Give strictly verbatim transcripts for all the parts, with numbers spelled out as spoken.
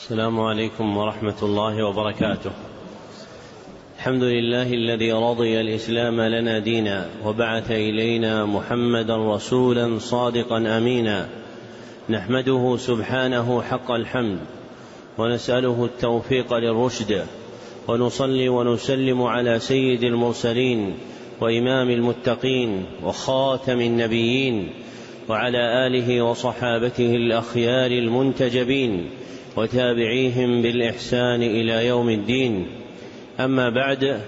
السلام عليكم ورحمة الله وبركاته. الحمد لله الذي رضي الإسلام لنا دينا وبعث إلينا محمدا رسولا صادقا أمينا، نحمده سبحانه حق الحمد ونسأله التوفيق للرشد، ونصلي ونسلم على سيد المرسلين وإمام المتقين وخاتم النبيين وعلى آله وصحابته الأخيار المنتجبين وتابعيهم بالإحسان إلى يوم الدين. أما بعد،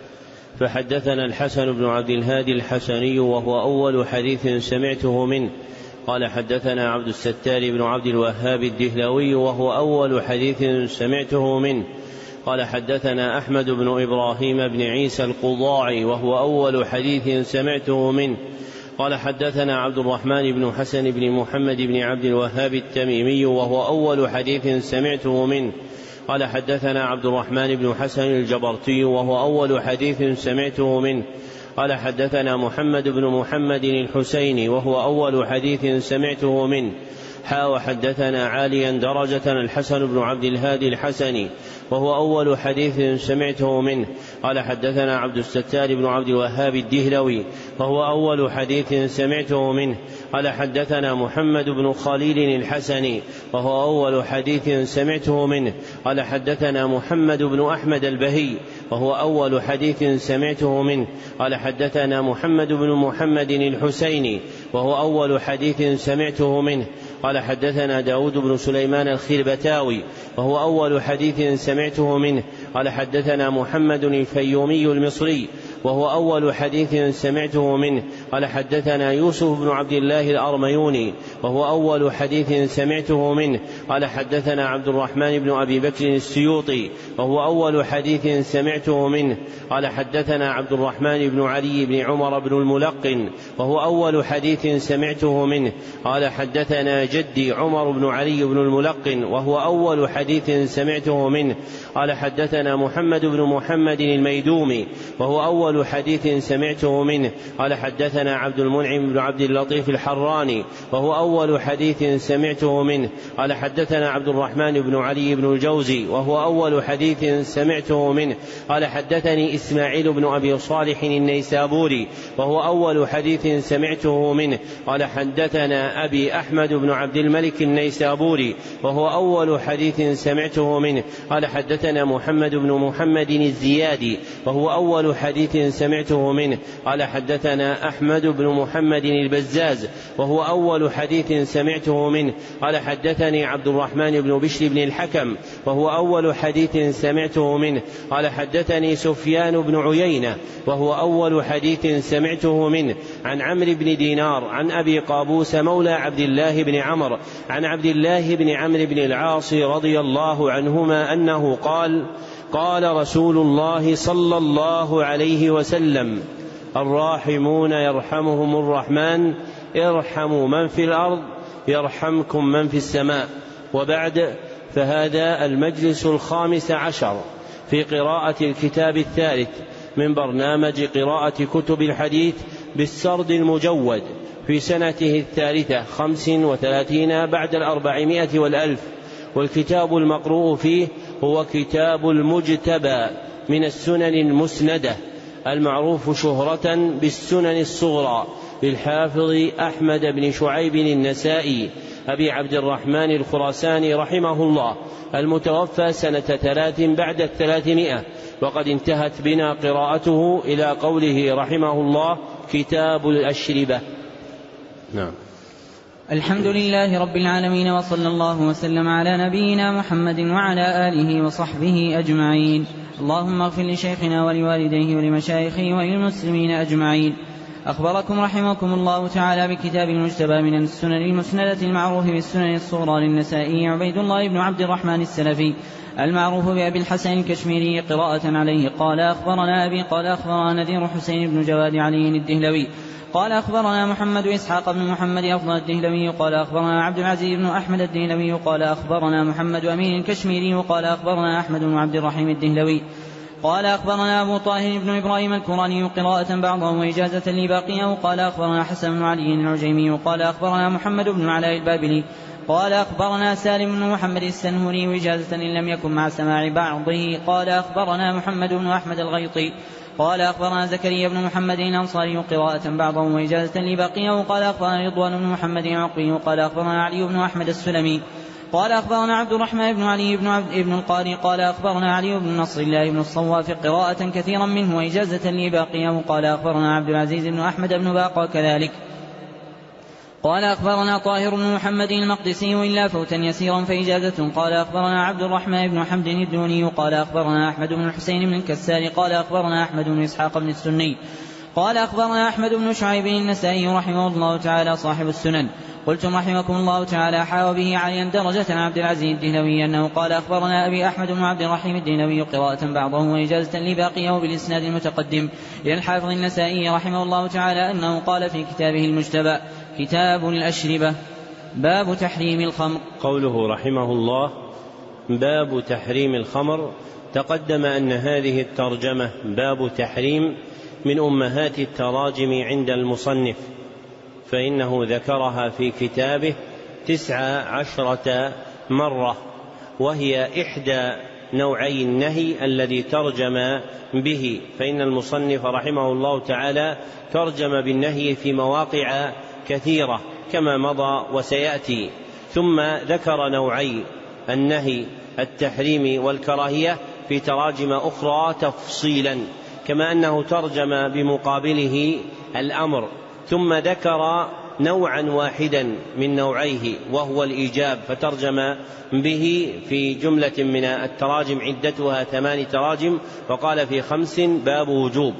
فحدثنا الحسن بن عبد الهادي الحسني وهو أول حديث سمعته منه قال حدثنا عبد الستار بن عبد الوهاب الدهلوي وهو أول حديث سمعته منه قال حدثنا أحمد بن إبراهيم بن عيسى القضاعي وهو أول حديث سمعته منه قال حدثنا عبد الرحمن بن حسن بن محمد بن عبد الوهاب التميمي وهو أول حديث سمعته منه قال حدثنا عبد الرحمن بن حسن الجبرتي وهو أول حديث سمعته منه قال حدثنا محمد بن محمد الحسيني وهو أول حديث سمعته منه حا وحدثنا عاليا درجة الحسن بن عبد الهادي الحسني وهو أول حديث سمعته منه قال حدثنا عبد الستار بن عبد الوهاب الدهلوي وهو أول حديث سمعته منه قال حدثنا محمد بن خليل الحسني وهو أول حديث سمعته منه قال حدثنا محمد بن أحمد البهي وهو أول حديث سمعته منه قال حدثنا محمد بن محمد الحسيني وهو أول حديث سمعته منه قال حدثنا داود بن سليمان الخربتاوي وهو أول حديث سمعته منه قال حدثنا محمد الفيومي المصري وهو أول حديث سمعته منه قال حدثنا يوسف بن عبد الله الأرميوني وهو أول حديث سمعته منه قال حدثنا عبد الرحمن بن أبي بكر السيوطي وهو أول حديث سمعته منه قال حدثنا عبد الرحمن بن علي بن عمر بن الملقن وهو أول حديث سمعته منه قال حدثنا جدي عمر بن علي بن الملقن وهو أول حديث سمعته منه قال حدثنا محمد بن محمد الميدومي وهو أول حديث سمعته منه قال حدثنا عبد المنعم بن عبد اللطيف الحراني وهو أول حديث سمعته منه قال حدثنا عبد الرحمن بن علي بن الجوزي وهو أول حديث سمعته منه قال حدثني إسماعيل بن أبي صالح النيسابوري وهو أول حديث سمعته منه قال حدثنا أبي أحمد بن عبد الملك النيسابوري وهو أول حديث سمعته منه قال حدثنا محمد بن محمد الزيادي وهو أول حديث سمعته منه قال حدثنا أحمد بن محمد البزاز وهو أول حديث سمعته منه قال حدثني عبد الرحمن بن بشر بن الحكم وهو أول حديث سمعته منه قال حدثني سفيان بن عيينة وهو أول حديث سمعته منه عن عمرو بن دينار عن أبي قابوس مولى عبد الله بن عمرو عن عبد الله بن عمرو بن العاص رضي الله عنهما أنه قال قال رسول الله صلى الله عليه وسلم الراحمون يرحمهم الرحمن ارحموا من في الأرض يرحمكم من في السماء. وبعد، فهذا المجلس الخامس عشر في قراءة الكتاب الثالث من برنامج قراءة كتب الحديث بالسرد المجود في سنته الثالثة خمس وثلاثين بعد الأربعمائة والألف، والكتاب المقروء فيه هو كتاب المجتبى من السنن المسندة المعروف شهرة بالسنن الصغرى للحافظ أحمد بن شعيب النسائي أبي عبد الرحمن الخراساني رحمه الله، المتوفى سنة ثلاث بعد الثلاثمائة، وقد انتهت بنا قراءته إلى قوله رحمه الله كتاب الأشربة. نعم. الحمد لله رب العالمين، وصلى الله وسلم على نبينا محمد وعلى آله وصحبه أجمعين. اللهم اغفر لشيخنا ولوالديه ولمشايخه وللمسلمين أجمعين. أخبركم رحمكم الله تعالى بكتاب المجتبى من السنن المسندة المعروف بالسنن الصغرى للنسائي عبيد الله بن عبد الرحمن السلفي المعروف بأبي الحسن الكشميري قراءة عليه. قال أخبرنا أبي قال أخبرنا نذير حسين بن جواد علي الدهلوي قال أخبرنا محمد إسحاق بن محمد أفضل الدهلوي قال أخبرنا عبد العزيز بن أحمد الدهلوي قال أخبرنا محمد أمين الكشميري قال أخبرنا أحمد بن عبد الرحيم الدهلوي قال أخبرنا أبو طاهر بن إبراهيم الكراني قراءة بعضهم وإجازة لباقيه قال أخبرنا حسن بن علي العجيمي قال أخبرنا محمد بن علاء البابلي قال أخبرنا سالم بن محمد السنهري إجازة إن لم يكن مع سماع بعضه. قال أخبرنا محمد بن أحمد الغيطي قال أخبرنا زكريا بن محمد الأنصاري قراءة بعضه وإجازة لبقيه. قال أخبرنا رضوان بن محمد العقبي قال أخبرنا علي بن أحمد السلمي قال أخبرنا عبد الرحمن بن علي بن عبد ابن القاري قال أخبرنا علي بن نصر الله بن الصواف قراءة كثيرا منه وإجازة لبقيه. قال أخبرنا عبد العزيز بن أحمد بن باقى كذلك قال أخبرنا طاهر بن محمد المقدسي إلا فوتا يسيرا فإجازة. قال أخبرنا عبد الرحمن بن حمد الدوني قال أخبرنا أحمد بن الحسين بن الكسار قال أخبرنا أحمد بن إسحاق بن السني قال أخبرنا أحمد بن شعيب النسائي رحمه الله تعالى صاحب السنن. قلتم رحمكم الله تعالى حاوى به عاليا درجة عن عبد العزيز الدهلوي أنه قال أخبرنا أبي أحمد بن عبد الرحيم الدهلوي قراءة بعضه وإجازة لباقيه بالإسناد المتقدم إلى الحافظ النسائي رحمه الله تعالى أنه قال في كتابه المجتبى كتاب الأشربة باب تحريم الخمر. قوله رحمه الله باب تحريم الخمر، تقدم أن هذه الترجمة باب تحريم من أمهات التراجم عند المصنف، فإنه ذكرها في كتابه تسع عشرة مرة، وهي إحدى نوعي النهي الذي ترجم به، فإن المصنف رحمه الله تعالى ترجم بالنهي في مواقع كثيرة كما مضى وسيأتي، ثم ذكر نوعي النهي التحريم والكراهية في تراجم أخرى تفصيلا، كما أنه ترجم بمقابله الأمر، ثم ذكر نوعا واحدا من نوعيه وهو الإيجاب فترجم به في جملة من التراجم عدتها ثمان تراجم، وقال في خمس باب وجوب.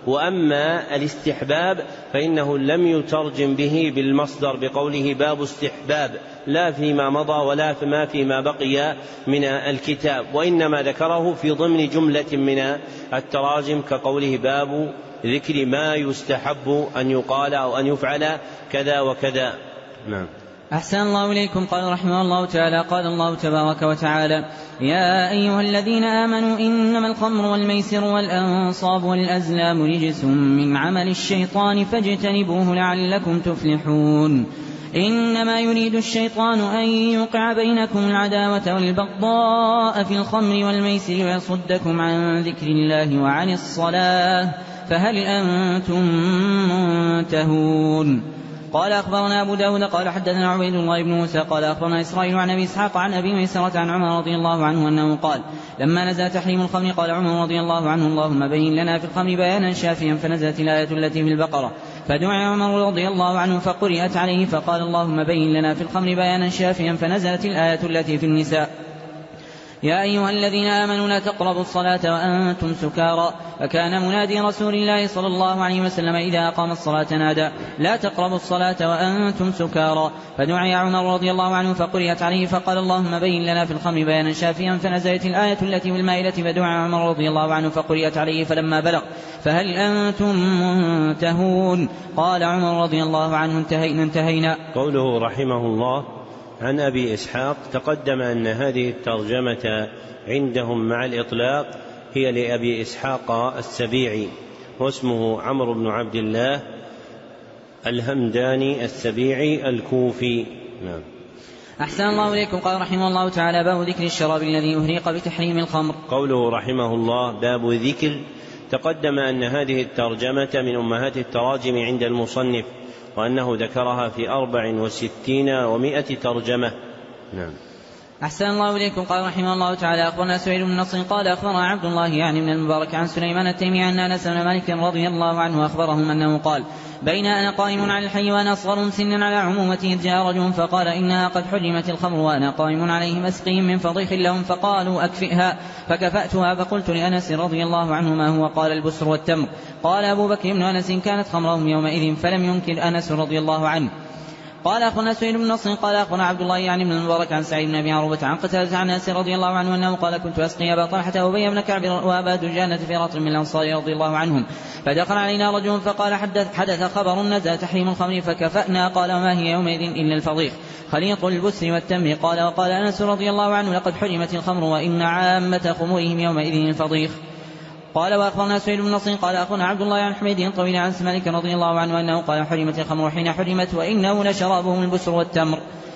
وأما الاستحباب فإنه لم يترجم به بالمصدر بقوله باب استحباب لا فيما مضى ولا فيما فيما بقي من الكتاب، وإنما ذكره في ضمن جملة من التراجم كقوله باب ذكر ما يستحب أن يقال أو أن يفعل كذا وكذا. نعم. أحسن الله إليكم. قال رحمه الله تعالى قال الله تبارك وتعالى يا أيها الذين آمنوا إنما الخمر والميسر والأنصاب والأزلام رجس من عمل الشيطان فاجتنبوه لعلكم تفلحون. إنما يريد الشيطان أن يوقع بينكم العداوة والبغضاء في الخمر والميسر ويصدكم عن ذكر الله وعن الصلاة فهل أنتم منتهون. قال أخبرنا أبو داود قال حدثنا عبيد الله بن موسى قال أخبرنا إسرائيل عن أبي إسحاق عن أبي ميسرة عن عمر رضي الله عنه أنه قال لما نزل تحريم الخمر قال عمر رضي الله عنه اللهم بين لنا في الخمر بيانا شافيا، فنزلت الآية التي في البقرة فدعا عمر رضي الله عنه فقرئت عليه فقال اللهم بين لنا في الخمر بيانا شافيا، فنزلت الآية التي في النساء يا أيها الذين آمنوا لا تقربوا الصلاة وأنتم سكارى. فكان منادي رسول الله صلى الله عليه وسلم إذا أقام الصلاة نادى لا تقربوا الصلاة وأنتم سكارى، فدعي عمر رضي الله عنه فقرئت عليه فقال اللهم بين لنا في الخمر بيانا شافيا، فنزلت الآية التي في المائدة فدعي عمر رضي الله عنه فقرئت عليه فلما بلغ فهل أنتم منتهون قال عمر رضي الله عنه انتهينا انتهينا. قوله رحمه الله عن أبي إسحاق، تقدم أن هذه الترجمة عندهم مع الإطلاق هي لأبي إسحاق السبيعي، واسمه عمرو بن عبد الله الهمداني السبيعي الكوفي. نعم. أحسن الله إليكم. قال رحمه الله تعالى باب ذكر الشراب الذي أهريق بتحريم الخمر. قوله رحمه الله باب ذكر، تقدم أن هذه الترجمة من أمهات التراجم عند المصنف، وأنه ذكرها في أربع وستين ومائة ترجمة. نعم. أحسن الله إليكم. قال رحمه الله تعالى أخبرنا سعيد بن نصر قال أخبرنا عبد الله يعني من المبارك عن سليمان التيمي عن أنس بن مالك رضي الله عنه أخبرهم أنه قال بين أنا قائم على الحي وأنا أصغر سنا على عمومته إذ جاء رجل فقال إنها قد حرمت الخمر وأنا قائم عليهم أسقيهم من فضيخ لهم، فقالوا أكفئها، فكفأتها فقلت لأنس رضي الله عنه ما هو؟ قال البسر والتمر. قال أبو بكر بن أنس كانت خمرهم يومئذ فلم ينكر أنس رضي الله عنه. قال أخبرنا سعيد بن نصر قال أخبرنا عبد الله يعني من المبارك عن سعيد بن أبي عروبة عن قتادة عن أنس رضي الله عنه أنه قال كنت أسقي أبا طلحة وأبي بن كعب وأبا دجانة في رطل من الأنصار رضي الله عنهم، فدخل علينا رجل فقال حدث, حدث خبر نزل تحريم الخمر فكفأنا. قال وما هي يومئذ إلا الفضيخ خليط البسر والتمر. قال وقال أنس رضي الله عنه لقد حرمت الخمر وإن عامة خمورهم يومئذ الفضيخ. قال وأخبرنا سعيد بن نصر قال أخبرنا عبد الله عن حميد طويل عن مالك رضي الله عنه أنه قال حرمت الخمر حين حرمت وإنه لشرابهم البسر والتمر.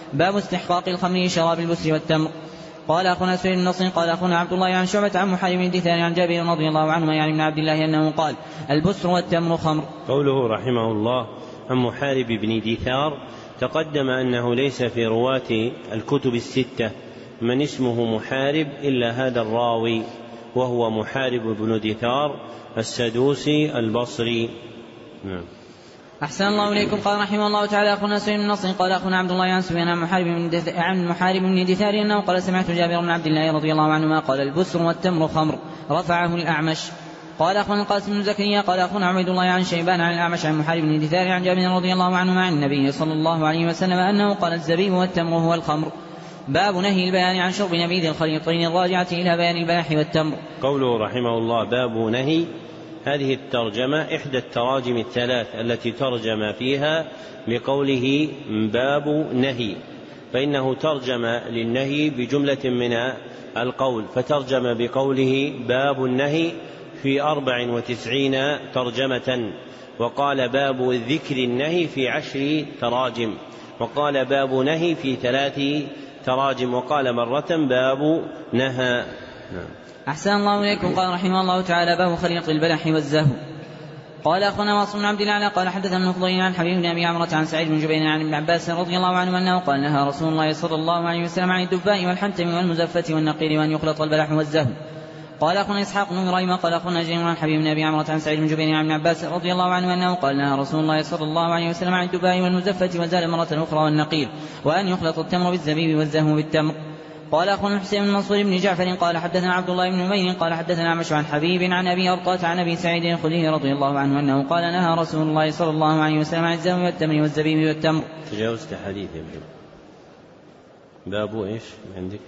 باب استحقاق الخمر شراب البسر والتمر. قال أخونا سهيل بن نصر قال أخونا عبد الله عن شعبة عن محارب بن دثار عن جابر رضي الله عنه يعني من عبد الله أنه قال البسر والتمر خمر. قوله رحمه الله عن محارب بن دثار تقدم أنه ليس في رواة الكتب الستة من اسمه محارب إلا هذا الراوي وهو محارب بن دثار السدوسي البصري. نعم. أحسن الله إليكم. قال رحمه الله تعالى أخونا سهيل بن نصر قال أخونا عبد الله عن سفيان عن محارب عن محارب بن دثار أنه قال سمعت جابر بن عبد الله رضي الله عنهما قال البسر والتمر خمر رفعه الأعمش. قال أخونا القاسم بن زكريا قال أخونا عبيد الله عن شيبان عن الأعمش عن محارب بن دثار عن جابر رضي الله عنهما عن النبي صلى الله عليه وسلم أنه قال الزبيب والتمر هو الخمر. باب نهي البيان عن شرب نبيذ الخليطين الراجعة إلى بيان البلح والتمر. قوله رحمه الله باب نهي، هذه الترجمة إحدى التراجم الثلاث التي ترجم فيها بقوله باب نهي، فإنه ترجم للنهي بجملة من القول، فترجم بقوله باب النهي في أربع وتسعين ترجمة، وقال باب ذكر النهي في عشر تراجم، وقال باب نهي في ثلاث تراجم، وقال مرة باب نهى. أحسن الله إليكم. قال رحمه الله تعالى باب خليط البلح والزهو. قال أخونا واصل بن عبد الأعلى قال حدثنا ابن فضيل عن حبيب بن أبي عمرة عن سعيد بن جبير عن ابن عباس رضي الله عنه أنه قال نهى رسول الله صلى الله عليه وسلم عن الدباء والحنتم والمزفة والنقير وأن يخلط البلح والزهو. قال أخونا إسحاق بن إبراهيم قال أخونا جرير عن حبيب بن أبي عمرة عن سعيد بن جبير عن ابن عباس رضي الله عنه أنه قال نهى رسول الله صلى الله عليه وسلم عن الدباء والمزفة وزاد مرة أخرى والنقير وأن يخلط التمر بالزبيب والزهو بالتمر. قال أخونا الحسين بن منصور بن جعفر قال حدثنا عبد الله بن نمير قال حدثنا عمش عن حبيب عن أبي أرطاة عن أبي سعيد الخدري رضي الله عنه أنه قال نهى رسول الله صلى الله عليه وسلم عن الزهو والتمر والزبيب والتمر. تجاوزت حديث ابن باب إيش عندك؟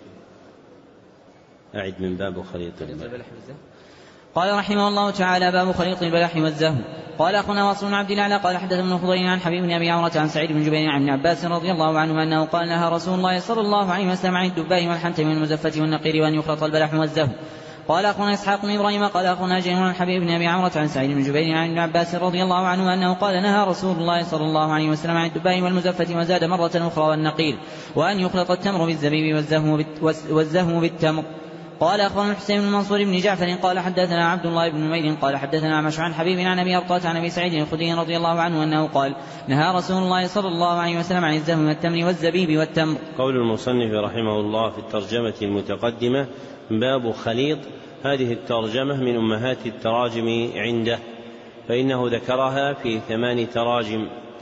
أعد من باب خليط البلح. قال رحمه الله تعالى باب خليط البلح والزهو. قال أخونا واصل بن عبد الأعلى قال حدثنا ابن فضيل عن حبيب بن أبي عمرة عن سعيد بن جبير عن ابن عباس رضي الله عنه أنه قال نهى رسول الله صلى الله عليه وسلم عن الدباء والحنتم والمزفة والنقير وأن يخلط البلح والزهو. قال أخونا إسحاق بن إبراهيم قال أخونا جرير عن حبيب بن أبي عمرة عن سعيد بن جبير عن ابن عباس رضي الله عنه أنه قال نهى رسول الله صلى الله عليه وسلم عن الدباء والمزفة وزاد مرة أخرى والنقير وأن يخلط التمر بالزبيب والزهو بالتمر. قال أخونا الحسين بن منصور بن جعفر قال حدثنا عبد الله بن نمير قال حدثنا عمش عن حبيب عن أبي أرطاة عن أبي سعيد الخدري رضي الله عنه أنه قال نهى رسول الله صلى الله عليه وسلم عن الزهو والتمر والزبيب والتمر. قول المصنف رحمه الله في الترجمة المتقدمة باب خليط، هذه الترجمة من أمهات التراجم عنده، فإنه ذكرها في ثمان تراجم،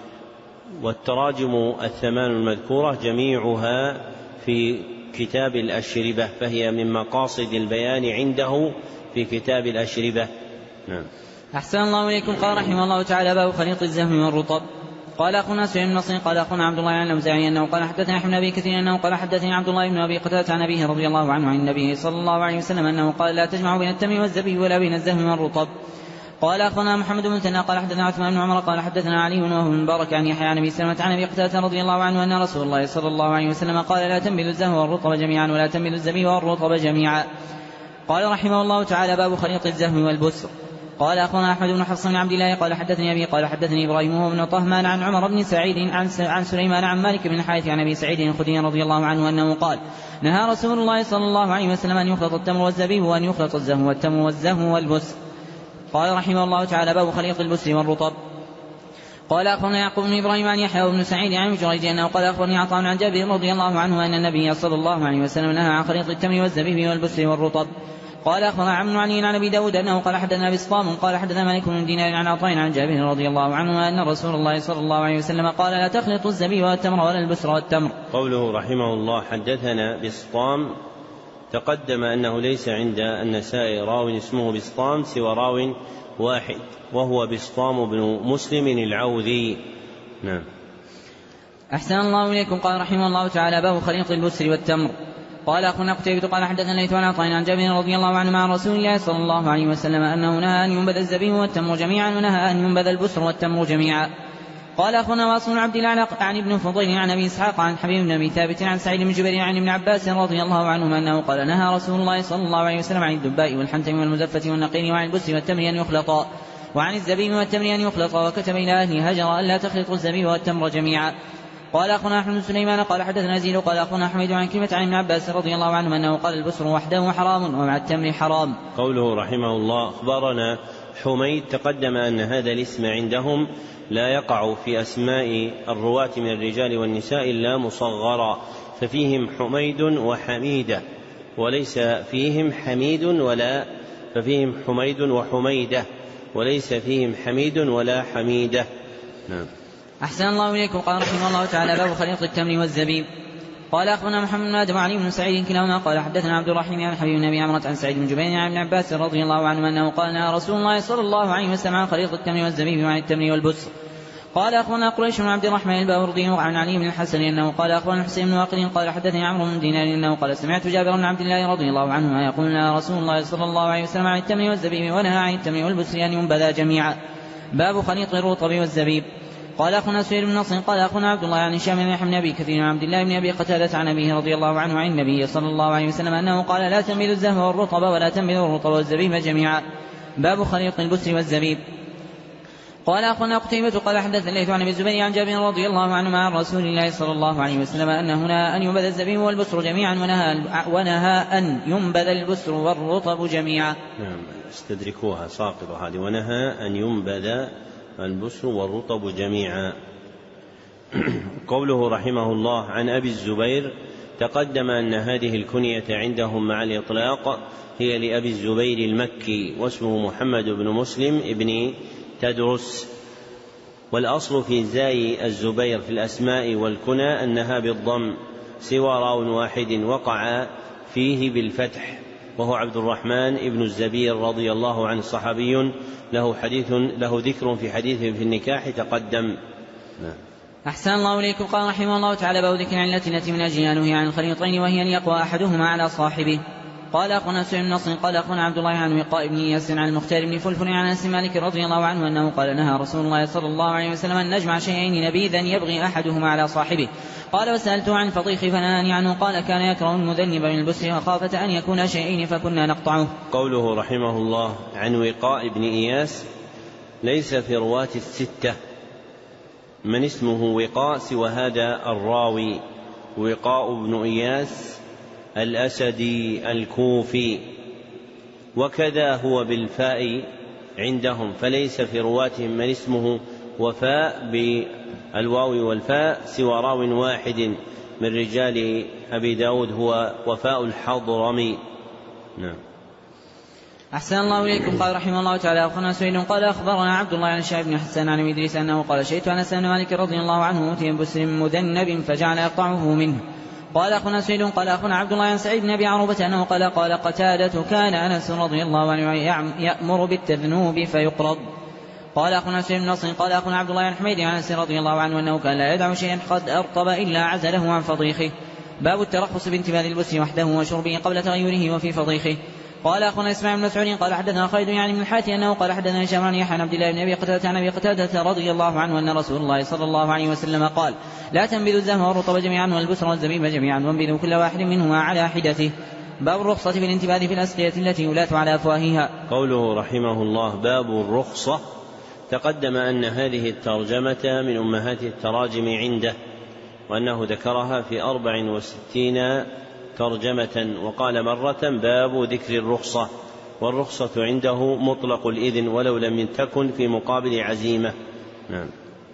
والتراجم الثمان المذكورة جميعها في كتاب الأشربة، فهي من مقاصد البيان عنده في كتاب الأشربة. نعم. أحسن الله إليكم. قال رحمه الله تعالى باب خليط الزهو والرطب. قال أخونا سهيل بن نصر قال أخونا عبد الله عن الأوزاعي أنه قال حدثنا يحيى بن أبي كثير أنه قال حدثني عبد الله بن أبي قتادة عن أبيه رضي الله عنه عن النبي صلى الله عليه وسلم أنه قال لا تجمعوا بين التمر والزبيب ولا بين الزهو والرطب. قال أخونا محمد بن ثناء قال حدثنا عثمان بن عمر قال حدثنا علي وهو بن مبارك عن يحيى عن أبي سلمة عن أبي قتادة رضي الله عنه أن رسول الله صلى الله عليه وسلم قال لا تنبذوا الزهو والرطب جميعا ولا تنبذوا الزبيب والرطب جميعا. قال رحمه الله تعالى باب خليط الزهو والبسر. قال أخونا أحمد بن حفص بن عبد الله قال حدثني أبي قال حدثني إبراهيم وهو بن طهمان عن عمر بن سعيد عن, عن سليمان عن مالك بن الحارث عن أبي سعيد الخدري رضي الله عنه أنه قال نهى رسول الله صلى الله عليه وسلم أن يخلط التمر والزبيب وأن يخلط الزهو والتمر والزهو والبسر. قال رحمه الله تعالى باب خليط البسر والرطب. قال أخونا يعقوب بن إبراهيم عن يحيى بن سعيد عن جريج أنه قال أخبرني عطاء عن جابر رضي الله عنه أن النبي صلى الله عليه وسلم نهى عن خليط التمر والزبيب والبسر والرطب. قال أخبرنا عمرو علي عن أبي داود أنه قال حدثنا بسطام قال حدثنا مالك بن دينار عن عطاء عن جابر رضي الله عنه أن رسول الله صلى الله عليه وسلم قال لا تخلط الزبيب والتمر ولا البسر والتمر. قوله رحمه الله حدثنا بسطام، تقدم أنه ليس عند النسائي راو اسمه بسطام سوى راو واحد وهو بسطام بن مسلم العوذي. نعم. أحسن الله إليكم. قال رحمه الله تعالى باب خليط البسر والتمر. قال أخونا قتيبة قال حدثنا ليث عن عطاء عن جابر رضي الله عنه عن رسول الله صلى الله عليه وسلم أنه نهى أن ينبذ الزبيب والتمر جميعا ونهى أن ينبذ البسر والتمر جميعا. قال أخونا واصل بن عبد الله عن ابن فضيل عن أبي إسحاق عن حبيب بن أبي ثابت عن سعيد بن جبير عن ابن عباس رضي الله عنهما أنه قال نهى رسول الله صلى الله عليه وسلم عن الدباء والحنتم والمزفة والنقير وعن البسر والتمر أن يخلطا وعن الزبيب والتمر أن يخلطا، وكتب إلى أهل هجر ألا تخلطوا الزبيب والتمر جميعا. قال أخونا أحمد بن سليمان قال حدثنا زيد قال أخونا حميد عن كلمة عن ابن عباس رضي الله عنه أنه قال البسر وحده حرام ومع التمر حرام. قوله رحمه الله أخبرنا حميد تقدم أن هذا الاسم عندهم لا يقع في أسماء الرواة من الرجال والنساء إلا مصغرا، ففيهم حميد وحميدة وليس فيهم حميد ولا ففيهم حميد وحميدة وليس فيهم حميد ولا حميدة. نعم. أحسن الله إليكم. قال رحمه الله تعالى باب خليط التمر والزبيب. قال أخونا محمد بن آدم وعلي بن سعيد كلاهما قال حدثنا عبد الرحيم عن حبيب النبي عمرة عن سعيد بن جبير عن ابن عباس رضي الله عنه أنه قال نهى رسول الله صلى الله عليه وسلم عن خليط التمر والزبيب وعن التمر والبسر. قال أخونا قريش بن عبد الرحمن الباوردي عن علي بن الحسن أنه قال أخونا حسين بن واقد قال حدثني عمرو بن دينار أنه قال سمعت جابر بن عبد الله رضي الله عنهما يقول نهى رسول الله صلى الله عليه وسلم عن التمر والزبيب ونهى عن التمر والبسر أن ينبذا جميعا. باب خليط الرطب والزبيب. قال أخونا سهيل بن نصر قال أخونا عبد الله عن هشام بن يحيى بن أبي كثير عن عبد الله بن أبي قتادة عن أبيه رضي الله عنه عن النبي صلى الله عليه وسلم أنه قال لا تنبذوا الزهر والرطب ولا تنبذوا الرطب والزبيب جميعا. باب خليط البسر والزبيب. قال أخونا قتيبة قال حدث الليث عن أبي الزبير عن جابر رضي الله عنه عن رسول الله صلى الله عليه وسلم أنه نهى أن ينبذ الزبيب والبسر جميعا ونهى, ونهى أن ينبذ البسر والرطب جميعا. نعم استدركوها ساقطة هذه ونهى أن ينبذ البسر والرطب جميعا. قوله رحمه الله عن أبي الزبير تقدم أن هذه الكنية عندهم مع الإطلاق هي لأبي الزبير المكي واسمه محمد بن مسلم ابن تدرس، والأصل في زاي الزبير في الأسماء والكنى أنها بالضم سوى راو واحد وقع فيه بالفتح، وهو عبد الرحمن ابن الزبير رضي الله عنه صحابي له حديث له ذكر في حديث في النكاح تقدم. أحسن الله إليكم. قال رحمه الله تعالى باب ذكر العلة التي من أجلها نهي عن الخليطين وهي أن يقوى أحدهما على صاحبه. قال أخونا سعيد بن نصر قال أخونا عبد الله عن وقاء بن إياس عن المختار بن فلفل عن أنس مالك رضي الله عنه أنه قال نهى رسول الله صلى الله عليه وسلم أن نجمع شيئين نبيذا يبغي أحدهما على صاحبه. قال وسألته عن الفضيخ فنهاني عنه. قال كان يكره المذنب من البسر وخافة أن يكون شيئين فكنا نقطعه. قوله رحمه الله عن وقاء بن إياس ليس في رواة الستة من اسمه وقاء سوى هذا الراوي وقاء بن إياس الأسدي الكوفي، وكذا هو بالفاء عندهم، فليس في رواتهم من اسمه وفاء بالواو والفاء سوى راو واحد من رجال أبي داود هو وفاء الحضرمي. نعم. أحسن الله إليكم. قال رحمه الله تعالى أخونا سعيد قال أخبرنا عبد الله عن الشعب بن حسان عن إدريس أنه قال شيت عن أنس بن مالك رضي الله عنه أوتي بسر مذنب فجعل يقطعه منه. قال أخونا سعيد قال أخونا عبد الله عن سعيد بن أبي عروبة أنه قال قال قتادة كان أنس رضي الله عنه يأمر بالتذنوب فيقرض. قال أخونا سعيد بن نصر قال أخونا عبد الله عن حميد عن أنس رضي الله عنه أنه كان لا يدع شيئا قد أرطب إلا عزله عن فضيخه. باب الترخص بانتباذ البسر وحده وشربه قبل تغيره وفي فضيخه. قال أخونا إسماعيل بن مسعود قال حدثنا خالد يعني من الحاتي أنه قال حدثنا هشام عن يحيى عن عبد الله بن أبي قتادة عن أبي قتادة رضي الله عنه أن رسول الله صلى الله عليه وسلم قال لا تنبذوا الزهر والرطب جميعا والبسر والزبيب جميعا وانبذوا كل واحد منهما على حدته. باب الرخصة في الانتباذ في الأسقية التي يولات على أفواهها. قوله رحمه الله باب الرخصة تقدم أن هذه الترجمة من أمهات التراجم عنده، وأنه ذكرها في أربع وستين ترجمة، وقال مرة باب ذكر الرخصة، والرخصة عنده مطلق الإذن ولو لم تكن في مقابل عزيمة. نعم.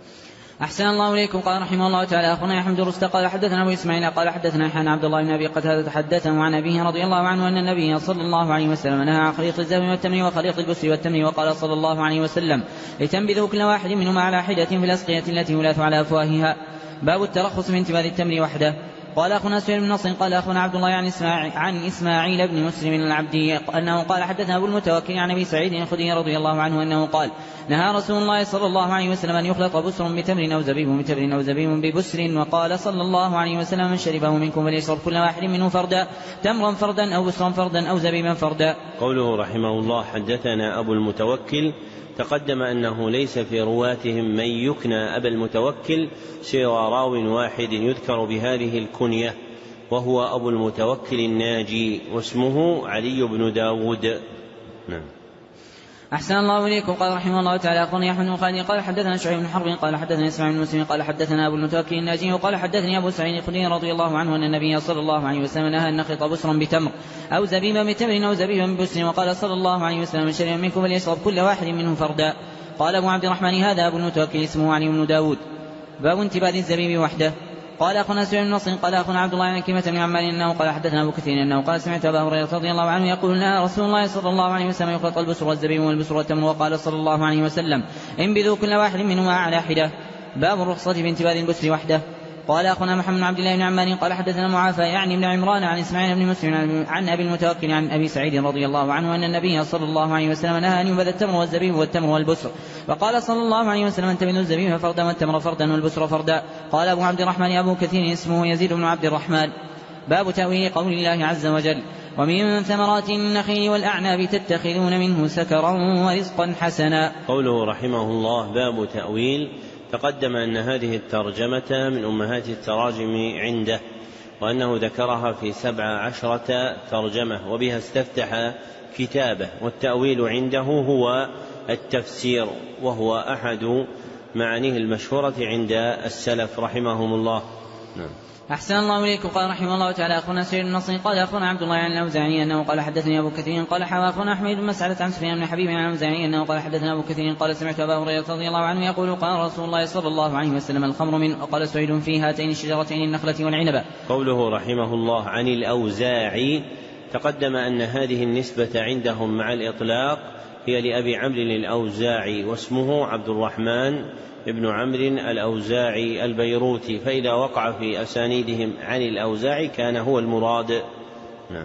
أحسن الله إليكم. قال رحمه الله تعالى أخونا يحمد الرست قال حدثنا أبو إسماعيل قال حدثنا حان عبد الله بن أبي قتادة حدثه عن أبيه رضي الله عنه أن النبي صلى الله عليه وسلم نهى عن خليط الزبيب والتمر وخليط البسر والتمر، وقال صلى الله عليه وسلم لتنبذوا كل واحد منهما على حدة في الأسقية التي يولات على أفواهها. باب الترخص من انتباذ التمر وحده. قال أخونا سهيل بن نصر قال أخونا عبد الله عن إسماعيل, عن إسماعيل بن مسلم العبدي أنه قال حدثنا أبو المتوكل عن أبي سعيد الخدري رضي الله عنه أنه قال نهى رسول الله صلى الله عليه وسلم أن يخلط بسر بتمر أو زبيب بتمر أو زبيب ببسر، وقال صلى الله عليه وسلم من شربه منكم فليشرب كل واحد منه فردا، تمرا فردا أو بسرا فردا أو زبيبا فردا. قوله رحمه الله حدثنا أبو المتوكل تقدم أنه ليس في رواتهم من يكنى أبا المتوكل سوى راو واحد يذكر بهذه الكنية وهو أبو المتوكل الناجي واسمه علي بن داود. نعم. أحسن الله إليكم. قال رحمه الله تعالى أخبرني أحمد بن خالد قال حدثنا شعيب بن حرب قال حدثنا إسماعيل بن مسلم قال حدثنا أبو المتوكل الناجي وقال حدثني أبو سعيد الخدري رضي الله عنه أن النبي صلى الله عليه وسلم نهى أن نخلط بسرا بتمر أو زبيبا بتمر أو زبيبا ببسر، وقال صلى الله عليه وسلم من شرب منكم فليشرب كل واحد منه فردا. قال أبو عبد الرحمن هذا أبو المتوكل اسمه علي بن داود. باب انتباد الزبيب وحده. قال أخونا سعيد بن نصر قال أخونا عبد الله عن كلمة بن عمار أنه قال حدثنا أبو كثير أنه قال سمعت أبا هريرة رضي الله عنه يقول نهى رسول الله صلى الله عليه وسلم يخلط البسر والزبيب والبسر والتمر، وقال صلى الله عليه وسلم انبذوا كل واحد منهما على حدة. باب الرخصة في انتباد البسر وحده. قال أخونا محمد بن عبد الله بن عمار قال حدثنا معافى يعني بن عمران عن إسماعيل بن مسلم عن أبي المتوكل عن أبي سعيد رضي الله عنه أن النبي صلى الله عليه وسلم نهى أن ينبذ التمر والزبيب والتمر والبسر، وقال صلى الله عليه وسلم انتبذوا الزبيب فردا والتمر فردا والبسر فردا. قال أبو عبد الرحمن أبو كثير اسمه يزيد بن عبد الرحمن. باب تأويل قول الله عز وجل ومن ثمرات النخيل والأعناب تتخذون منه سكرا ورزقا حسنا. قوله رحمه الله باب تأويل. تقدم أن هذه الترجمة من أمهات التراجم عنده، وأنه ذكرها في سبع عشرة ترجمة وبها استفتح كتابه. والتأويل عنده هو التفسير، وهو أحد معانيه المشهورة عند السلف رحمهم الله. نعم. أحسن الله إليكم. قال رحمه الله تعالى أخونا سعيد بن نصر قال أخونا عبد الله عن الأوزاعي أنه قال حدثني أبو كثير قال حوى أخونا أحمد بن مسعدة عن سفيان بن حبيب عن الأوزاعي أنه قال حدثنا أبو كثير قال سمعت أبا هريرة رضي الله عنه يقول قال رسول الله صلى الله عليه وسلم الخمر من، وقال سعيد في هاتين الشجرتين النخلة والعنبة. قوله رحمه الله عن الأوزاعي. تقدم أن هذه النسبة عندهم مع الإطلاق هي لأبي عمرو الأوزاعي، واسمه عبد الرحمن ابن عمرو الأوزاعي البيروتي، فإذا وقع في أسانيدهم عن الأوزاعي كان هو المراد. نعم.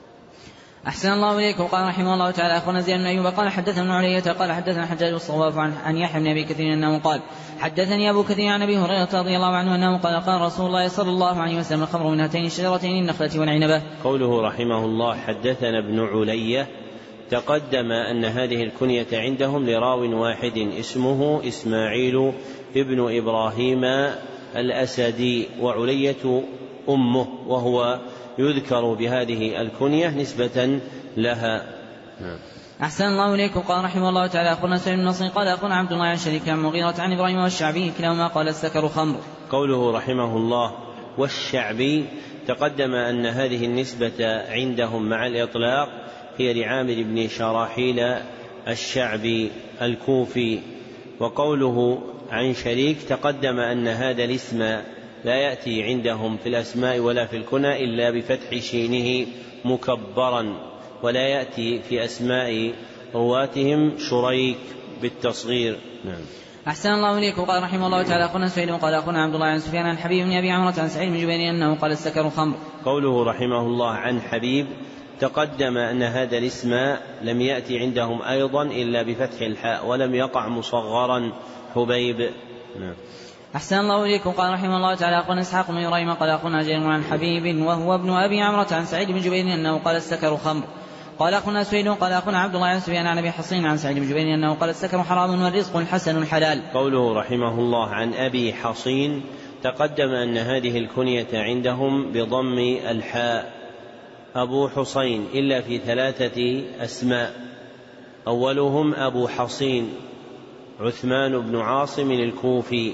أحسن الله إليكم. قال رحمه الله تعالى أخونا زياد بن أيوب قال حدثنا ابن علية قال حدثنا حجاج الصواف عن, عن يحيى بن أبي كثير أنه قال حدثني أبو كثير عن أبي هريرة رضي الله عنه أنه قال قال رسول الله صلى الله عليه وسلم الخمر من هاتين الشجرتين النخلة والعنبة. قوله رحمه الله حدثنا ابن علية. تقدم أن هذه الكنية عندهم لراو واحد اسمه إسماعيل ابن إبراهيم الأسدي، وعلية أمه، وهو يذكر بهذه الكنية نسبة لها. أحسن الله إليكم. قال رحمه الله تعالى أخونا سعيد بن نصر قال أخونا عبد الله عن شريك عن مغيرة عن إبراهيم والشعبي كلاهما قال السكر خمر. قوله رحمه الله والشعبي. تقدم أن هذه النسبة عندهم مع الإطلاق هي لعامر بن شراحيل الشعبي الكوفي. وقوله عن شريك تقدم أن هذا الاسم لا يأتي عندهم في الأسماء ولا في الكنى إلا بفتح شينه مكبرا، ولا يأتي في أسماء رواتهم شريك بالتصغير. نعم. أحسن الله إليكم. قال رحمه الله تعالى أخونا سعيد قال أخونا عبد الله عن سفيان عن حبيب بن أبي عمرة عن سعيد بن جبير أنه قال السكر خمر. قوله رحمه الله عن حبيب. تقدم أن هذا الاسم لم يأتي عندهم أيضا إلا بفتح الحاء، ولم يقع مصغرا حبيب. نعم. أحسن الله إليكم. قال رحمه الله تعالى أخونا إسحاق بن إبراهيم قال أخونا جرير عن حبيب وهو ابن أبي عمرة عن سعيد بن جبير أنه قال السكر خمر. قال أخونا سويد قال أخونا عبد الله عن سفيان عن أبي حصين عن سعيد بن جبير أنه قال السكر حرام والرزق حسن حلال. قوله رحمه الله عن أبي حصين. تقدم أن هذه الكنية عندهم بضم الحاء أبو حصين إلا في ثلاثة أسماء، أولهم أبو حصين عثمان بن عاصم الكوفي،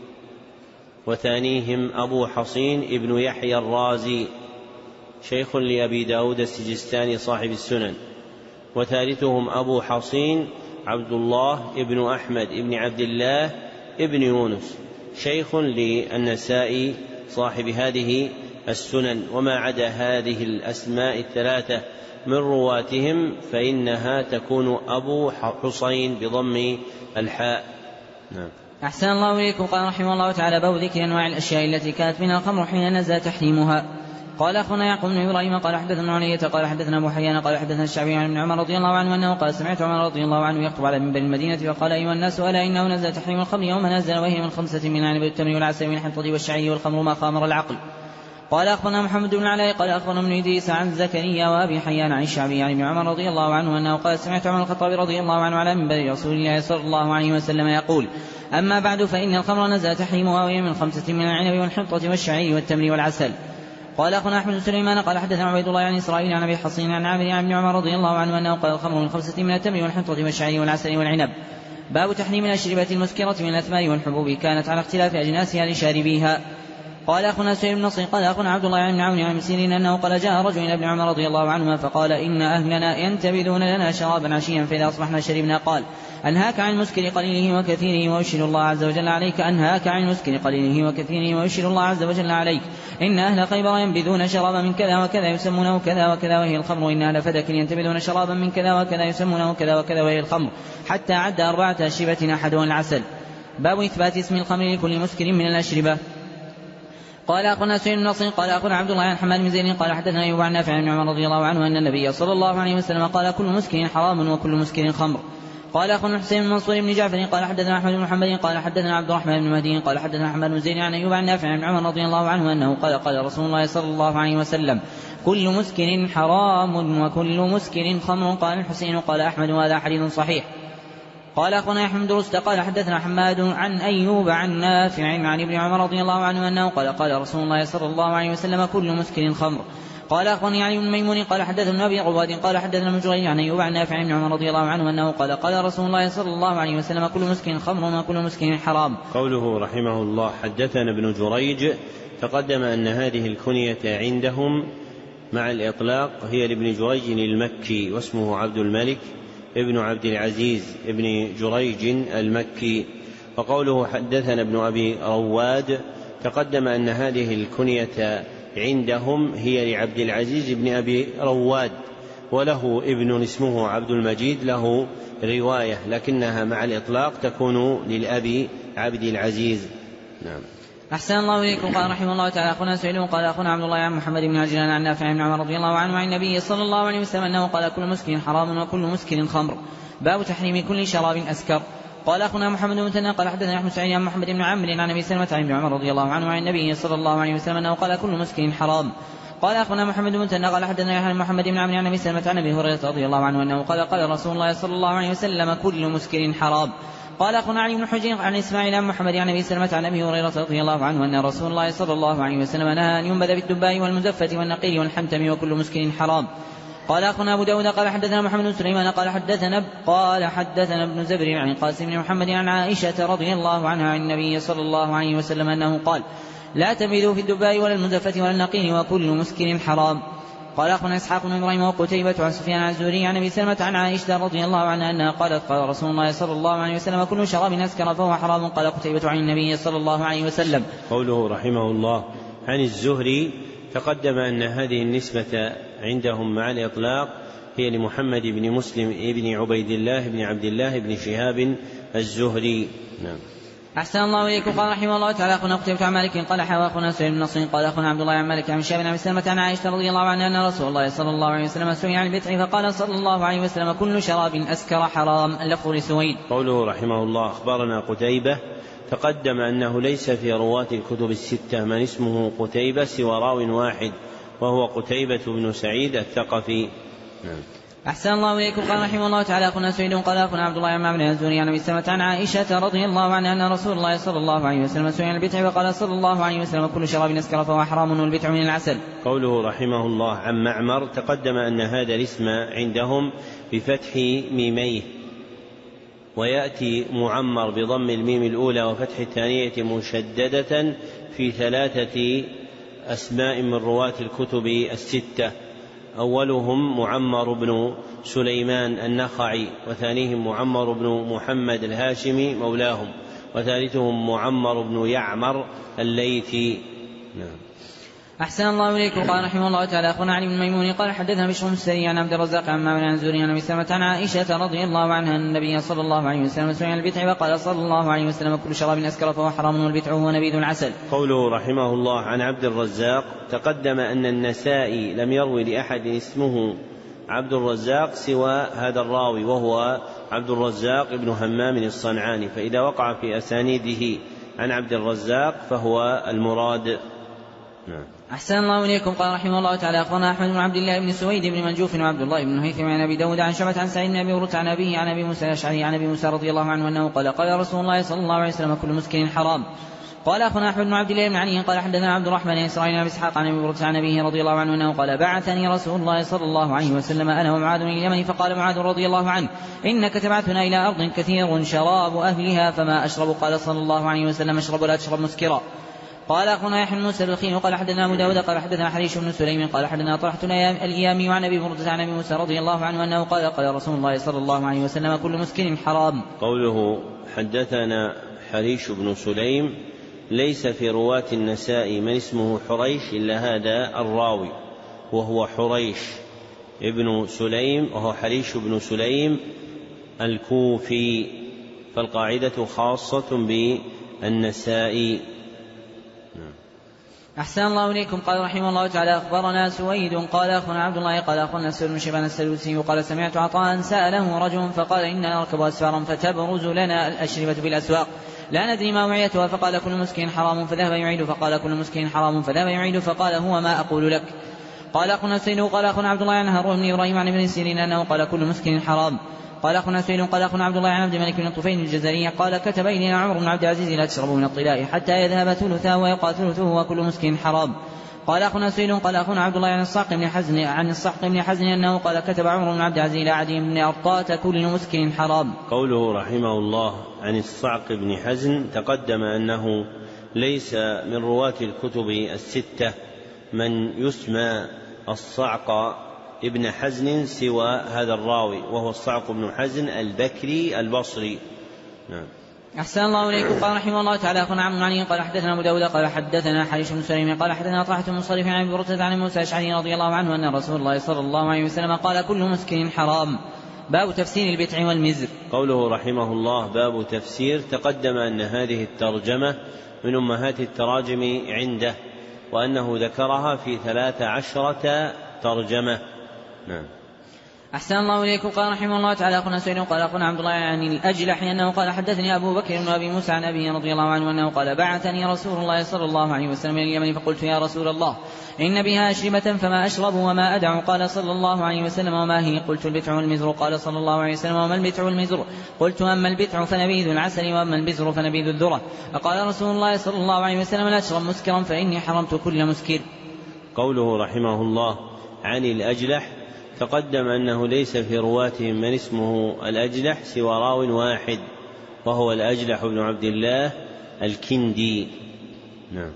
وثانيهم أبو حصين ابن يحيى الرازي شيخ لأبي داود السجستاني صاحب السنن، وثالثهم أبو حصين عبد الله ابن أحمد ابن عبد الله ابن يونس شيخ للنسائي صاحب هذه السنن. وما عدا هذه الأسماء الثلاثة من رواتهم فإنها تكون أبو حصين بضم الحاء. نعم. أحسن الله إليكم. قال رحمه الله تعالى باب ذكر أنواع الأشياء التي كانت منها الخمر حين نزل تحريمها. قال أخونا يعقوب بن إبراهيم قال حدثنا علية قال حدثنا أبو حيان قال حدثنا الشعبي عن ابن عمر رضي الله عنه أنه قال سمعت عمر رضي الله عنه يخطب على منبر المدينة فقال أيها الناس ألا إنه نزل تحريم الخمر يوم نزل وهي من خمسة من عنب التمر والعسل من حنطة والشعير والخمر ما خامر العقل. قال أخبرنا محمد بن علاء قال أخبرنا ابن إدريس عن زكريا وأبي حيان عن الشعبي عن ابن عمر رضي الله عنه أنه قال سمعت عمر الخطاب رضي الله عنه على منبر رسول الله صلى الله عليه وسلم يقول أما بعد فإن الخمر نزل تحريمها وهي من خمسة من العنب والحنطة والشعير والتمر والعسل. قال أخونا أحمد بن سليمان قال حدثنا عبيد الله عن إسرائيل عن أبي حصين عن عامر عن ابن عمر رضي الله عنه أنه قال الخمر من خمسة من التمر والحنطة والشعير والعسل والعنب. باب تحريم الأشربة المسكرة من الأثمار والحبوب كانت على اختلاف أجناسها لشاربيها. قال أخونا سعيد بن نصر قال أخونا عبد الله بن عون عن سيرين أنه قال جاء رجل إلى ابن عمر رضي الله عنهما فقال إن أهلنا ينتبذون لنا شرابا عشيا فإذا أصبحنا شربنا. قال أنهاك عن المسكر قليله وكثيره ويشهد الله عز وجل عليك أنهاك عن المسكر قليله وكثيره ويشهد الله عز وجل عليك إن أهل خيبر ينبذون شرابا من كذا وكذا يسمونه كذا وكذا وهي الخمر إن أهل فدك ينتبذون شرابا من كذا وكذا يسمونه كذا وكذا وهي الخمر حتى عد أربعة أشربة أحدها العسل. باب إثبات اسم الخمر لكل مسكر من الأشربة. قال أخونا سعيد بن نصر قال أخونا عبد الله عن حماد بن زيد قال حدثنا أيوب عن نافع بن عمر رضي الله عنه أن النبي صلى الله عليه وسلم قال كل مسكر حرام وكل مسكر خمر. قال أخونا حسين بن منصور بن جعفر قال حدثنا أحمد بن محمد قال حدثنا عبد الرحمن بن مهدي قال حدثنا حماد بن زيد عن أيوب عن نافع بن عمر رضي الله عنه أنه قال قال رسول الله صلى الله عليه وسلم كل مسكر حرام وكل مسكر خمر. قال الحسين قال أحمد وهذا حديث صحيح. قال أخونا يحمد رست قال حدثنا حماد عن أيوب عن نافع عن ابن عمر رضي الله عنه أنه قال قال رسول الله صلى الله عليه وسلم كل مسكر خمر. قال أخونا علي بن ميمون قال حدثنا أبي عباد قال حدثنا ابن جريج عن أيوب عن نافع بن عمر رضي الله عنه أنه قال قال رسول الله صلى الله عليه وسلم كل مسكر خمر وكل مسكر حرام. قوله رحمه الله حدثنا ابن جريج تقدم أن هذه الكنية عندهم مع الإطلاق هي لابن جريج المكي واسمه عبد الملك ابن عبد العزيز ابن جريج المكي. وقوله حدثنا ابن أبي رواد تقدم أن هذه الكنية عندهم هي لعبد العزيز ابن أبي رواد وله ابن اسمه عبد المجيد له رواية لكنها مع الإطلاق تكون للأبي عبد العزيز. نعم. أحسن الله إليكم. قال رحمه الله تعالى أخونا سعيد قال أخونا عبد الله عن محمد بن عجلان عن نافع بن عمر رضي الله عنه عن النبي صلى الله عليه وسلم أنه قال كل مسكر حرام وكل مسكر خمر. باب تحريم كل شراب أسكر. قال أخونا محمد بن مثنى قال حدثنا أحمد سعيد عن محمد بن عمرو عن أبي سلمة عن ابن عمر رضي الله عنه عن النبي صلى الله عليه وسلم أنه قال كل مسكر حرام. قال أخونا محمد بن مثنى قال حدثنا يحيى بن محمد بن عمرو عن أبي سلمة عن أبي هريرة رضي الله عنه أنه قال قال رسول الله صلى الله عليه وسلم كل مسكر حرام. قال أخونا علي بن حجر عن إسماعيل عن محمد عن أبي سلمة عن أبي هريرة رضي الله عنه أن رسول الله صلى الله عليه وسلم نهى أن ينبذ بالدباء والمزفة والنقير والحنتم وكل مسكر حرام. قال أخونا أبو داود قال حدثنا محمد بن سليمان قال حدثنا قال حدثنا ابن زبر عن قاسم بن محمد عن عائشة رضي الله عنها عن النبي صلى الله عليه وسلم أنه قال لا تنبذوا في الدباء ولا المزفة ولا النقير وكل مسكر حرام. قال أخونا إسحاق بن إبراهيم وقتيبة عن سفيان عن الزهري عن أبي سلمة عن عائشة رضي الله عنها أنها قالت قال رسول الله صلى الله عليه وسلم كل شراب أسكر فهو حرام. قال قتيبة عن النبي صلى الله عليه وسلم. قوله رحمه الله عن الزهري تقدم أن هذه النسبة عندهم مع الإطلاق هي لمحمد بن مسلم ابن عبيد الله بن عبد الله بن شهاب الزهري. نعم. أحسن الله إليكم. قال رحمه الله تعالى أخونا قتيبة عن مالك قال حوى أخونا سعيد بن نصر قال أخونا عبد الله عن مالك عن شهاب بن أبي سلمة عن عائشة رضي الله عنها أن رسول الله صلى الله عليه وسلم سئل عن البتع فقال صلى الله عليه وسلم كل شراب أسكر حرام. اللفظ لسويد. قوله رحمه الله أخبرنا قتيبة تقدم أنه ليس في رواة الكتب الستة من اسمه قتيبة سوى راو واحد وهو قتيبة بن سعيد الثقفي. نعم. أحسن الله إليكم. قال رحمه الله تعالى أخونا سعيد قال أخونا عبد الله عن معمر الزهري عن أبي سلمة عن عائشة رضي الله عنها أن رسول الله صلى الله عليه وسلم سئل عن البتع فقال صلى الله عليه وسلم كل شراب أسكر فهو حرام والبتع من العسل. قوله رحمه الله عن معمر تقدم أن هذا الاسم عندهم بفتح ميميه ويأتي معمر بضم الميم الأولى وفتح الثانية مشددة في ثلاثة أسماء من رواة الكتب الستة أولهم معمر بن سليمان النخعي وثانيهم معمر بن محمد الهاشمي مولاهم وثالثهم معمر بن يعمر الليثي. نعم. أحسن الله إليكم. قال رحمه الله تعالى أخونا علي بن ميمون قال حدثنا بشر بن السري عن عبد الرزاق عن معمر عن الزهري عن أبي سلمة عن عائشة رضي الله عنها أن النبي صلى الله عليه وسلم سئل عن البتع وقال صلى الله عليه وسلم كل شراب أسكر فهو حرام والبتع هو نبيذ العسل. قوله رحمه الله عن عبد الرزاق تقدم أن النسائي لم يروي لأحد اسمه عبد الرزاق سوى هذا الراوي وهو عبد الرزاق بن همام الصنعاني فإذا وقع في أسانيده عن عبد الرزاق فهو المراد. نعم. أحسن الله إليكم. قال رحمه الله تعالى أخبرنا أحمد بن عبد الله بن سويد بن منجوف وعبد الله بن هيثم عن أبي داود عن شعبة عن سعيد بن أبي هريرة عن أبيه عن أبي موسى الأشعري عن أبي موسى رضي الله عنه أنه قال قال رسول الله صلى الله عليه وسلم كل مسكر حرام. قال أخونا أحمد بن عبد الله بن علي قال حدثنا عبد الرحمن بن إسرائيل بن إسحاق عن أبي بردة عن أبيه رضي الله عنه أنه قال بعثني رسول الله صلى الله عليه وسلم أنا ومعاذ إلى اليمن فقال معاذ رضي الله عنه إنك تبعثنا إلى أرض كثير شراب أهلها فما أشرب قال صلى الله عليه وسلم اشرب ولا تشرب مسكرا. قال أخونا يحيى بن موسى الخين قال حدثنا أبو داود قال حدثنا حريش بن سليم قال حدثنا طلحة الإيامي عن أبي بردة عن أبي موسى رضي الله عنه أنه قال قال رسول الله صلى الله عليه وسلم كل مسكر حرام. قوله حدثنا حريش بن سليم ليس في رواة النساء من اسمه حريش إلا هذا الراوي وهو حريش ابن سليم وهو حريش بن سليم الكوفي، فالقاعدة خاصة بالنساء. أحسن الله إليكم. قال رحمه الله تعالى أخبرنا سويد قال أخونا عبد الله قال أخونا سويد بن شيبان السدوسي قال سمعت عطاء سأله رجل فقال إننا نركب أسفارا فتبرز لنا الأشربة في الأسواق لا ندري ما وعيتها فقال كل مسكين حرام فذهب يعيد فقال كل مسكين حرام فذهب يعيد فقال هو ما أقول لك. قال أخونا سويد قال أخونا عبد الله عن هارون بن إبراهيم عن ابن سيرين أنه قال كل مسكين حرام. قال أخونا سويد قال أخونا عبد الله عن عبد الملك بن الطفيل الجزري قال كتب إلينا عمر بن عبد العزيز لا تشربوا من الطلاء حتى يذهب ثلثه ويبقى ثلثه وكل مسكين حرام. قال أخونا سويد قال أخونا عبد الله عن الصعق بن حزن عن الصعق بن حزن أنه قال كتب عمر بن عبد العزيز إلى عدي بن أرطاة كل مسكين حرام. قوله رحمه الله عن الصعق بن حزن تقدم أنه ليس من رواة الكتب الستة من يسمى الصعق ابن حزن سوى هذا الراوي وهو الصعق بن حزن البكري البصري. نعم. أحسن الله إليكم. قال رحمه الله تعالى أخونا عمرو بن علي قال حدثنا أبو داود قال حدثنا حريش بن سليم قال حدثنا طلحة بن مصرف عن أبي بردة عن موسى الأشعري رضي الله عنه أن رسول الله صلى الله عليه وسلم قال كل مسكر حرام. باب تفسير البتع والمزر. قوله رحمه الله باب تفسير تقدم أن هذه الترجمة من أمهات التراجم عنده وأنه ذكرها في ثلاث عشرة ترجمة. نعم. أحسن الله إليكم. قال رحمه الله تعالى أخونا سعيد قال أخونا عبد الله عن الأجلح أنه قال حدثني أبو بكر بن أبي موسى عن أبيه رضي الله عنه أنه قال بعثني رسول الله صلى الله عليه وسلم إلى اليمن فقلت يا رسول الله إن بها أشربة فما أشرب وما أدع قال صلى الله عليه وسلم وما هي قلت البتع والمزر قال صلى الله عليه وسلم وما البتع والمزر قلت أما البتع فنبيذ العسل وأما المزر فنبيذ الذرة فقال رسول الله صلى الله عليه وسلم لا تشرب مسكرا فإني حرمت كل مسكر. قوله رحمه الله عن الأجلح تقدم أنه ليس في رواتهم من اسمه الأجلح سوى راو واحد وهو الأجلح بن عبد الله الكندي. نعم.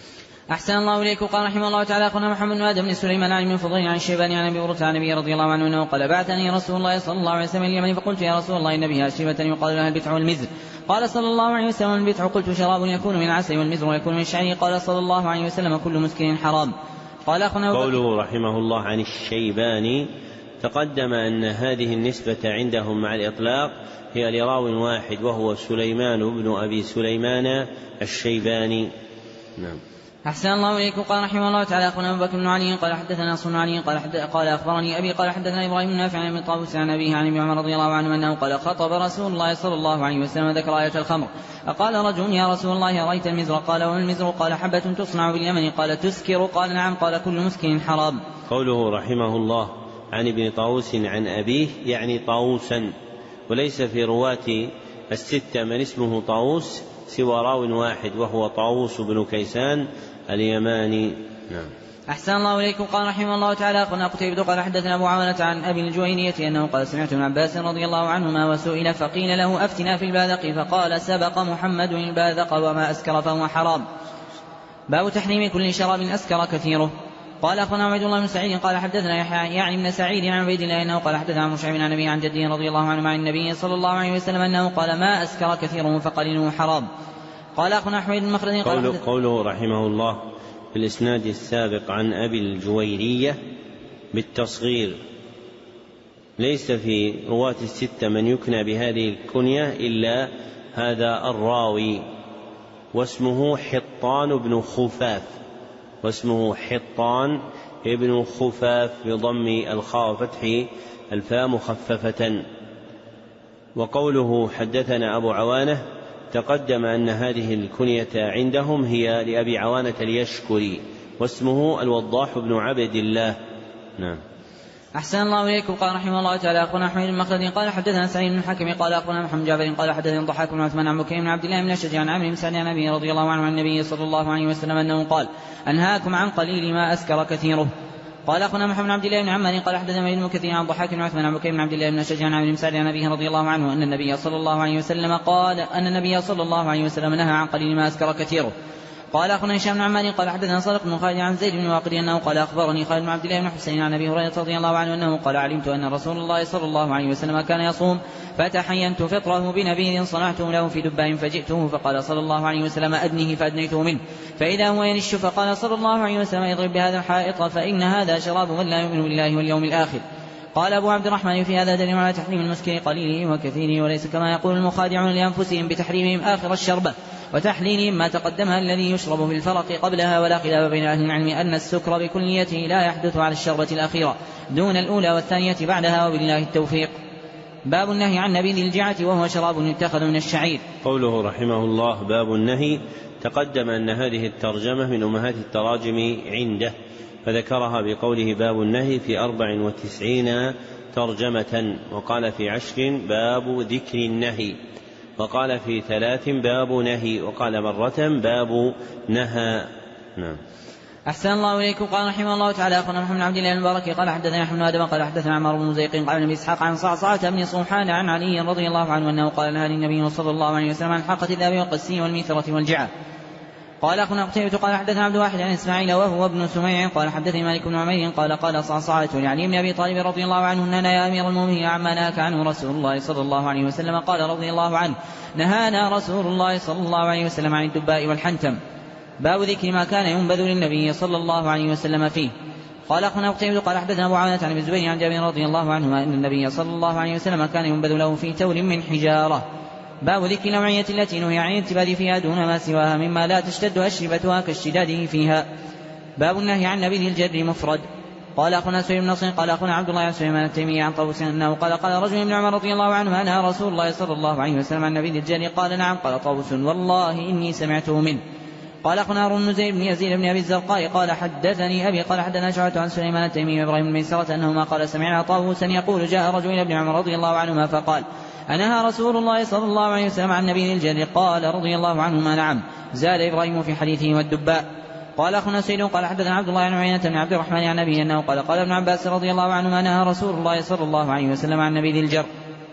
أحسن الله إليكم. قال رحمه الله تعالى أخونا محمد بن آدم بن سليمان عن ابن فضيل عن الشيباني عن أبي بردة عن أبي رضي الله عنه أنه قال بعثني رسول الله صلى الله عليه وسلم اليمن فقلت يا رسول الله إن بها أشربة يقال لها البتع والمزر قال صلى الله عليه وسلم البتع قلت شراب يكون من العسل والمزر يكون من الشعير قال صلى الله عليه وسلم كل مسكر حرام. قال أخونا قوله رحمه الله عن الشيباني تقدم أن هذه النسبة عندهم مع الإطلاق هي لراو واحد وهو سليمان بن أبي سليمان الشيباني. نعم. أحسن الله إليكم. قال رحمه الله تعالى أخونا أبو بكر بن علي قال حدثنا صن علي قال, قال أخبرني أبي قال حدثنا إبراهيم بن نافع عن طاووس عن أبيه عن ابن عمر رضي الله عنه أنه قال خطب رسول الله صلى الله عليه وسلم ذكر آية الخمر فقال رجل يا رسول الله رأيت المزر قال وما المزر قال حبة تصنع باليمن قال تسكر قال نعم قال كل مسكر حرام. قوله رحمه الله عن ابن طاووس عن أبيه يعني طاووسا وليس في رواة الستة من اسمه طاووس سوى راو واحد وهو طاووس بن كيسان اليماني. نعم. أحسن الله إليكم. قال رحمه الله تعالى أخونا قتيبة قال حدثنا أبو عوانة عن أبي الجوينية أنه قال سمعت ابن عباس رضي الله عنهما وسئل فقيل له أفتنا في الباذق فقال سبق محمد الباذق وما أسكر فهو حرام. باب تحريم كل شراب أسكر كثيره. قال أخونا عبد الله بن سعيد قال حدثنا يحيى يعني بن سعيد عن عبيد الله أنه قال حدثنا عن مشعب عن أبي عن جده رضي الله عنه عن النبي صلى الله عليه وسلم أنه قال ما أسكر كثيره فقليله حرام. قال أخونا أحمد بن مخلد قوله, قوله رحمه الله في الإسناد السابق عن أبي الجويرية بالتصغير ليس في رواة الستة من يكنى بهذه الكنية إلا هذا الراوي واسمه حطان بن خفاف واسمه حطان ابن خفاف بضم الخاء وفتح الفاء مخففة. وقوله حدثنا أبو عوانة تقدم أن هذه الكنية عندهم هي لأبي عوانة اليشكري واسمه الوضاح بن عبد الله. نعم. أحسن الله إليكم. قال رحمه الله تعالى أخونا حميد المخلدي قال حدثنا سعيد بن الحكم قال أخونا محمد جابر قال حدثنا الضحاك بن عثمان عن بكير بن عبد الله بن أشج عن عمرو بن سعد عن أبي رضي الله عنه عن النبي صلى الله عليه وسلم أنه قال أنهاكم عن قليل ما أسكر كثيره. قال أخونا محمد بن عبد الله بن عمار قال حدثنا ابن كثير عن ضحاك بن عثمان عن بكير بن عبد الله بن أشج عن عمرو بن سعد عن أبيه رضي الله عنه أن النبي صلى الله عليه وسلم قال أن النبي صلى الله عليه وسلم نهى عن قليل ما أسكر كثيره. قال أخونا هشام بن عمار قال حدثنا صدق بن خالد عن زيد بن واقد أنه قال أخبرني خالد بن عبد الله بن حسين عن أبي هريرة رضي الله عنه أنه قال علمت أن رسول الله صلى الله عليه وسلم كان يصوم فتحينت فطره بنبيذ صنعته له في دباء فجئته فقال صلى الله عليه وسلم أدنه فأدنيته منه فإذا هو ينش فقال صلى الله عليه وسلم اضرب بهذا الحائط فإن هذا شراب من لا يؤمن بالله واليوم الآخر. قال أبو عبد الرحمن في هذا دليل على تحريم المسكر قليله وكثيره وليس كما يقول المخادعون لأنفسهم بتحريمهم آخر الشربة وتحليلهم ما تقدمها الذي يشرب في الفرق قبلها. ولا خلاف بين أهل العلم أن السكر بكليته لا يحدث على الشربة الأخيرة دون الأولى والثانية بعدها وبالله التوفيق. باب النهي عن نبيذ الجعة وهو شراب يتخذ من الشعير. قوله رحمه الله باب النهي تقدم أن هذه الترجمة من أمهات التراجم عنده فذكرها بقوله باب النهي في أربع وتسعين ترجمة وقال في عشر باب ذكر النهي وقال في ثلاث باب نهي وقال مرة باب نهى. نعم. أحسن الله إليكم. قال رحمه الله تعالى أخونا محمد بن عبد الله المبارك قال حدثنا يحيى بن آدم قال حدثنا عمار بن زيق قال ابن إسحاق عن صعصعة بن صوحان عن علي رضي الله عنه أنه قال نهى النبي صلى الله عليه وسلم عن حلقة الذهب والقسي والميثرة والجعة. قال أخونا قتيبة قال حدثنا عبد الواحد عن إسماعيل وهو ابن سميع قال حدثني مالك بن عمير قال قال صعصعة يعني ابن أبي طالب رضي الله عنه أننا يا أمير المؤمنين عما نهاك عنه رسول الله صلى الله عليه وسلم. قال رضي الله عنه نهانا رسول الله صلى الله عليه وسلم عن الدباء والحنتم. باب ذكر ما كان ينبذ للنبي صلى الله عليه وسلم فيه. قال أخونا قتيبة قال حدثنا أبو عوانة عن ابن الزبير عن جابر رضي الله عنهما أن النبي صلى الله عليه وسلم كان ينبذ له في تور من حجارة. باب ذكر النوعية التي نهي عن الانتباذ فيها دون ما سواها مما لا تشتد أشربتها كاشتداده فيها. باب النهي عن نبذ الجر مفرد. قال أخونا سعيد بن نصر قال أخونا عبد الله بن سليمان التيمي عن طاووس أنه قال قال رجل من عمر رضي الله عنه نهى رسول الله صلى الله عليه وسلم عن نبذ الجر. قال نعم. قال طاووس والله إني سمعته منه. قال أخونا هارون بن زيد بن يزيد بن أبي الزرقاء قال حدثني أبي قال حدثنا شعبة عن سليمان التيمي وإبراهيم بن ميسرة أنهما قال سمعنا طاووسا يقول جاء رجل إلى ابن عمر رضي الله عنهما فقال أنهى رسول الله صلى الله عليه وسلم عن نبذ الجر. قال رضي الله عنهما نعم. زاد إبراهيم في حديثه والدباء. قال أخونا سيد قال حدثنا عبد الله بن عيينة بن عبد الرحمن عن أبيه أنه قال قال ابن عباس رضي الله عنهما نهى رسول الله صلى الله عليه وسلم عن نبذ الجر.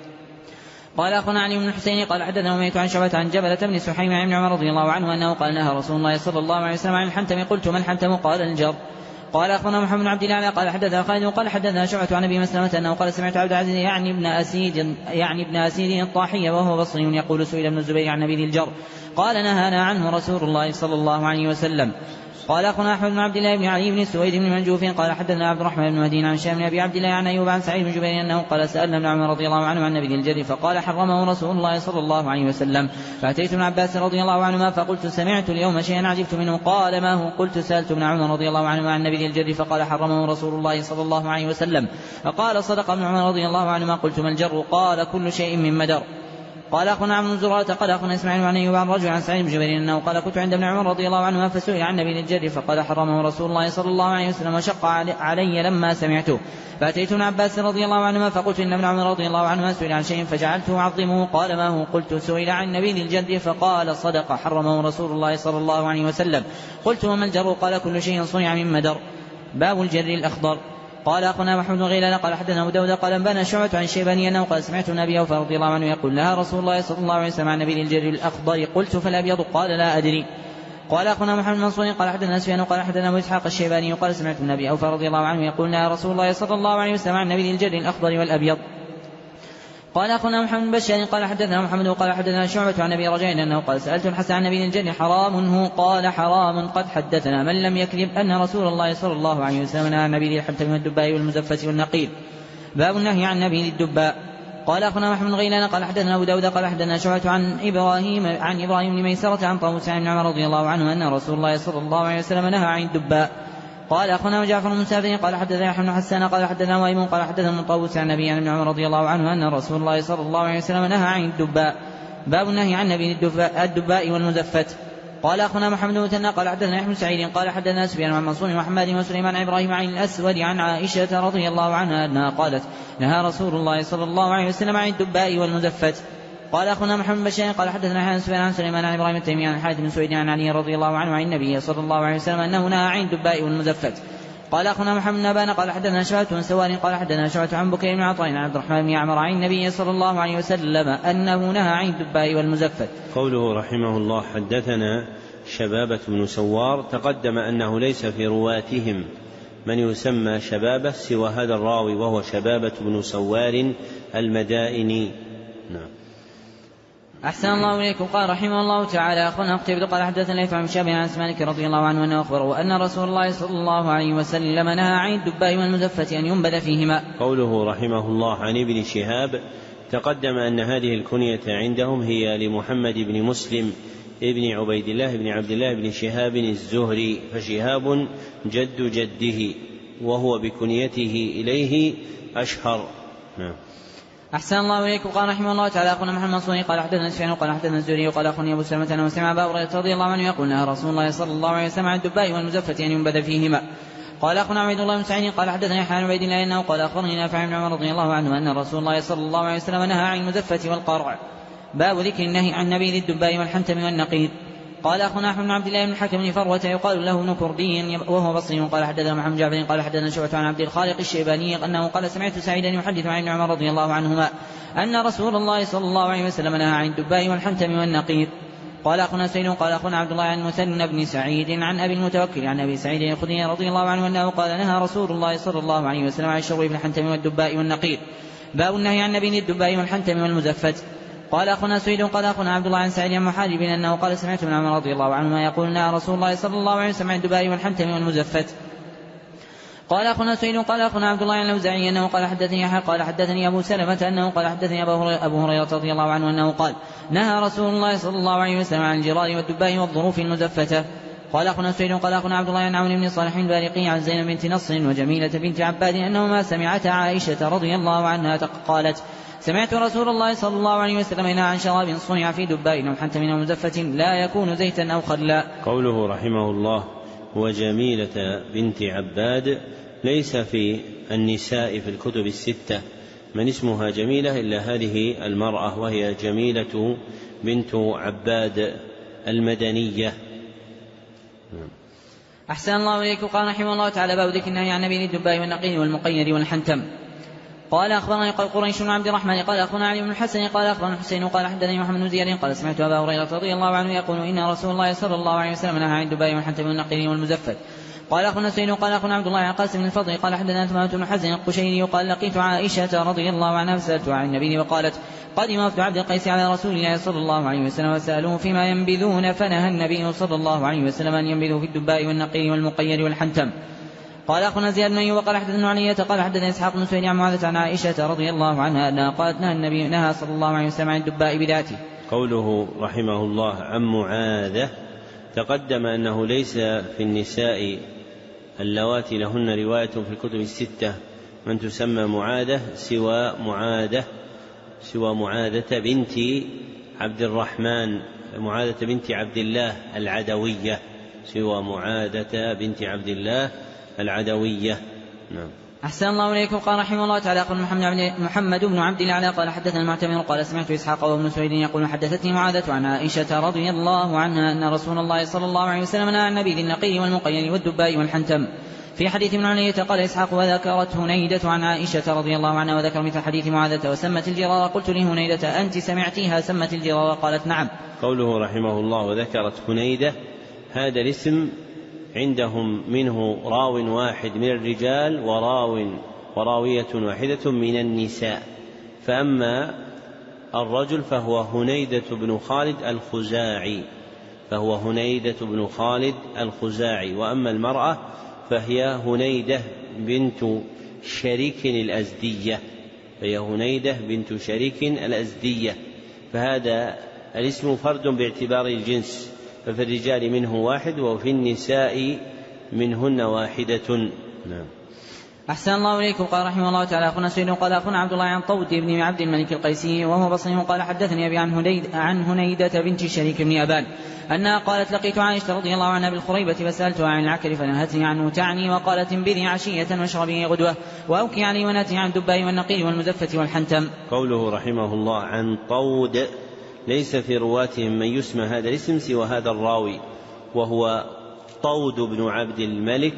قال أخونا علي بن حسين قال حدثنا أمية عن شعبة عن جبلة بن سحيم عن ابن عمر رضي الله عنه أنه قال نهى رسول الله صلى الله عليه وسلم عن الحنتم. قلت ما الحنتم؟ قال الجر. قال أخونا محمد بن عبد الله قال حدثنا خالد قال حدثنا شعبة عن أبي مسلمة أنه قال سمعت عبد العزيز يعني ابن أسيد يعني ابن أسيد الطاحية وهو بصري يقول سئل ابن الزبير عن نبذ الجر قال نهانا عنه رسول الله صلى الله عليه وسلم. قال أخونا أحمد بن عبد الله بن علي بن سويد بن منجوف قال حدثنا عبد الرحمن بن مهدي عن هشام بن أبي عبد الله عن أيوب عن سعيد بن جبير أنه قال سألنا ابن عمر رضي الله عنه عن نبذ الجر فقال حرمه رسول الله صلى الله عليه وسلم. فأتيت ابن عباس رضي الله عنهما فقلت سمعت اليوم شيئا عجبت منه. قال ما هو؟ قلت سألت ابن عمر رضي الله عنهما عن نبذ الجر فقال حرمه رسول الله صلى الله عليه وسلم. فقال صدق ابن عمر رضي الله عنهما. قلت ما الجر؟ قال كل شيء من مدر. قال أخونا عمرو بن زرارة قال أخونا إسماعيل عن أيوب عن رجل عن سعيد بن جبير أنه قال كنت عند ابن عمر رضي الله عنهما فسئل عن نبذ الجر فقال حرمه رسول الله صلى الله عليه وسلم وشق علي لما سمعته. فأتيت ابن عباس رضي الله عنهما فقلت إن ابن عمر رضي الله عنهما سئل عن شيء فجعلته أعظمه. قال ما هو؟ قلت سئل عن نبذ الجر فقال صدق حرمه رسول الله صلى الله عليه وسلم. قلت وما الجر؟ قال كل شيء صنع من مدر. باب الجر الأخضر. قال أخونا محمود بن غيلان قال حدثنا أبو داود قال أنبانا شعبة عن الشيباني أنه قال سمعت النبي أوفى رضي الله عنه يقول لها رسول الله صلى الله عليه وسلم عن نبذ الجر الأخضر. قلت فالأبيض؟ قال لا أدري. قال أخونا محمد بن منصور قال حدثنا سفيان قال حدثنا أبو إسحاق الشيباني قال سمعت النبي أوفى رضي الله عنه يقول لها رسول الله صلى الله عليه وسلم عن نبذ الجر الأخضر والأبيض. قال أخونا محمد بن بشار قال حدثنا محمد قال حدثنا شعبة عن أبي رجاء أنه قال سألت الحسن عن نبذ الجر حرام هو؟ قال حرام. قد حدثنا من لم يكذب أن رسول الله صلى الله عليه وسلم عن نبذ الحنتم والدباء والمزفة والنقيل. باب النهي عن نبذ الدباء. قال أخونا محمد بن غيلان قال حدثنا أبو داود قال حدثنا شعبة عن إبراهيم عن إبراهيم بن ميسرة عن طاووس عن ابن عمر رضي الله عنه أن رسول الله صلى الله عليه وسلم نهى عن الدباء. قال أخونا جعفر بن مسافر قال حدثنا يحيى بن حسان قال حدثنا وائل قال حدثنا من طاووس عن النبي عن ابن عمر رضي الله عنه أن رسول الله صلى الله عليه وسلم نهى عن الدباء. باب النهي عن نبذ الدباء والمزفت. قال أخونا محمد بن مثنى قال حدثنا يحيى بن سعيد قال حدثنا سفيان عن منصور وحماد وسليمان عن إبراهيم عن الأسود عن عائشة رضي الله عنها أنها قالت نهى رسول الله صلى الله عليه وسلم عن الدباء والمزفت. قال أخونا محمد بن بشير قال حدثنا حدثنا سفيان عن سليمان عن إبراهيم التيمي عن الحارث بن سويد عن علي رضي الله عنه عن النبي صلى الله عليه وسلم أنه نهى عن الدباء والمزفت. قال أخونا محمد بن أبان قال حدثنا شعبة بن سوار قال حدثنا شعبة عن بكير بن عطاء عن عبد الرحمن بن يعمر عن النبي صلى الله عليه وسلم أنه نهى عن الدباء والمزفت. قوله رحمه الله حدثنا شبابة بن سوار، تقدم أنه ليس في رواتهم من يسمى شبابة سوى هذا الراوي وهو شبابة بن سوار المدائني. نعم. أحسن الله إليكم. قال رحمه الله تعالى أخونا قتيبة قال حدثنا ليث عن شاب عن مالك رضي الله عنه أنه أخبره أن رسول الله صلى الله عليه وسلم نهى عن الدباء والمزفت أن ينبذ فيهما. قوله رحمه الله عن ابن شهاب، تقدم أن هذه الكنية عندهم هي لمحمد بن مسلم ابن عبيد الله بن عبد الله بن شهاب الزهري، فشهاب جد جده وهو بكنيته إليه أشهر. نعم. أحسن الله إليكم. قال رحمه الله تعالى أخونا محمد منصور قال حدثنا سفيان قال حدثنا الزهري قال أخونا أبو سلمة أنه سمع أبا هريرة رضي الله عنه يقول نهى رسول الله صلى الله عليه وسلم عن الدباء والمزفت أن ينبذ فيهما. قال أخونا عبيد الله بن سعيد قال حدثنا يحيى بن عبيد الله أنه قال أخبرني نافع بن عمر رضي الله عنه أن رسول الله صلى الله عليه وسلم نهى عن المزفت والقرع. باب ذكر النهي عن نبيذ الدباء والحنتم والنقيض. قال أخونا أحمد بن عبد الله بن الحكم بن فروة يقال له ابن كردي وهو بصري قال حدثنا محمد بن جعفر قال حدثنا شعبة عن عبد الخالق الشيباني أنه قال سمعت سعيدا يحدث عن ابن عمر رضي الله عنهما أن رسول الله صلى الله عليه وسلم نهى عن الدباء والحنتم والنقيض. قال أخونا سعيد قال أخونا عبد الله عن مثنى بن سعيد عن أبي المتوكل عن أبي سعيد الخدري رضي الله عنه أنه قال نهى رسول الله صلى الله عليه وسلم عن الشرب بالحنتم والدباء والنقيض. باب النهي عن نبيذ الدباء والحنتم والمزفت. قال أخونا سعيد قال أخونا عبد الله عن سعيد بن محارب أنه قال سمعت ابن عمر رضي الله عنهما يقول نهى رسول الله صلى الله عليه وسلم عن الدباء والحنتم والمزفت. قال أخونا سعيد قال أخونا عبد الله عن الأوزاعي أنه قال حدثني يحيى قال حدثني أبو سلمة أنه قال حدثني أبو هريرة رضي الله عنه أنه قال نهى رسول الله صلى الله عليه وسلم عن الجرار والدباء والظروف المزفتة. قال أخونا سعيد قال أخونا عبد الله عن عون بن صالح البارقي عن زينب بنت نصر وجميلة بنت عباد أنهما سمعتا عائشة رضي الله عنها قالت سمعت رسول الله صلى الله عليه وسلم ينهى عن شراب صنع في دباء أو حنتم أو مزفة لا يكون زيتا أو خلا. قوله رحمه الله وجميلة بنت عباد، ليس في النساء في الكتب الستة من اسمها جميلة إلا هذه المرأة وهي جميلة بنت عباد المدنية. أحسن الله إليكم. قال رحمه الله تعالى باب ذكر النهي عن نبيذ الدباء والنقيض والمقيد والحنتم. قال أخبرني قال قريش بن عبد الرحمن قال أخبرنا علي بن الحسن قال أخبرنا الحسين قال حدثني محمد بن زياد قال سمعت أبا هريرة رضي الله عنه يقول إن رسول الله صلى الله عليه وسلم نهى عن الدباء والحنتم والنقيض والمزفت. قال أخونا سعيد قال أخونا عبد الله عن قاسم بن الفضل قال حدثنا ثمامة بن حزن القشيري قال لقيت عائشة رضي الله عنها فسألت عن النبي وقالت قدم وفد عبد القيس على رسول الله صلى الله عليه وسلم وسألوه فيما ينبذون فنهى النبي صلى الله عليه وسلم أن ينبذوا في الدباء والنقيض والمقيد والحنتم. قال أخونا زياد بن أيوب قال حدثنا علية قال حدثنا إسحاق بن سويد عن معاذة عن عائشة رضي الله عنها أنها قالت نهى النبي نهى صلى الله عليه وسلم عن الدباء بذاته. قوله رحمه الله عن معاذة، تقدم أنه ليس في النساء اللواتي لهن رواية في الكتب الستة من تسمى معاذة سوى معاذة سوى معاذة بنت عبد الرحمن معاذة بنت عبد الله العدوية سوى معاذة بنت عبد الله العدوية. نعم. أحسن الله إليكم. قال رحمه الله تعالى قال محمد, محمد بن عبد الأعلى قال حدثنا المعتمر قال سمعت إسحاق وابن سويد يقول حدثتني معاذة عن عائشة رضي الله عنها أن رسول الله صلى الله عليه وسلم نهى عن نبيذ النقي والمقيد والدباء والحنتم. في حديث ابن علية قال إسحاق وذكرت هنيدة عن عائشة رضي الله عنها وذكر مثل حديث معاذة وسمت الجرار قلت لهنيدة أنت سمعتيها سمت الجرار قالت نعم. قوله رحمه الله وذكرت هنيدة، هذا الاسم عندهم منه راو واحد من الرجال وراو وراوية واحدة من النساء، فأما الرجل فهو هنيدة بن خالد الخزاعي فهو هنيدة بن خالد الخزاعي وأما المرأة فهي هنيدة بنت شريك الأزدية فهي هنيدة بنت شريك الأزدية فهذا الاسم فرد باعتبار الجنس، ففي الرجال منه واحد وفي النساء منهن واحدة. نعم. أحسن الله إليكم. قال رحمه الله تعالى أخونا سويد قال أخونا عبد الله عن طود بن عبد الملك القيسي وهو بصري قال حدثني أبي عن, هنيد عن هنيدة بنت شريك بن أبان أنها قالت لقيت عائشة رضي الله عنها بالخريبة فسألتها عن العكر فنهتني عنه تعني وقالت انبذي عشية واشربي غدوة وأوكي علي وناتي عن الدباء والنقيل والمزفة والحنتم. قوله رحمه الله عن طود ليس في رواتهم من يسمى هذا الاسم سوى هذا الراوي وهو طود بن عبد الملك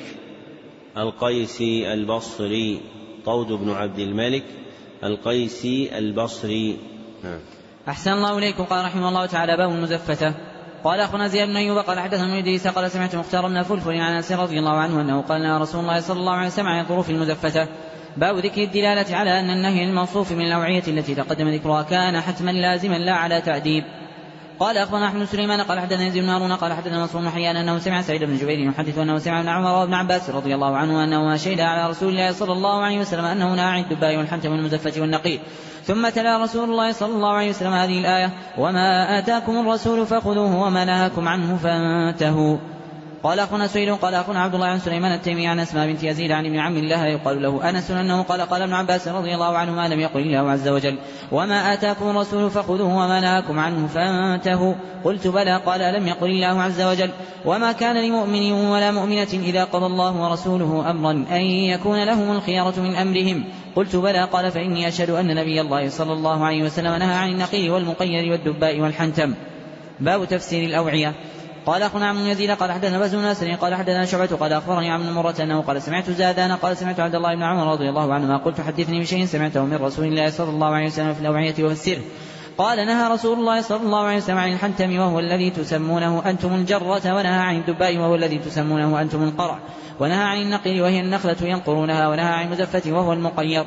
القيسي البصري. طود بن عبد الملك القيسي البصري. أحسن الله إليكم. قال رحمه الله تعالى باب المزفة. قال أخونا زياد بن أيوب قال حدثنا إدريس قال سمعت مختار بن فلفل عن أنس رضي الله عنه أنه قال لنا رسول الله صلى الله عليه وسلم عن ظروف المزفة. باب ذكر الدلالة على أن النهي الموصوف من الأوعية التي تقدم ذكرها كان حتما لازما لا على تعديب. قال أخبرنا أحمد سليمان قال حدثنا يزيد بن هارون قال حدثنا منصور بن حيان أنه سمع سعيد بن جبير يحدث أنه سمع ابن عمر وابن عباس رضي الله عنه أنهما شهدا على رسول الله صلى الله عليه وسلم أنه نهى عن الدباء والحنتم والمزفة والنقيل. ثم تلا رسول الله صلى الله عليه وسلم هذه الآية وما آتاكم الرسول فخذوه وما نهاكم عنه فانتهوا. قال أخونا سويد قال أخونا عبد الله عن سليمان التيمي عن أسماء بنت يزيد عن ابن عم الله يقال له أنس أنه قال قال ابن عباس رضي الله عنه ما لم يقل الله عز وجل وما آتاكم الرسول فخذوه وما نهاكم عنه فانتهوا. قلت بلى قال لم يقل الله عز وجل وما كان لمؤمن ولا مؤمنة إذا قضى الله ورسوله أمرا أن يكون لهم الخيارة من أمرهم. قلت بلى قال فإني أشهد أن نبي الله صلى الله عليه وسلم نهى عن النقيل والمقير والدباء والحنتم. باب تفسير الأوعية. قال أخونا عن يزيد قال حدثنا بزر بن ناصر قال حدثنا شعبة قال أخبرني عن مرة أنه قال سمعت زادان قال سمعت عبد الله بن عمر رضي الله عنهما قلت حدثني بشيء سمعته من رسول الله صلى الله عليه وسلم في الأوعية والسر. قال نهى رسول الله صلى الله عليه وسلم عن الحنتم وهو الذي تسمونه أنتم الجرة ونهى عن الدباء وهو الذي تسمونه أنتم القرع ونهى عن النقل وهي النخلة ينقرونها ونهى عن المزفة وهو المقير.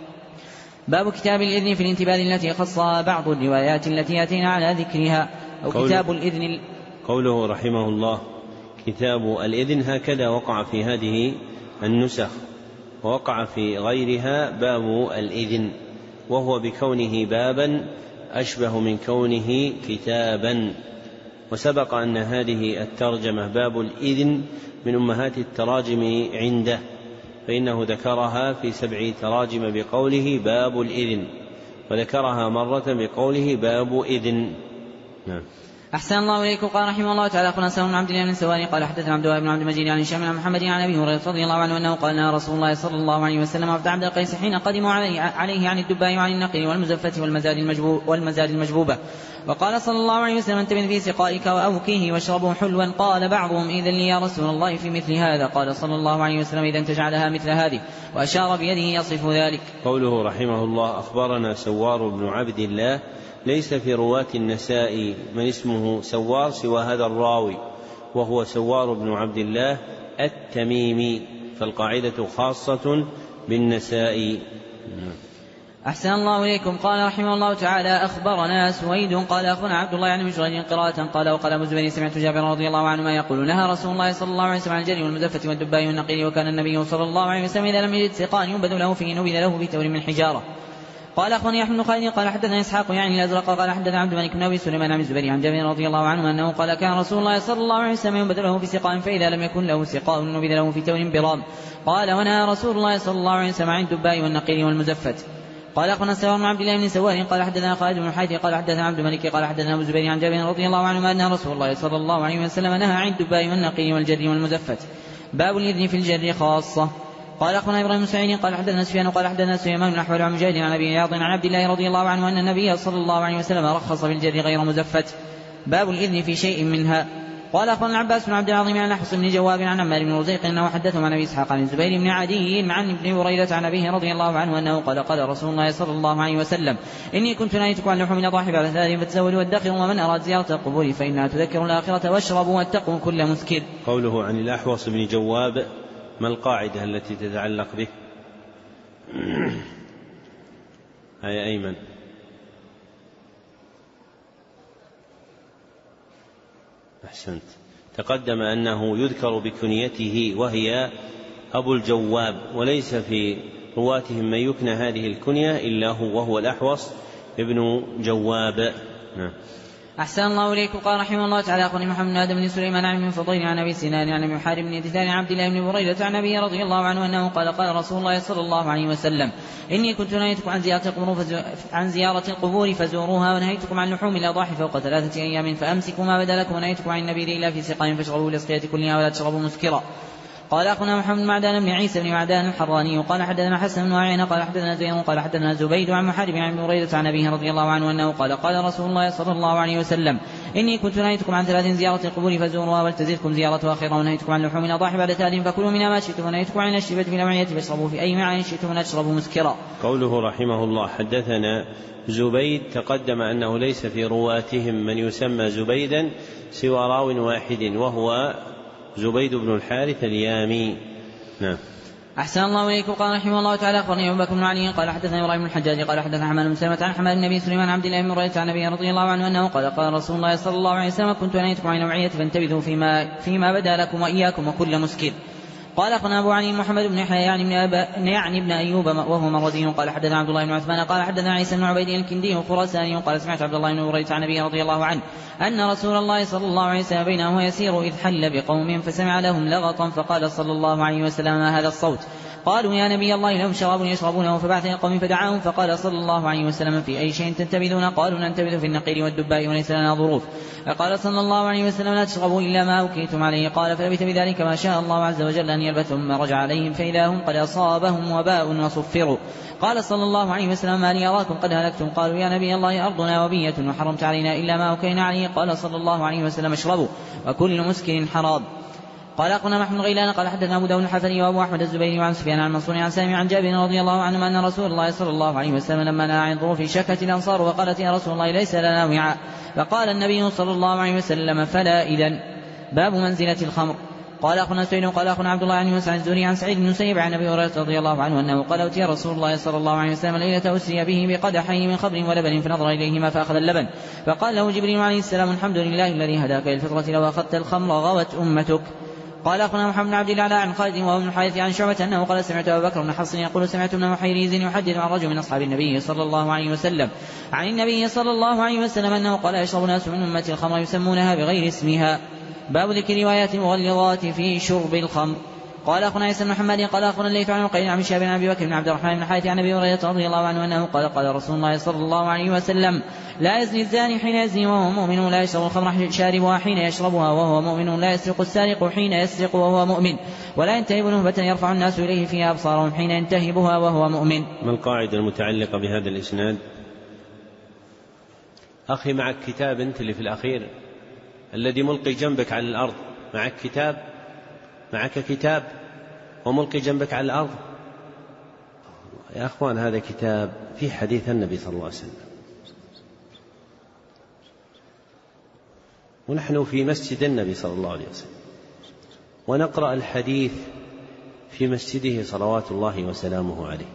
باب كتاب الإذن في الانتباه التي خصها بعض الروايات التي أتينا على ذكرها أو كتاب الإذن. قوله رحمه الله كتاب الإذن هكذا وقع في هذه النسخ ووقع في غيرها باب الإذن وهو بكونه بابا أشبه من كونه كتابا. وسبق أن هذه الترجمة باب الإذن من أمهات التراجم عنده فإنه ذكرها في سبع تراجم بقوله باب الإذن وذكرها مرة بقوله باب إذن. نعم. أحسن الله إليكم. قال رحمه الله تعالى أخونا سلام بن عبد الله بن سواري قال حدثنا عبد الله بن عبد المجيد عن هشام بن محمد عن أبي هريرة رضي الله عنه أنه قال لنا رسول الله صلى الله عليه وسلم وفد عبد القيس حين قدموا عليه, عليه عن الدباء وعن النقل والمزفة والمزاد المجبوب والمزاد المجبوبة وقال صلى الله عليه وسلم انتبه في سقائك وأوكيه واشربوا حلوا. قال بعضهم إذن لي يا رسول الله في مثل هذا. قال صلى الله عليه وسلم إذن تجعلها مثل هذه وأشار بيده يصف ذلك. قوله رحمه الله أخبرنا سوار بن عبد الله ليس في رواة النسائي من اسمه سوار سوى هذا الراوي وهو سوار بن عبد الله التميمي فالقاعدة خاصة بالنسائي. أحسن الله إليكم. قال رحمه الله تعالى أخبرنا سويد قال أخونا عبد الله يعني مشغل قراءة قال وقال أبو الزبير سمعت جابر رضي الله عنهما يقول نهى رسول الله صلى الله عليه وسلم عن الجري والمزفة والدباء والنقيل وكان النبي صلى الله عليه وسلم إذا لم يجد سقاء ينبذ له فيه نبذ له بتور من حجارة. قال أخونا يحيى بن خالد قال حدثنا إسحاق يعني الأزرق قال حدثنا عبد الملك بن أبي سليمان عن الزبير عن جابر رضي الله عنه أنه قال كان رسول الله صلى الله عليه وسلم ينبذ له في سقاء فإذا لم يكن له سقاء نبذ له في تور برام. قال ونهى رسول الله صلى الله عليه وسلم عن الدباء والنقيل والمزفة. قال أخونا سوار بن عبد الله بن سوار قال حدثنا خالد بن حيث قال حدثنا عبد الملك قال حدثنا أبو الزبير عن جابر رضي الله عنه أن رسول الله صلى الله عليه وسلم نهى عن الدباء والنقيل والجر والمزفة. باب الإذن في الجر خاصة. قال أخونا إبراهيم بن سعيد قال حدثنا سفيان قال حدثنا سليمان بن أحوال عن مجاهد عن أبي عياض عن عبد الله رضي الله عنه أن النبي صلى الله عليه وسلم رخص بالجر غير مزفت. باب الإذن في شيء منها. قال أخونا العباس بن عبد العظيم عن حفص بن جواب عن عمار بن رزيق أنه حدثهم عن أبي إسحاق عن الزبير بن عدي عن ابن هريرة عن أبيه رضي الله عنه أنه قال قال رسول الله صلى الله عليه وسلم إني كنت نهيتكم عن لحوم الأضاحي بعد ثلاث فتزودوا وادخروا ومن أراد زيارة القبور فإنها تذكر الآخرة واشربوا واتقوا كل مسكر. قوله عن الأحوص بن جواب ما القاعدة التي تتعلق به؟ هيا أيمن. أحسنت. تقدم أنه يذكر بكنيته وهي أبو الجواب وليس في رواتهم من يكنى هذه الكنية إلا هو وهو الأحوص ابن جواب. أحسن الله إليكم. قال رحمه الله تعالى أخبرني محمد بن آدم بن سليمان عن ابن فضيل عن أبي سنان عن أبي حارب بن دثار عن عبد الله بن بريدة عن أبي رضي الله عنه أنه قال قال رسول الله صلى الله عليه وسلم إني كنت نهيتكم عن زيارة القبور عن زيارة القبور فزوروها ونهيتكم عن لحوم الأضاحي فوق ثلاثة أيام فأمسكوا ما بدا لكم ونهيتكم عن النبيذ إلا في سقاء فاشربوا الأسقية كلها ولا تشربوا مسكرا. قال أخونا محمد بن معدان بن عيسى بن معدان الحراني قال حدثنا حسن بن عيينة قال حدثنا زيد قال حدثنا زبيد عن محارب عن ابن بريدة عن أبيه رضي الله عنه أنه قال قال رسول الله صلى الله عليه وسلم إني كنت نهيتكم عن ثلاث زيارة القبور فزوروها ولتزدكم زيارة آخرة ونهيتكم عن لحوم الأضاحي بعد ثلاث فكلوا منها ما شئتم ونهيتكم عن الشبة في الأوعية فاشربوا في أي معين شئتم ولا تشربوا مسكرا. قوله رحمه الله حدثنا زبيد تقدم أنه ليس في رواتهم من يسمى زبيدا سوى راو واحد وهو زبيد بن الحارث اليامي. نعم. أحسن الله إليكم. قال رحمه الله تعالى أخبرني أبو بكر بن علي قال حدثنا إبراهيم بن الحجاج قال حدثنا حماد بن سلمة عن حماد النبي سليمان عبد الله بن بريدة عن أبي رضي الله عنه أنه قال قال رسول الله صلى الله عليه وسلم كنت نهيتكم عن نوعية فانتبذوا فيما, فيما بدا لكم وإياكم وكل مسكر. قال أخبرنا أبو علي محمد بن يحيى يعني ابن أبا يعني ابن أيوب وهو مروزي قال حدثنا عبد الله بن عثمان قال حدثنا عيسى بن عبيد الكندي الخراساني قال سمعت عبد الله بن بريدة عن أبي رضي الله عنه أن رسول الله صلى الله عليه وسلم بينه يسير إذ حل بقوم فسمع لهم لغطا فقال صلى الله عليه وسلم ما هذا الصوت؟ قالوا يا نبي الله لهم شراب يشربونه فبعث إلى قوم فدعاهم فقال صلى الله عليه وسلم في أي شيء تنتبذون؟ قالوا ننتبذ في النقير والدباء وليس لنا ظروف. فقال صلى الله عليه وسلم لا تشربوا إلا ما أوكيتم عليه. قال فلبث بذلك ما شاء الله عز وجل أن يلبث ثم رجع عليهم فإذا هم قد أصابهم وباء وصفروا. قال صلى الله عليه وسلم ما لي أراكم قد هلكتم؟ قالوا يا نبي الله أرضنا وبية وحرمت علينا إلا ما أوكينا عليه. قال صلى الله عليه وسلم اشربوا وكل مسكر حرام. قال أخونا محمد غيلان قال حدثنا أبو داود الحفري وأبو أحمد الزبيري وعن سفيان عن منصور عن سامي عن جابر رضي الله عنه أن رسول الله صلى الله عليه وسلم لما نهى عن ظروف شكت الأنصار وقالت يا رسول الله ليس لنا وعاء فقال النبي صلى الله عليه وسلم فلا إذن. باب منزلة الخمر. قال أخونا سعيد قال أخونا عبد الله عن يونس عن الزهري عن سعيد بن مسيب عن أبي هريرة رضي الله عنه أنه قال أتي رسول الله صلى الله عليه وسلم ليلة أسري به بقدحين من خمر ولبن فنظر إليهما فأخذ اللبن فقال له جبريل عليه السلام الحمد لله الذي هداك للفطرة لو أخذت الخمر غوت أمتك. قال أخونا محمد بن عبد الله عن خالد وهو بن الحارث عن شعبة أنه قال سمعت أبا بكر بن حفص يقول سمعت ابن محيريز يحدث عن رجل من أصحاب النبي صلى الله عليه وسلم عن النبي صلى الله عليه وسلم أنه قال يشرب ناس من أمة الخمر يسمونها بغير اسمها. باب ذكر روايات المغلظات في شرب الخمر. قال أخونا عيسى بن محمد قال أخونا الليث عن عقيل عن شهاب بن أبي بكر بن عبد الرحمن بن الحارث عن أبي هريرة رضي الله عنه أنه قال قال رسول الله صلى الله عليه وسلم لا يزني الزاني حين يزني وهو مؤمن لا يشرب الخمر شاربها حين يشربها وهو مؤمن لا يسرق السارق حين يسرق وهو مؤمن ولا ينتهب نهبة يرفع الناس إليه فيها أبصارهم حين ينتهبها وهو مؤمن. ما القاعدة المتعلقة بهذا الإسناد؟ أخي معك كتاب أنت اللي في الأخير الذي ملقي جنبك على الأرض معك كتاب معك كتاب وملقي جنبك على الأرض يا أخوان هذا كتاب في حديث النبي صلى الله عليه وسلم ونحن في مسجد النبي صلى الله عليه وسلم ونقرأ الحديث في مسجده صلوات الله وسلامه عليه.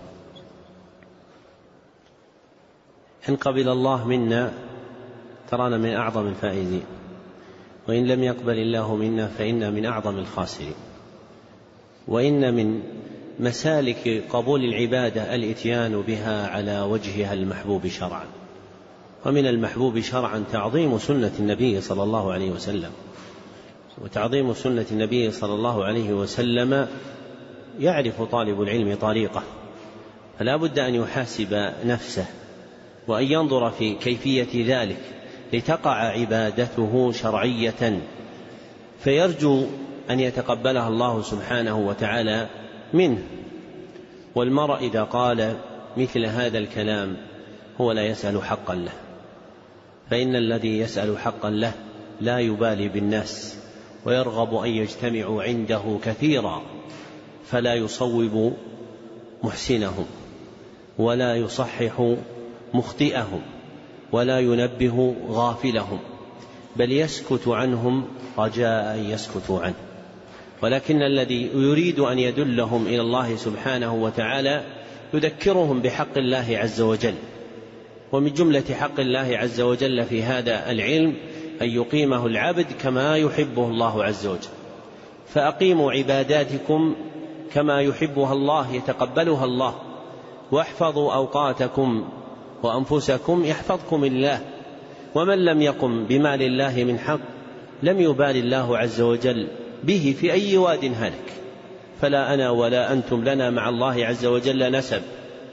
إن قبل الله منا ترانا من أعظم الفائزين وإن لم يقبل الله منا فإنا من أعظم الخاسرين. وإن من مسالك قبول العبادة الإتيان بها على وجهها المحبوب شرعا ومن المحبوب شرعا تعظيم سنة النبي صلى الله عليه وسلم وتعظيم سنة النبي صلى الله عليه وسلم يعرف طالب العلم طريقه فلا بد أن يحاسب نفسه وأن ينظر في كيفية ذلك لتقع عبادته شرعية فيرجو أن يتقبلها الله سبحانه وتعالى منه. والمرء إذا قال مثل هذا الكلام هو لا يسأل حقا له فإن الذي يسأل حقا له لا يبالي بالناس ويرغب أن يجتمعوا عنده كثيرا فلا يصوب محسنهم ولا يصحح مخطئهم ولا ينبه غافلهم بل يسكت عنهم رجاء أن يسكتوا عنه. ولكن الذي يريد أن يدلهم إلى الله سبحانه وتعالى يذكرهم بحق الله عز وجل. ومن جملة حق الله عز وجل في هذا العلم أن يقيمه العبد كما يحبه الله عز وجل. فأقيموا عباداتكم كما يحبها الله يتقبلها الله واحفظوا أوقاتكم وأنفسكم يحفظكم الله ومن لم يقم بما لله من حق لم يبال الله عز وجل به في أي واد هلك. فلا أنا ولا أنتم لنا مع الله عز وجل نسب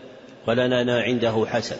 ولنا عنده حسب،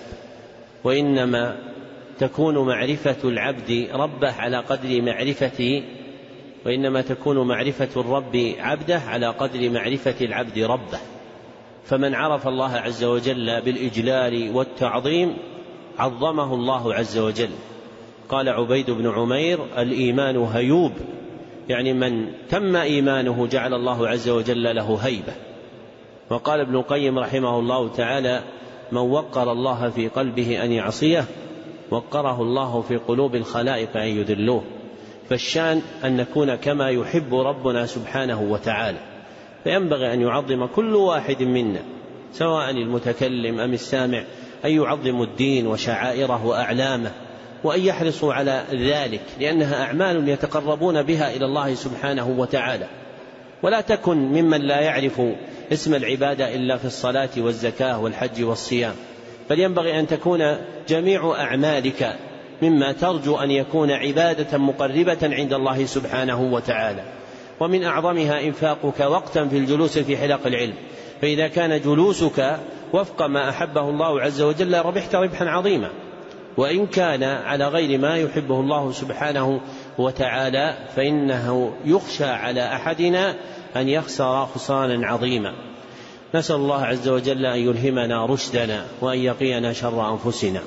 وإنما تكون معرفة العبد ربه على قدر معرفته وإنما تكون معرفة الرب عبده على قدر معرفة العبد ربه. فمن عرف الله عز وجل بالإجلال والتعظيم عظمه الله عز وجل. قال عبيد بن عمير: الإيمان هيوب، يعني من تم إيمانه جعل الله عز وجل له هيبة. وقال ابن القيم رحمه الله تعالى: من وقر الله في قلبه أن يعصيه وقره الله في قلوب الخلائق أن يذلوه. فالشان أن نكون كما يحب ربنا سبحانه وتعالى، فينبغي أن يعظم كل واحد منا سواء المتكلم أم السامع، أن يعظم الدين وشعائره وأعلامه، وأن يحرصوا على ذلك، لأنها أعمال يتقربون بها إلى الله سبحانه وتعالى. ولا تكن ممن لا يعرف اسم العبادة إلا في الصلاة والزكاة والحج والصيام، بل ينبغي أن تكون جميع أعمالك مما ترجو أن يكون عبادة مقربة عند الله سبحانه وتعالى. ومن أعظمها إنفاقك وقتا في الجلوس في حلق العلم، فإذا كان جلوسك وفق ما أحبه الله عز وجل ربحت ربحا عظيما، وإن كان على غير ما يحبه الله سبحانه وتعالى فإنه يخشى على أحدنا أن يخسر خسرانا عظيما. نسأل الله عز وجل أن يلهمنا رشدنا وأن يقينا شر أنفسنا.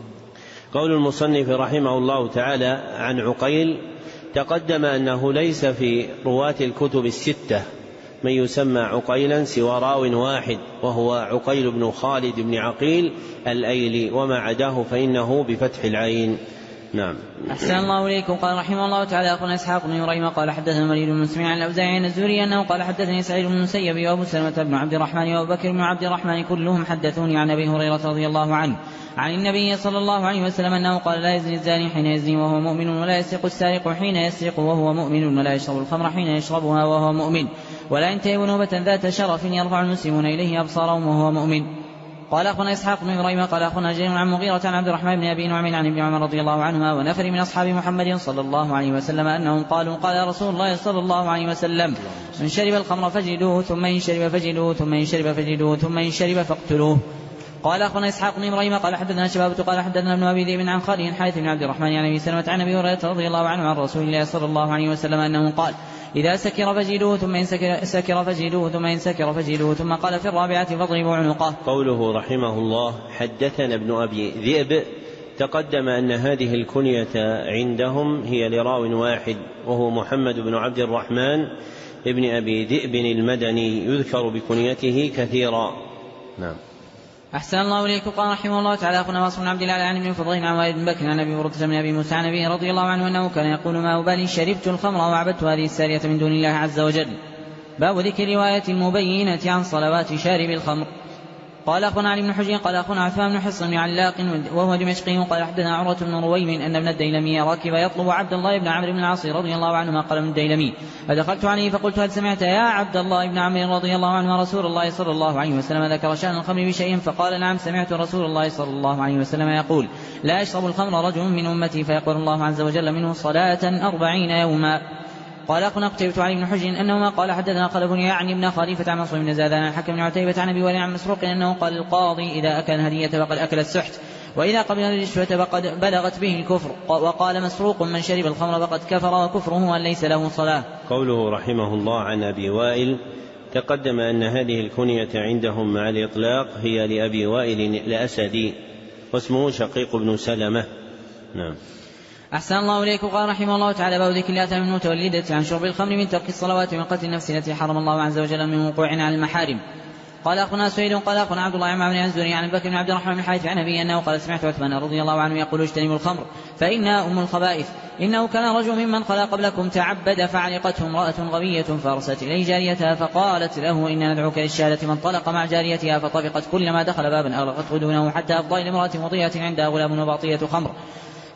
قول المصنف رحمه الله تعالى عن عقيل: تقدم أنه ليس في رواة الكتب الستة من يسمى عقيلا سوى راو واحد، وهو عقيل بن خالد بن عقيل الأيلي، وما عداه فإنه بفتح العين. نعم. أحسن الله إليكم. قال رحمه الله تعالى: أخونا إسحاق بن إبراهيم قال حدثنا الوليد بن مسلم عن الأوزاعي عن الزهري أنه قال حدثني سعيد بن المسيب وأبو سلمة بن عبد الرحمن وأبو بكر بن عبد الرحمن كلهم حدثوني عن أبي هريرة رضي الله عنه عن النبي صلى الله عليه وسلم أنه قال: لا يزني الزاني حين يزني وهو مؤمن، ولا يسرق السارق حين يسرق وهو مؤمن، ولا يشرب الخمر حين يشربها وهو مؤمن، ولا ينتهب نوبة ذات شرف يرفع المسلمون إليه أبصارهم وهو مؤمن. قال أخونا إسحاق بن إبراهيم قال أخونا جرير عن مغيرة عن عبد الرحمن بن أبي نعم عن ابن عمر رضي الله عنهما ونفر من أصحاب محمد صلى الله عليه وسلم أنهم قالوا: قال رسول الله صلى الله عليه وسلم: من شرب الخمر فجلوه، ثم إن شرب فجلوه، ثم إن شرب فجلوه، ثم إن شرب فاقتلوه. قال أخونا إسحاق بن إبراهيم قال حدثنا شبابة قال حدثنا ابن أبي ذئب عن خالد حارث بن عبد الرحمن عن أبي سلمة عن أبي هريرة رضي الله عنه عن رسول الله صلى الله عليه وسلم أنه قال: إذا سكر فجلوه، ثم إن سكر, سكر فجلوه، ثم إن سكر فجلوه، ثم قال في الرابعة فاضربوا عنقه. قوله رحمه الله: حدثنا ابن أبي ذئب، تقدم أن هذه الكنية عندهم هي لراو واحد وهو محمد بن عبد الرحمن ابن أبي ذئب المدني، يذكر بكنيته كثيرا. نعم. أحسن الله إليكم. قال رحمه الله تعالى: أخونا واصل بن عبد الله عن ابن فضيل عن والد بن بكر عن أبي بردة من أبي موسى عن أبي رضي الله عنه أنه كان يقول: ما أبالي شربت الخمر وعبدت هذه السارية من دون الله عز وجل. باب ذكر رواية المبينة عن صلوات شارب الخمر. قال أخونا علي بن حجر قال أخونا عفان بن حصن بن علاق وهو دمشقي قال حدثنا عروة بن رويم أن ابن الديلمي راكب يطلب عبد الله بن عمرو بن العاص رضي الله عنهما. قال ابن الديلمي: فدخلت عليه فقلت: هل سمعت يا عبد الله بن عمرو رضي الله عنه رسول الله صلى الله عليه وسلم ذكر شأن الخمر بشيء؟ فقال: نعم، سمعت رسول الله صلى الله عليه وسلم يقول: لا يشرب الخمر رجل من أمتي فيقبل الله عز وجل منه صلاة أربعين يوما. قال أخونا قتيبة علي بن حجر أنهما قال حدثنا خلف يعني ابن خليفة عن منصور بن زادان عن حكم بن عتيبة عن أبي وليد عن مسروق أنه قال: القاضي إذا أكل الهدية فقد أكل السحت، وإذا قبل الرشوة فقد بلغت به الكفر. وقال مسروق: من شرب الخمر فقد كفر وكفره أن ليس له صلاة. قوله رحمه الله عن أبي وائل: تقدم أن هذه الكنية عندهم مع الإطلاق هي لأبي وائل الأسدي واسمه شقيق بن سلمة. نعم. أحسن الله إليكم. قال رحمه الله تعالى: باب ذكر الآثام المتولدة عن شرب الخمر من ترك الصلوات ومن قتل النفس التي حرم الله عز وجل من وقوع على المحارم. قال أخونا سويد قال أخونا عبد الله عن عمرو الزهري عن بكر بن عبد الرحمن بن حارث عن أبي أنه قال: سمعت عثمان رضي الله عنه يقول: اجتنبوا الخمر فإنها أم الخبائث. إنه كان رجل ممن خلا قبلكم تعبد فعلقته امرأة غبية فأرسلت إليه جاريتها فقالت له: إن ندعوك للشهادة. من طلق مع جاريتها فطبقت كلما دخل بابا أغلقته دونه حتى أفضى إلى امرأة مضيئة عندها غلام وباطية خمر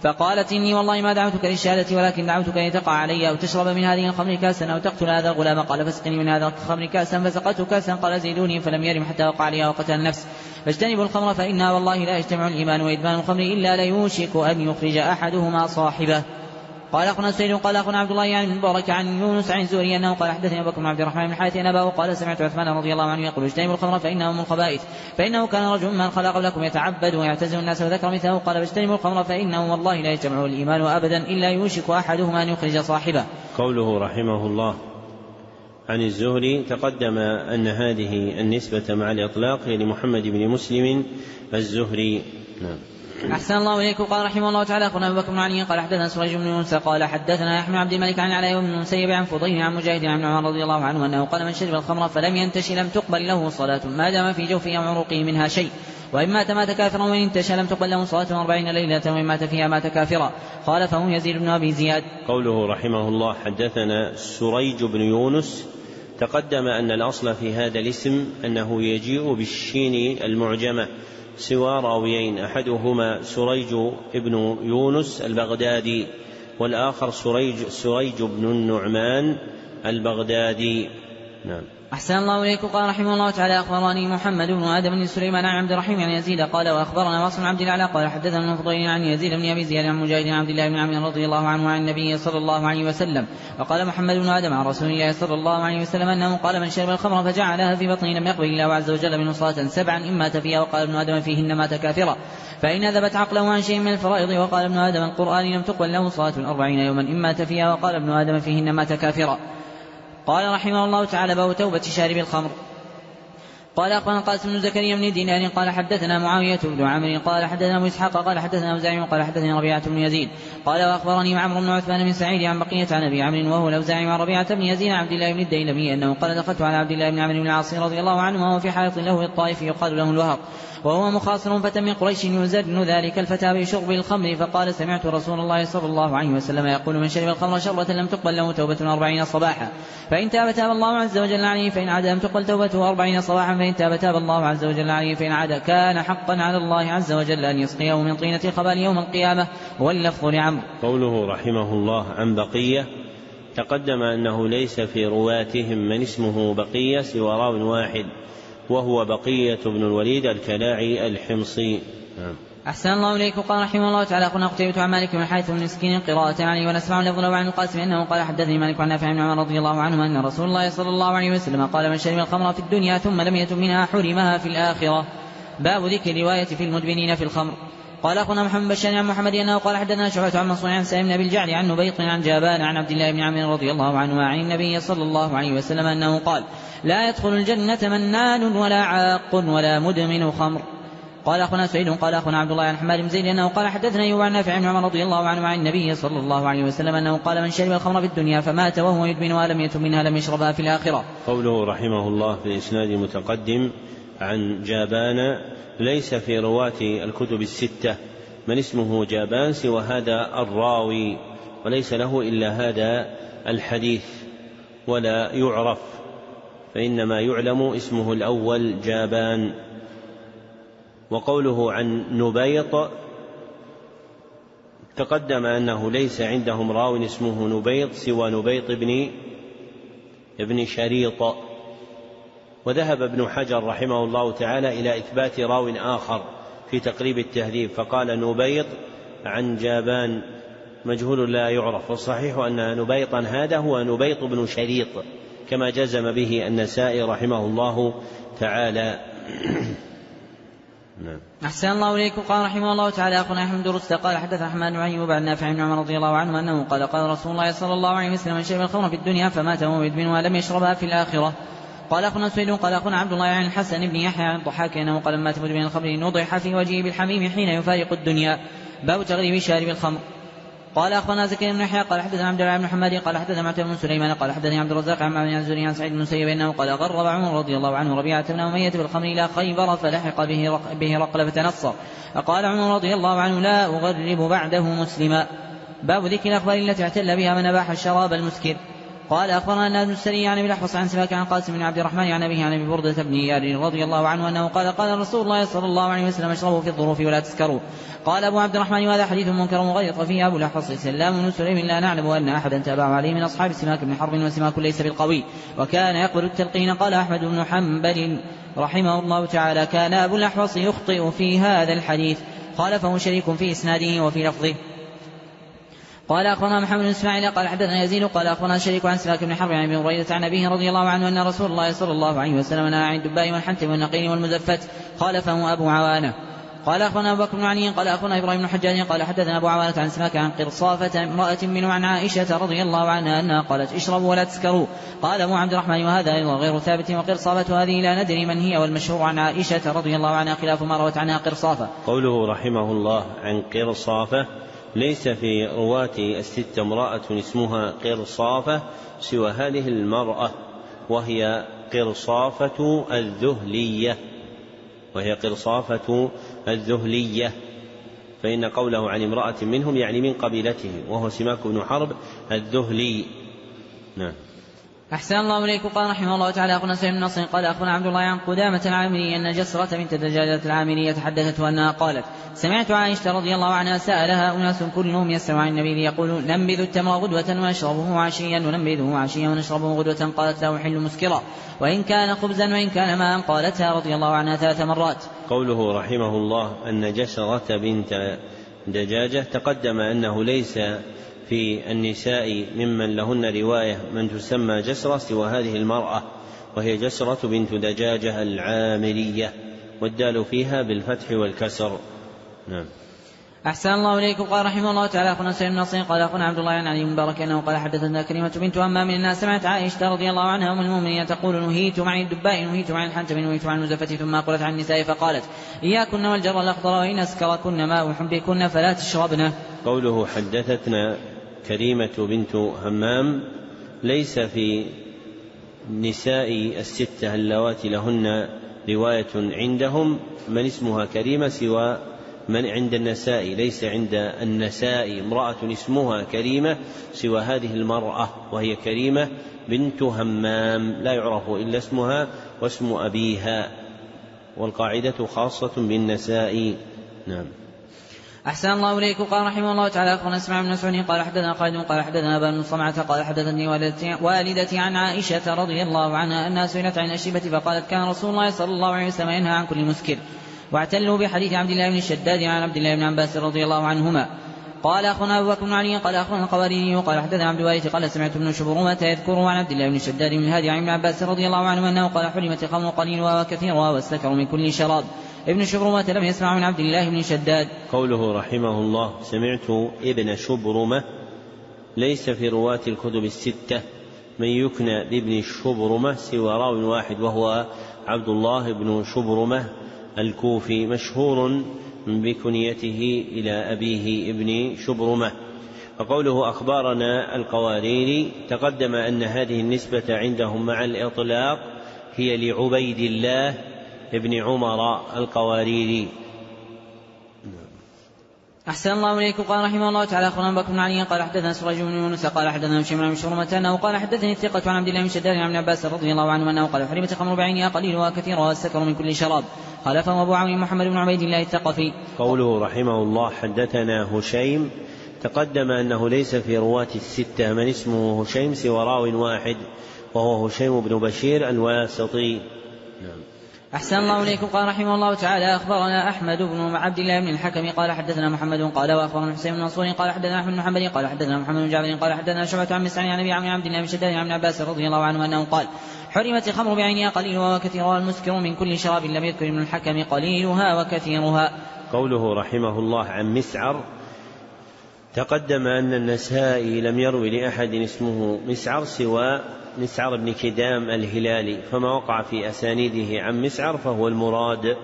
فقالت إني والله ما دعوتك للشهادة ولكن دعوتك لتقع علي أو تشرب من هذه الخمر كاسا أو تقتل هذا الغلام. قال فاسقني من هذا الخمر كاسا فسقته كاسا. قال زيدوني فلم يرم حتى وقع عليها وقتل النفس. فاجتنبوا الخمر فإنها والله لا يجتمع الإيمان وإدمان الخمر إلا ليوشك أن يخرج أحدهما صاحبه. قال أخونا سعيد قال أخونا عبد الله يعني من بارك عن يونس عن الزهري أنه قال حدثني أبو بكر بن عبد الرحمن بن حارث أن أباه قال سمعت عثمان رضي الله عنه يقول اجتنبوا الخمر فإنه من الخبائث فإنه كان رجل من خلق قبلكم يتعبد ويعتزل الناس وذكر مثله. قال فاجتنبوا الخمر فإنه والله لا يجتمع الإيمان أبدا إلا يوشك أحدهما أن يخرج صاحبه. قوله رحمه الله عن الزهري تقدم أن هذه النسبة مع الإطلاق هي لمحمد بن مسلم الزهري. نعم. أحسن الله إليكم. قال رحمه الله تعالى أخونا أبو بكر بن علي قال حدثنا سريج بن يونس قال حدثنا يحيى بن عبد الملك عن علاء بن المسيب عن فضيل عن مجاهد عن عمر رضي الله عنه أنه قال من شرب الخمر فلم ينتشي لم تقبل له صلاة ما دام في جوفه وعروقه منها شيء وإن مات مات كافرا وإن انتشى لم تقبل له صلاة أربعين ليلة وإن مات فيها مات كافرا. قال فهو يزيد بن أبي زياد. قوله رحمه الله حدثنا سريج بن يونس تقدم أن الأصل في هذا الاسم أنه يجيء بالشين المعجمة سوى راويين أحدهما سريج بن يونس البغدادي والآخر سريج, سريج بن النعمان البغدادي. نعم. أحسن الله إليكم. قال رحمه الله تعالى أخبرني محمد بن آدم بن سليمان عن عبد الرحيم عن يزيد قال وأخبرنا واصل بن عبد الأعلى قال حدثنا الفضيل عن يزيد بن أبي زياد عن مجاهد عن عبد الله بن عمرو رضي الله عنه عن النبي صلى الله عليه وسلم. وقال محمد بن آدم عن رسول الله صلى الله عليه وسلم أنه قال من شرب الخمر فجعلها في بطنه لم يقبل الله عز وجل منه صلاة سبعا إن مات فيها. وقال ابن آدم فيهن مات كافرا فإن ذبت عقله عن شيء من الفرائض. وقال ابن آدم القرآن لم تقبل له صلاة أربعين يوما إن مات فيها. وقال ابن آدم فيهن مات كافرا. قال رحمه الله تعالى باب توبة شارب الخمر. قال أخبرنا القاسم بن زكريا بن دينار قال حدثنا معاوية بن عمرو قال حدثنا أبو إسحاق قال حدثنا أوزاعي قال حدثني ربيعة بن يزيد قال وأخبرني عمرو بن عثمان بن سعيد عن بقية عن أبي عمرو وهو الأوزاعي عن ربيعة بن يزيد عن عبد الله بن الديلمي أنه قال دخلت على عبد الله بن عمرو بن العاص رضي الله عنه وهو في حائط له الطائف يقال له الوهق وهو مخاصر فتى من قريش يزن ذلك الفتى بشرب الخمر فقال سمعت رسول الله صلى الله عليه وسلم يقول من شرب الخمر شربة لم تقبل له توبة أربعين صباحا فإن تاب تاب الله عز وجل عليه فإن عاد لم تقبل توبته أربعين صباحا فإن تاب تاب الله عز وجل عليه فإن عاد كان حقا على الله عز وجل أن يسقيه من طينة الخبال يوم القيامة. واللفظ لعمرو. قوله رحمه الله عن بقية تقدم أنه ليس في رواتهم من اسمه بقية سوى راو واحد وهو بقية بن الوليد الكلاعي الحمصي. أحسن الله إليكم. قال رحمه الله تعالى أخونا قتيبة عن مالك بن الحارث بن مسكين قراءة عليه ونسمع لفظ له عن القاسم أنه قال حدثني مالك عن نافع بن عمر رضي الله عنه أن رسول الله صلى الله عليه وسلم قال من شرب الخمر في الدنيا ثم لم يتب منها حرمها في الآخرة. باب ذكر رواية في المدمنين في الخمر. قال أخونا محمد بشار عن محمد أنه قال حدثنا شعبة عن منصور عن سالم بن أبي الجعد عن نبيط عن جابان عن عبد الله بن عمرو رضي الله عنه عن النبي صلى الله عليه وسلم أنه قال لا يدخل الجنة منان ولا عاق ولا مدمن خمر. قال أخونا سعيد قال أخونا عبد الله عن حماد بن زيد أنه قال حدثنا أيوب عن نافع بن عمر رضي الله عنه عن النبي صلى الله عليه وسلم أنه قال من شرب الخمر في الدنيا فمات وهو يدمن ولم يتب منها لم يشربها في الآخرة. قوله رحمه الله في الإسناد المتقدم عن جابان ليس في رواة الكتب الستة من اسمه جابان سوى هذا الراوي وليس له إلا هذا الحديث ولا يعرف فإنما يعلم اسمه الأول جابان. وقوله عن نبيط تقدم أنه ليس عندهم راو اسمه نبيط سوى نبيط بن ابن شريط. وذهب ابن حجر رحمه الله تعالى إلى إثبات راو آخر في تقريب التهذيب فقال نبيط عن جابان مجهول لا يعرف. والصحيح أن نبيطا هذا هو نبيط بن شريط كما جزم به النسائي رحمه الله تعالى. نعم. أحسن الله إليكم. قال رحمه الله تعالى أخونا أحمد بن رستة قال حدث أحمد بن أيوب عن نافع بن عمر رضي الله عنه أنه قال قال رسول الله صلى الله عليه وسلم من شرب الخمر في الدنيا فمات وهو يدمن ولم يشربها في الآخرة. قال أخونا سويد قال أخونا عبد الله عن الحسن بن يحيى عن الضحاك أنه قال مات مدمن الخمر نضح في وجهه بالحميم حين يفارق الدنيا. باب تغريب شارب الخمر. قال أخبرنا زكريا بن يحيى قال حدثنا عبد الله بن محمد قال حدثنا معتمر بن سليمان قال حدثني عبد الرزاق عن معمر عن الزهري عن سعيد بن المسيب أنه قال غرب عمر رضي الله عنه ربيعة بن أمية بالخمر إلى خيبر فلحق به رق به رقل فتنصر فقال عمر رضي الله عنه لا أغرب بعده مسلما. باب ذكر الأخبار التي اعتل بها من أباح الشراب المسكر. قال أخبرنا النادي السري عن ابي الأحوص عن سماك عن قاسم بن عبد الرحمن عن أبيه عن أبي بردة بن يار رضي الله عنه أنه قال قال رسول الله صلى الله عليه وسلم اشربوا في الظروف ولا تسكروا. قال أبو عبد الرحمن وهذا حديث منكر وغيط فيه أبو الأحوص سلام بن سليم لا نعلم أن أحدا تابع عليه من أصحاب سماك بن حرب وسماك ليس بالقوي وكان يقبل التلقين. قال أحمد بن حنبل رحمه الله تعالى كان أبو الأحوص يخطئ في هذا الحديث خالفه شريك في إسناده وفي لفظه. قال أخبرنا محمد بن إسماعيل قال حدثنا يزيد قال أخبرنا شريك عن سماك بن حرب عن ابن هريرة عن أبيه رضي الله عنه أن رسول الله صلى الله عليه وسلم نهى عن الدباء والحنتم والنقيل والمزفت خالفه أبو عوانة. قال أخبرنا أبو بكر بن علي قال أخبرنا إبراهيم بن حجاج قال حدثنا أبو عوانة عن سماك عن قرصافة امرأة منه عن عائشة رضي الله عنها أنها قالت اشربوا ولا تسكروا. قال أبو عبد الرحمن وهذا أيضا غير ثابت وقرصافة هذه لا ندري من هي والمشهور عن عائشة رضي الله عنها خلاف ما روت عنها قرصافة. قوله رحمه الله عن قرصافة ليس في رواة الستة امرأة اسمها قرصافة سوى هذه المرأة وهي قرصافة الذهلية وهي قرصافة الذهلية فإن قوله عن امرأة منهم يعني من قبيلته وهو سماك بن حرب الذهلي. نعم. أحسن الله إليكم. قال رحمه الله تعالى أخونا سعيد بن نصر قال أخونا عبد الله عن قدامة العامري أن جسرة بنت دجاجة العامرية تحدثته أنها قالت سمعت عائشة رضي الله عنها سألها أناس كلهم يسمع عن النبي يقول ننبذ التمر غدوة ونشربه عشيا وننبذه عشيا ونشربه غدوة. قالت له حل مسكرا وإن كان خبزا وإن كان ماء. قالتها رضي الله عنها ثلاث مرات. قوله رحمه الله أن جسرة بنت دجاجة تقدم أنه ليس في النساء ممن لهن رواية من تسمى جسرة سوى هذه المرأة وهي جسرة بنت دجاجة العامرية والدال فيها بالفتح والكسر. نعم. أحسن الله إليكم. قال رحمه الله تعالى أخونا سعيد بن نصر قال أخونا عبد الله عن علي مبارك أنه قال حدثنا كريمة بنت أمام الناس سمعت عائشة رضي الله عنها أم المؤمنين تقول نهيت عن الدباء نهيت عن الحنتم نهيت عن المزفة ثم قلت عن النساء فقالت إياكن والجر الأخضر وإن أسكركن ماء حبكن فلا تشربنه. قوله حدثتنا كريمة بنت همام ليس في نساء الستة اللواتي لهن رواية عندهم من اسمها كريمة سوى من عند النساء. ليس عند النساء امرأة اسمها كريمة سوى هذه المرأة وهي كريمة بنت همام لا يعرف إلا اسمها واسم أبيها والقاعدة خاصة بالنساء. نعم. أحسن الله إليكم. قال رحمه الله تعالى أخبرنا اسماعيل بن مسعود قال حدثنا خالد قال حدثنا أبان بن صمعة قال حدثني والدتي عن عائشة رضي الله عنها أنها سئلت عن الشيبة فقالت كان رسول الله صلى الله عليه وسلم ينهى عن كل مسكر. واعتلوا بحديث عبد الله بن الشداد عن عبد الله بن عباس رضي الله عنهما. قال أخونا أبو بكر بن علي قال أخونا القواريري قال حدثنا عبد الوارث قال سمعت ابن شبرمة يذكره عن عبد الله بن الشداد من الهادي عن ابن عباس رضي الله عنه أنه قال حرمت الخمر قليلها وكثيرها والسكر من كل شراب. ابن شبرمة لم يسمع من عبد الله بن شداد. قوله رحمه الله سمعت ابن شبرمة ليس في رواة الكتب الستة من يكنى بابن شبرمة سوى راو واحد وهو عبد الله بن شبرمة الكوفي مشهور بكنيته إلى أبيه ابن شبرمة. وقوله أخبارنا القواريري تقدم أن هذه النسبة عندهم مع الإطلاق هي لعبيد الله ابن عمر القواريري. أحسن الله إليكم. قال رحمه الله تعالى أخبرنا بكر بن علي قال حدثنا سراج بن يونس قال حدثنا هشام بن شرمة أنه قال حدثني الثقة عن عبد الله بن شداد عن ابن عباس رضي الله عنه أنه قال حرمت الخمر بعينها قليلها كثيرها والسكر من كل شراب. خالفه أبو عون محمد بن عبيد الله الثقفي. قوله رحمه الله حدثنا هشيم تقدم أنه ليس في رواة الستة من اسمه هشيم سوى راو واحد وهو هشيم بن بشير الواسطي. نعم. أحسن الله إليكم. قال رحمه الله تعالى أخبرنا أحمد بن عبد الله بن الحكم قال حدثنا محمد قال وأخبرنا حسين بن منصور قال حدثنا أحمد بن محمد قال حدثنا محمد بن جابر قال حدثنا شعبة عن مسعود عن أبي عبد الله بن شداد عن ابن عباس رضي الله عنه أنه قال حرمت الخمر بعينها قليلها وكثيرها المسكر من كل شراب لم يذكر ابن الحكم قليلها وكثيرها. قوله رحمه الله عن مسعر تقدم أن النسائي لم يروي لأحد اسمه مسعر سوى مسعر بن كدام الهلالي فما وقع في أسانيده عن مسعر فهو المراد.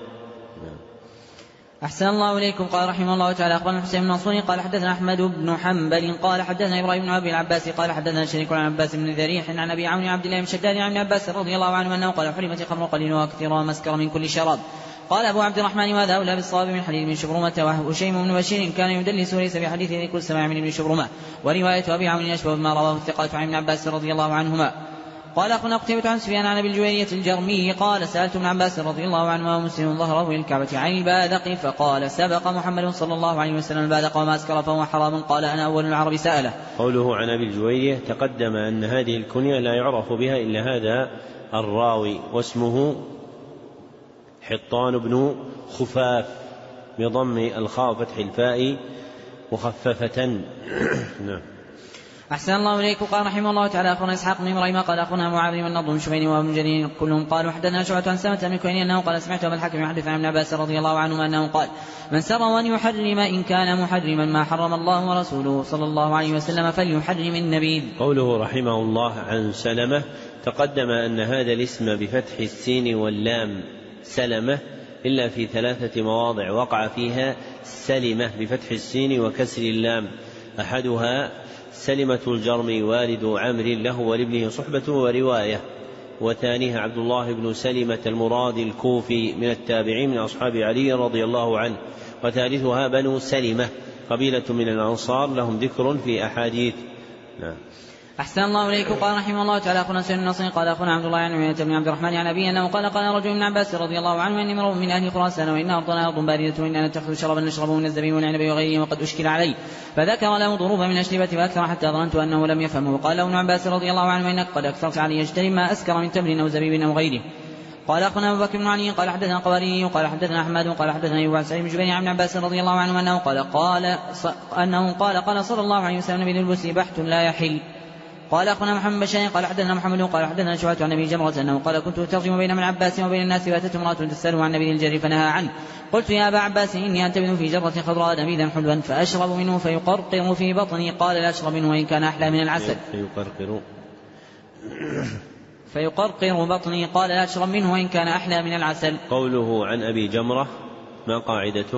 أحسن الله إليكم. قال رحمه الله تعالى أخبرنا حسين بن منصور قال حدثنا أحمد بن حنبل قال حدثنا إبراهيم بن أبي العباس قال حدثنا شريك عن عباس بن ذريح عن أبي عون عبد الله بن شداد عن ابن عباس رضي الله عنه أنه قال حرمت الخمر قليلها وكثيرها مسكر من كل شراب. قال أبو عبد الرحمن وهذا أولى بالصواب من حديث ابن شبرمة. وهشيم بن بشير كان يدلس ليس بحديث ذكر السماع من ابن شبرمة. ورواية أبي عون أشبه بما رواه الثقات عن ابن عباس رضي الله عنهما. قال أخونا قتيبة عن سفيان عن أبي الجويرية الجرمي قال سألت ابن عباس رضي الله عنه ومسلم ظهره للكعبة عن البادق فقال سبق محمد صلى الله عليه وسلم البادق وما أسكر فهو حرام. قال أنا أول العرب سأله. قوله عن أبي الجويرية تقدم أن هذه الكنية لا يعرف بها إلا هذا الراوي واسمه حطان بن خفاف بضم الخاء فتح الفاء مخففة. نعم. أحسن الله إليك. قال رحمه الله تعالى أخونا إسحاق بن إبراهيم قال أخونا معاذ بن النضر بن شبيب وابن جرير كلهم قالوا حدثنا شعبة عن سلمة بن كهيل أنه قال سمعت أبا الحكم يحدث عن ابن عباس رضي الله عنهما أنه قال من سر أن يحرم إن كان محرما ما حرم الله ورسوله صلى الله عليه وسلم فليحرم النبيذ. قوله رحمه الله عن سلمة تقدم أن هذا الاسم بفتح السين واللام سلمة إلا في ثلاثة مواضع وقع فيها سلمة بفتح السين وكسر اللام. أحدها سلمة الجرمي والد عمرو له ولابنه صحبة ورواية. وثانيها عبد الله بن سلمة المرادي الكوفي من التابعين من أصحاب علي رضي الله عنه. وثالثها بنو سلمة قبيلة من الأنصار لهم ذكر في أحاديث. نعم. أحسن الله إليك. قال رحمه الله تعالى أخونا سيد النصر قال أخونا عبد الله عن عمية بن عبد الرحمن عن أبيه أنه قال قال رجل من عباس رضي الله عنه إني امرؤ من أهل خراسان وإن أرضنا أرض باردة وإننا نتخذ شرابا نشربه من الزبيب والعنب وغيره وقد أشكل عليه فذكر له ضروبا من الأشربة فأكثر حتى ظننت أنه لم يفهمه. قال له ابن عباس رضي الله عنه إنك قد أكثرت علي اجتنب ما أسكر من تمر أو زبيب أو غيره. قال أخونا أبو بكر بن علي قال حدثنا قواري قال حدثنا أحمد قال حدثنا أيوب عن سعيد بن جبير عن ابن عباس رضي الله عنه أنه قال قال أنه قال قال صلى الله عليه وسلم نبي البس بحت لا يحل. قال أخونا محمد بشير قال حدثنا محمد قال حدثنا شعبة عن أبي جمرة أنه قال كنت أترجم بين ابن عباس وبين الناس فأتت امرأة تسأله عن نبيذ الجر فنهى عنه. قلت يا أبا عباس إني أنتبذ في جرة خضراء نبيذا حلوا فأشرب منه فيقرقر في بطني. قال لا أشرب منه وإن كان أحلى من العسل. فيقرقر فيقرقر بطني. قال لا أشرب منه وإن كان أحلى من العسل. قوله عن أبي جمرة ما قاعدته؟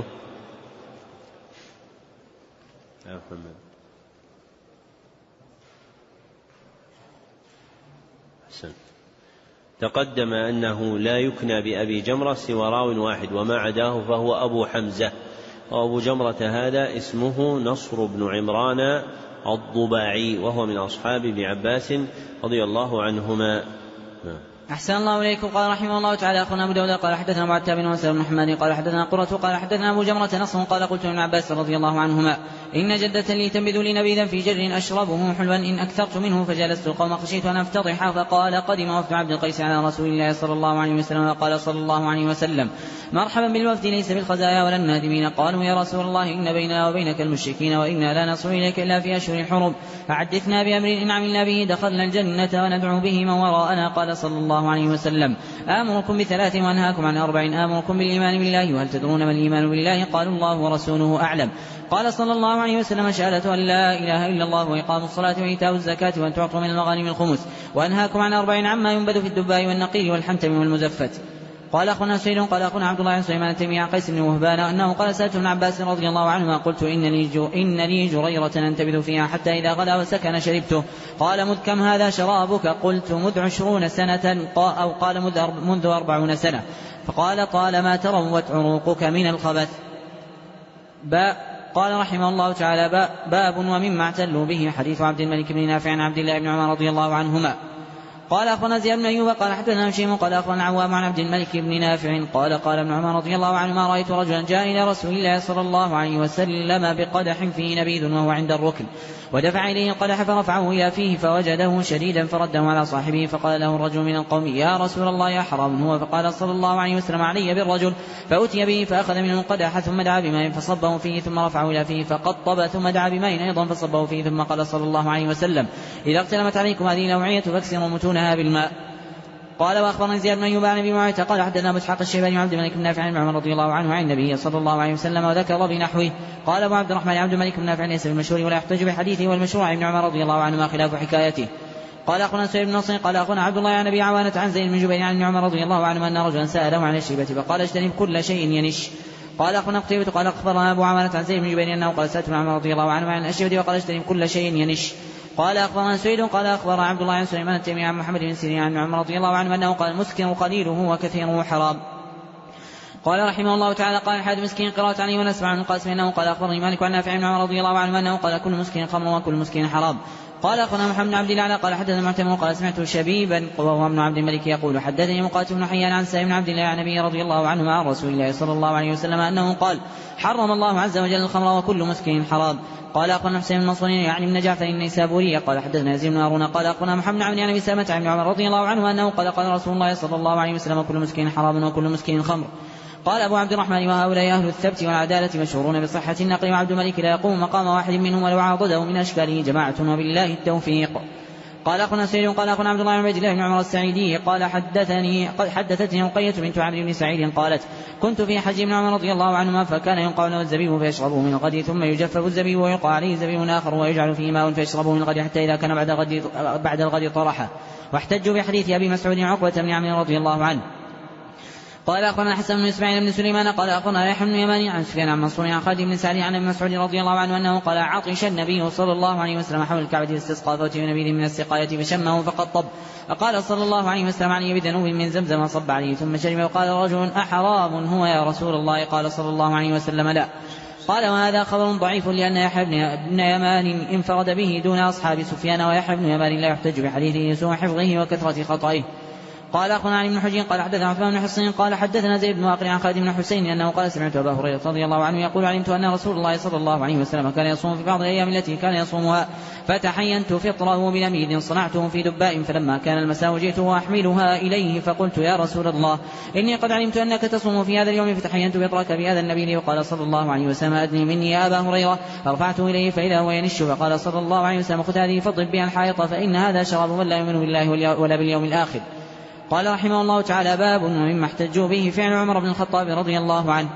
يا محمد. تقدم أنه لا يكنى بأبي جمرة سوى راو واحد وما عداه فهو أبو حمزة. وأبو جمرة هذا اسمه نصر بن عمران الضباعي وهو من أصحاب ابن عباس رضي الله عنهما. أحسن الله إليكم. قال رحمه الله تعالى أخونا أبو داود قال حدثنا معتاب بن وسلم بن حماد قال حدثنا قرة قال حدثنا أبو جمرة نصر قال قلت ابن عباس رضي الله عنهما إن جدة لي تنبذ لي نبيذا في جر أشربه حلوا إن أكثرت منه فجلست القوم خشيت أن أفتضح. فقال قدم وفد عبد القيس على رسول الله صلى الله عليه وسلم وقال صلى الله عليه وسلم مرحبا بالوفد ليس بالخزايا ولا النادمين. قالوا يا رسول الله إن بيننا وبينك المشركين وإنا لا نصل إليك إلا في أشهر الحرم فحدثنا بأمر إن عملنا به دخلنا الجنة وندعو به من وراءنا. قال صلى الله عليه وسلم آمركم بثلاث وأنهاكم عن أربع آمركم بالإيمان بالله وهل تدرون ما الإيمان بالله؟ قالوا الله ورسوله أعلم. قال صلى الله عليه وسلم شهادة أن لا إله إلا الله وإقام الصلاة وإيتاء الزكاة وأن تعطوا من المغانم الخمس وأنهاكم عن أربع عما ينبذ في الدباء والنقير والحنتم والمزفت. قال أخونا سعيد قال أخونا عبد الله عن سليمان التيمي عن قيس بن وهبان أنه قال سألت ابن عباس رضي الله عنهما قلت إن لي, جو إن لي جريرة أنتبذ فيها حتى إذا غدا وسكن شربته. قال مذ كم هذا شرابك؟ قلت مذ عشرون سنة أو قال منذ أربعون سنة. فقال طالما تروت عروقك من الخبث. باء. قال رحمه الله تعالى باب ومما اعتلوا به حديث عبد الملك بن نافع عن عبد الله بن عمر رضي الله عنهما. قال أخونا زياد بن أيوب قال حدثنا هشيم قال أخونا العوام عن عبد الملك بن نافع قال قال ابن عمر رضي الله عنهما رأيت رجلا جاء إلى رسول الله صلى الله عليه وسلم بقدح فيه نبيذ وهو عند الركن ودفع إليه القدح فرفعه إلى فيه فوجده شديدا فرده على صاحبه. فقال له الرجل من القوم يا رسول الله يا حرام هو؟ فقال صلى الله عليه وسلم علي بالرجل. فأتي به فأخذ منه القدح ثم دعا بماء فصبه فيه ثم رفعه إلى فيه فقطب ثم دعا بماء أيضا فصبه فيه ثم قال صلى الله عليه وسلم إذا اغتلمت عليكم هذه الأوعية فاكسروا متونها بالماء. قال واخبرني زياد بن ايوب عن ابي معاويه قال حدثنا ابو اسحاق الشيباني عبد الملك بن نافع عن عمر رضي الله عنه عن النبي صلى الله عليه وسلم وذكر بنحوه. قال ابو عبد الرحمن عبد الملك بن نافع ليس بالمشهور ولا يحتج بحديثه والمشروع عن ابن عمر رضي الله عنهما خلاف حكايته. قال اخونا سعيد بن نصر قال اخونا عبد الله عن ابي عوانة عن زيد بن جبير عن ابن عمر رضي الله عنهما ان رجلا ساله عن الشيبه فقال اجتنب كل شيء ينش. قال اخونا قتيبة قال اخبرنا ابو عوانة عن زيد بن جبير انه قال سالت ابن عمر رضي الله عنه عن الشيبه وقال اجتنب كل شيء ينش. قال أخبرنا سعيد قال أخبر عبد الله عن سليمان التيمي عن محمد بن سيرين عن عمر رضي الله عنه أنه قال مسكر قليله وكثيره حرام. قال رحمه الله تعالى قال حاد مسكين قراءة علي ونسمع عن القاسم أنه قال أخبرني مالك عن نافع بن عمر رضي الله عنه أنه قال كل مسكين خمر وكل مسكين حرام. قال أخبرنا محمد بن عبد الله قال حدثنا معتمر قال سمعت شبيبا وهو ابن عبد الملك يقول حدثني مقاتل بن حيان عن سالم بن عبد الله عن النبي رضي الله عنه عن رسول الله صلى الله عليه وسلم أنه قال حرم الله عز وجل الخمر وكل مسكين حرام. قال أخبرنا حسين بن منصور يعني بن جعفر النيسابوري قال حدثنا يزيد بن هارون قال أخبرنا محمد بن عبد الله بن سلمة عن عمر رضي الله عنه أنه قال قال رسول الله صلى الله عليه وسلم كل مسكين حرام وكل مسكين خمر. قال أبو عبد الرحمن وهؤلاء أهل الثبت والعدالة مشهورون بصحة النقل وعبد الملك لا يقوم مقام واحد منهم ولو عاضده من أشكاله جماعة وبالله التوفيق. قال أخونا سعيد قال أخونا عبد الله بن عبد الله بن عمر السعيدي قال حدثني حدثتني رقية بنت عمرو بن سعيد قالت كنت في حج ابن عمر رضي الله عنهما فكان ينقع له الزبيب فيشربه من الغد ثم يجفف الزبيب ويلقى عليه زبيب آخر ويجعل فيه ماء فيشربه من الغد حتى إذا كان بعد الغد بعد الغد طرحه. واحتجوا بحديث أبي مسعود عقبة بن عمرو رضي الله عنه. قال أخبرنا حسن بن إسماعيل بن سليمان قال أخبرنا يحيى بن يماني عن سفيان عن منصور عن خالد بن سعد عن ابن مسعود رضي الله عنه أنه قال عطش النبي صلى الله عليه وسلم حول الكعبة استسقى فأتي بنبيذ من السقاية فشمه فقطب فقال صلى الله عليه وسلم عليه بذنوب من زمزم صب عليه ثم شرب وقال رجل أحرام هو يا رسول الله؟ قال صلى الله عليه وسلم لا. قال وهذا خبر ضعيف لأن يحيى بن يمان انفرد به دون أصحاب سفيان ويحيى بن يمان لا يحتج بحديثه سوء حفظه وكثرة خطئه. قال أخونا علي بن حجين قال حدثنا عثمان بن حصين قال حدثنا زيد بن واقر عن خالد بن حسين أنه قال سمعت أبا هريرة رضي الله عنه يقول علمت أن رسول الله صلى الله عليه وسلم كان يصوم في بعض الأيام التي كان يصومها فتحينت فطره بنميد صنعته في دباء فلما كان المساء جئت وأحملها إليه فقلت يا رسول الله إني قد علمت أنك تصوم في هذا اليوم فتحينت فطرك بهذا النبيذ. وقال صلى الله عليه وسلم أدني مني يا أبا هريرة فرفعته إليه فإذا هو ينش فقال صلى الله عليه وسلم خذ هذه فاضرب بها الحائط فإن هذا شراب من لا يؤمن بالله ولا باليوم الآخر. قال رحمه الله تعالى باب ومما احتجوا به فعل عمر بن الخطاب رضي الله عنه.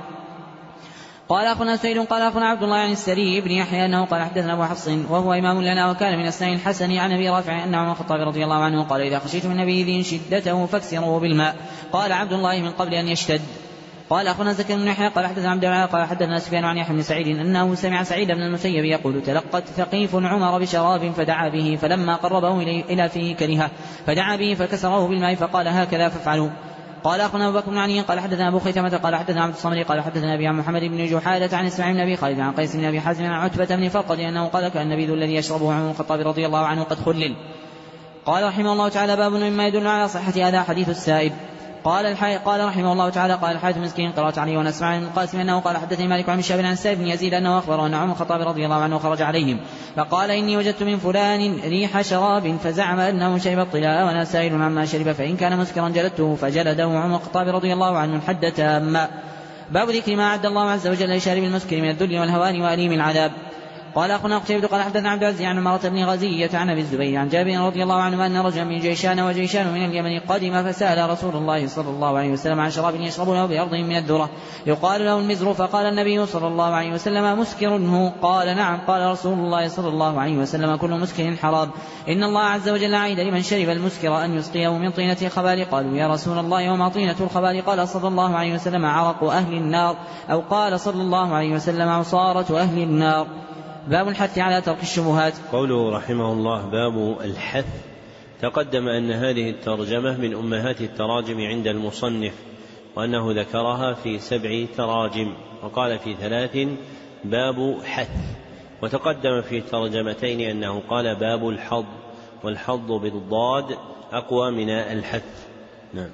قال أخونا سيد قال أخونا عبد الله عن السري بن يحيى أنه قال حدثنا أبو حفص وهو إمام لنا وكان من أسنان الحسن عن أبي رافع أن عمر الخطاب رضي الله عنه قال إذا خشيت من نبيذ شدته فاكسروه بالماء. قال عبد الله من قبل أن يشتد. قال أخونا زكريا بن يحيى قال حدثنا عبد الله قال حدثنا سفيان عن يحيى بن سعيد أنه سمع سعيد بن المسيب يقول تلقت ثقيف عمر بشراب فدعا به فلما قربه إلى فيه كرهه فدعا به فكسره بالماء فقال هكذا فافعلوا. قال أخونا أبو بكر بن علي قال حدثنا أبو خيثمة قال حدثنا عبد الصمد قال حدثنا أبي عن محمد بن جحادة عن إسماعيل بن أبي خالد عن قيس بن أبي حازم عن عتبة بن فرقد أنه قال كان النبيذ الذي يشربه عمر الخطاب رضي الله عنه قد خلل. قال رحمه الله تعالى باب مما يدل على صحة هذا حديث السائب. قال الحي... قال رحمه الله تعالى قال الحارث مسكين قرأت عليه ونسمع عن القاسم أنه قال حدثني مالك عن شاب عن سائب بن يزيد أنه أخبره أن عمر الخطاب رضي الله عنه خرج عليهم فقال إني وجدت من فلان ريح شراب فزعم أنه شرب الطلاء وأنا سائل عما شرب فإن كان مسكرا جلدته فجلده عمر الخطاب رضي الله عنه الحد تاما. باب ذكر ما أعد الله عز وجل لشارب المسكر من الذل والهوان وأليم العذاب. قال أخونا قتيبة قال حدثنا عبد العزيز عن عمارة بن غزية عن أبي الزبير عن جابر رضي الله عنه أن رجلا من جيشان وجيشان من اليمن قدم فسأل رسول الله صلى الله عليه وسلم عن شراب يشربونه بأرضهم من الذرة يقال له المزر فقال النبي صلى الله عليه وسلم مسكر هو؟ قال نعم. قال رسول الله صلى الله عليه وسلم كل مسكر حرام إن الله عز وجل عيد لمن شرب المسكر أن يسقيه من طينة الخبال. قالوا يا رسول الله وما طينة الخبال؟ قال صلى الله عليه وسلم عرق أهل النار أو قال صلى الله عليه وسلم عصارة أهل النار. باب الحث على ترك الشبهات. قوله رحمه الله باب الحث. تقدم أن هذه الترجمة من أمهات التراجم عند المصنف وأنه ذكرها في سبع تراجم وقال في ثلاث باب حث. وتقدم في الترجمتين أنه قال باب الحظ والحظ بالضاد أقوى من الحث. نعم.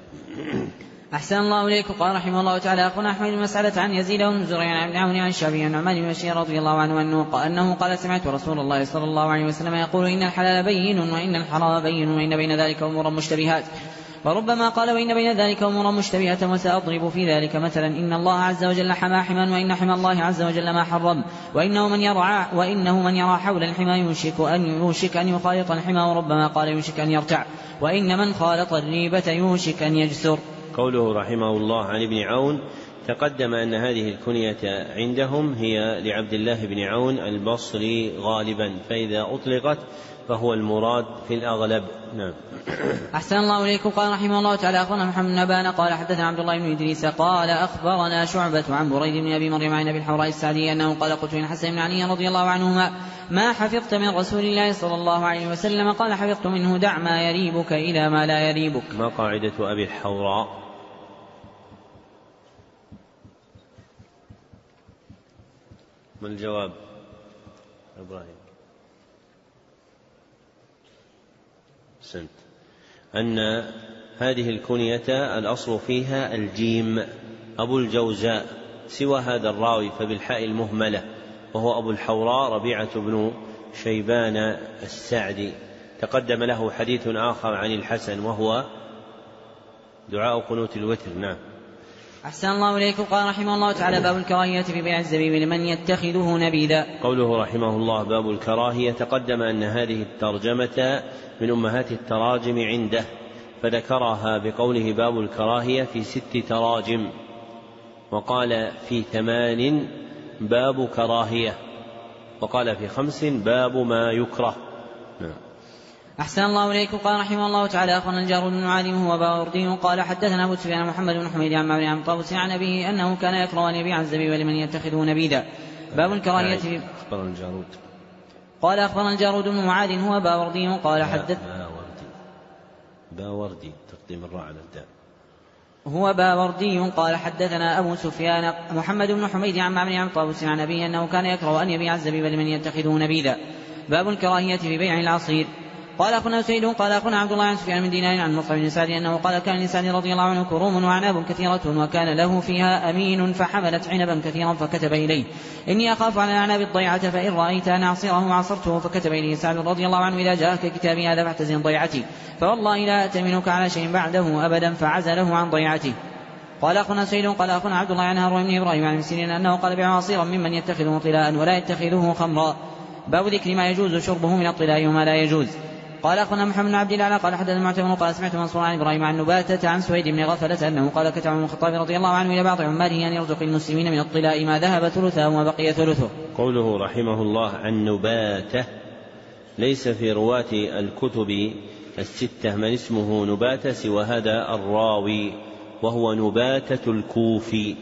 أحسن الله إليكم. قال رحمه الله تعالى أخونا أحمد بن مسعدة عن يزيد بن زريع عن ابن عون عن الشعبي عن نعمان بن بشير رضي الله عنه أنه قال سمعت رسول الله صلى الله عليه وسلم يقول إن الحلال بين وإن الحرام بين وإن بين ذلك أمورا مشتبهات. وربما قال وإن بين ذلك أمورا مشتبهات وسأضرب في ذلك مثلا إن الله عز وجل حمى حما وإن حمى الله عز وجل ما حرم وإنه من يرى وإنه من يرى حول الحمى يوشك أن يوشك أن يخالط الحمى وربما قال يوشك أن يرتع وإن من خالط الريبة يوشك أن يجسر. قوله رحمه الله عن ابن عون تقدم أن هذه الكنية عندهم هي لعبد الله بن عون البصري غالبا فإذا أطلقت فهو المراد في الأغلب. نعم. أحسن الله إليكم. قال رحمه الله تعالى أخبرنا محمد بن نبان قال حدثنا عبد الله بن إدريس قال أخبرنا شعبة عن بريد بن أبي مريم عن أبي الحوراء السعدي أنه قال قلت للحسن بن علي رضي الله عنهما ما حفظت من رسول الله صلى الله عليه وسلم؟ قال حفظت منه دع ما يريبك إلى ما لا يريبك. ما قاعدة أبي الحوراء؟ ما الجواب إبراهيم؟ سنت أن هذه الكنية الأصل فيها الجيم أبو الجوزاء، سوى هذا الراوي فبالحاء المهملة، وهو أبو الحوراء ربيعة بن شيبان السعدي. تقدم له حديث آخر عن الحسن وهو دعاء قنوت الوتر. نعم. أحسن الله إليكم. قال رحمه الله تعالى: باب الكراهية في بيع الزبيب لمن يتخذه نبيذا. قوله رحمه الله باب الكراهية، تقدم أن هذه الترجمة من أمهات التراجم عنده، فذكرها بقوله باب الكراهية في ست تراجم، وقال في ثمان باب كراهية، وقال في خمس باب ما يكره. نعم. أحسن الله إليكم. قال رحمه الله تعالى: أخبرنا الجار بن معلم هو باوردي قال حدثنا أبو سفيان محمد بن حميد عن معبد عن طاووس عن أبيه أنه كان يكره أن يبيع الزبيب لمن يتخذه نبيذا. باب الكراهية في أخبرنا الجارود قال أخبرنا الجارود بن معاذ هو باوردي قال حدث باوردي باوردي تقديم الراء على الدال هو باوردي قال حدثنا أبو سفيان محمد بن حميد عن معبد عن طاووس عن أبيه أنه كان يكره أن يبيع الزبيب لمن يتخذه نبيذا. باب الكراهية في بيع العصير. قال أخونا سيد قال أخونا عبد الله عن سفيان من دينار عن مصعب بن سعد أنه قال: كان لسعد رضي الله عنه كروم وأعناب كثيرة وكان له فيها أمين فحملت عنبا كثيرا فكتب إليه: إني أخاف على الأعناب الضيعة فإن رأيت أن أعصره عصرته. فكتب إليه سعد رضي الله عنه: إذا جاءك كتابي هذا فاحتزن ضيعتي، فوالله لا أتمنك على شيء بعده أبدا، فعزله عن ضيعته. قال أخونا سيد قال أخونا عبد الله عن هارون بن إبراهيم عن مسكين أنه قال: بيع عصيرا ممن يتخذه طلاء ولا يتخذه خمرا. باب ذكر ما يجوز شربه من الطلاء وما لا يجوز. قال أخونا محمد بن عبد الله قال حدثنا المعتمر قال سمعت منصور عن إبراهيم عن نباتة عن سويد بن غفلة أنه قال: كتب عمر بن الخطاب رضي الله عنه إلى بعض عماله أن يرزق المسلمين من الطلاء ما ذهب ثلثه وما بقي ثلثه. قوله رحمه الله عن نباتة، ليس في رواة الكتب الستة من اسمه نباتة سوى هذا الراوي وهو نباتة الكوفي.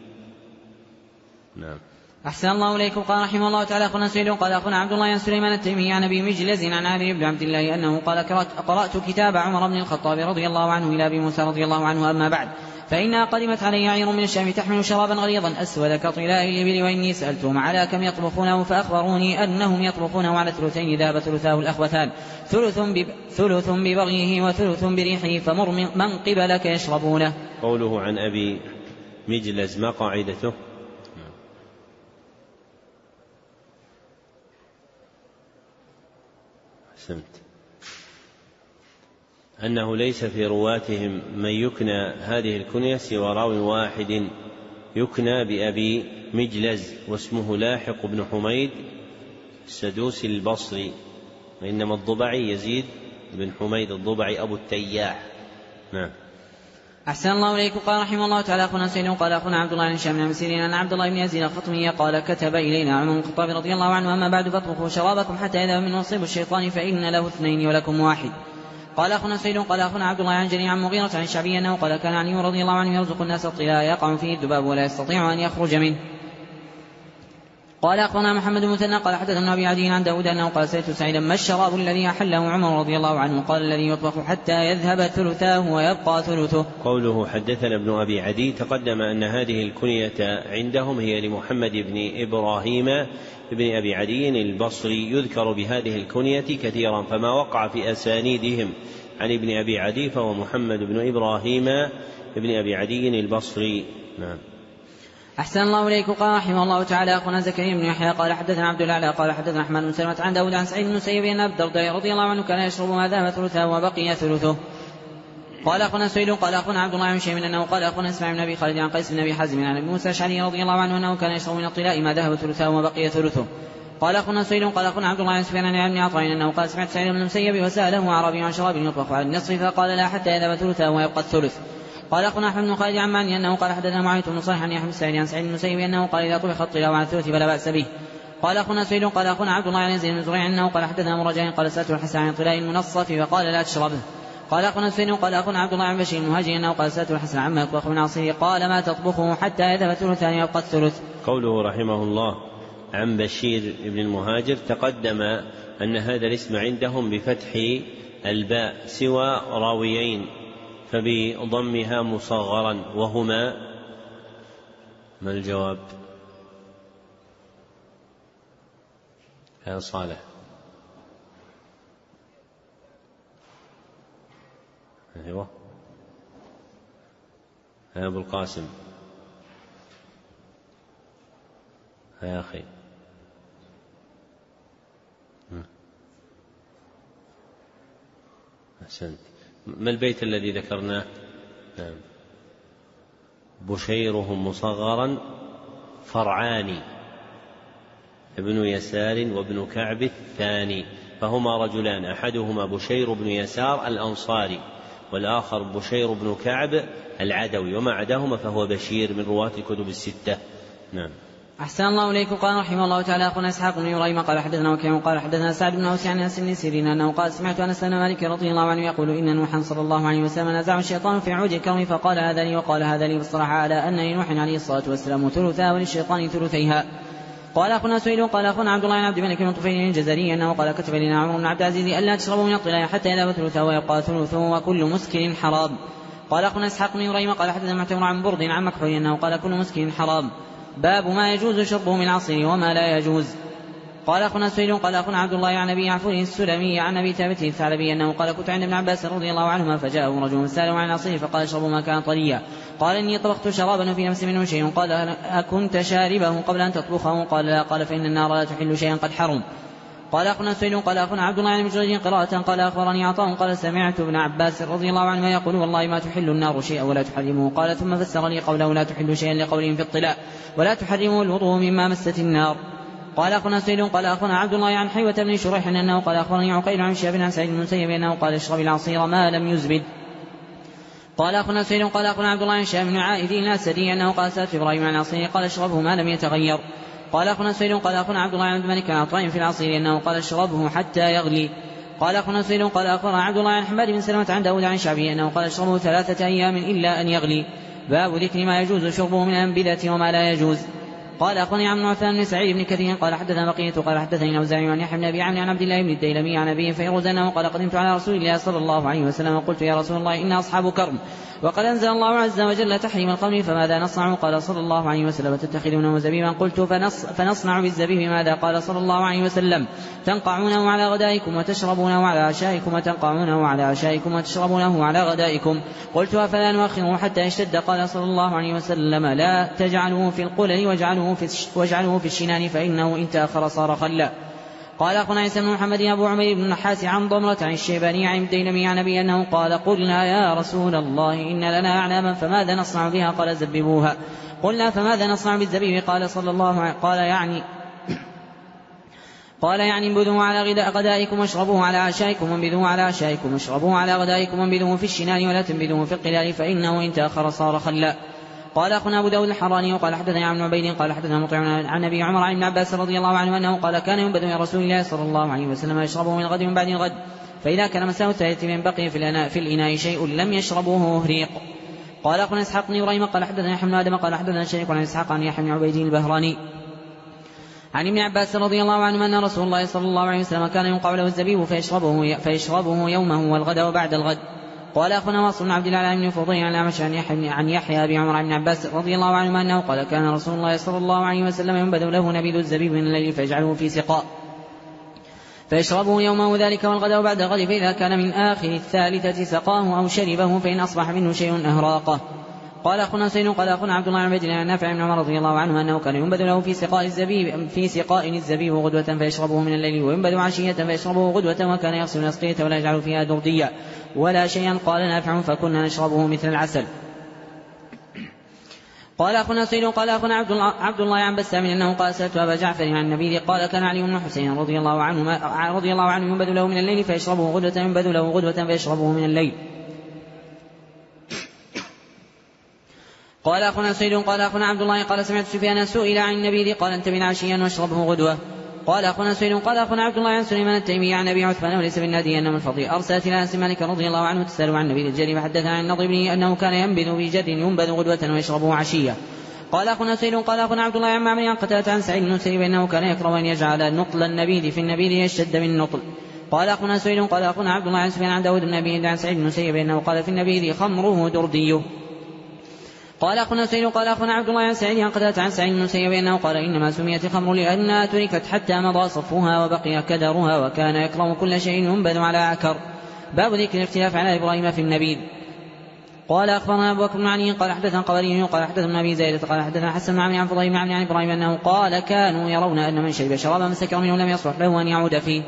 نعم. أحسن الله إليكم. قال رحمه الله تعالى: أخونا سعيد قال أخونا عبد الله عن سليمان التيمي عن أبي مجلز عن علي بن عبد الله أنه قال: قرأت كتاب عمر بن الخطاب رضي الله عنه إلى أبي موسى رضي الله عنه. أما بعد، فإنها قدمت علي عير من الشام تحمل شرابا غليظا أسود كطلاء الإبل، وإني سألتهم على كم يطبخونه فأخبروني أنهم يطبخونه على ثلثين ذهب ثلثاه الأخوتان، ثلث, بب... ثلث ببغيه وثلث بريحه، فمر من قبلك يشربونه. قوله عن أبي مجلز ما قاعدته؟ سمت أنه ليس في رواتهم من يكنى هذه الكنية سوى راو واحد يكنى بأبي مجلز واسمه لاحق بن حميد السدوسي البصري، وإنما الضبعي يزيد بن حميد الضبعي أبو التياح. نعم. أحسن الله إليكم. قال رحمه الله تعالى: أخونا سيد قال أخونا عبد الله بن هشام بن مسيرين أن عبد الله بن يزيد الخطمي قال: كتب إلينا عمر بن الخطاب رضي الله عنه: أما بعد فاطبخوا شرابكم حتى إذا من نصيب الشيطان فإن له اثنين ولكم واحد. قال أخونا سيد قال أخونا عبد الله عن جرير عن مغيرة عن الشعبي أنه قال: كان علي رضي الله عنه يرزق الناس الطلاء يقع فيه الذباب ولا يستطيع أن يخرج منه. قال أخونا محمد بن مثنى قال حدثنا أبي عدي عن داود أنه قال: سألت سعيدا: ما الشراب الذي أحله عمر رضي الله عنه؟ قال: الذي يطبخ حتى يذهب ثلثاه ويبقى ثلثه. قوله حدثنا ابن أبي عدي، تقدم أن هذه الكنية عندهم هي لمحمد بن إبراهيم ابن أبي عدي البصري، يذكر بهذه الكنية كثيرا، فما وقع في أسانيدهم عن ابن أبي عدي فهو محمد بن إبراهيم ابن أبي عدي البصري. نعم. أحسن الله إليكم. قال رحمه الله تعالى: أخونا زكريا بن يحيى قال حدثنا عبد الأعلى قال حدثنا أحمد بن سلمة عن داود عن سعيد بن المسيب أن أبي الدرداء رضي الله عنه كان يشرب ما ذهب ثلثه وبقي ثلثه. قال أخونا سعيد قال أخونا عبد الله بن شيء أنه قال أخونا اسماعيل بن أبي خالد عن قيس بن أبي حازم عن أبي موسى الأشعري رضي الله عنه أنه كان يشرب من الطلاء ما ذهب ثلثه وبقي ثلثه. قال أخونا سعيد قال أخونا عبد الله بن سفيان عن ابن عطاء أنه قال: سمعت سعيد بن المسيب وسأله أعرابي عن شراب يطبخ على النصف فقال: لا حتى يذهب ثلثه ويبقى الثلث. قال أخونا أحمد بن خالد عن معني أنه قال حدثنا معاوية بن صالح عن يحيى بن سعيد عن سعيد بن المسيب أنه قال: إذا طبخ الطلاء على الثلث فلا بأس به. قال أخونا سعيد قال أخونا عبد الله عن يزيد بن زريع أنه قال حدثنا مرجان قال: سألت الحسن عن طلاء المنصف فقال: لا تشربه. قال أخونا سعيد قال أخونا عبد الله عن بشير المهاجر أنه قال: سألت الحسن عما يطبخ من عصير قال: ما تطبخه حتى يذهب ثلثان يبقى الثلث. قوله رحمه الله عن بشير بن المهاجر، تقدم أن هذا الاسم عندهم بفتح الباء سوى راويين فبضمها مصغرا، وهما ما الجواب؟ يا صالح. أيوة. يا أبو القاسم. يا أخي. أحسنت. ما البيت الذي ذكرناه؟ نعم. بشيرهم مصغرا فرعان ابن يسار وابن كعب الثاني، فهما رجلان، أحدهما بشير بن يسار الأنصاري والآخر بشير بن كعب العدوي، وما عداهما فهو بشير من رواة الكتب الستة. نعم. أحسن الله إليكم. قال رحمه الله تعالى أخونا إسحاق بن إبراهيم قال حدثنا وكيع قال حدثنا سعد بن أوس عن أنس بن سيرين أنه قال سمعت أنس بن مالك رضي الله عنه يقول إن نوحا صلى الله عليه وسلم نزعه الشيطان في عود الكرم فقال هذا لي وقال هذا لي، بالصراحة على أن لنوح عليه الصلاة والسلام ثلثها وللشيطان ثلثيها. قال أخونا سئل قال أخونا عبد الله بن عبد الملك بن طفيل الجزري أنه قال كتب لنا عمر بن عبد العزيز ألا تشربوا من الطلاء حتى يذهب ثلثه ويبقى ثلثه وكل مسكر حرام. قال أخونا إسحاق بن إبراهيم قال حدثنا معتمر عن برد عن مكحول أنه قال كل مسكر حرام. باب ما يجوز شربه من العصير وما لا يجوز. قال أخونا سئل قال أخونا عبد الله عن أبي عفو السلمي عن أبي ثابت الثعلبي أنه قال كنت عند ابن عباس رضي الله عنهما فجاءه رجل سأله عن العصير فقال اشربوا ما كان طريا. قال إني طبخت شرابا في نفس منه شيء. قال أكنت شاربه قبل أن تطبخه؟ قال لا. قال فإن النار لا تحل شيئا قد حرم. قال أخونا سئل قال أخونا عبد الله عن مجرد قراءة قال أخبرني عطاء قال سمعت ابن عباس رضي الله عنهما يقول والله ما تحل النار شيئا ولا تحرمه. قال ثم فسر لي قوله لا تحل شيئا لقولهم في الطلاء ولا تحرمه الوضوء مما مست النار. قال أخونا سئل قال أخونا عبد الله عن حيوة بن شريح أنه قال أخبرني عقيل عن شهاب عن سعيد بن المسيب أنه قال اشرب العصير ما لم يزبد. قال أخونا سئل قال أخونا عبد الله عن شهاب بن عائد الأسدي أنه قال سألت إبراهيم عن العصير قال اشربه ما لم يتغير. قال أخونا سئل قال أخونا عبد الله عن الملك عن عطاء في العصير أنه قال اشربه حتى يغلي. قال أخونا سئل قال أخبرنا عبد الله عن حماد بن سلمة عن داود عن شعبي أنه قال اشربه ثلاثة أيام إلا أن يغلي. باب ذكر ما يجوز شربه من الأنبذة وما لا يجوز. قال أخونا عن عثمان بن سعيد بن كثير قال حدثنا بقية قال حدثني الأوزاعي عن يحيى بن أبي عمرو عن عبد الله بن الديلمي عن أبيه فيروز أنه قال قدمت على رسول الله صلى الله عليه وسلم وقلت يا رسول الله إن أصحاب كرم وقد أنزل الله عز وجل تحريم الخمر فماذا نصنع؟ قال صلى الله عليه وسلم تتخذونه زبيبا. قلت فنص فنصنع بالزبيب ماذا؟ قال صلى الله عليه وسلم تنقعونه على غدائكم وتشربونه على عشائكم وتنقعونه على عشائكم وتشربونه على غدائكم. قلت أفلا نؤخره حتى يشتد؟ قال صلى الله عليه وسلم لا تجعلوه في القلل واجعلوه في, واجعلوه في الشنان فإنه إن تأخر صار خلا. قال أخونا عيسى بن محمد أبو عمير بن النحاس عن ضمرة عن الشيباني عن الديلمي عن أبي أنه قال قلنا يا رسول الله إن لنا أعناما فماذا نصنع بها؟ قال زببوها. قلنا فماذا نصنع بالزبيب؟ قال صلى الله عليه قال يعني قال يعني انبذوه على غدائكم واشربوه على عشائكم وانبذوه على عشائكم واشربوه على غدائكم وانبذوه في الشنان ولا تنبذوه في القلال فإنه إن تأخر صار خلا. قال أخونا أبو داود الحراني وقال حدثنا عن عبيد قال حدثنا مطيع عن أبي عمر عن ابن عباس رضي الله عنه أنه قال كان ينبذ من رسول الله صلى الله عليه وسلم يشربه من الغد من بعد الغد فإذا كان مساء الثالث من بقي في الإناء, في الإناء شيء لم يشربوه هريق. قال أخونا إسحاق بن إبراهيم قال حدثنا يحيى بن آدم قال حدثنا شريك عن إسحاق عن يحيى بن عبيد البهراني عن ابن عباس رضي الله عنه أن رسول الله صلى الله عليه وسلم كان ينقع له الزبيب فيشربه, فيشربه يومه والغد وبعد الغد. قال أخونا واصل بن عبد الله بن فضيل عن الأعمش عن يحيى عن يحيى أبي عمر بن عباس رضي الله عنه أنه قال كان رسول الله صلى الله عليه وسلم ينبذ له نبيذ الزبيب من الليل فيجعله في سقاء فيشربه يومه ذلك والغد وبعد الغد فإذا كان من آخر الثالثة سقاه أو شربه فإن أصبح منه شيء أهراقه. قال أخونا سين قال أخونا عبد الله بن عبد الله نافع بن عمر رضي الله عنه أنه كان ينبذ له في سقاء الزبيب في سقاء الزبيب غدوة فيشربه من الليل وينبذ عشية فيشربه غدوة وكان يغسل الأسقية ولا يجعل فيها درديا ولا شيئا. قال نافع فكنا نشربه مثل العسل. قال أخونا سين قال أخونا عبد الله, عبد الله عن بسام أنه قال سألت أبا جعفر عن النبي قال كان علي بن حسين رضي الله عنه رضي الله عنه ينبذ له من الليل فيشربه غدوة ينبذ له غدوة فيشربه من الليل. قال أخونا سيد قال أخونا عبد الله قال سمعت سفيان سئل عن النبي قال انت من عشيا واشربه غدوة. قال أخونا سيد قال أخونا عبد الله عن سليمان التيمي عن أبي عثمان وليس بالنادي أنه الفضيل أرسلت إلى أنس مالك رضي الله عنه تسأل عن النبي الجلي فحدثنا عن النضر بن أنه كان ينبذ بجد ينبذ غدوة ويشربه عشية. قال أخونا سيد قال أخونا عبد الله عن معمر عن قتادة عن سعيد بن المسيب أنه كان يكره أن يجعل نطل النبيذ في النبيذ يشتد من نطل. قال أخونا سيد قال أخونا عبد الله عن سفيان عن داود بن أبي عن سعيد بن المسيب أنه قال في النبيذ خمره درديه. قال أخونا سعيد قال أخونا عبد الله عن سعيد عن قتادة عن سعيد بن المسيب أنه قال إنما سميت خمر لأنها تركت حتى مضى صفوها وبقي كدرها وكان يكرم كل شيء ينبذ على عكر. باب ذكر الاختلاف على إبراهيم في النبيذ. قال أخبرنا أبو بكر بن علي قال حدثنا قبري قال حدثنا أبي زيد قال حدثنا حسن بن عمرو عن فضيل بن عمرو عن إبراهيم أنه قال كانوا يرون أن من شرب شرابا مسكر منه لم يصلح له أن يعود فيه.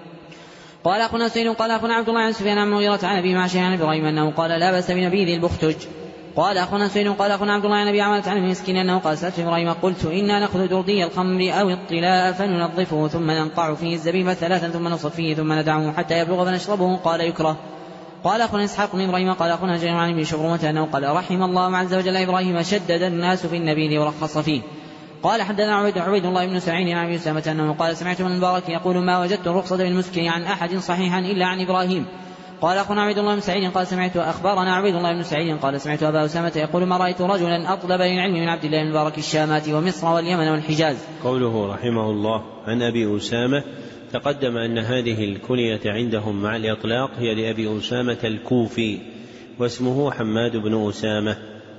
قال أخونا سعيد قال أخونا عبد الله عن سفيان عن مغيرة عن أبي معشر عن إبراهيم أنه قال لا بأس بنبيذ البختج. قال أخونا سعيد قال أخونا عبد الله عن أبي عمرة عن المسكين أنه قال سألت إبراهيم قلت إنا نأخذ دردي الخمر أو الطلاء فننظفه ثم ننقع فيه الزبيب ثلاثا ثم نصف فيه ثم ندعه حتى يبلغ فنشربه. قال يكره. قال أخونا إسحاق بن إبراهيم قال أخونا جرير عن ابن شبرمة أنه قال رحم الله عز وجل إبراهيم شدد الناس في النبيذ ورخص فيه. قال حدثنا عبيد الله بن سعيد عن أبي أسامة أنه قال سمعت من المبارك يقول ما وجدت الرخصة بالمسكر عن أحد صحيحا إلا عن إبراهيم. قال أخونا عبيد الله بن سعيد قال سمعت أخبرنا عبيد الله بن سعيد قال سمعت أبا أسامة يقول ما رأيت رجلا أطلب للعلم من عبد الله بن المبارك الشامات ومصر واليمن والحجاز. قوله رحمه الله عن أبي أسامة تقدم أن هذه الكنية عندهم مع الإطلاق هي لأبي أسامة الكوفي واسمه حماد بن أسامة.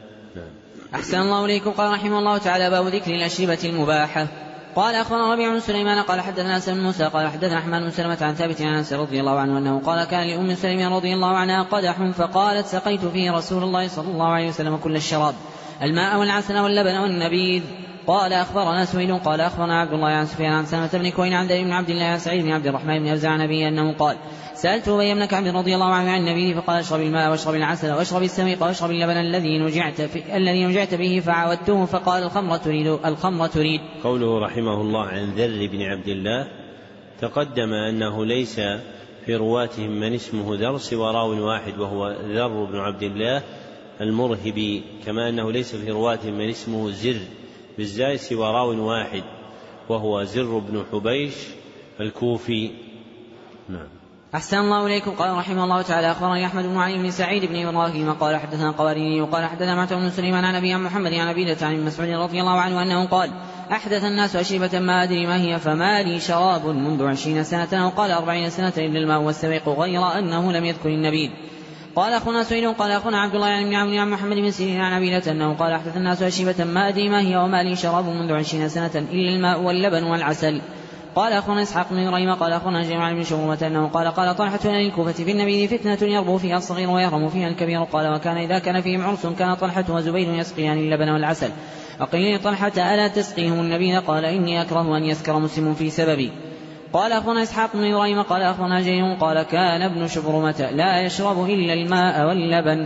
أحسن الله إليكم. قال رحمه الله تعالى باب ذكر الأشربة المباحة. قال أخبرنا ربيع بن سليمان قال حدثنا سلم موسى قال حدثنا أحمد بن سلمة عن ثابت عن أنس رضي الله عنه أنه قال كان لأم سلمة رضي الله عنها قدح فقالت سقيت فيه رسول الله صلى الله عليه وسلم كل الشراب الماء والعسل واللبن والنبيذ. قال أخبرنا سويد قال أخبرنا عبد الله عن سفيان عن سلمة بن كوين عن بن عبد الله عن سعيد بن عبد الرحمن بن أوزاع عن أبيه أنه قال سألت أبي بن كعب رضي الله عنه عن النبي فقال اشرب الماء واشرب العسل واشرب السميق واشرب اللبن الذي نجعت, الذي نجعت به فعاودته فقال الخمر تريد الخمر تريد. قوله رحمه الله عن ذر بن عبد الله تقدم أنه ليس في رواتهم من اسمه ذر سوى راو واحد وهو ذر بن عبد الله المرهبي كما أنه ليس في رواتهم من اسمه زر بالزاي سوى راو واحد وهو زر بن حبيش الكوفي. نعم. أحسن الله إليكم. قال رحمه الله تعالى أخبرني أحمد بن علي بن سعيد بن إبراهيم قال حدثنا قواريري وقال حدثنا معتمر بن سليمان عن أبي محمد عن أبي عن مسعود رضي الله عنه أنه قال أحدث الناس أشربة ما أدري ما هي فما لي شراب منذ عشرين سنة وقال أربعين سنة إلا الماء والسويق غير أنه لم يذكر النبيذ. قال أخونا سعيد قال أخونا عبد الله عن عمرو عن محمد بن سيرين عن أبي أنه قال أحدث الناس أشربة ما أدري ما هي وما لي شراب منذ عشرين سنة إلا الماء واللبن والعسل. قال أخونا إسحاق بن إبراهيم قال أخونا جمع بن شبرمة أنه قال قال طلحة للكوفة في النبيذ فتنة يربو فيها الصغير ويهرم فيها الكبير. قال وكان إذا كان فيهم عرس كان طلحة وزبير يسقيان اللبن والعسل. فقيل لطلحة ألا تسقيهم النبيذ قال إني أكره أن يسكر مسلم في سببي. قال أخونا إسحاق بن إبراهيم قال أخونا جرير قال كان ابن شبرمة لا يشرب إلا الماء واللبن.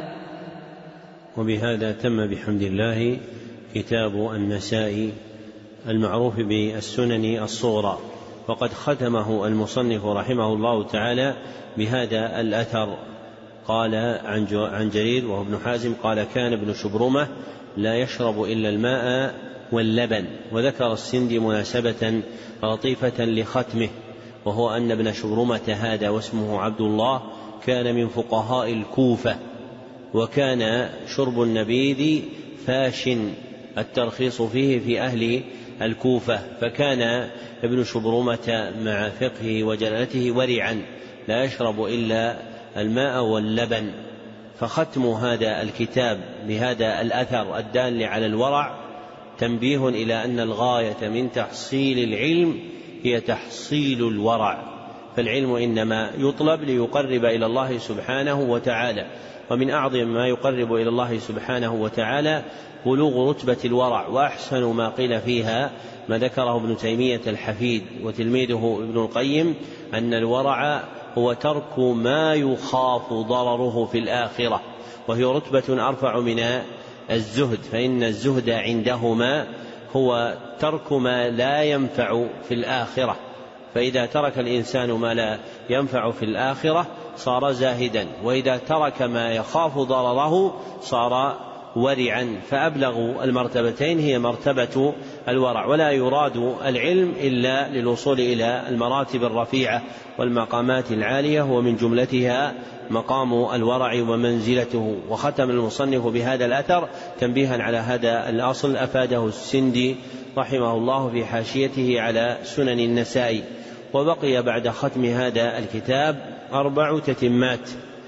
وبهذا تم بحمد الله كتاب النسائي المعروف بالسنن الصغرى وقد ختمه المصنف رحمه الله تعالى بهذا الأثر. قال عن جرير وهو ابن حازم قال كان ابن شبرمة لا يشرب إلا الماء واللبن. وذكر السندي مناسبة لطيفة لختمه وهو أن ابن شبرمة هذا واسمه عبد الله كان من فقهاء الكوفة وكان شرب النبيذ فاش الترخيص فيه في أهل الكوفة فكان ابن شبرمة مع فقهه وجلالته ورعا لا يشرب إلا الماء واللبن. فختم هذا الكتاب بهذا الأثر الدال على الورع تنبيه إلى أن الغاية من تحصيل العلم هي تحصيل الورع. فالعلم إنما يطلب ليقرب إلى الله سبحانه وتعالى ومن أعظم ما يقرب إلى الله سبحانه وتعالى بلوغ رتبة الورع. وأحسن ما قيل فيها ما ذكره ابن تيمية الحفيد وتلميذه ابن القيم أن الورع هو ترك ما يخاف ضرره في الآخرة وهي رتبة أرفع من الزهد فإن الزهد عندهما هو ترك ما لا ينفع في الآخرة. فإذا ترك الإنسان ما لا ينفع في الآخرة صار زاهدا وإذا ترك ما يخاف ضرره صار ورعا. فأبلغ المرتبتين هي مرتبة الورع. ولا يراد العلم إلا للوصول إلى المراتب الرفيعة والمقامات العالية ومن جملتها مقام الورع ومنزلته. وختم المصنف بهذا الأثر تنبيها على هذا الأصل أفاده السندي رحمه الله في حاشيته على سنن النسائي. وبقي بعد ختم هذا الكتاب أربع تتمات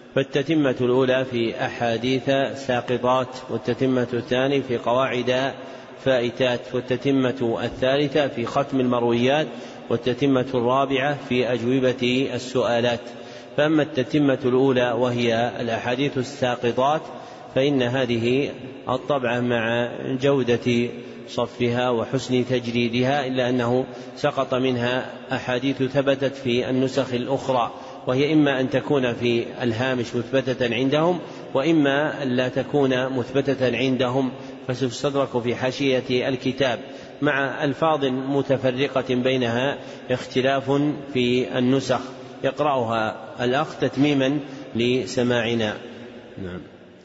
فالتتمة الأولى في أحاديث ساقطات، والتتمة الثانية في قواعد فائتات، والتتمة الثالثة في ختم المرويات، والتتمة الرابعة في أجوبة السؤالات. فأما التتمة الأولى وهي الأحاديث الساقطات فإن هذه الطبعة مع جودة صفها وحسن تجريدها إلا أنه سقط منها أحاديث ثبتت في النسخ الأخرى، وهي إما أن تكون في الهامش مثبتة عندهم، وإما أن لا تكون مثبتة عندهم فستستدرك في حاشية الكتاب مع ألفاظ متفرقة بينها اختلاف في النسخ يقرأها الأخ تتميما لسماعنا. نعم.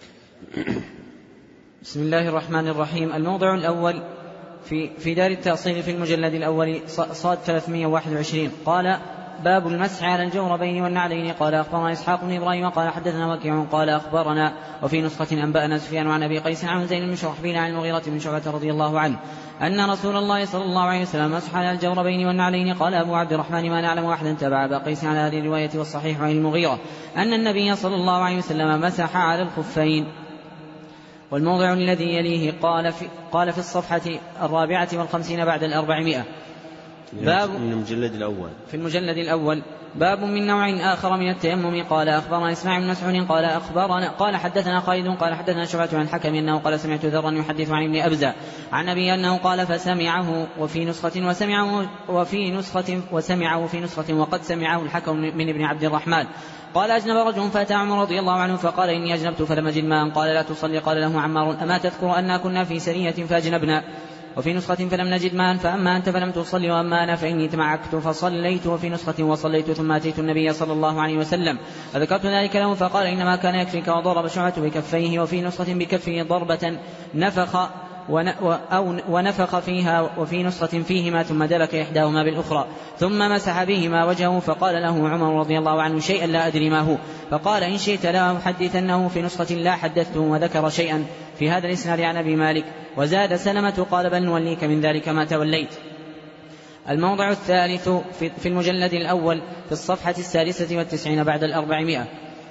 بسم الله الرحمن الرحيم. الموضع الأول في, في دار التأصيل في المجلد الأول صاد ثلاثمائة وواحد وعشرين. قال: باب المسح على الجوربين والنعلين. قال: أخبرنا إسحاق بن إبراهيم قال حدثنا وكيع قال أخبرنا وفي نسخة أنبأنا سفيان عن أبي قيس عن زين بن شرحبيل عن المغيرة بن شعبة رضي الله عنه أن رسول الله صلى الله عليه وسلم مسح على الجوربين والنعلين. قال أبو عبد الرحمن: ما نعلم أحدا تبع أبا قيس على هذه الرواية، والصحيح عن المغيرة أن النبي صلى الله عليه وسلم مسح على الخفين. والموضع الذي يليه قال في, قال في الصفحة الرابعة والخمسين بعد الأربعمائة. باب من المجلد الأول في المجلد الأول باب من نوع آخر من التيمم. قال: أخبرنا إسماعيل بن مسعود قال أخبرنا قال حدثنا خالد قال حدثنا شعبة عن الحكم أنه قال: سمعت ذرا يحدث عن ابن أبزة عن أبي أنه قال: فسمعه وفي نسخة وسمعه وفي نسخة وسمعه في نسخة وقد سمعه الحكم من ابن عبد الرحمن. قال: أجنب رجل فأتى عمر رضي الله عنه فقال: إني أجنبت فلم أجد ماء. قال: لا تصلي. قال له عمار: أما تذكر أننا كنا في سرية فأجنبنا؟ وفي نسخة: فلم نجد ماء، فأما أنت فلم تصلي وأما أنا فإني تمعكت فصليت. وفي نسخة: وصليت ثم أتيت النبي صلى الله عليه وسلم فذكرت ذلك له فقال: إنما كان يكفيك. وضرب شعبة بكفيه. وفي نسخة: بكفه ضربة نفخ ونفخ فيها. وفي نسخة: فيهما ثم دلك إحداهما بالأخرى ثم مسح بهما وجهه. فقال له عمر رضي الله عنه: شيئا لا أدري ما هو. فقال: إن شئت لا أحدثنه. في نسخة: لا حدثته. وذكر شيئا في هذا الإسناد عن أبي مالك. وزاد سلمة قال: بل نوليك من ذلك ما توليت. الموضع الثالث في المجلد الأول في الصفحة السادسة والتسعين بعد الأربعمائة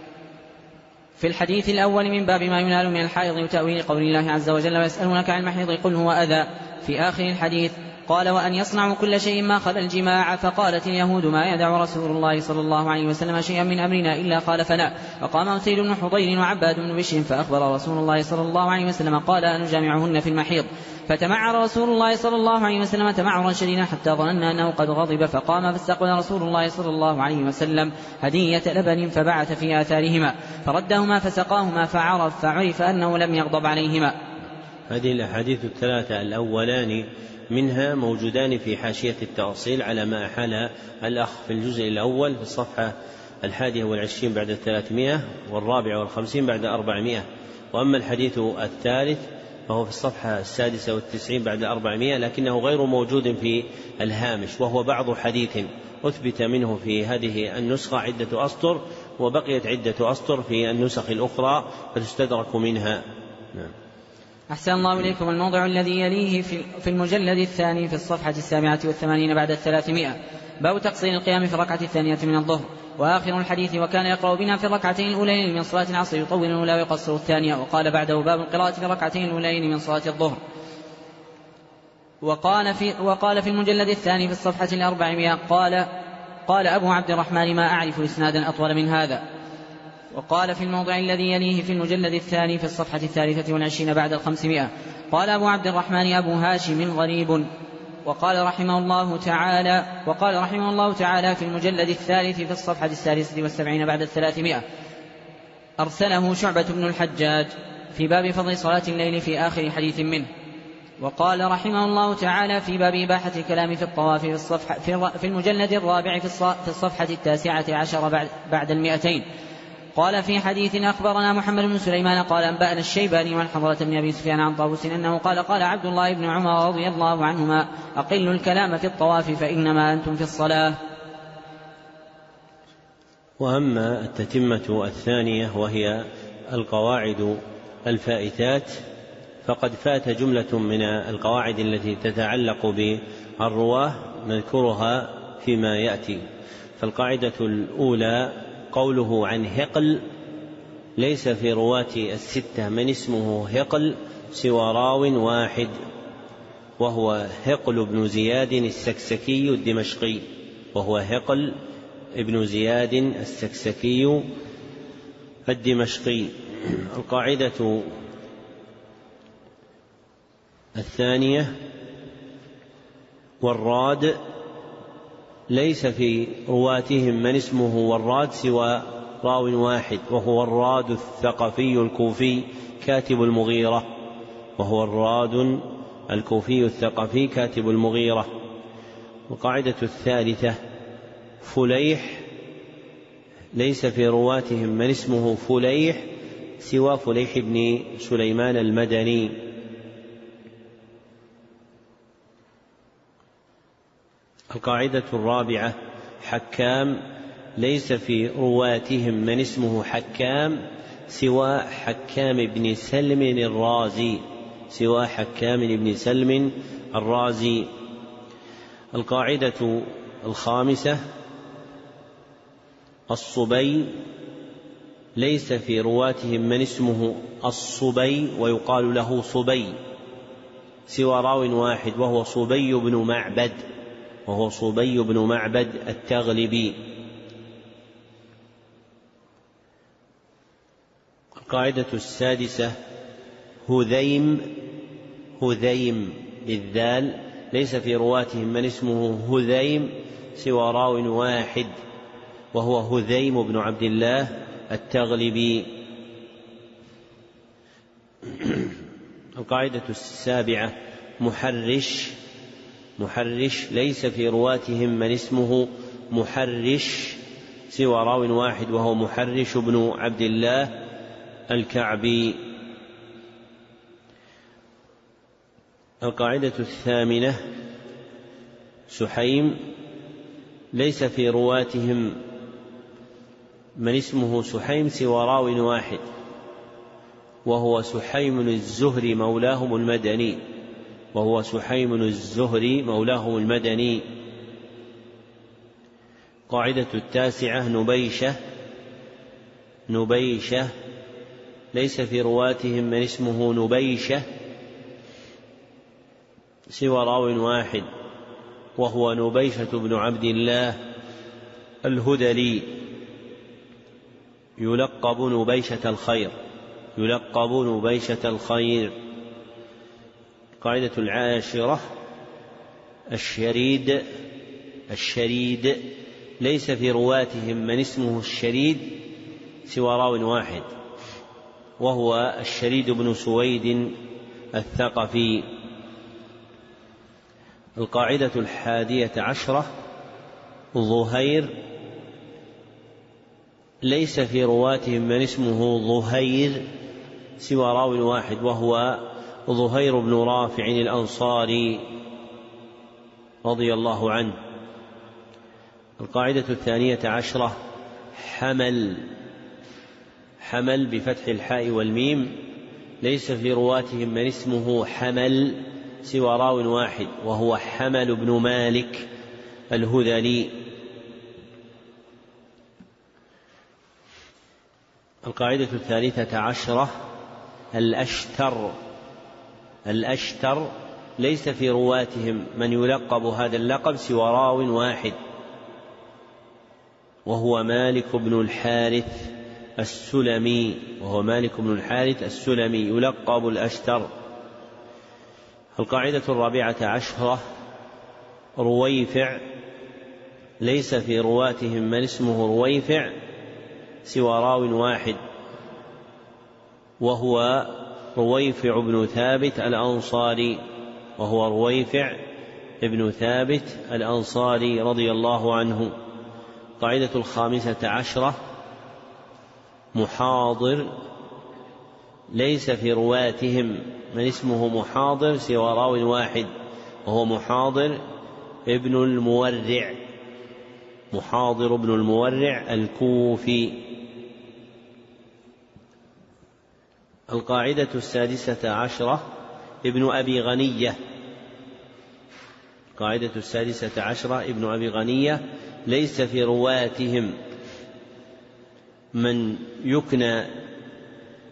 في الحديث الأول من باب ما ينال من الحائض وتأويل قول الله عز وجل: ويسألونك عن المحيض قل هو أذى. في آخر الحديث قال: وأن يصنعوا كل شيء ما خلا الجماع. فقالت اليهود: ما يدع رسول الله صلى الله عليه وسلم شيئا من أمرنا إلا خالفنا. فقام أسيد بن حضير وعباد بن بشر فأخبر رسول الله صلى الله عليه وسلم قال: أنجامعهن في المحيض. فتمعر رسول الله صلى الله عليه وسلم تمعرا شديدا حتى ظننا أنه قد غضب. فقام فاستقبل رسول الله صلى الله عليه وسلم هدية لبن فبعث في آثارهما فردهما فسقاهما فعرف فعرف أنه لم يغضب عليهما. هذه الأحاديث الثلاثة الأولان منها موجودان في حاشية التأصيل على ما أحال الأخ في الجزء الأول في الصفحة الحادية والعشرين بعد الثلاثمائة والرابعة والخمسين بعد أربعمائة. وأما الحديث الثالث فهو في الصفحة السادسة والتسعين بعد أربعمائة لكنه غير موجود في الهامش، وهو بعض حديث أثبت منه في هذه النسخة عدة أسطر، وبقيت عدة أسطر في النسخ الأخرى فتستدرك منها. نعم. أحسن الله إليكم. الموضع الذي يليه في المجلد الثاني في الصفحة السابعة والثمانين بعد الثلاثمائة باب تقصير القيام في الركعة الثانية من الظهر. وآخر الحديث: وكان يقرأ بنا في الركعتين الأولين من صلاة العصر يطول الأولى ويقصر الثانية. وقال بعده: باب القراءة في الركعتين الأولين من صلاة الظهر. وقال في, وقال في المجلد الثاني في الصفحة الأربعمائة قال قال أبو عبد الرحمن: ما أعرف إسنادا أطول من هذا. وقال في الموضع الذي يليه في المجلد الثاني في الصفحة الثالثة والعشرين بعد الخمسمائة قال أبو عبد الرحمن: أبو هاشم غريب. وقال رحمه الله تعالى وقال رحمه الله تعالى في المجلد الثالث في الصفحة السادسة والسبعين بعد الثلاثمائة أرسله شعبة بن الحجاج في باب فضل صلاة الليل في آخر حديث منه. وقال رحمه الله تعالى في باب إباحة الكلام في الطواف في, الصفحة في المجلد الرابع في الصفحة التاسعة عشر بعد, بعد المئتين قال في حديث: أخبرنا محمد بن سليمان قال أنبأنا الشيباني عن حضرة بن أبي سفيان عن طاووس أنه قال: قال عبد الله بن عمر رضي الله عنهما: أقلوا الكلام في الطواف فإنما أنتم في الصلاة. وأما التتمة الثانية وهي القواعد الفائتات فقد فات جملة من القواعد التي تتعلق بالرواه نذكرها فيما يأتي. فالقاعدة الأولى: قوله عن هقل ليس في رواة الستة من اسمه هقل سوى راو واحد، وهو هقل بن زياد السكسكي الدمشقي وهو هقل ابن زياد السكسكي الدمشقي. القاعدة الثانية: وراد ليس في رواتهم من اسمه وراد سوى راو واحد، وهو وراد الثقفي الكوفي كاتب المغيرة وهو الراد الكوفي الثقفي كاتب المغيرة. القاعدة الثالثة: فليح ليس في رواتهم من اسمه فليح سوى فليح بن سليمان المدني. القاعدة الرابعة: حكام ليس في رواتهم من اسمه حكام سوى حكام بن سلم الرازي سوى حكام بن سلم الرازي. القاعدة الخامسة: الصبي ليس في رواتهم من اسمه الصبي ويقال له صبي سوى راو واحد، وهو صبي بن معبد وهو صبي بن معبد التغلبي. القاعدة السادسة: هذيم هذيم بالذال ليس في رواتهم من اسمه هذيم سوى راو واحد، وهو هذيم بن عبد الله التغلبي. القاعدة السابعة: محرش محرش ليس في رواتهم من اسمه محرش سوى راو واحد، وهو محرش بن عبد الله الكعبي. القاعدة الثامنة: سحيم ليس في رواتهم من اسمه سحيم سوى راو واحد، وهو سحيم الزهري مولاهم المدني وهو سحيم الزهري مولاهم المدني. قاعدة التاسعة: نبيشة نبيشة ليس في رواتهم من اسمه نبيشة سوى راو واحد، وهو نبيشة بن عبد الله الهذلي يلقب نبيشة الخير يلقب نبيشة الخير. القاعدة العاشرة: الشريد الشريد ليس في رواتهم من اسمه الشريد سوى راو واحد، وهو الشريد بن سويد الثقفي. القاعدة الحادية عشرة: ظهير ليس في رواتهم من اسمه ظهير سوى راو واحد، وهو ظهير بن رافع الأنصاري رضي الله عنه. القاعدة الثانية عشرة: حمل حمل بفتح الحاء والميم ليس في رواتهم من اسمه حمل سوى راو واحد، وهو حمل بن مالك الهذلي. القاعدة الثالثة عشرة: الأشتر الأشتر ليس في رواتهم من يلقب هذا اللقب سوى راو واحد، وهو مالك بن الحارث السلمي وهو مالك بن الحارث السلمي يلقب الأشتر. القاعدة الرابعة عشرة: رويفع ليس في رواتهم من اسمه رويفع سوى راو واحد، وهو رويفع بن ثابت الأنصاري وهو رويفع بن ثابت الأنصاري رضي الله عنه. القاعدة الخامسة عشرة: محاضر ليس في رواتهم من اسمه محاضر سوى راو واحد، وهو محاضر ابن المورع محاضر ابن المورع الكوفي. القاعدة السادسة عشرة: ابن أبي غنية القاعدة السادسة عشرة ابن أبي غنية ليس في رواتهم من يكنى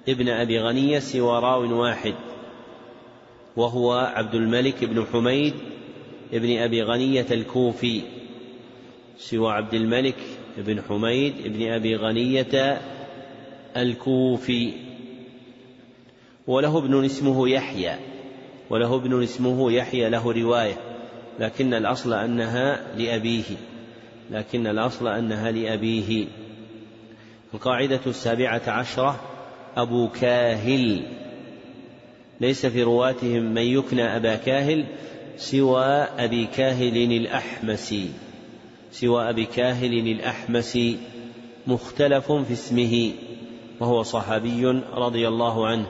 ابن أبي غنية سوى راو واحد، وهو عبد الملك بن حميد ابن أبي غنية الكوفي، سوى عبد الملك بن حميد ابن أبي غنية الكوفي. وله ابن اسمه يحيى وله ابن اسمه يحيى له رواية، لكن الأصل أنها لأبيه لكن الأصل أنها لأبيه. القاعدة السابعة عشرة أبو كاهل، ليس في رواتهم من يكنى أبا كاهل سوى أبي كاهل الأحمسي سوى أبي كاهل الأحمسي مختلف في اسمه، وهو صحابي رضي الله عنه.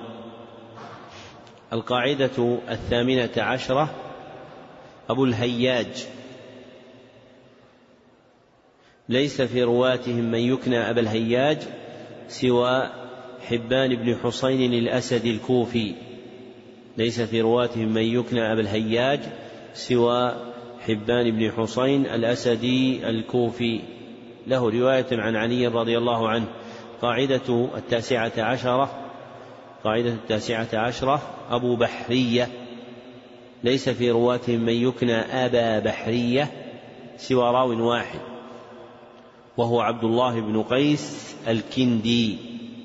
القاعدة الثامنة عشرة أبو الهياج، ليس في رواتهم من يكنى أبا الهياج سوى حبان بن حسين الأسد الكوفي ليس في رواتهم من يكنى أبا الهياج سوى حبان بن حسين الأسدي الكوفي، له رواية عن علي رضي الله عنه. قاعدة التاسعة عشرة قاعدة التاسعة عشرة أبو بحرية، ليس في رواتهم من يكنى أبا بحرية سوى راو واحد، وهو عبد الله بن قيس الكندي.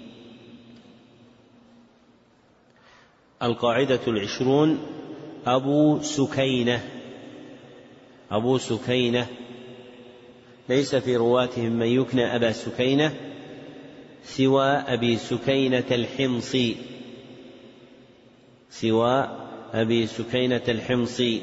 القاعدة العشرون أبو سكينة أبو سكينة، ليس في رواتهم من يكنى أبا سكينة سوى أبي سكينة الحمصي سوى أبي سكينة الحمصي.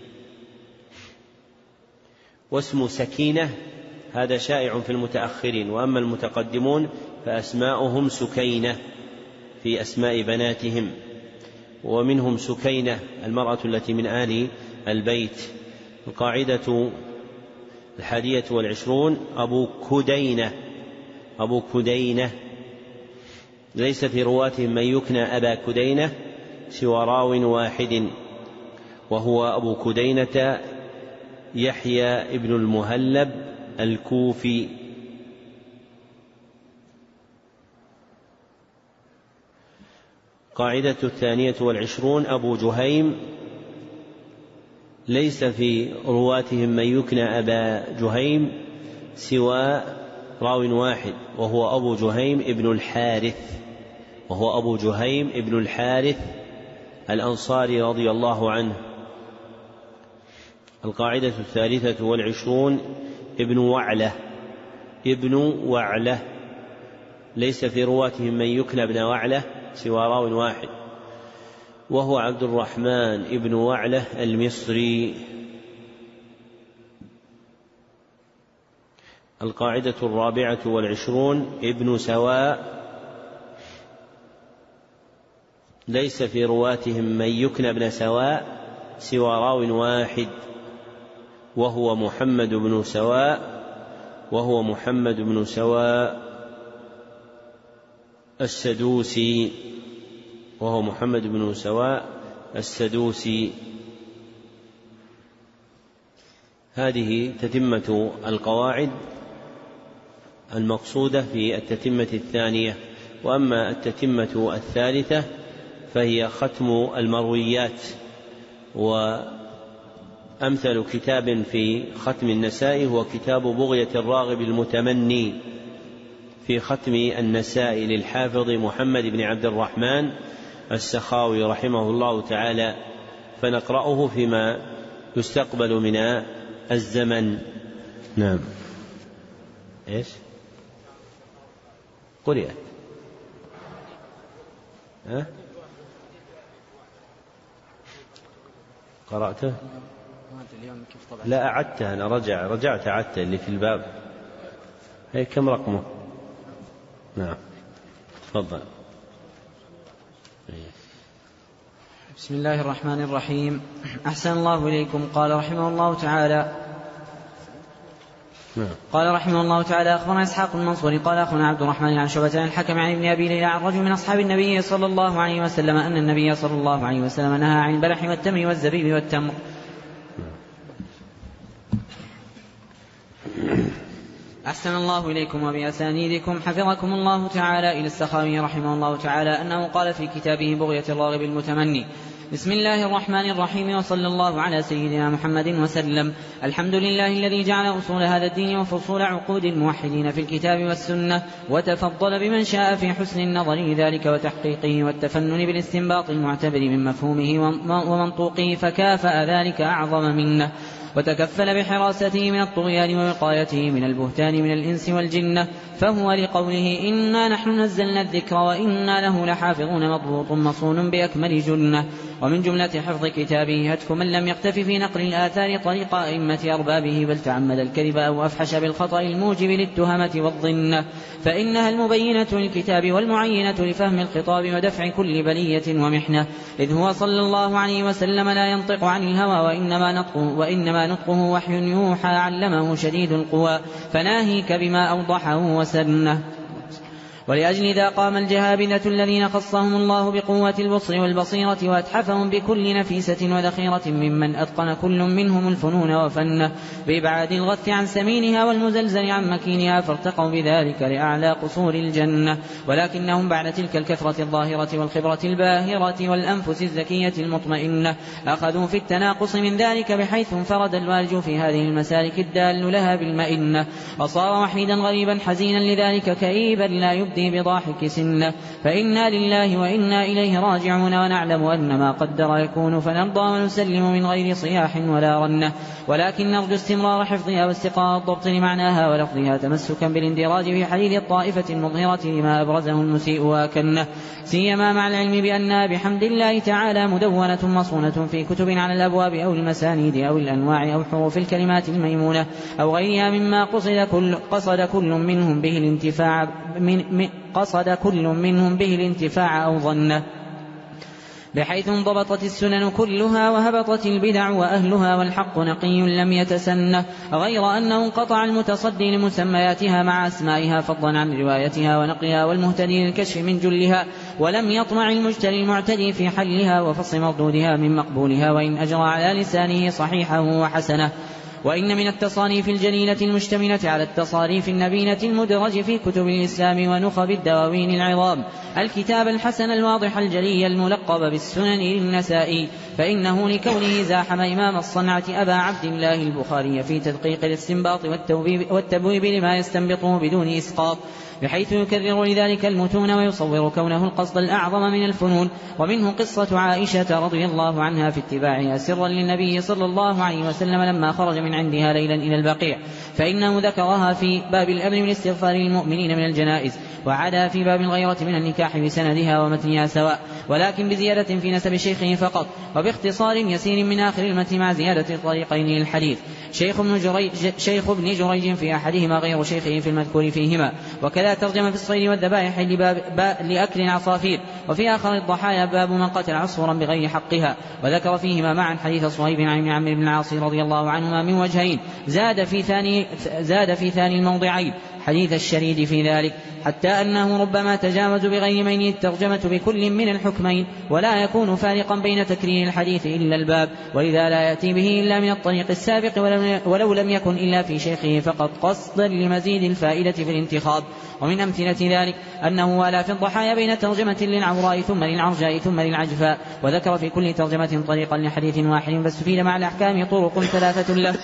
واسم سكينة هذا شائع في المتأخرين، وأما المتقدمون فأسماؤهم سكينة في أسماء بناتهم، ومنهم سكينة المرأة التي من آل البيت. القاعدة الحادية والعشرون أبو كدينة أبو كدينة، ليس في رواتهم من يكنى أبا كدينة سوى راو واحد، وهو أبو كدينة يحيى ابن المهلب الكوفي. قاعدة الثانية والعشرون أبو جهيم، ليس في رواتهم من يكنى أبا جهيم سوى راو واحد، وهو أبو جهيم ابن الحارث وهو أبو جهيم ابن الحارث الأنصاري رضي الله عنه. القاعدة الثالثة والعشرون ابن وعلة ابن وعلة، ليس في رواتهم من يكنى ابن وعلة سوى راو واحد، وهو عبد الرحمن ابن وعلة المصري. القاعدة الرابعة والعشرون ابن سواء، ليس في رواتهم من يكنى ابن سواء سوى راو واحد، وهو محمد بن سواء وهو محمد بن سواء السدوسي وهو محمد بن سواء السدوسي. هذه تتمة القواعد المقصودة في التتمة الثانية. وأما التتمة الثالثة فهي ختم المرويات، وأمثل كتاب في ختم النسائي هو كتاب بغية الراغب المتمني في ختم النسائي للحافظ محمد بن عبد الرحمن السخاوي رحمه الله تعالى، فنقرأه فيما يستقبل من الزمن. نعم. إيش قرئت؟ ها؟ قرأته؟ لا أعدته أنا، رجع رجعت أعدته اللي في الباب. هي كم رقمه؟ نعم تفضل. بسم الله الرحمن الرحيم. أحسن الله إليكم. قال رحمه الله تعالى نعم. قال رحمه الله تعالى أخبرنا إسحاق المنصوري قال أخونا عبد الرحمن عن شعبة عن الحكم عن ابن أبي ليلى عن رجل من أصحاب النبي صلى الله عليه وسلم أن النبي صلى الله عليه وسلم نهى عن البلح والتمر والزبيب والتمر. أحسن الله إليكم وبأسانيدكم حفظكم الله تعالى إلى السخاوي رحمه الله تعالى أنه قال في كتابه بغية الراغب المتمني: بسم الله الرحمن الرحيم، وصلى الله على سيدنا محمد وسلم. الحمد لله الذي جعل أصول هذا الدين وفصول عقود الموحدين في الكتاب والسنة، وتفضل بمن شاء في حسن النظر لذلك وتحقيقه والتفنن بالاستنباط المعتبر من مفهومه ومنطوقه، فكافأ ذلك أعظم منه، وتكفل بحراسته من الطغيان ووقايته من البهتان من الإنس والجنة، فهو لقوله: إنا نحن نزلنا الذكر وإنا له لحافظون مضبوط مصون بأكمل جنة. ومن جملة حفظ كتابه هتك من لم يقتف في نقل الآثار طريق أئمة أربابه، بل تعمد الكذب أو أفحش بالخطأ الموجب للتهمة والظنة، فإنها المبينة للكتاب والمعينة لفهم الخطاب ودفع كل بلية ومحنة، إذ هو صلى الله عليه وسلم لا ينطق عن الهوى، وإنما نطقه, وإنما نطقه وحي يوحى علمه شديد القوى، فناهيك بما أوضحه وسنه. ولأجل ذا قام الجهابذة الذين خصهم الله بقوة البصر والبصيرة، وأتحفهم بكل نفيسة وذخيرة ممن أتقن كل منهم الفنون وفنه، بإبعاد الغث عن سمينها والمزلزل عن مكينها، فارتقوا بذلك لأعلى قصور الجنة. ولكنهم بعد تلك الكثرة الظاهرة والخبرة الباهرة والأنفس الزكية المطمئنة أخذوا في التناقص من ذلك، بحيث انفرد الوالج في هذه المسالك الدال لها بالمئنة، وصار وحيدا غريبا حزينا لذلك كئيبا لا يبدي بضاحك سنة. فإنا لله وإنا إليه راجعون، ونعلم أن ما قدر يكون، فنرضى ونسلم من غير صياح ولا رنة، ولكن نرجو استمرار حفظها واستقرار الضبط لمعناها ولفظها، تمسكا بالاندراج في حديث الطائفة المظهرة لما أبرزه المسيء وأكنه، سيما مع العلم بأنها بحمد الله تعالى مدونة مصونة في كتب على الأبواب أو المسانيد أو الأنواع أو حروف الكلمات الميمونة أو غيرها مما قصد كل, قصد كل منهم به الانتفاع من قصد كل منهم به الانتفاع أو ظنه، بحيث انضبطت السنن كلها وهبطت البدع وأهلها، والحق نقي لم يتسنه، غير أنه انقطع المتصدي لمسمياتها مع أسمائها فضلا عن روايتها ونقلها، والمهتدي للكشف من جلها، ولم يطمع المجتري المعتدي في حلها وفصل مردودها من مقبولها، وإن أجرى على لسانه صحيحه وحسنه. وإن من التصانيف الجليلة المشتملة على التصاريف النبيلة المدرج في كتب الإسلام ونخب الدواوين العظام الكتاب الحسن الواضح الجلي الملقب بالسنن للنسائي، فإنه لكونه زاحم إمام الصنعة أبا عبد الله البخاري في تدقيق الاستنباط والتبويب لما يستنبطه بدون إسقاط، بحيث يكرر لذلك المتون ويصور كونه القصد الأعظم من الفنون. ومنه قصة عائشة رضي الله عنها في اتباعها سرا للنبي صلى الله عليه وسلم لما خرج من عندها ليلا إلى البقيع، فإنه ذكرها في باب الأمر بالاستغفار للمؤمنين من الجنائز، وعدا في باب الغيرة من النكاح بسندها ومتنها سواء، ولكن بزيادة في نسب شيخه فقط، وباختصار يسير من آخر المتن مع زيادة الطريقين للحديث. شيخ ابن جريج, شيخ ابن جريج في أحدهما غير شيخه في المذكور فيهما، وكذا ترجم في الصيد والذبائح لأكل العصافير، وفي آخر الضحايا باب من قتل عصفورا بغير حقها، وذكر فيهما معا حديث صهيب عن عمرو بن العاص رضي الله عنهما من وجهين، زاد في ثاني, زاد في ثاني الموضعين حديث الشريد في ذلك، حتى أنه ربما تجاوز بغير مين الترجمة بكل من الحكمين، ولا يكون فارقا بين تكرير الحديث إلا الباب، ولذا لا يأتي به إلا من الطريق السابق ولو لم يكن إلا في شيخه فقط، قصدا لمزيد الفائدة في الانتخاب. ومن أمثلة ذلك أنه ولا في الضحايا بين ترجمة للعوراء ثم للعرجاء ثم للعجفاء، وذكر في كل ترجمة طريقا لحديث واحد، فاستفيد مع الأحكام طرق ثلاثة له،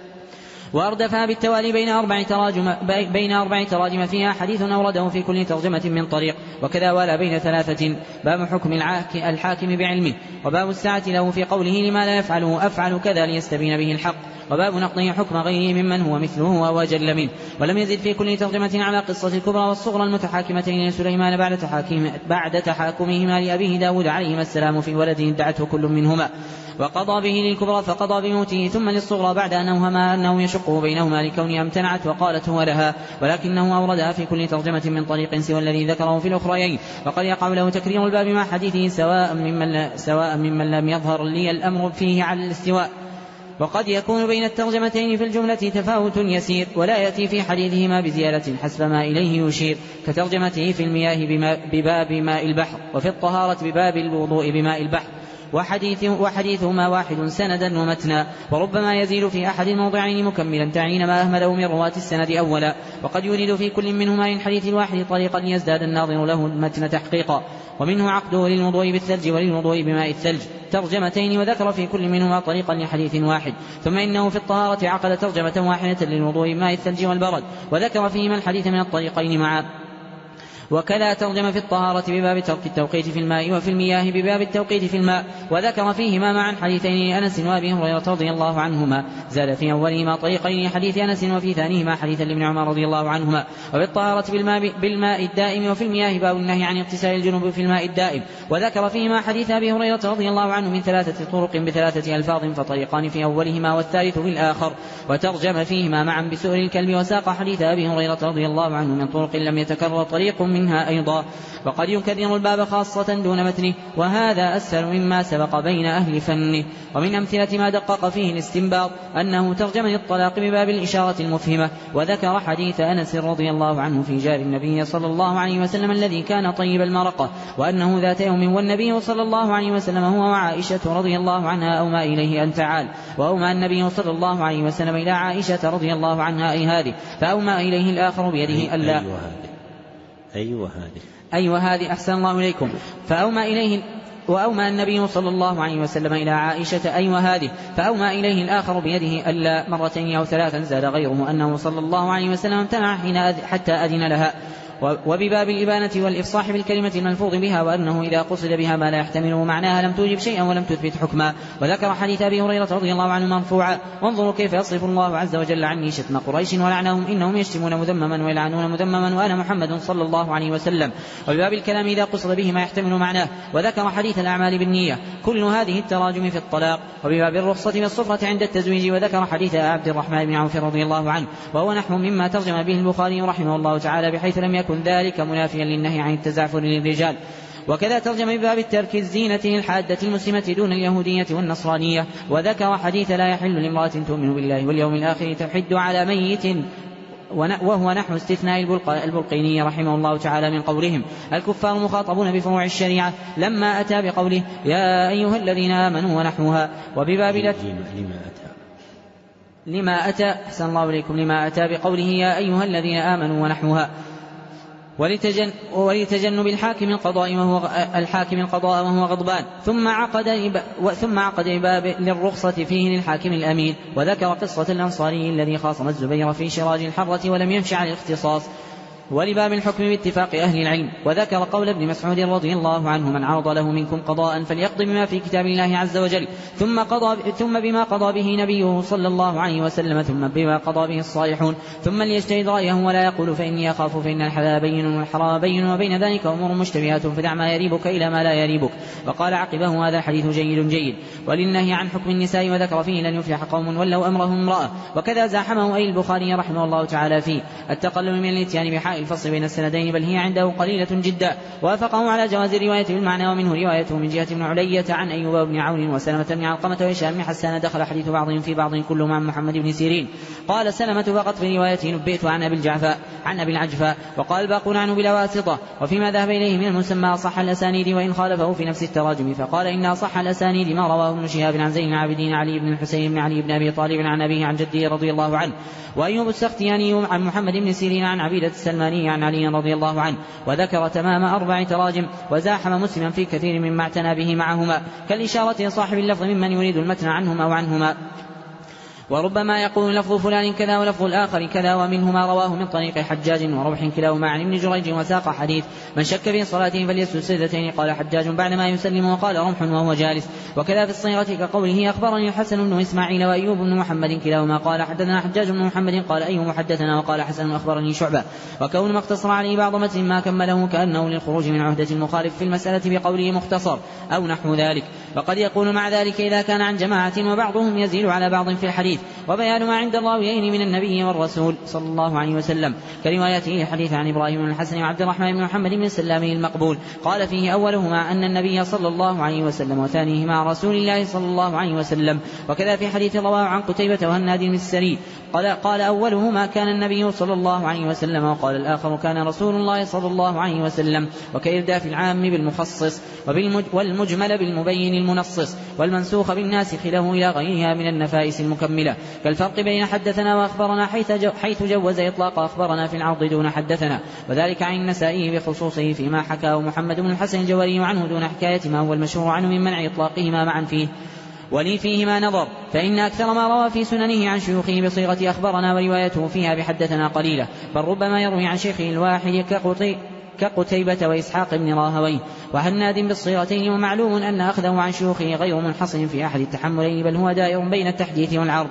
وأردفها بالتوالي بين أربع تراجم, بين أربع تراجم فيها حديث أورده في كل ترجمة من طريق، وكذا ولا بين ثلاثة، باب حكم الحاكم بعلمه، وباب الساعة له في قوله لما لا يفعله أفعل كذا ليستبين به الحق، وباب نقضه حكم غيره ممن هو مثله أو أجل منه. ولم يزد في كل ترجمة على قصة الكبرى والصغرى المتحاكمتين لسليمان بعد, تحاكم بعد تحاكمهما لأبيه داود عليهما السلام في ولد ادعته كل منهما، وقضى به للكبرى فقضى بموته، ثم للصغرى بعد أن أوهما أنه يشقه بينهما لكونها امتنعت وقالت هو لها، ولكنه أوردها في كل ترجمة من طريق سوى الذي ذكره في الأخريين، وقد يقع له تكرير الباب مع حديثه سواء ممن, سواء ممن لم يظهر لي الأمر فيه على الاستواء. وقد يكون بين الترجمتين في الجملة تفاوت يسير، ولا يأتي في حديثهما بزيادة حسب ما إليه يشير، كترجمته في المياه بباب ماء البحر، وفي الطهارة بباب الوضوء بماء البحر، وحديث وحديثهما واحد سندا ومتنا، وربما يزيد في أحد الموضعين مكملا تعيين ما أهمله من رواة السند أولا، وقد يريد في كل منهما من حديث الواحد طريقا ليزداد الناظر له المتن تحقيقا. ومنه عقده للوضوء بالثلج وللوضوء بماء الثلج ترجمتين، وذكر في كل منهما طريقا لحديث واحد. ثم إنه في الطهارة عقد ترجمة واحدة للوضوء بماء الثلج والبرد، وذكر فيهما الحديث من الطريقين معا. وكذا ترجم في الطهارة بباب ترك التوقيت في الماء، وفي المياه بباب التوقيت في الماء، وذكر فيهما معا حديثين أنس وأبي هريرة رضي الله عنهما، زاد في أولهما طريقين حديث أنس، وفي ثانيهما حديث لابن عمر رضي الله عنهما. وفي الطهارة بالماء, بالماء الدائم، وفي المياه باب النهي عن اغتسال الجنوب في الماء الدائم، وذكر فيهما حديث أبي هريرة رضي الله عنه من ثلاثة طرق بثلاثة ألفاظ، فطريقان في أولهما والثالث في الآخر. وترجم فيهما معا بسؤر الكلب، وساق حديث أبي هريرة رضي الله عنه من طرق لم يتكرر طريق منها أيضا. وقد يكرر الباب خاصة دون متنه، وهذا أسهل مما سبق بين أهل فنه. ومن أمثلة ما دقق فيه الاستنباط أنه ترجم للطلاق بباب الإشارة المفهمة، وذكر حديث أنس رضي الله عنه في جار النبي صلى الله عليه وسلم الذي كان طيب المرقة، وأنه ذات يوم والنبي صلى الله عليه وسلم هو وعائشة رضي الله عنها أومى إليه أن تعال، وأومى النبي صلى الله عليه وسلم إلى عائشة رضي الله عنها أي هذه، فأومى إليه الآخر بيده ألا أيوة هذه أيوة هذه أحسن الله إليكم. فأومى إليه وأومى النبي صلى الله عليه وسلم إلى عائشة أيوة هذه، فأومى إليه الآخر بيده ألا مرتين أو ثلاثا، زاد غيره أنه صلى الله عليه وسلم امتنع حتى أذن لها. وبباب الإبانة والإفصاح بالكلمة الملفوظ بها، وأنه إذا قصد بها ما لا يحتمله معناها لم توجب شيئا ولم تثبت حكما. وذكر حديث أبي هريرة رضي الله عنه مرفوعا: وانظروا كيف يصرف الله عز وجل عني شتم قريش ولعنهم، إنهم يشتمون مذمما ويلعنون مذمما وأنا محمد صلى الله عليه وسلم. وبباب الكلام إذا قصد به ما يحتمل معناه، وذكر حديث الأعمال بالنية. كل هذه التراجم في الطلاق. وبباب الرخصة بالصفرة عند التزويج، وذكر حديث عبد الرحمن بن عوف رضي الله عنه، وهو نحو مما ترجم به البخاري رحمه الله تعالى، بحيث لم يكن ذلك منافيا للنهي عن التزعفر للرجال. وكذا ترجم بباب الترك الزينة الحادة المسلمة دون اليهودية والنصرانية، وذكر حديث لا يحل لامرأة تؤمن بالله واليوم الآخر تحد على ميت، وهو نحو استثناء البلقيني رحمه الله تعالى من قولهم: الكفار مخاطبون بفروع الشريعة، لما أتى بقوله يا أيها الذين آمنوا ونحوها. وبباب لما أتى لما أتى أحسن الله إليكم لما أتى بقوله يا أيها الذين آمنوا ونحوها. ولتجن ولتجنب الحاكم القضاء وهو الحاكم القضاء وهو غضبان، ثم عقد ثم عقد باب للرخصة فيه للحاكم الأمين. وذكر قصة الأنصاري الذي خاصم الزبير في شراج الحرة ولم يمشي على الاختصاص. ولباب الحكم باتفاق أهل العلم، وذكر قول ابن مسعود رضي الله عنه: من عرض له منكم قضاء فليقضي بما في كتاب الله عز وجل، ثم, قضى ثم بما قضى به نبيه صلى الله عليه وسلم، ثم بما قضى به الصالحون، ثم ليجتهد رأيه ولا يقول فإني أخاف، فإن الحلال بين والحرام بين، وبين ذلك أمور مشتبهات، فدع ما يريبك إلى ما لا يريبك. وقال عقبه: هذا حديث جيد جيد. وللنهي عن حكم النساء، وذكر فيه: لن يفلح قوم ولوا أمرهم امرأة. وكذا زاحمه أي البخاري رحمه الله تعالى فيه التقلل من الاتيان بحاء الفصل بين السندين، بل هي عنده قليلة جدا. وافقه على جواز الرواية بالمعنى، ومنه روايته من جهة ابن علية عن أيوب بن عون وسلمة بن علقمة وهشام بن حسان، دخل حديث بعضهم في بعض كلهم عن محمد بن سيرين. قال سلمة: فقط في روايته نبئت عن أبي الجعفاء عن أبي العجفاء، وقال الباقون عنه بلا واسطة. وفيما ذهب إليه من المسمى أصح الأسانيد، وإن خالفه في نفس التراجم، فقال إن أصح الأسانيد ما رواه ابن شهاب عن زين العابدين علي بن الحسين بن علي بن أبي طالب عن أبيه عن جده رضي الله عنه. وأيوب السختياني عن محمد بن سيرين عن عبيدة السلماني عن علي رضي الله عنه. وذكر تمام أربع تراجم، وزاحم مسلما في كثير مما اعتنى به معهما، كالإشارة صاحب اللفظ ممن يريد المتن عنهما أو عنهما. وربما يقول لفظ فلان كذا ولفظ الآخر كذا، ومنهما رواه من طريق حجاج وربح كلاهما عن ابن جريج، وساق حديث: من شك في صلاته فليسجد سجدتين. قال حجاج بعدما يسلم، وقال رمح وهو جالس. وكذا في الصيغة كقوله: أخبرني الحسن بن إسماعيل وأيوب بن محمد كلاهما قال حدثنا حجاج بن محمد قال أيوب حدثنا، وقال حسن أخبرني شعبة. وكون ما اقتصر عليه بعض متن ما كمله كأنه للخروج من عهدة المخالف في المسألة بقوله مختصر أو نحو ذلك. وقد يقول مع ذلك إذا كان عن جماعة وبعضهم يزيل على بعض في الحديث الحديث وبيان ما عند الراويين من النبي والرسول صلى الله عليه وسلم، كروايته حديث عن إبراهيم بن الحسن وعبد الرحمن بن محمد بن سلام المقبول قال فيه أولهما أن النبي صلى الله عليه وسلم وثانيهما رسول الله صلى الله عليه وسلم. وكذا في حديث رواه عن قتيبة وهناد المسري قال, قال أولهما كان النبي صلى الله عليه وسلم وقال الآخر كان رسول الله صلى الله عليه وسلم، وكإرداف العام بالمخصص والمجمل بالمبين المنصص والمنسوخ بالناسخ له إلى غيرها من النفائس المكملة، كالفرق بين حدثنا وأخبرنا حيث جوز إطلاق أخبرنا في العرض دون حدثنا، وذلك عن النسائي بخصوصه فيما حكاه محمد بن الحسن الجوهري عنه دون حكاية ما هو المشهور عنه من منع إطلاقهما معا فيه. ولي فيهما نظر، فإن أكثر ما روى في سننه عن شيوخه بصيغة أخبرنا وروايته فيها بحدثنا قليلة، بل ربما يروي عن شيخه الواحد كقتيبة وإسحاق بن راهويه وهناد بالصيغتين، ومعلوم أن أخذه عن شيوخه غير منحصر في أحد التحملين، بل هو دائر بين التحديث والعرض.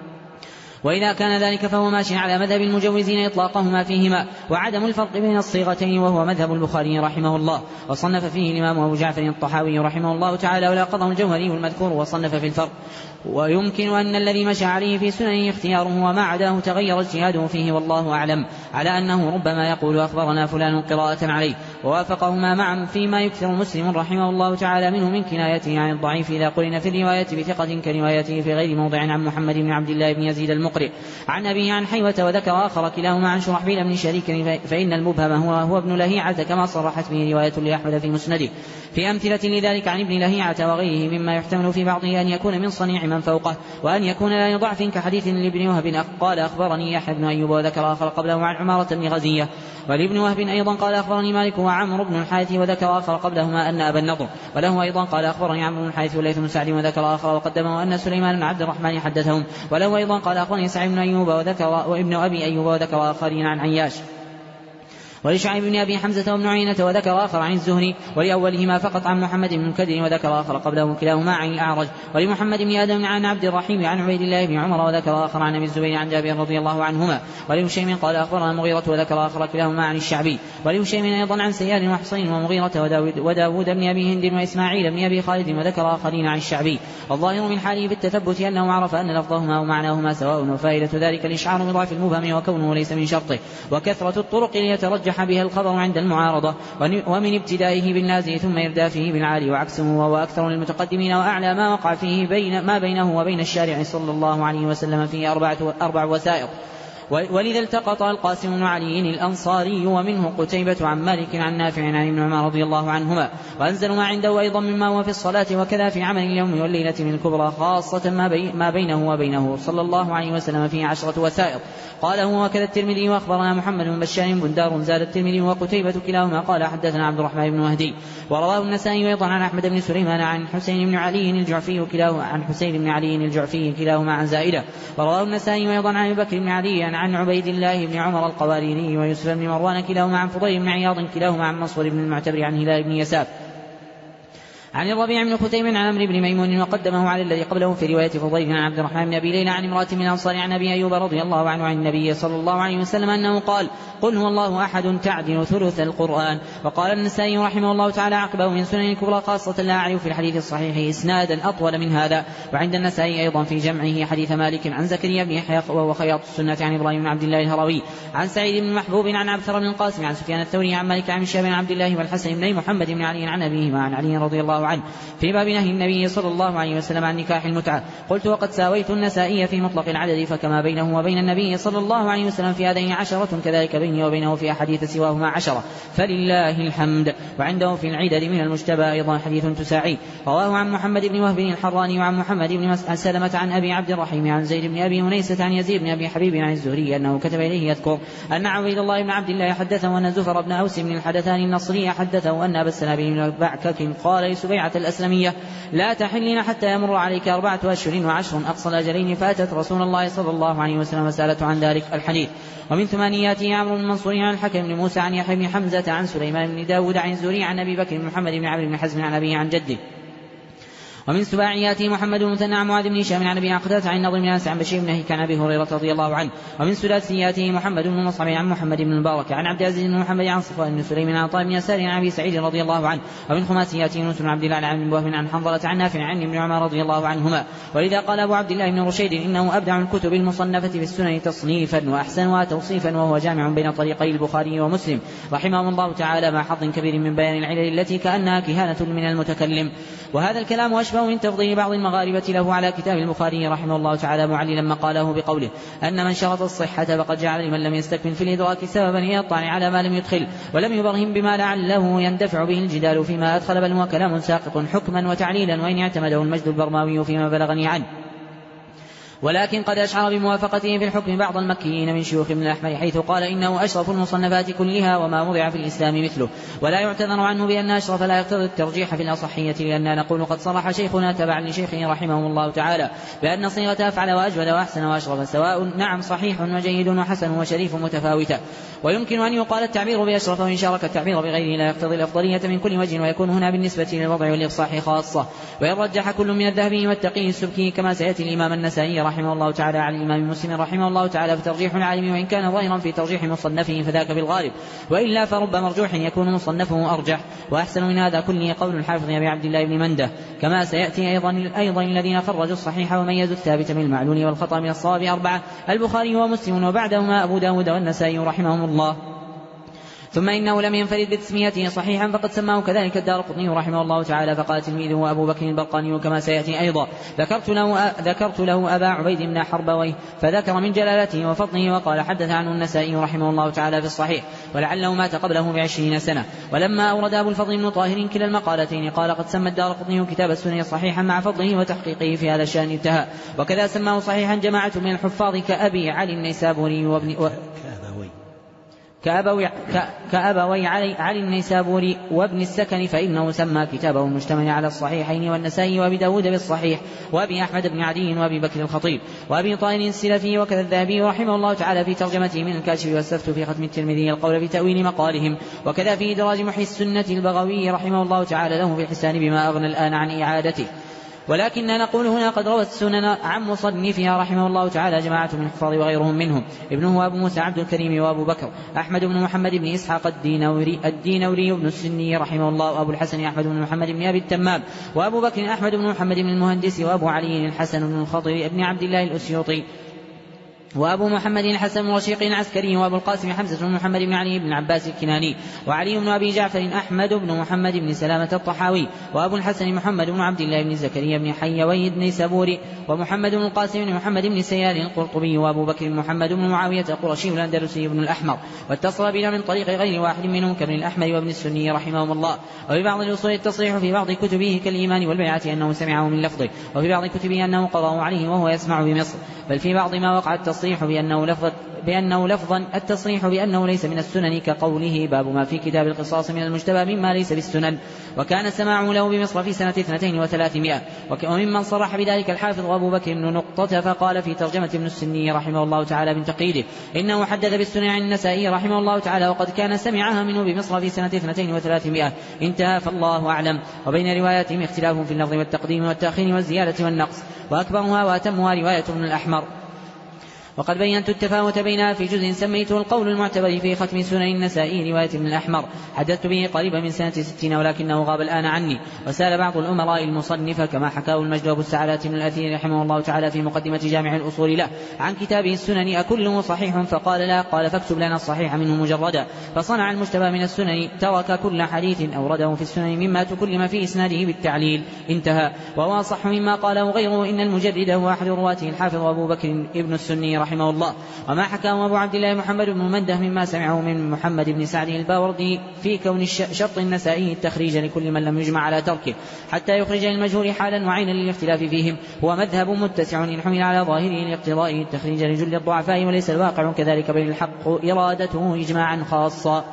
وإذا كان ذلك فهو ماشي على مذهب المجوزين إطلاقهما فيهما وعدم الفرق بين الصيغتين، وهو مذهب البخاري رحمه الله، وصنف فيه الإمام أبو جعفر الطحاوي رحمه الله تعالى ولاقضه الجوهري المذكور وصنف في الفرق. ويمكن أن الذي مشى عليه في سننه اختياره وما عداه تغير اجتهاده فيه والله أعلم، على أنه ربما يقول أخبرنا فلان قراءة عليه، ووافقهما معا فيما يكثر مسلم رحمه الله تعالى منه من كنايته عن الضعيف إذا قرن في الرواية بثقة كروايته في غير موضع عن محمد بن عبد الله بن يزيد المقرئ عن أبيه عن حيوة، وذكر آخر كلاهما عن شرحبيل بن شريك، فإن المبهم هو, هو ابن لهيعة كما صرحت به رواية لأحمد في مسنده. في أمثلة لذلك عن ابن لهيعة وغيره مما يحتمل في بعضه أن يكون من صنيع من فوقه، وأن يكون لا ضعف كحديث لابن وهب قال أخبرني يحيى بن أيوب، وذكر آخر قبله عن عمارة بن غزية. ولابن وهب أيضا قال أخبرني مالك وعمر بن الحارث، وذكر آخر قبلهما أن أبا النضر. وله أيضا قال أخبرني عمرو بن الحارث وليث بن سعد، وذكر آخر وقدمه أن سليمان بن عبد الرحمن حدثهم. وله أيضا قال أخبرني سعيد بن أيوب وذكر وابن أبي أيوب، وذكر آخرين عن عياش ولشعيب بن أبي حمزة وابن عيينة، وذكر آخر عن الزهري، ولأولهما فقط عن محمد بن منكدر، وذكر آخر قبله كلاهما عن الأعرج. ولمحمد بن آدم عن عبد الرحيم عن عبيد الله بن عمر، وذكر آخر عن أبي الزبير عن جابر رضي الله عنهما. ولهشيم قال أخبرنا المغيرة، وذكر آخر كلاهما عن الشعبي. ولهشيم أيضا عن سيار وحصين ومغيرة وداود, وداود بن أبي هند وإسماعيل بن أبي خالد، وذكر آخرين عن الشعبي. الظاهر من حاله بالتثبت أنه عرف أن لفظهما ومعناهما سواء، وفائدة ذلك الإشعار بضعف المبهم وكونه ليس من شرطه، وكثرة الطرق ليترجح بها الخبر عند المعارضة، ومن ابتدائه بالنازل ثم إردافه بالعالي وعكسه، وهو أكثر للمتقدمين وأعلى ما وقع فيه بين ما بينه وبين الشارع صلى الله عليه وسلم فيه أربعة أربع وسائط. ولذا التقط القاسم بن علي الأنصاري ومنه قتيبة عن مالك عن نافع عن ابن عمر رضي الله عنهما، وأنزل ما عنده أيضا مما هو في الصلاة، وكذا في عمل اليوم والليلة من الكبرى، خاصة ما, بي ما بينه وبينه صلى الله عليه وسلم فيه عشرة وسائط. قال هو وكذا الترمذي، وأخبرنا محمد بن بشار بندار زاد الترمذي وقتيبة كلاهما قال حدثنا عبد الرحمن بن مهدي. ورواه النسائي أيضا عن أحمد بن سليمان عن حسين بن علي الجعفي كلاهما عن حسين بن علي الجعفي كلاهما عن زائدة. ورواه النسائي أيضا عن أبي بكر بن علي عن عبيد الله بن عمر القواريري ويوسف بن مروان كلاهما عن فضيل بن عياض كلاهما عن منصور بن المعتبر عن هلال بن يساف عن الربيع بن ختيم عن عمرو بن ميمون، وقدمه على الذي قبله في رواية فضيل عن عبد الرحمن بن أبي ليلى عن امرأة من الأنصار عن أبي أيوب رضي الله عنه عن النبي صلى الله عليه وسلم أنه قال قل هو الله أحد تعدل ثلث القرآن. وقال النسائي رحمه الله تعالى عقبه من سنن الكبرى خاصة لا أعرف في الحديث الصحيح إسنادا أطول من هذا. وعند النسائي أيضا في جمعه حديث مالك عن زكريا بن يحيى وهو خياط السنة عن إبراهيم بن عبد الله الهروي عن سعيد بن محبوب عن عبثر بن القاسم عن سفيان الثوري عن مالك عن شهاب بن عبد الله والحسن بن محمد بن علي عن أبيهما عن علي رضي الله عنه في باب نهي النبي صلى الله عليه وسلم عن نكاح المتعة. قلت وقد ساويت النسائي في مطلق العدد، فكما بينه وبين النبي صلى الله عليه وسلم في هذين عشرة كذلك بيني وبينه في أحاديث سواهما عشرة، فلله الحمد. وعنده في العدد من المجتبى أيضا حديث تساعي رواه عن محمد بن وهب الحراني وعن محمد بن سلمة عن أبي عبد الرحيم عن زيد بن أبي أنيسة عن يزيد بن أبي حبيب عن الزهري أنه كتب إليه يذكر أن عبيد الله بن عبد الله حدثه أن زفر بن أوس بن الحدثان النصري حدثه أن أبا السنابل بن بعكك قال لسبيعة الأسلمية لا تحلين حتى يمر عليك أربعة أشهر وعشر أقصى الأجلين، فأتت رسول الله صلى الله عليه وسلم وسألته عن ذلك الحديث. ومن ثمانياته عمرو بن منصور عن الحكم بن موسى عن يحيى بن حمزة عن سليمان بن داود عن الزهري عن أبي بكر بن محمد بن عمرو بن حزم عن أبيه عن جده. ومن سباعياته محمد بن مثنى عن معاذ بن هشام عن ابي قتادة عن النضر بن انس عن بشير بن نهيك عن ابي هريرة رضي الله عنه. ومن سداسياته محمد بن مصعب عن محمد بن المبارك عن عبد العزيز بن محمد عن صفوان بن سليم عن عطاء بن يسار عن ابي سعيد رضي الله عنه. ومن خماسياته يونس بن عبد الله عن وهب عن حنظلة عن نافع عن ابن عمر رضي الله عنهما. ولذا قال ابو عبد الله بن رشيد انه ابدع الكتب المصنفة في السنن تصنيفا واحسنها توصيفا، وهو جامع بين طريقي البخاري ومسلم رحمه الله تعالى مع حظ كبير من بيان العلل التي كأنها كهانة من المتكلم. وهذا الكلام أشبه من تفضيل بعض المغاربة له على كتاب البخاري رحمه الله تعالى معللا مقاله بقوله أن من شرط الصحة فقد جعل لمن لم يستكمل في الإدراك سببا يطعن على ما لم يدخل ولم يبرهم بما لعله يندفع به الجدال فيما أدخل، بل هو كلام ساقط حكما وتعليلا وإن اعتمده المجد البرماوي فيما بلغني عنه. ولكن قد أشعر بموافقته في الحكم بعض المكيين من شيوخ ابن الأحمر حيث قال إنه أشرف المصنفات كلها وما وضع في الإسلام مثله، ولا يعتذر عنه بأن أشرف لا يقتضي الترجيح في الأصحية، لأننا نقول قد صرح شيخنا تبعا لشيخه رحمه الله تعالى بأن صيغة أفعل وأجود وأحسن وأشرف سواء، نعم صحيح وجيد وحسن وشريف متفاوتة. ويمكن أن يقال التعبير بأشرف وإن شارك التعبير بغيره لا يقتضي الأفضلية من كل وجه، ويكون هنا بالنسبة للوضع والإفصاح خاصة. وإن رجح كل من الذهبي والتقي السبكي كما سيأتي الإمام النسائي رحمه الله تعالى على الإمام مسلم رحمه الله تعالى فترجيح العالم وإن كان ظاهرا في ترجيح مصنفه فذاك بالغالب، وإلا فرب مرجوح يكون مصنفه أرجح. وأحسن من هذا كله قول الحافظ أبي عبد الله بن منده كما سيأتي أيضا, أيضا الذين خرجوا الصحيح وميزوا الثابت من المعلول والخطأ من الصواب أربعة: البخاري ومسلم وبعدهما أبو داود والنسائي رحمهم الله. ثم إنه لم ينفرد بتسميته صحيحا فقد سماه كذلك الدارقطني رحمه الله تعالى، فقال تلميذه أبو بكر البرقاني كما سيأتي أيضا: ذكرت له, ذكرت له أبا عبيد بن حربويه فذكر من جلالته وفضله وقال حدث عنه النسائي رحمه الله تعالى في الصحيح، ولعله مات قبله بعشرين سنة. ولما أورد أبو الفضل بن طاهر كلا المقالتين قال قد سمى الدارقطني كتاب السنة صحيحا مع فضله وتحقيقه في هذا الشأن انتهى. وكذا سماه صحيحا جماعة من الحفاظ كأبي علي النيسابوري وابن و... كأبوي, كأبوي علي, علي النيسابوري وابن السكن، فإنه سمى كتابه المجتمع على الصحيحين والنسائي وابي داود بالصحيح وابي أحمد بن عدي وابي بكر الخطيب وابي طاهر السلفي. وكذا الذهبي رحمه الله تعالى في ترجمته من الكاشف والسفت في ختم الترمذي القول في تأويل مقالهم. وكذا في إدراج محي السنة البغوي رحمه الله تعالى له في الحسان بما أغنى الآن عن إعادته. ولكننا نقول هنا قد روت السنن عن مصنفها رحمه الله تعالى جماعة من الحفاظ وغيرهم منهم: ابنه أبو موسى عبد الكريم وأبو بكر أحمد بن محمد بن إسحاق الدينوري, الدينوري بن السني رحمه الله، وأبو الحسن أحمد بن محمد بن أبي التمام، وأبو بكر أحمد بن محمد بن المهندس، وأبو علي الحسن بن الخضر بن عبد الله الأسيوطي، وأبو محمد الحسن بن رشيق العسكري، وأبو القاسم حمزة بن محمد بن علي بن عباس الكناني، وعلي بن أبي جعفر أحمد بن محمد بن سلامة الطحاوي، وأبو الحسن محمد بن عبد الله بن زكريا بن حيوي بن سبوري، ومحمد بن القاسم بن محمد بن سيار القرطبي، وأبو بكر محمد بن معاوية القرشي الأندلسي بن الأحمر، واتصل بنا من طريق غير واحد منهم كابن الأحمر وابن السني رحمهم الله. وفي بعض الأصول التصريح في بعض كتبه كالإيمان والبيعة أنه سمعه من لفظه، وفي بعض كتبه أنه قضاه عليه وهو يسمع بمصر، بل في بعض ما وقع التصريح بأنه لفظ بأنه لفظا التصريح بأنه ليس من السنن كقوله باب ما في كتاب القصاص من المجتبى مما ليس بالسنن، وكان سماعه له بمصر في سنة اثنتين وثلاثمائة. وممن صرح بذلك الحافظ أبو بكر بن نقطة فقال في ترجمة ابن السني رحمه الله تعالى من تقييده إنه حدث بالسنن عن النسائي رحمه الله تعالى وقد كان سمعها منه بمصر في سنة اثنتين وثلاثمائة انتهى، فالله أعلم. وبين رواياتهم اختلاف في اللفظ والتقديم والتأخير والزيادة والنقص، وأكبرها وأتمها رواية ابن الأحمر. وقد بينت التفاوت بينها في جزء سميته القول المعتبر في ختم سنن النسائي رواية ابن الأحمر، حدثت به قريبا من سنة ستين ولكنه غاب الآن عني. وسال بعض الأمراء المصنفة كما حكاه المجد أبو السعلات من الأثير رحمه الله تعالى في مقدمة جامع الأصول له عن كتابه السنن أكله صحيح؟ فقال لا. قال فاكتب لنا الصحيح منه مجردا. فصنع المجتبى من السنن ترك كل حديث أورده في السنن مما تكلم في إسناده بالتعليل انتهى. وهو صح مما قاله غيره إن المجدد هو أحد رواته الحافظ أبو بكر ابن السني رحمه الله. وما حكاه أبو عبد الله محمد بن منده مما سمعه من محمد بن سعد الباوردي في كون شرط النسائي التخريج لكل من لم يجمع على تركه حتى يخرج المجهول حالا وعينا للاختلاف فيهم هو مذهب متسع إن حمل على ظاهره لاقتضائه التخريج لجل الضعفاء، وليس الواقع كذلك بل الحق إرادته إجماعا خاصا.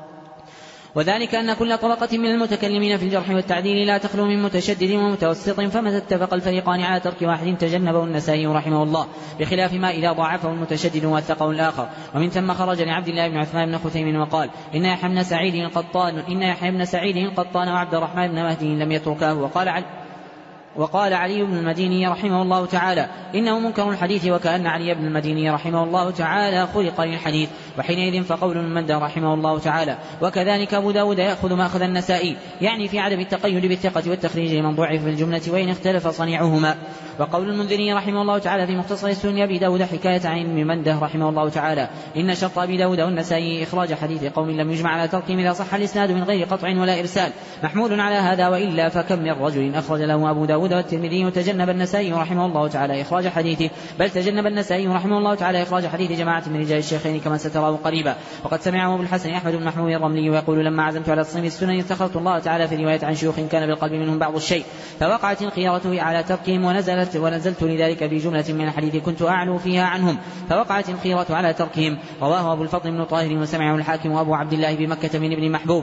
وذلك أن كل طبقة من المتكلمين في الجرح والتعديل لا تخلو من متشدد ومتوسط، فمتى اتفق الفريقان على ترك واحد تجنبه النسائي رحمه الله، بخلاف ما إذا ضعفه المتشدد وثقه الآخر. ومن ثم خرج لعبد الله بن عثمان بن خثيم وقال إن يحيى بن سعيد القطان إن يحيى بن سعيد القطان وعبد الرحمن بن مهدي لم يتركاه. وقال عن وقال علي بن المديني رحمه الله تعالى إنه منكر الحديث، وكأن علي بن المديني رحمه الله تعالى خلق للحديث، وحينئذ فقول من منده رحمه الله تعالى. وكذلك أبو داود يأخذ ما أخذ النسائي، يعني في عدم التقيد بالثقة والتخريج لمن ضعف في الجملة وإن اختلف صنيعهما. وقول المنذري رحمه الله تعالى في مختصر سنن أبي داود حكاية عن ابن منده رحمه الله تعالى إن شرط أبي داود والنسائي إخراج حديث قوم لم يجمع على تركهم إذا صح الإسناد من غير قطع ولا إرسال، محمول على هذا، وإلا فكم من رجل أخرج له أبو داود والترمذي وتجنب النسائي رحمه الله تعالى إخراج حديثه، بل تجنب النسائي رحمه الله تعالى إخراج حديث جماعة من رجال الشيخين كما ستراه قريبا. وقد سمعه أبو الحسن أحمد بن محمود الرملي ويقول لما عزمت على تصميم السنن استخرت الله تعالى في رواية عن شيوخ كان بالقلب منهم بعض الشيء، فوقعت الخيارة على تركهم ونزلت ونزلت لذلك في جملة من الحديث كنت أعلو فيها عنهم، فوقعت الخيرة على تركهم. رواه أبو الفضل بن طاهر وسمعه الحاكم وأبو عبد الله بمكة من ابن محبوب.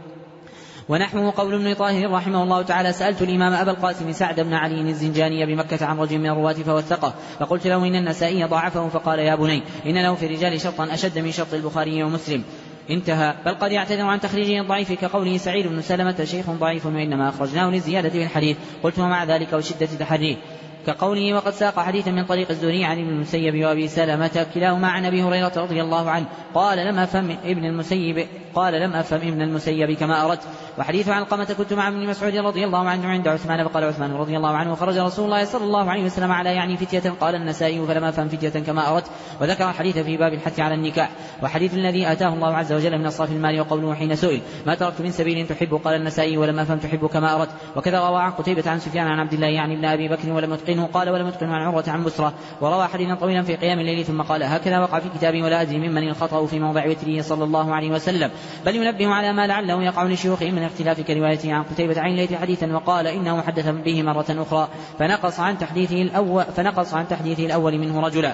ونحوه قول ابن طاهر رحمه الله تعالى سألت الإمام أبا القاسم سعد بن علي الزنجاني بمكة عن رجل من الرواة فوثقه، فقلت له إن النسائي ضعفه، فقال يا بني إن له في الرجال شرطا أشد من شرط البخاري ومسلم، انتهى. بل قد يعتذر عن تخريجه الضعيف كقوله سعيد بن سلمة شيخ ضعيف وإنما أخرجناه للزيادة في الحديث، قلت ومع ذلك وشدة تحريه، كقوله وقد ساق حديثا من طريق الزهري عن ابن المسيب وابي سلمة كلاهما عن ابي هريرة رضي الله عنه قال لم افهم ابن المسيب قال لم افهم ابن المسيب كما اردت. وحديث علقمة كنت مع ابن مسعود رضي الله عنه عند عثمان فقال عثمان رضي الله عنه وخرج رسول الله صلى الله عليه وسلم على يعني فتية، قال النسائي فلم افهم فتية كما اردت، وذكر الحديث في باب الحث على النكاح. وحديث الذي اتاه الله عز وجل من اصراف المال وقوله حين سئل ما تركت من سبيل تحب، قال النسائي ولم افهم تحب كما اردت. وكذا روى عن قتيبة عن سفيان عن عبد الله يعني ابن ابي بكر ولم يتقنه، قال ولم يتقنه عن عروة عن بسرة. وروى حديثا طويلا في قيام الليل ثم قال هكذا وقع في كتابي ولا أدري ممن الخطأ في موضع وتره صلى الله عليه وسلم، بل ينبه على ما لعله يقع لشيوخه من اختلاف كروايته عن قتيبة عن الليث حديثا، وقال إنه حدث به مرة أخرى فنقص عن تحديثه الأول, فنقص عن تحديثه الأول منه رجلا،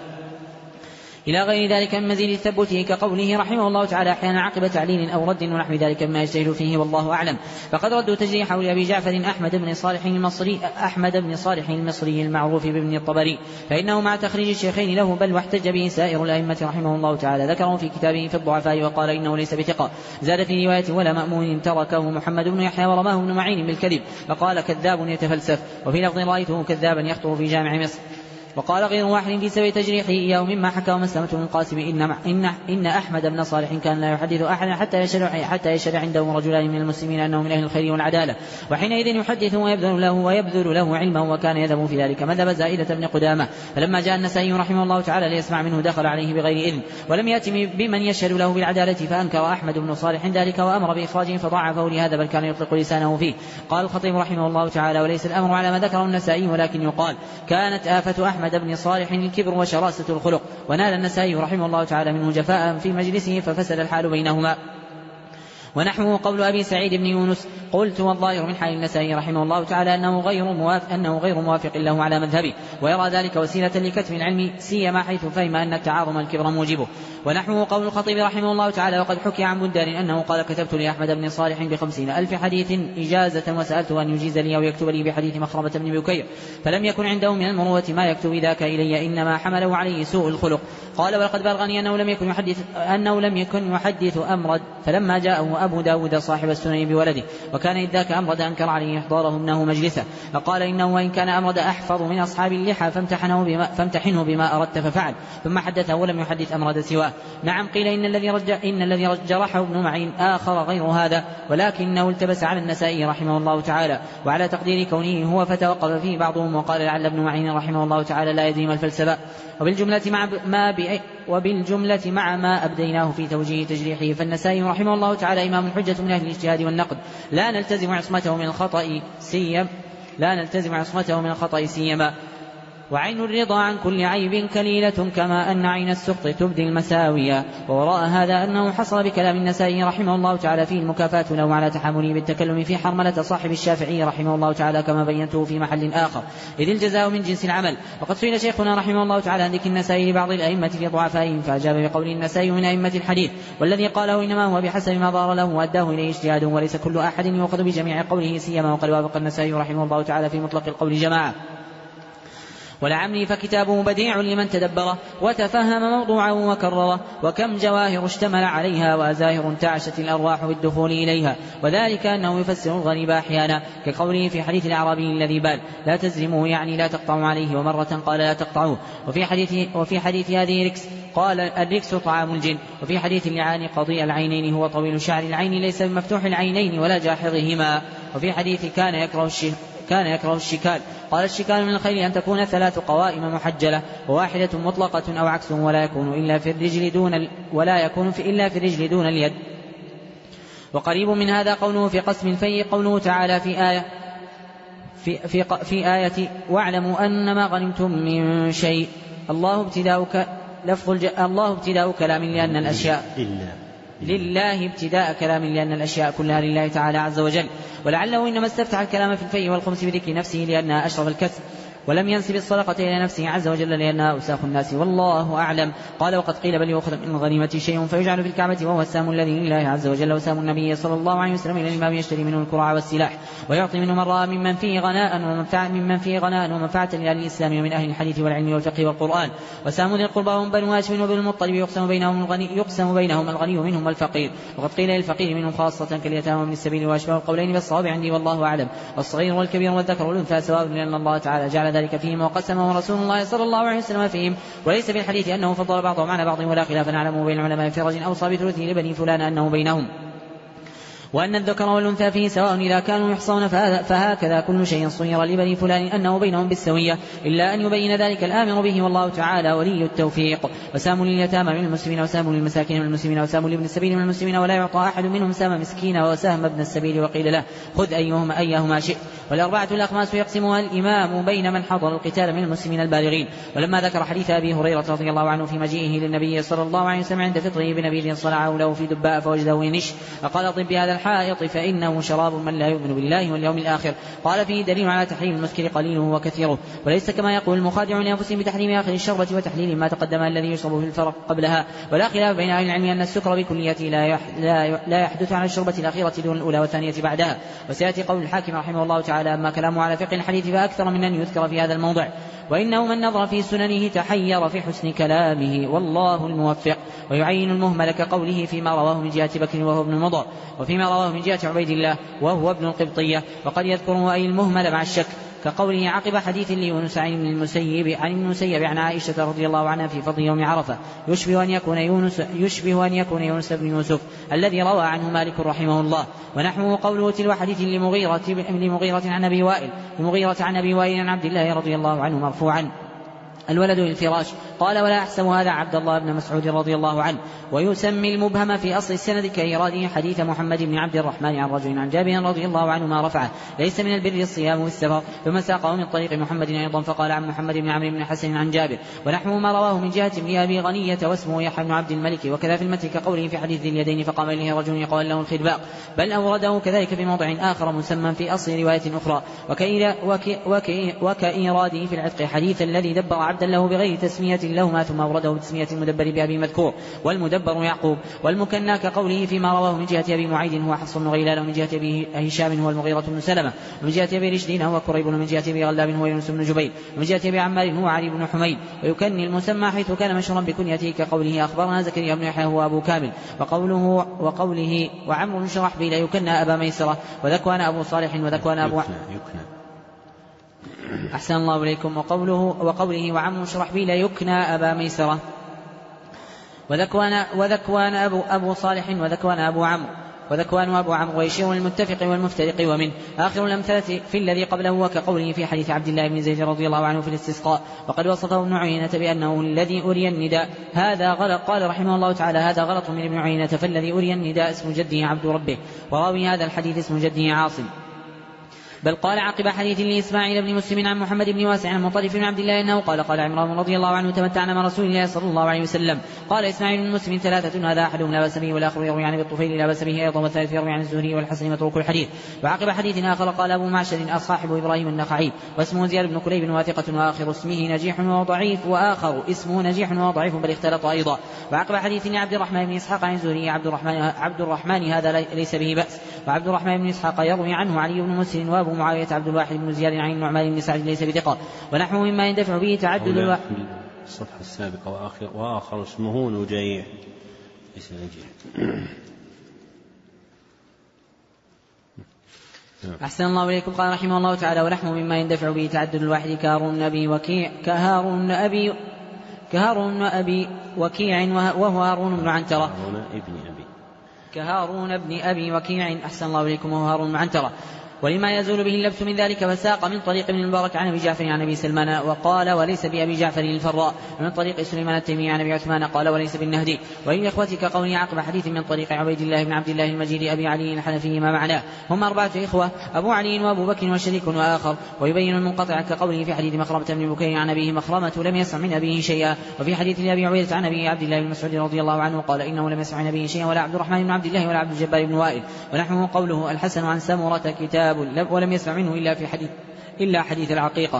إلى غير ذلك من مزيد ثبته كقوله رحمه الله تعالى أحيانا عقب تعليل أو رد ونحو ذلك مما يجتهد فيه والله أعلم. فقد ردوا تجريحه لأبي جعفر أحمد بن صالح المصري أحمد بن صالح المصري المعروف بابن الطبري، فإنه مع تخريج الشيخين له بل واحتج به سائر الأئمة رحمه الله تعالى، ذكره في كتابه في الضعفاء وقال إنه ليس بثقة. زاد في رواية ولا مأمون تركه محمد بن يحيى ورماه ابن معين بالكذب، فقال كذاب يتفلسف. وفي لفظ رأيته كذابا يخطر في جامع مصر. وقال غير واحد في سبيل تجريحه إياه مما حكاه مسلمة بن القاسم إن, إن, إن أحمد بن صالح كان لا يحدث أحدا حتى يشهد, حتى يشهد عنده رجلان من المسلمين أنه من أهل الخير والعدالة، وحينئذ يحدث ويبذل له, ويبذل له علما، وكان يذهب في ذلك مذهب زائدة بن قدامة. فلما جاء النسائي رحمه الله تعالى ليسمع منه دخل عليه بغير إذن ولم يأتي بمن يشهد له بالعدالة، فأنكر أحمد بن صالح ذلك وأمر بإخراجه فضاعفه لهذا، بل كان يطلق لسانه فيه. قال الخطيب رحمه الله تعالى وليس الأمر على ما ذكره النسائي، ولكن يقال كانت آفة أحمد بن صالح الكبر وشراسة الخلق، ونال النسائي رحمه الله تعالى منه جفاء في مجلسه ففسد الحال بينهما. ونحوه قول أبي سعيد بن يونس قلت والظاهر من حال النسائي رحمه الله تعالى أنه غير موافق, أنه غير موافق له على مذهبه، ويرى ذلك وسيلة لكتم العلم سيما حيث فهم أن التعاظم الكبر موجبه. ونحوه قول الخطيب رحمه الله تعالى وقد حكي عن بندار أنه قال كتبت لأحمد بن صالح بخمسين ألف حديث إجازة وسألته أن يجيز لي أو يكتب لي بحديث مخرمة بن بكير، فلم يكن عنده من المروة ما يكتب ذاك إلي، إنما حمله عليه سوء الخلق. قال ولقد بلغني أنه لم يكن يحدث أنه لم يكن يحدث أمرد، فلما جاءه أبو داود صاحب السنن بولده وكان إذ ذاك أمرد أنكر عليه إحضاره ابنه مجلسه، فقال إنه وإن كان أمرد أحفظ من أصحاب اللحى فامتحنه بما, فامتحنه بما أردت ففعل، ثم حدثه ولم يحدث أمرد سواه. نعم قيل إن الذي رجع إن الذي جرحه ابن معين آخر غير هذا، ولكنه التبس على النسائي رحمه الله تعالى وعلى تقدير كونه هو، فتوقف فيه بعضهم وقال لعل ابن معين رحمه الله تعالى لا يدري ما الفلسفة. وبالجملة مع ما بأي وبالجملة مع ما أبديناه في توجيه تجريحه فالنسائي رحمه الله تعالى إمام الحجة من أهل الاجتهاد والنقد، لا نلتزم عصمته من الخطأ سيما لا نلتزم عصمته من الخطأ سيما وعين الرضا عن كل عيب كليلة كما أن عين السخط تبدي المساوية. ووراء هذا أنه حصل بكلام النسائي رحمه الله تعالى فيه المكافاة له على تحمله بالتكلم في حرملة صاحب الشافعي رحمه الله تعالى كما بينته في محل آخر، إذ الجزاء من جنس العمل. وقد سئل شيخنا رحمه الله تعالى عن ذكر النسائي لبعض الأئمة في ضعفائهم فأجاب بقول النسائي من أئمة الحديث، والذي قاله إنما هو بحسب ما ظهر له وأداه إليه اجتهاده، وليس كل أحد يؤخذ بجميع قوله سيما، وقد وافق النسائي رحمه الله تعالى في مطلق القول جماعة. ولعمري فكتابه بديع لمن تدبره وتفهم موضوعه وكرره، وكم جواهر اشتمل عليها وأزاهر انتعشت الأرواح بالدخول إليها، وذلك أنه يفسر الغريب أحيانا كقوله في حديث الأعرابي الذي بال لا تزرموا يعني لا تقطعوا عليه، ومرة قال لا تقطعوه. وفي حديث, وفي حديث هذه ركس قال الركس طعام الجن. وفي حديث اللعان قضي العينين هو طويل شعر العين ليس بمفتوح العينين ولا جاحظهما. وفي حديث كان يكره الشهر كان يكره الشكال قال الشكال من الخيل أن تكون ثلاث قوائم محجلة وواحدة مطلقة أو عكس ولا يكون إلا في الرجل دون ولا يكون في إلا في الرجل دون اليد. وقريب من هذا قوله في قسم الفيء قوله تعالى في آية في, في, في آية واعلموا أنما غنمتم من شيء الله ابتداؤك لفظ الج... الله ابتداء كلام لأن الأشياء لله. لله ابتداء كلام لأن الأشياء كلها لله تعالى عز وجل. ولعله إنما استفتح الكلام في الفيء والخمس بذكر نفسه لأنها أشرف الكسب، ولم ينسب الصدقة إلى نفسه عز وجل لأنها أوساخ الناس والله أعلم. قال وقد قيل بل يؤخذ من الغنيمة شيء فيجعل في الكعبة وهو السام الذي لله عز وجل وسام النبي صلى الله عليه وسلم إلى الإمام يشتري منه الكرع والسلاح ويعطي منه من رأى ممن فيه غناء ومنفعة ممن فيه غناء ومنفعة لأهل الإسلام ومن أهل الحديث والعلم والفقه والقرآن. وسام ذي القربى هم بنو هاشم وبنو المطلب يقسم بينهم الغني يقسم بينهم الغني منهم والفقير. وقد قيل للفقير منهم خاصة كاليتامى ومن السبيل وأشباه القولين بالصواب عندي والله أعلم. والصغير والكبير والذكر والأنثى سواء لأن الله تعالى جعل ذلك فيهم وقسم ورسول الله صلى الله عليه وسلم فيهم. وليس في الحديث أنه فضل بعضهم على بعض ولا خلاف نعلمه بين العلماء في رجل أوصى بثلثه لبني فلان أنه بينهم، وأن الذكر والأنثى فيه سواء إذا كانوا يحصون فهكذا كل شيء صير لبني فلان أنه بينهم بالسوية إلا أن يبين ذلك الآمر به والله تعالى ولي التوفيق. وسام لليتامى من المسلمين وسام للمساكين من المسلمين وسام لابن السبيل من المسلمين ولا يعطى أحد منهم سام مسكين وسهم ابن السبيل وقيل له خذ أيهما أيهما شئت. والأربعة الأخماس يقسمها الإمام بين من حضر القتال من المسلمين البالغين. ولما ذكر حديث أبي هريرة رضي الله عنه في مجيئه للنبي صلى الله عليه وسلم عند فطره بنبيذ صنعه له في دباء فوجده ينش فقال طب بهذا الحائط فإنه شراب من لا يؤمن بالله واليوم الآخر. قال فيه دليل على تحريم المسكر قليله وكثيره، وليس كما يقول المخادع لأنفسهم بتحريم آخر الشربة وتحليل ما تقدم الذي يشرب في الفرق قبلها. ولا خلاف بين أهل العلم أن السكر بكليته لا يحدث عن الشربة الأخيرة دون الأولى والثانية بعدها. وسيأتي قول الحاكم رحمه الله تعالى أما كلامه على فقه الحديث فأكثر من أن يذكر في هذا الموضع، وإنه من نظر في سننه تحير في حسن كلامه والله الموفق. ويعين المهمل كقوله فيما رواه من جهة بكر وهو ابن المضر وفيما رواه من جهة عبيد الله وهو ابن القبطية، وقد يذكره أي المهمل مع الشك كقوله عقب حديث ليونس عن المسيب عن المسيب عن عائشة رضي الله عنها في فضل يوم عرفة يشبه أن يكون يونس يشبه أن يكون يونس بن يوسف الذي روى عنه مالك رحمه الله. ونحوه قوله تلو حديث لمغيرة لمغيرة عن أبي وائل لمغيرة عن أبي وائل عن عبد الله رضي الله عنه مرفوعا الولد للفراش. قال ولا أحسب هذا عبد الله بن مسعود رضي الله عنه. ويسمي المبهم في أصل السند كإيراده حديث محمد بن عبد الرحمن عن رجل عن جابر رضي الله عنه ما رفعه ليس من البر الصيام والسفر، ثم ساقه من طريق محمد أيضا فقال عن محمد بن عمرو بن حسن عن جابر. ونحو ما رواه من جهة ابن أبي غنية واسمه يحيى بن عبد الملك وكذا في المتن كقوله في حديث ذي اليدين فقام إليه رجل يقال له الخدباء، بل أورده كذلك في موضع آخر مسمى في أصل رواية أخرى. وكإيراده في العتق حديث الذي دبر عبدا له بغير تسمية لهما ثم أورده بتسمية المدبر بأبي مذكور والمدبر يعقوب. والمكنى كقوله فيما رواه من جهة أبي معيد هو حفص بن غيلان ومن جهة أبي هشام هو المغيرة بن سلمة ومن جهة أبي رشدين هو كريب ومن جهة أبي غلاب هو يونس بن جبير ومن جهة أبي عمار هو علي بن حميد. ويكني المسمى حيث كان مشهورا بكنيته كقوله أخبرنا زكريا بن يحيى هو أبو كامل وقوله وقوله وعمرو بن شرحبيل يكنى أبا ميسرة وذكوان أبو صالح وذكوان أبو أحسن الله إليكم. وقوله وقوله وعمرو شرحبيل يكنى أبا ميسرة وذكوان وذكوان أبو أبو صالح وذكوان أبو عمرو وذكوان أبو عمرو. ويشير المتفق والمفترق. ومن آخر الأمثلة في الذي قبله وكقوله في حديث عبد الله بن زيد رضي الله عنه في الاستسقاء وقد وصفه ابن عيينة بأنه الذي أري النداء هذا غلط. قال رحمه الله تعالى هذا غلط من ابن عيينة فالذي أري النداء اسم جده عبد ربه وراوي هذا الحديث اسم جده عاصم. بل قال عقب حديث لإسماعيل بن مسلم عن محمد بن واسع عن مطرف بن عبد الله أنه قال قال عمران رضي الله عنه تمتعنا مع رسول الله صلى الله عليه وسلم. قال إسماعيل بن مسلم ثلاثة هذا أحدهم لا بأس به والآخر يروي عن الطفيل لا بأس به أيضا والثالث يروي عن الزهري والحسن متروك الحديث. وعقب حديث آخر قال أبو معشر أصحاب إبراهيم النخعي واسمه زياد بن كليب واثقة وآخر اسمه نجيح وضعيف وآخر اسمه نجيح وضعيف بل اختلط أيضا. وعقب حديث عبد الرحمن بن إسحاق عن الزهري عبد الرحمن عبد الرحمن هذا ليس به بأس. وعبد الرحمن بن إسحاق يروي عنه علي بن مسلم وأبو معاوية عبد الواحد بن زياد عن النعمان بن سعد ليس بثقة، ونحو مما يندفع به تعدد الواحد. الصفحة السابقة وآخر, وآخر اسمه نجيع ليس نجيع. أحسن الله إليكم. قال رحمه الله تعالى: ونحو مما يندفع به تعدد الواحد كهارون أبي وكيع كهارون أبي كهارون أبي وكيع وهو هارون بن عنترة كهارون بن أبي وكيع أحسن الله إليكم وهو هارون بن عنترة. ولما يزول به اللبس من ذلك فساق من طريق ابن المبارك عن أبي جعفر عن أبي سلمان وقال وليس بأبي جعفر الفراء، ومن طريق سليمان التيمي عن أبي عثمان قال وليس بالنهدي. وإن إخوتك قولي عقب حديث من طريق عبيد الله بن عبد الله المجيد أبي علي الحنفي ما معناه. هم أربعة إخوة: أبو علي وأبو بكر وشريك وآخر. ويبين المنقطع كقوله في حديث مخرمة بن بكير عن أبيه مخرمة لم يسمع من أبيه شيئا. وفي حديث أبي عبيدة عن أبي عبد الله بن مسعود رضي الله عنه قال إنه لم يسمع من أبيه شيئا ولا عبد الرحمن بن عبد الله ولا عبد الجبار بن وائل. ونحوه قوله الحسن عن سمرة كتاب ولم يسمع منه إلا في حديث إلا حديث العقيقة.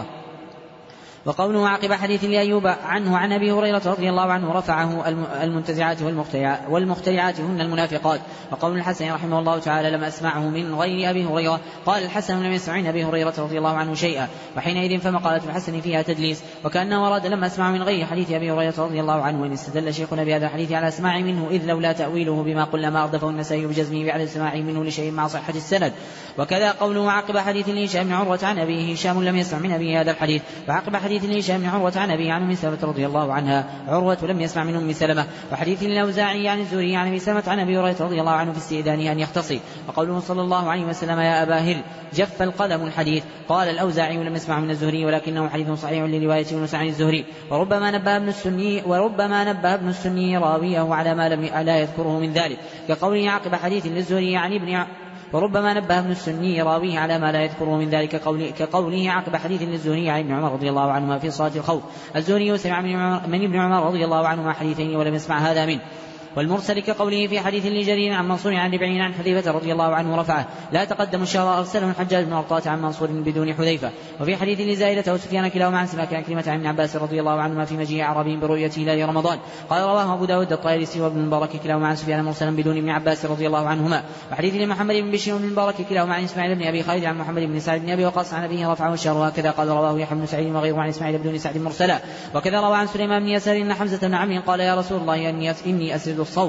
وقوله عقب حديث لأيوب عنه عن أبي هريرة رضي الله عنه رفعه المنتزعات والمخترعات هن المنافقات. وقول الحسن رحمه الله تعالى لم أسمعه من غير أبي هريرة. قال الحسن لم يسمع من أبي هريرة رضي الله عنه شيئا، وحينئذ فمقالة الحسن فيها تدليس، وكأنه أراد لم أسمع من غير حديث أبي هريرة رضي الله عنه. وإن استدل شيخنا بهذا الحديث على أسماع منه إذ لولا تأويله بما قلنا ما أردفه النسائي بجزمه بعد سماعه منه لشيء مع صحة السند. وكذا قوله عقب حديث لهشام بن عروة عن أبيه هشام لم يسمع من أبيه هذا الحديث. وعقب حديث لهشام بن عروة عن أبي عن أم سلمة رضي الله عنها عروة لم يسمع من أم سلمة. وحديث الأوزاعي عن الزهري عن أبي سلمة عن أبي هريرة رضي الله عنه في استئذانه أن يختصي. وقوله صلى الله عليه وسلم يا أبا هل جف القلم الحديث. قال الأوزاعي لم يسمع من الزهري ولكنه حديث صحيح لرواية يونس عن الزهري. وربما نبه ابن السني وربما نبه ابن السني راويه على ما لم لا يذكره من ذلك كقوله عقب حديث للزهري عن ابن وربما نبه ابن السني راويه على ما لا يذكره من ذلك كقوله عقب حديث للزهري عن ابن عمر رضي الله عنهما في صلاة الخوف. الزهري سمع من ابن عمر رضي الله عنهما حديثين ولم يسمع هذا منه. والمرسل كقوله في حديث لجرير عن منصور عن ربعين عن حذيفة رضي الله عنه رفعه لا تقدم الشهر أرسله الحجاج بن أرطاة عن منصور بدون حذيفة. وفي حديث لزائدة وسفيان كلاهما عن سماك عن كلمة عن ابن عباس رضي الله عنهما في مجيء أعرابي برؤية هلال رمضان. قال رواه أبو داود الطيالسي وابن المبارك كلاهما عن سفيان مرسلا بدون ابن عباس رضي الله عنهما. وحديث لمحمد بن بشير وابن المبارك كلاهما عن إسماعيل بن أبي خالد عن محمد بن سعد بن أبي وقاص عن أبيه رفعه الشهر. وهكذا قال رواه يحيى بن سعيد وغيره عن إسماعيل بن سعد مرسلا. وكذا روى عن سليمان بن يسار أن حمزة بن عمرو قال يا رسول الله إني أسرد الصوم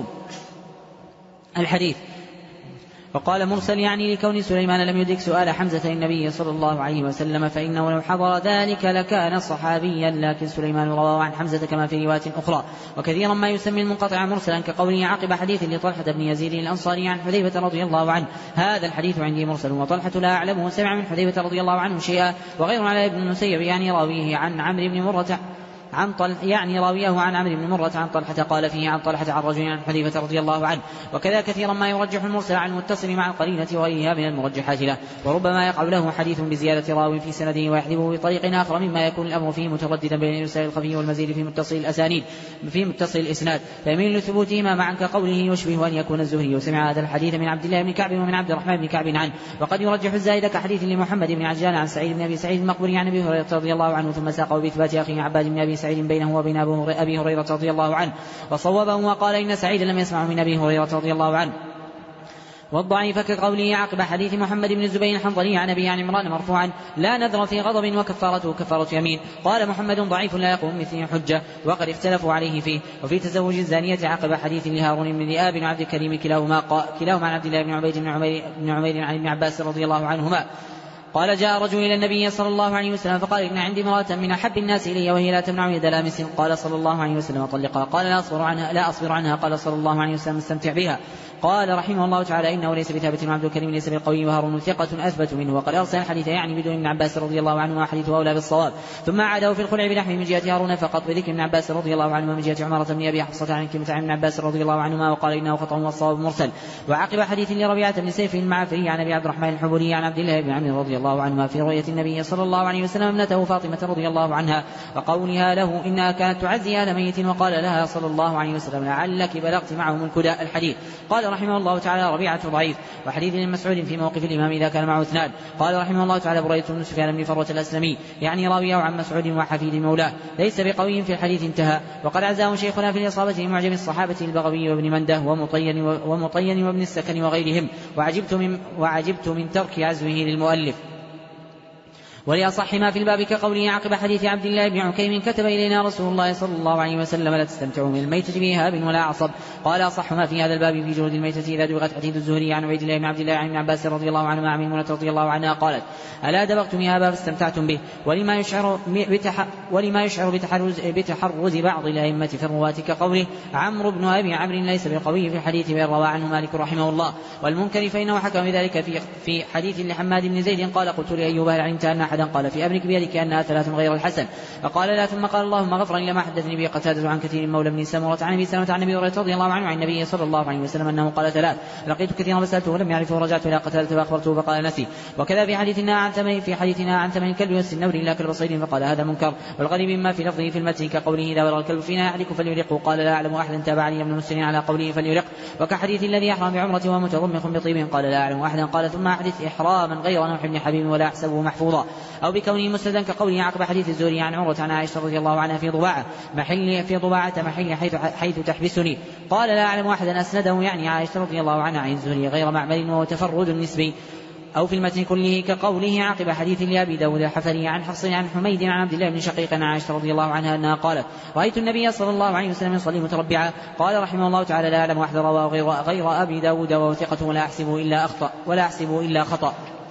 الحديث. وقال مرسل يعني لكون سليمان لم يدرك سؤال حمزة النبي صلى الله عليه وسلم فإنه لو حضر ذلك لكان صحابيا، لكن سليمان رواه عن حمزة كما في روايات أخرى. وكثيرا ما يسمي المنقطع مرسلا كقوله عقب حديث لطلحة بن يزيد الأنصاري عن حذيفة رضي الله عنه هذا الحديث عندي مرسل وطلحة لا أعلمه سمع من حذيفة رضي الله عنه شيئا. وغير على ابن المسيب يعني راويه عن عمرو بن مرة عن طلح يعني راويه عن عمرو بن مرة عن طلحة قال فيه عن طلحة عن رجل عن حذيفة رضي الله عنه. وكذا كثيرا ما يرجح المرسل عن المتصل مع القرينة وغيرها من المرجحات له. وربما يقع له حديث بزيادة راو في سنده ويحذفه بطريق آخر مما يكون الأمر فيه مترددا بين الإرسال الخفي والمزيد في متصل الأسانيد في متصل الإسناد فيميل لثبوتهما معا كقوله يشبه أن يكون الزهري سمع هذا الحديث من عبد الله بن كعب ومن عبد الرحمن بن كعب عنه. وقد يرجح الزائد كحديث لمحمد بن عجلان عن سعيد بن أبي سعيد المقبري عن أبي هريرة رضي الله عنه ثم ساقه بإثبات أخيه عباد بن أبي سعيد بينه وبين أبي هريرة رضي الله عنه وصوبه وقال إن سعيدا لم يسمع من أبي هريرة رضي الله عنه. والضعيف كقوله عقب حديث محمد بن الزبير الحنظلي عن أبي عن عمران مرفوعا لا نذر في غضب وكفارته كفارة يمين. قال محمد ضعيف لا يقوم مثله حجة وقد اختلفوا عليه فيه. وفي تزوج الزانية عقب حديث لهارون بن ذئاب وعبد الكريم كلاهما كلاهما عن عبد الله بن عبيد بن عمير, بن عمير عن ابن عباس رضي الله عنهما قال جاء رجل إلى النبي صلى الله عليه وسلم فقال إن عندي امرأة من أحب الناس إلي وهي لا تمنع يد لامس. قال صلى الله عليه وسلم طلقها. قال لا أصبر عنها لا أصبر عنها. قال صلى الله عليه وسلم استمتع بها. قال رحمه الله تعالى إنه ليس بثابت وعبد الكريم ليس بالقوي وهارون ثقة أثبت منه. وقد أرسل الحديث يعني بدون ابن عباس رضي الله عنه وحديثه أولى بالصواب. ثم عاده في الخلع بنحو من جهة هارون فقط بذكر ابن عباس رضي الله عنه ومن جهة عمارة بن أبي حفصة عن كلمة عن ابن عباس رضي الله عنهما وقال إنه خطأ والصواب مرسل. وعقب حديث لربيعة بن سيف المعافري عن أبي عبد الرحمن الحبولي عن عبد الله بن عمرو رضي الله عنهما في رؤية النبي صلى الله عليه وسلم ابنته فاطمة رضي الله عنها وقولها له إنها كانت تعزي أهل ميت وقال لها صلى الله عليه وسلم لعلك بلغت معهم الكداء الحديث. قال رحمه الله تعالى ربيعة ضعيف. وحديث لمسعود في موقف الإمام إذا كان معه اثنان. قال رحمه الله تعالى بريدة بن سفيان بن فروة الأسلمي يعني راويه عن مسعود وحفيد مولاه ليس بقوي في الحديث انتهى. وقد عزاه شيخنا في الإصابة معجم الصحابة البغوي وابن منده ومطين ومطين وابن السكن وغيرهم وعجبت من, وعجبت من ترك عزوه للمؤلف. ولأصح ما في الباب كقوله عقب حديث عبد الله بن عكيم كتب إلينا رسول الله صلى الله عليه وسلم لا تستمتعوا من الميتة بإهاب ولا عصب. قال أصح ما في هذا الباب في جلود الميتة إذا دبغت حديث الزهري عن عبيد الله بن عبد الله عن ابن عباس رضي الله عنهما عن ميمونة رضي الله عنها قالت ألا دبغتم إهابا فاستمتعتم به. ولما يشعر, بتح ولما يشعر بتحرز, بتحرز بعض الأئمة في الرواة كقوله عمرو بن أبي عمرو ليس بقوي في الحديث بل روى عنه مالك رحمه الله. والمنكر فإنه حكم بذلك في, في حديث لحماد بن زيد قال قلت لأيوب هل علمت أن أحدا قال في أبنك بيدك أنها ثلاث غير الحسن فقال لا ثم قال اللهم غفرا لما حدثني به قتادة عن كثير مولى بن سمرة عن أبي سلمة عن أبي هريرة رضي الله عنه عن النبي صلى الله عليه وسلم أنه قال ثلاث لقيت كثيرا فسألته ولم يعرفه ورجعت إلى قتادة فأخبرته فقال نسي. وكذا في حديثنا عن ثمن في حديثنا عن ثمن الكلب والسنور إلا كلب صيد فقال هذا منكر. والغريب مما في لفظه في المتن كقوله إذا ولغ الكلب فينا أحدكم فليرقه قال لا أعلم أحدا تابعني ابن مسلم على قوله فليرق. وكحديث الذي يحرم بعمرة ومتضمخ بطيب قال لا أعلم أحدا قال ثم أحدث إحراما غير نوح بن حبيب ولا أحسبه محفوظا. أو بكونه مسندا كقوله عقب حديث الزهري عن عمرة عن عائشة رضي الله عنها في ضباعة محل في ضباعة محل حيث, حيث تحبسني قال لا أعلم أحدا أسنده يعني عائشة رضي الله عنها عن الزهري غير معمل وهو تفرد نسبي. أو في المتن كله كقوله عقب حديث لأبي داود الحفري عن حفص عن حميد عن عبد الله بن شقيق عن عائشة رضي الله عنها أنها قالت رأيت النبي صلى الله عليه وسلم يصلي متربعا. قال رحمه الله تعالى لا أعلم أحد رواه غير, غير أبي داود ووثقة ولا أحسبه إلا أخطأ ولا أحسبه إلا خطأ.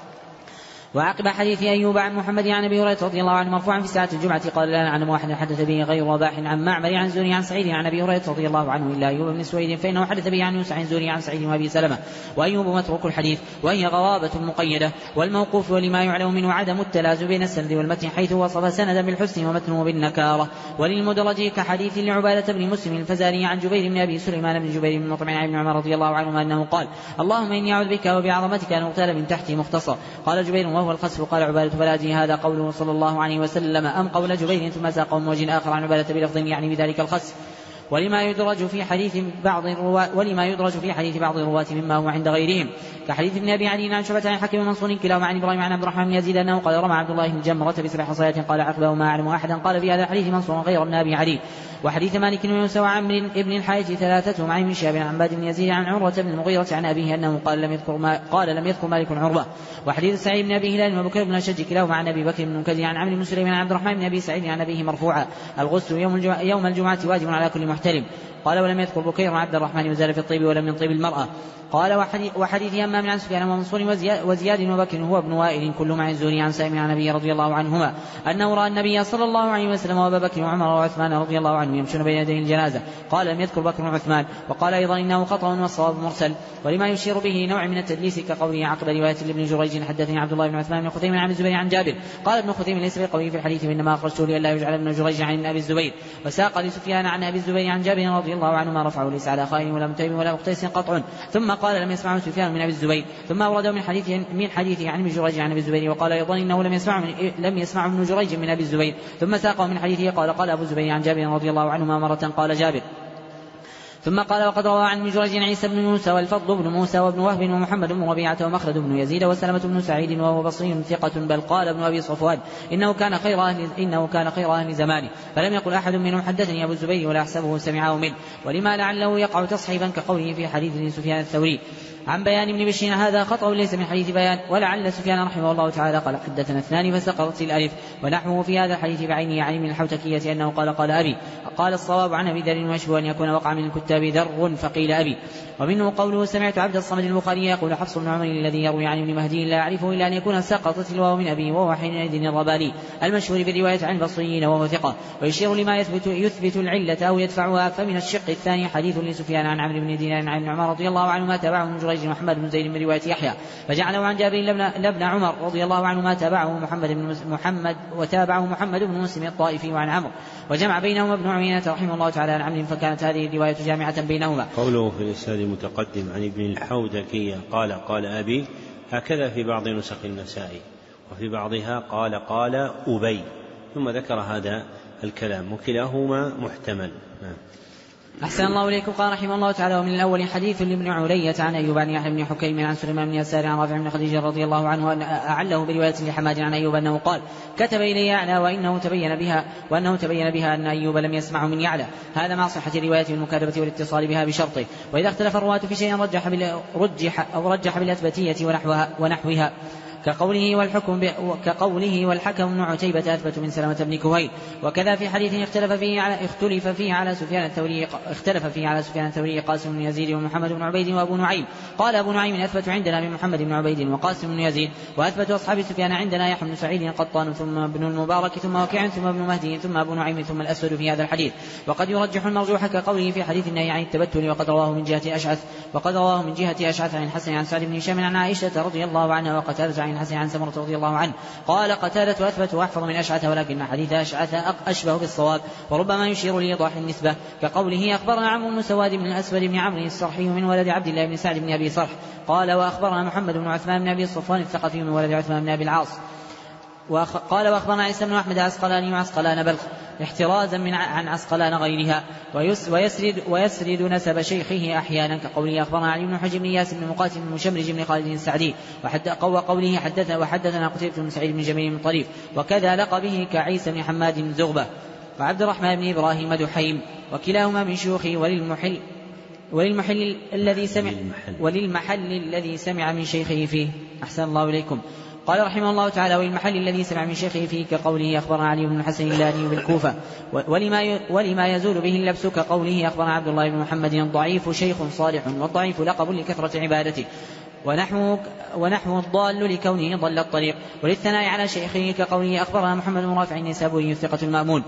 وعقب حديث أيوب عن محمد عن أبي هريرة رضي الله عنه مرفوعا في ساعة الجمعة قال لا نعلم واحد حدث به غير رباح عن معمر عن زهري عن سعيد عن أبي هريرة رضي الله عنه إلا أيوب بن سويد فإنه حدث به عن يوسف عن زهري عن سعيد وأبي سلمة. وأيوب متروك الحديث وهي غرابة مقيدة. والموقوف ولما يعلم منه عدم التلازم بين السند والمتن حيث وصف سندا بالحسن ومتنه بالنكارة. وللمدرج كحديث لعبادة بن مسلم الفزاري عن جبير بن أبي سليمان بن جبير بن مطعم عن ابن عمر رضي الله عنهما أنه قال اللهم إني أعوذ بك وبعظمتك أن أغتال من تحتي مختصر. قال جبير وهو الخسف قال عبادة فلاجي هذا قوله صلى الله عليه وسلم أم قول جبير ثم ساق من وجه آخر عن عبادة بلفظ يعني بذلك الخسف. ولما يدرج في حديث بعض الرواة ولما يدرج في حديث بعض الرواة مما هو عند غيرهم كحديث ابن أبي علي عن شعبة عن حكيم منصور كلاهما عن إبراهيم عن عبد الرحمن بن يزيد أنه قال رمى عبد الله الجمرة بسبع حصيات قال عقبه ما أعلم أحدا قال في هذا الحديث منصور غير ابن أبي علي. وحديث مالك ويونس وعمرو بن الحارث ثلاثة عن ابن شهاب عن عباد بن يزيد عن عروة بن المغيرة عن أبيه أنه قال لم يذكر ما قال لم يذكر مالك عروة. وحديث سعيد بن أبي هلال وبكر بن الشج كلاهما عن أبي بكر بن منكدر عن عمرو بن سليمان عن عبد الرحمن بن أبي سعيد عن أبيه مرفوعا الغسل يوم الجمعة, يوم الجمعة واجب على كل محترم. قال ولم يذكر بكير عبد الرحمن وزال في الطيب ولم من طيب المرأة. قال وحديث همام عن سفيان ومنصور وزياد وبكر هو ابن وائل كل مع الزهري عن سالم عن النبي رضي الله عنهما أنه رأى النبي صلى الله عليه وسلم وأبا بكر وعمر وعثمان رضي الله عنهم يمشون بين يدي الجنازة. قال لم يذكر بكر وعثمان. وقال أيضا إنه خطأ والصواب مرسل. ولما يشير به نوع من التدليس كقوله عقب رواية لابن جريج حدثني عبد الله بن عثمان بن خثيم عن الزبير عن جابر قال ابن خثيم ليس بقوي في الحديث وإنما أخرجته لئلا يجعل ابن جريج عن أبي الزبير. وساق لسفيان عن أبي الزبير عن جابر رضي الله عنهما رفعه ليس على خائن ولا متيم ولا مقتيس قطع. ثم قال لم يسمعه سفيان من أبي الزبير. ثم أورده من حديثه من حديثه عن ابن جريج عن أبي الزبير. وقال أيضا إنه لم يسمع من لم يسمع ابن جريج من أبي الزبير. ثم ساقه من حديثه قال قال أبو الزبير عن جابر رضي الله عنهما مرة قال جابر. ثم قال وقد روى عن ابن جريج عيسى بن موسى والفضل بن موسى وابن وهب ومحمد بن ربيعة ومخلد بن يزيد وسلمة بن سعيد وهو بصري ثقة بل قال ابن أبي صفوان إنه كان خير أهل إنه كان خير أهل زمانه فلم يقل أحد منهم حدثني أبو الزبير ولا أحسبه سمعه منه. ولما لعله يقع تصحيفا كقوله في حديث سفيان الثوري عن بيان بن بشير هذا خطأ ليس من حديث بيان. ولعل سفيان رحمه الله تعالى قال حدثنا اثنان فسقطت الألف. ونحوه في هذا الحديث بعينه يعني من الحوتكية أنه قال قال أبي. قال الصواب عن أبي ذر ويشبه أن يكون وقع من الكتاب ذر فقيل أبي. ومنه قوله سمعت عبد الصمد البخاري يقول حفص بن عمر الذي يروي عن ابن مهدي لا يعرفه إلا أن يكون سقطت الواو من أبي وهو حينئذ الرباني المشهور بالرواية عن البصريين وهو ثقة. ويشير لما يثبت, يثبت العلة أو يدفعها. فمن الشق الثاني حديث لسفيان عن عمرو بن دينار عن ابن عمر رضي الله عنهما تابعه ابن جريج محمد بن زيد من رواية يحيى فجعله عن جابر لابن عمر رضي الله عنهما تابعه محمد بن محمد وتابعه محمد بن مسلم الطائفي وعن عمرو وجمع بينهما ابن عيينة رحمه الله تعالى عن عمرو فكانت هذه الرواية جامعة بينهما. قوله في الإسناد المتقدم عن ابن الحودكية قال قال أبي هكذا في بعض نسخ النسائي وفي بعضها قال قال أبي ثم ذكر هذا الكلام وكلاهما محتمل. أحسن الله إليكم. قال رحمه الله تعالى ومن الأول حديث لابن علية عن أيوب عن يحيى بن حكيم عن سليمان بن يسار عن رافع بن خديجة رضي الله عنه أن أعله برواية لحماد عن أيوب أنه قال كتب إلي يعلى وإنه تبين بها وأنه تبين بها أن أيوب لم يسمع من يعلى هذا مع صحة الرواية والمكاتبة والاتصال بها بشرطه. وإذا اختلف الرواة في شيء رجح, رجح أو رجح بالأثبتية ونحوها, ونحوها كقوله والحكم كقوله والحكم بن عتيبة أثبت من سلمة بن كهيل. وكذا في حديث اختلف فيه على اختلف فيه على سفيان الثوري اختلف فيه على سفيان الثوري قاسم بن يزيد ومحمد بن عبيد وأبو نعيم. قال أبو نعيم أثبت عندنا من محمد بن عبيد وقاسم بن يزيد، وأثبت أصحاب سفيان عندنا يحيى بن سعيد القطان ثم ابن المبارك ثم وكيع ثم ابن مهدي ثم أبو نعيم ثم الأسود في هذا الحديث. وقد يرجح المرجوح كقوله في حديث النهي عن التبتل وقد رواه من جهة أشعث وقد رواه من جهة أشعث عن حسن عن سعد بن هشام عن عائشة رضي الله عنها وقتادة عن حسن عن سمرة رضي الله عنه. قال قتادة أثبت وأحفظ من أشعث ولكن حديث أشعث أشبه بالصواب وربما يشير لإيضاح النسبة، كقوله أخبرنا عمرو بن سواد بن الأسود بن عمرو الصرحي من ولد عبد الله بن سعد بن أبي صرح قال وأخبرنا محمد بن عثمان بن أبي الصفوان الثقفي من ولد عثمان بن أبي العاص قال وأخبرنا عيسى بن أحمد عسقلاني وعسقلان بلخ احترازا من عن عسقلان غيرها ويسرد, ويسرد نسب شيخه أحيانا، كقوله أخبرنا علي بن حجر بن ياس بن مقاتل بن مشمرج بن خالد السعدي وقوله حدثنا وحدثنا قتيبة بن سعيد بن جميل بن طريف وكذا لقبه كعيسى بن حماد بن زغبة وعبد الرحمن بن إبراهيم دحيم وكلاهما من شيوخه وللمحل وللمحل الذي سمع وللمحل الذي سمع من شيخه فيه. أحسن الله إليكم. قال رحمه الله تعالى والمحل الذي سمع من شيخه فيه كقوله أخبرنا علي بن الحسن اللاني بالكوفة ولما, ولما يزول به اللبس كقوله أخبرنا عبد الله بن محمد الضعيف شيخ صالح والضعيف لقب لكثرة عبادته ونحو, ونحو الضال لكونه ضل الطريق. وللثناء على شيخه كقوله أخبرنا محمد بن رافع النسابوري الثقة المأمون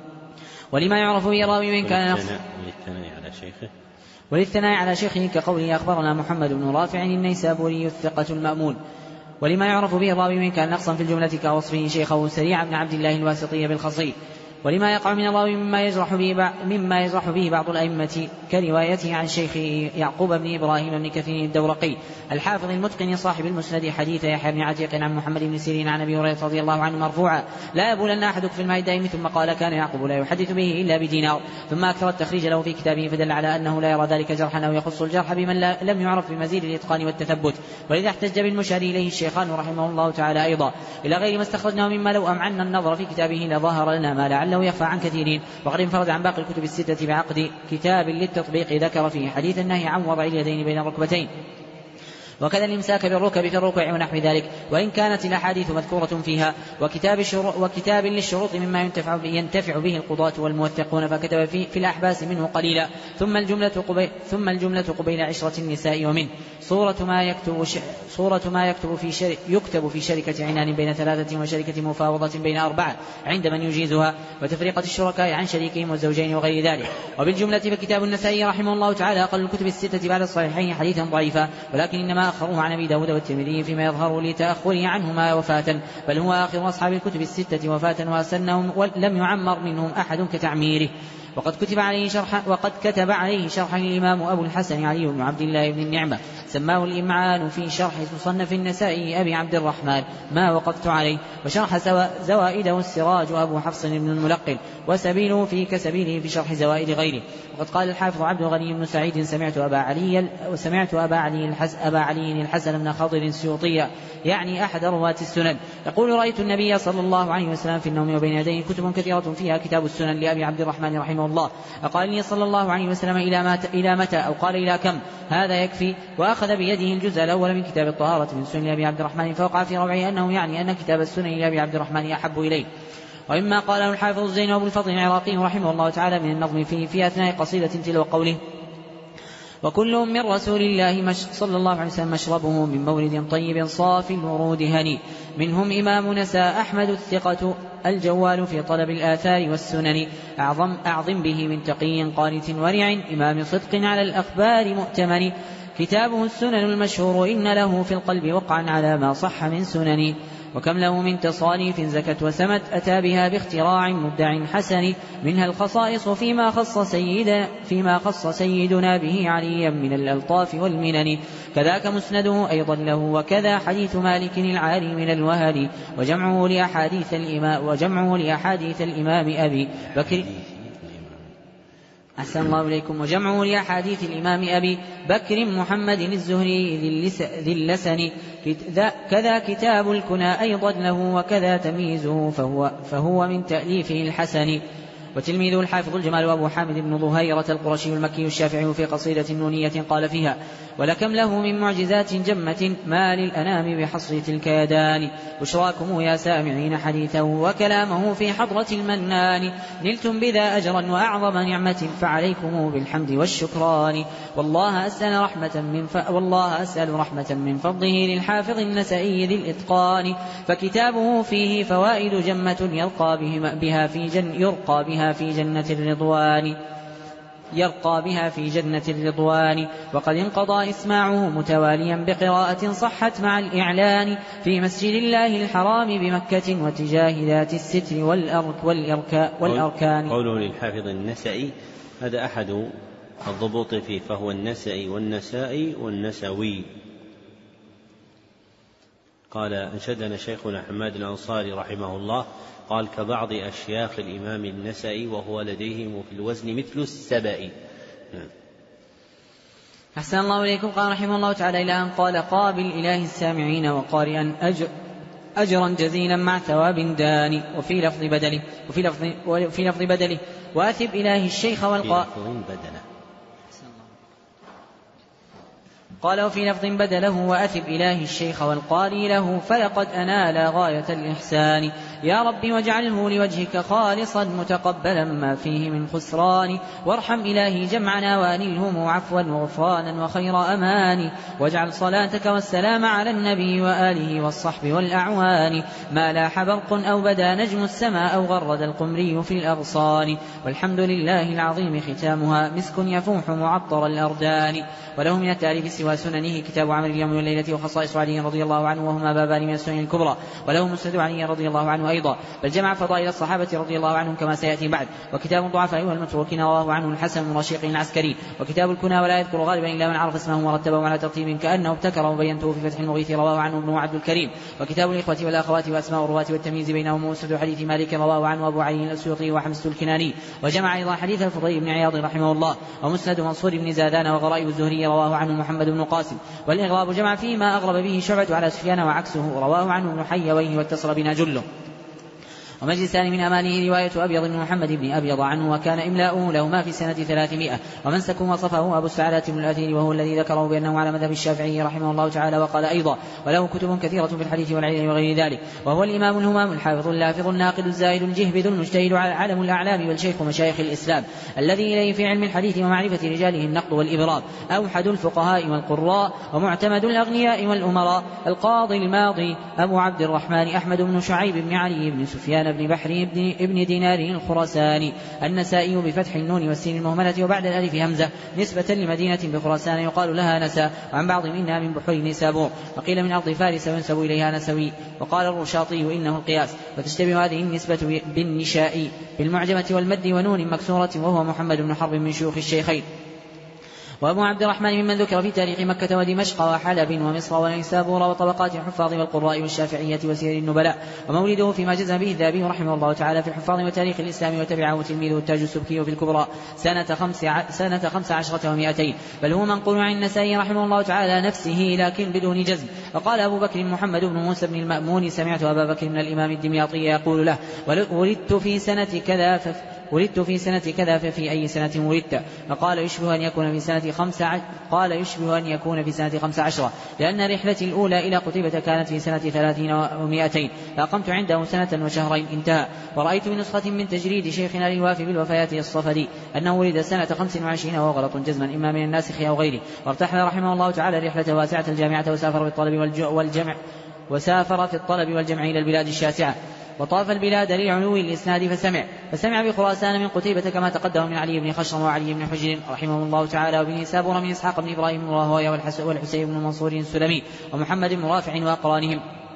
ولما يعرف به راوي من كان وللثناء على شيخه وللثناء على شيخه كقوله أخبرنا محمد بن رافع النسابوري الثقة المأمون ولما يعرف به الراوي من كان نقصا في الجملة كوصفه شيخه سريع بن عبد الله الواسطي بالخصي. ولما يقع من الراوي مما يجرح به مما يجرح به بعض الأئمة كروايته عن شيخه يعقوب بن إبراهيم بن كثير الدورقي الحافظ المتقن صاحب المسند حديث يحيى بن عتيق عن محمد بن سيرين عن أبي هريرة رضي الله عنه مرفوعا لا يبولن أحدكم في الماء الدائم ثم قال كان يعقوب لا يحدث به إلا بدينار ثم أكثر التخريج له في كتابه فدل على أنه لا يرى ذلك جرحا أو يخص الجرح بمن لم يعرف بمزيد الإتقان والتثبت. ولذا احتج بالمشار إليه الشيخان رحمه الله تعالى أيضا إلى غير ما استخرجناه مما لو أمعنا النظر في كتابه لظهر لنا ما لعله يخفى عن كثيرين. وقد انفرد عن باقي الكتب الستة بعقد كتاب للتطبيق ذكر فيه حديث النهي عن وضع اليدين بين الركبتين وكذا الامساك بالركب في الركوع ونحو ذلك وإن كانت الأحاديث مذكورة فيها. وكتاب, وكتاب للشروط مما ينتفع, ينتفع به القضاة والموثقون فكتب في, في الأحباس منه قليلا ثم الجملة قبيل, ثم الجملة قبيل عشرة النساء ومن صورة ما يكتب, صورة ما يكتب في, شر يكتب في شركة عنان بين ثلاثة وشركة مفاوضة بين أربعة عند من يجيزها وتفريقة الشركاء عن شريكهم والزوجين وغير ذلك. وبالجملة فكتاب النسائي رحمه الله تعالى أقل الكتب الستة بعد الصحيحين حديثا ضعيفا ولكن إنما أخروه عن أبي داود والترمذي فيما يظهر لتأخره عنهما وفاة بل هو آخر أصحاب الكتب الستة وفاة وأسنهم ولم يعمر منهم أحد كتعميره. وقد كتب عليه شرح وقد كتب عليه شرحا الإمام أبو الحسن علي بن عبد الله بن النعمة سماه الإمعان في شرح مصنف النسائي أبي عبد الرحمن ما وقفت عليه وشرح زوائده السراج أبو حفص بن الملقن وسبيله في كسبيله في شرح زوائد غيره. وقد قال الحافظ عبد الغني بن سعيد سمعت أبا علي وسمعت أبا علي الحسن أبا علي الحسن بن خضر السيوطي يعني أحد رواة السنن يقول رأيت النبي صلى الله عليه وسلم في النوم وبين يديه كتب كثيرة فيها كتاب السنن لأبي عبد الرحمن رحمه الله أقال لي صلى الله عليه وسلم إلى متى أو قال إلى كم هذا يكفي وأخذ بيده الجزء الأول من كتاب الطهارة من سنن أبي عبد الرحمن فوقع في روعه أنه يعني أن كتاب السنن لأبي عبد الرحمن أحب إليه. وإما قاله الحافظ الزين وابن الفضل العراقي رحمه الله تعالى من النظم فيه في أثناء قصيدة تلو قوله وكل من رسول الله صلى الله عليه وسلم مشربه من مورد طيب صاف الورود هني منهم إمام نساء أحمد الثقة الجوال في طلب الآثار والسنن أعظم, أعظم به من تقي قانت ورع إمام صدق على الأخبار مؤتمن كتابه السنن المشهور إن له في القلب وقعا على ما صح من سنن وكم له من تصانيف زكت وسمت أتى بها باختراع مبدع حسن منها الخصائص فيما خص سيدنا, فيما خص سيدنا به عليا من الألطاف والمنن كذاك مسنده أيضا له وكذا حديث مالك العاري من الوهن وجمعه لأحاديث الإمام, وجمعه لأحاديث الإمام أبي بكر أحسن الله إليكم وجمعه لأحاديث الإمام أبي بكر محمد الزهري ذي اللسن كذا كتاب الكنى أيضا له وكذا تمييزه فهو, فهو من تأليفه الحسن. وتلميذه الحافظ الجمال أبو حامد بن ظهيرة القرشي المكي الشافعي في قصيدة نونية قال فيها ولكم له من معجزات جمة ما للأنام بحصر تلك يدان. بشراكم يا سامعين حديثه وكلامه في حضرة المنان، نلتم بذا أجرا وأعظم نعمة فعليكم بالحمد والشكران. والله أسأل رحمة من ف... والله أسأل رحمة من فضله للحافظ النسائي ذي الإتقان، فكتابه فيه فوائد جمة يرقى بها في جن... يرقى بها في جنة الرضوان يرقى بها في جنة الرضوان. وقد انقضى إسماعه متواليا بقراءة صحت مع الإعلان في مسجد الله الحرام بمكة وتجاه ذات الستر والأرك والإركا والأركان. قوله للحافظ النسائي هذا أحد الضبوط فيه، فهو النسائي والنسائي والنسوي. قال أنشدنا شيخنا حماد الأنصاري رحمه الله قال كبعض أشياخ الإمام النسائي وهو لديهم في الوزن مثل السبأ. أحسن الله إليكم. قال رحمه الله تعالى إلى أن قال قابل إله السامعين وقارئا أجر أجرا جزيلا مع ثواب داني. وفي لفظ بدله وفي لفظ, وفي لفظ بدله وأثب إله الشيخ والقارئ قال وفي لفظ بدله وأثب إله الشيخ والقارئ له فلقد أنال غاية الإحسان. يا رب واجعله لوجهك خالصا متقبلا ما فيه من خسران، وارحم إلهي جمعنا وأنلهم عفوا وغفرانا وخير أمان. واجعل صلاتك والسلام على النبي وآله والصحب والأعوان، ما لاح برق أو بدا نجم السماء أو غرد القمري في الأغصان. والحمد لله العظيم ختامها مسك يفوح معطر الأردان. وله من التأليف سوى سننه كتاب عمل اليوم والليلة وخصائص علي رضي الله عنه وهما بابان من السنن الكبرى. وله مسند علي رضي الله عنه أيضا، بل جمع فضائل الصحابة رضي الله عنهم كما سيأتي بعد. وكتاب الضعفاء والمتروكين رواه عنه الحسن بن رشيق العسكري. وكتاب الكنى ولا يذكر غالبا إلا من عرف اسمه ورتبه على ترتيب كأنه ابتكره وبينته في فتح المغيث رواه عنه ابن عبد الكريم. وكتاب الإخوة والأخوات وأسماء الرواة والتمييز بينهم مسند حديث مالك رواه عنه أبو علي الأسيوطي وحمزة الكناني. وجمع أيضا حديث الفضيل بن عياض رحمه الله. ومسند منصور بن زادان وغرائب الزهري رواه عنه محمد بن قاسم. والإغراب جمع فيه ما أغرب به شعبة على سفيان وعكسه رواه عنه ابن حيويه واتصل بنا جله. ومجلسان من أمانه رواية أبيض بن محمد بن أبيض عنه وكان إملاؤه له ما في سنة ثلاثمائة. ومنسك وصفه أبو السعادة بن الأثير وهو الذي ذكره بأنه على مذهب الشافعي رحمه الله تعالى. وقال أيضا وله كتب كثيرة في الحديث والعلم وغير ذلك. وهو الإمام الهمام الحافظ اللافظ الناقد الزاهد الجهبذ المجتهد على عالم الأعلام والشيخ مشايخ الإسلام الذي إليه في علم الحديث ومعرفة رجاله النقد والإبرار أوحد الفقهاء والقراء ومعتمد الأغنياء والأمراء. القاضي الماضي أبو عبد الرحمن أحمد بن شعيب بن علي بن سفيان بن بحر بن ابن دينار الخراساني. النسائي بفتح النون والسين المهملة وبعد الألف همزة نسبة لمدينة بخراسان يقال لها نسا، وعن بعض منها من بحور نيسابور. وقيل من أرض فارس وينسب إليها نسوي. وقال الرشاطي إنه القياس. وتشتبه هذه النسبة بالنشائي بالمعجمة والمد ونون مكسورة وهو محمد بن حرب من شيوخ الشيخين. وأبو عبد الرحمن ممن ذكر في تاريخ مكة ودمشق وحلب ومصر ونيسابور وطبقات الحفاظ والقراء والشافعية وسير النبلاء. ومولده فيما جزم به الذهبي رحمه الله تعالى في الحفاظ وتاريخ الإسلام وتبعه تلميذه التاج السبكي في الكبرى سنة خمس, ع... سنة خمس عشرة ومائتين، بل هو منقول عن النسائي رحمه الله تعالى نفسه لكن بدون جزم. وقال أبو بكر محمد بن موسى بن المأمون سمعت أبا بكر من الإمام الدمياطي يقول له ولدت في سنة كذا ف... ولدت في سنة كذا ففي أي سنة ولدت؟ فقال يشبه أن يكون في سنة خمس ع... قال يشبه أن يكون في سنة خمس عشرة، لأن رحلتي الأولى إلى قتيبة كانت في سنة ثلاثين ومائتين، فأقمت عنده سنة وشهرين انتهى. ورأيت من نسخة من تجريد شيخنا الوافي بالوفيات الصفدي أنه ولد سنة خمس وعشرين وهو غلط جزما إما من الناسخ أو غيره. وارتحل رحمه الله تعالى رحلة واسعة الجامعة وسافر في الطلب والجمع وسافر في الطلب والجمع إلى البلاد الشاسعة، وطاف البلاد للعلو الإسناد فسمع فسمع بخراسان من قتيبة كما تقدم من علي بن خشرم وعلي بن حجر رحمه الله تعالى، وبن سابور من إسحاق بن إبراهيم بن راهويه والحسين بن منصور السلمي ومحمد بن رافع وأقرانهم.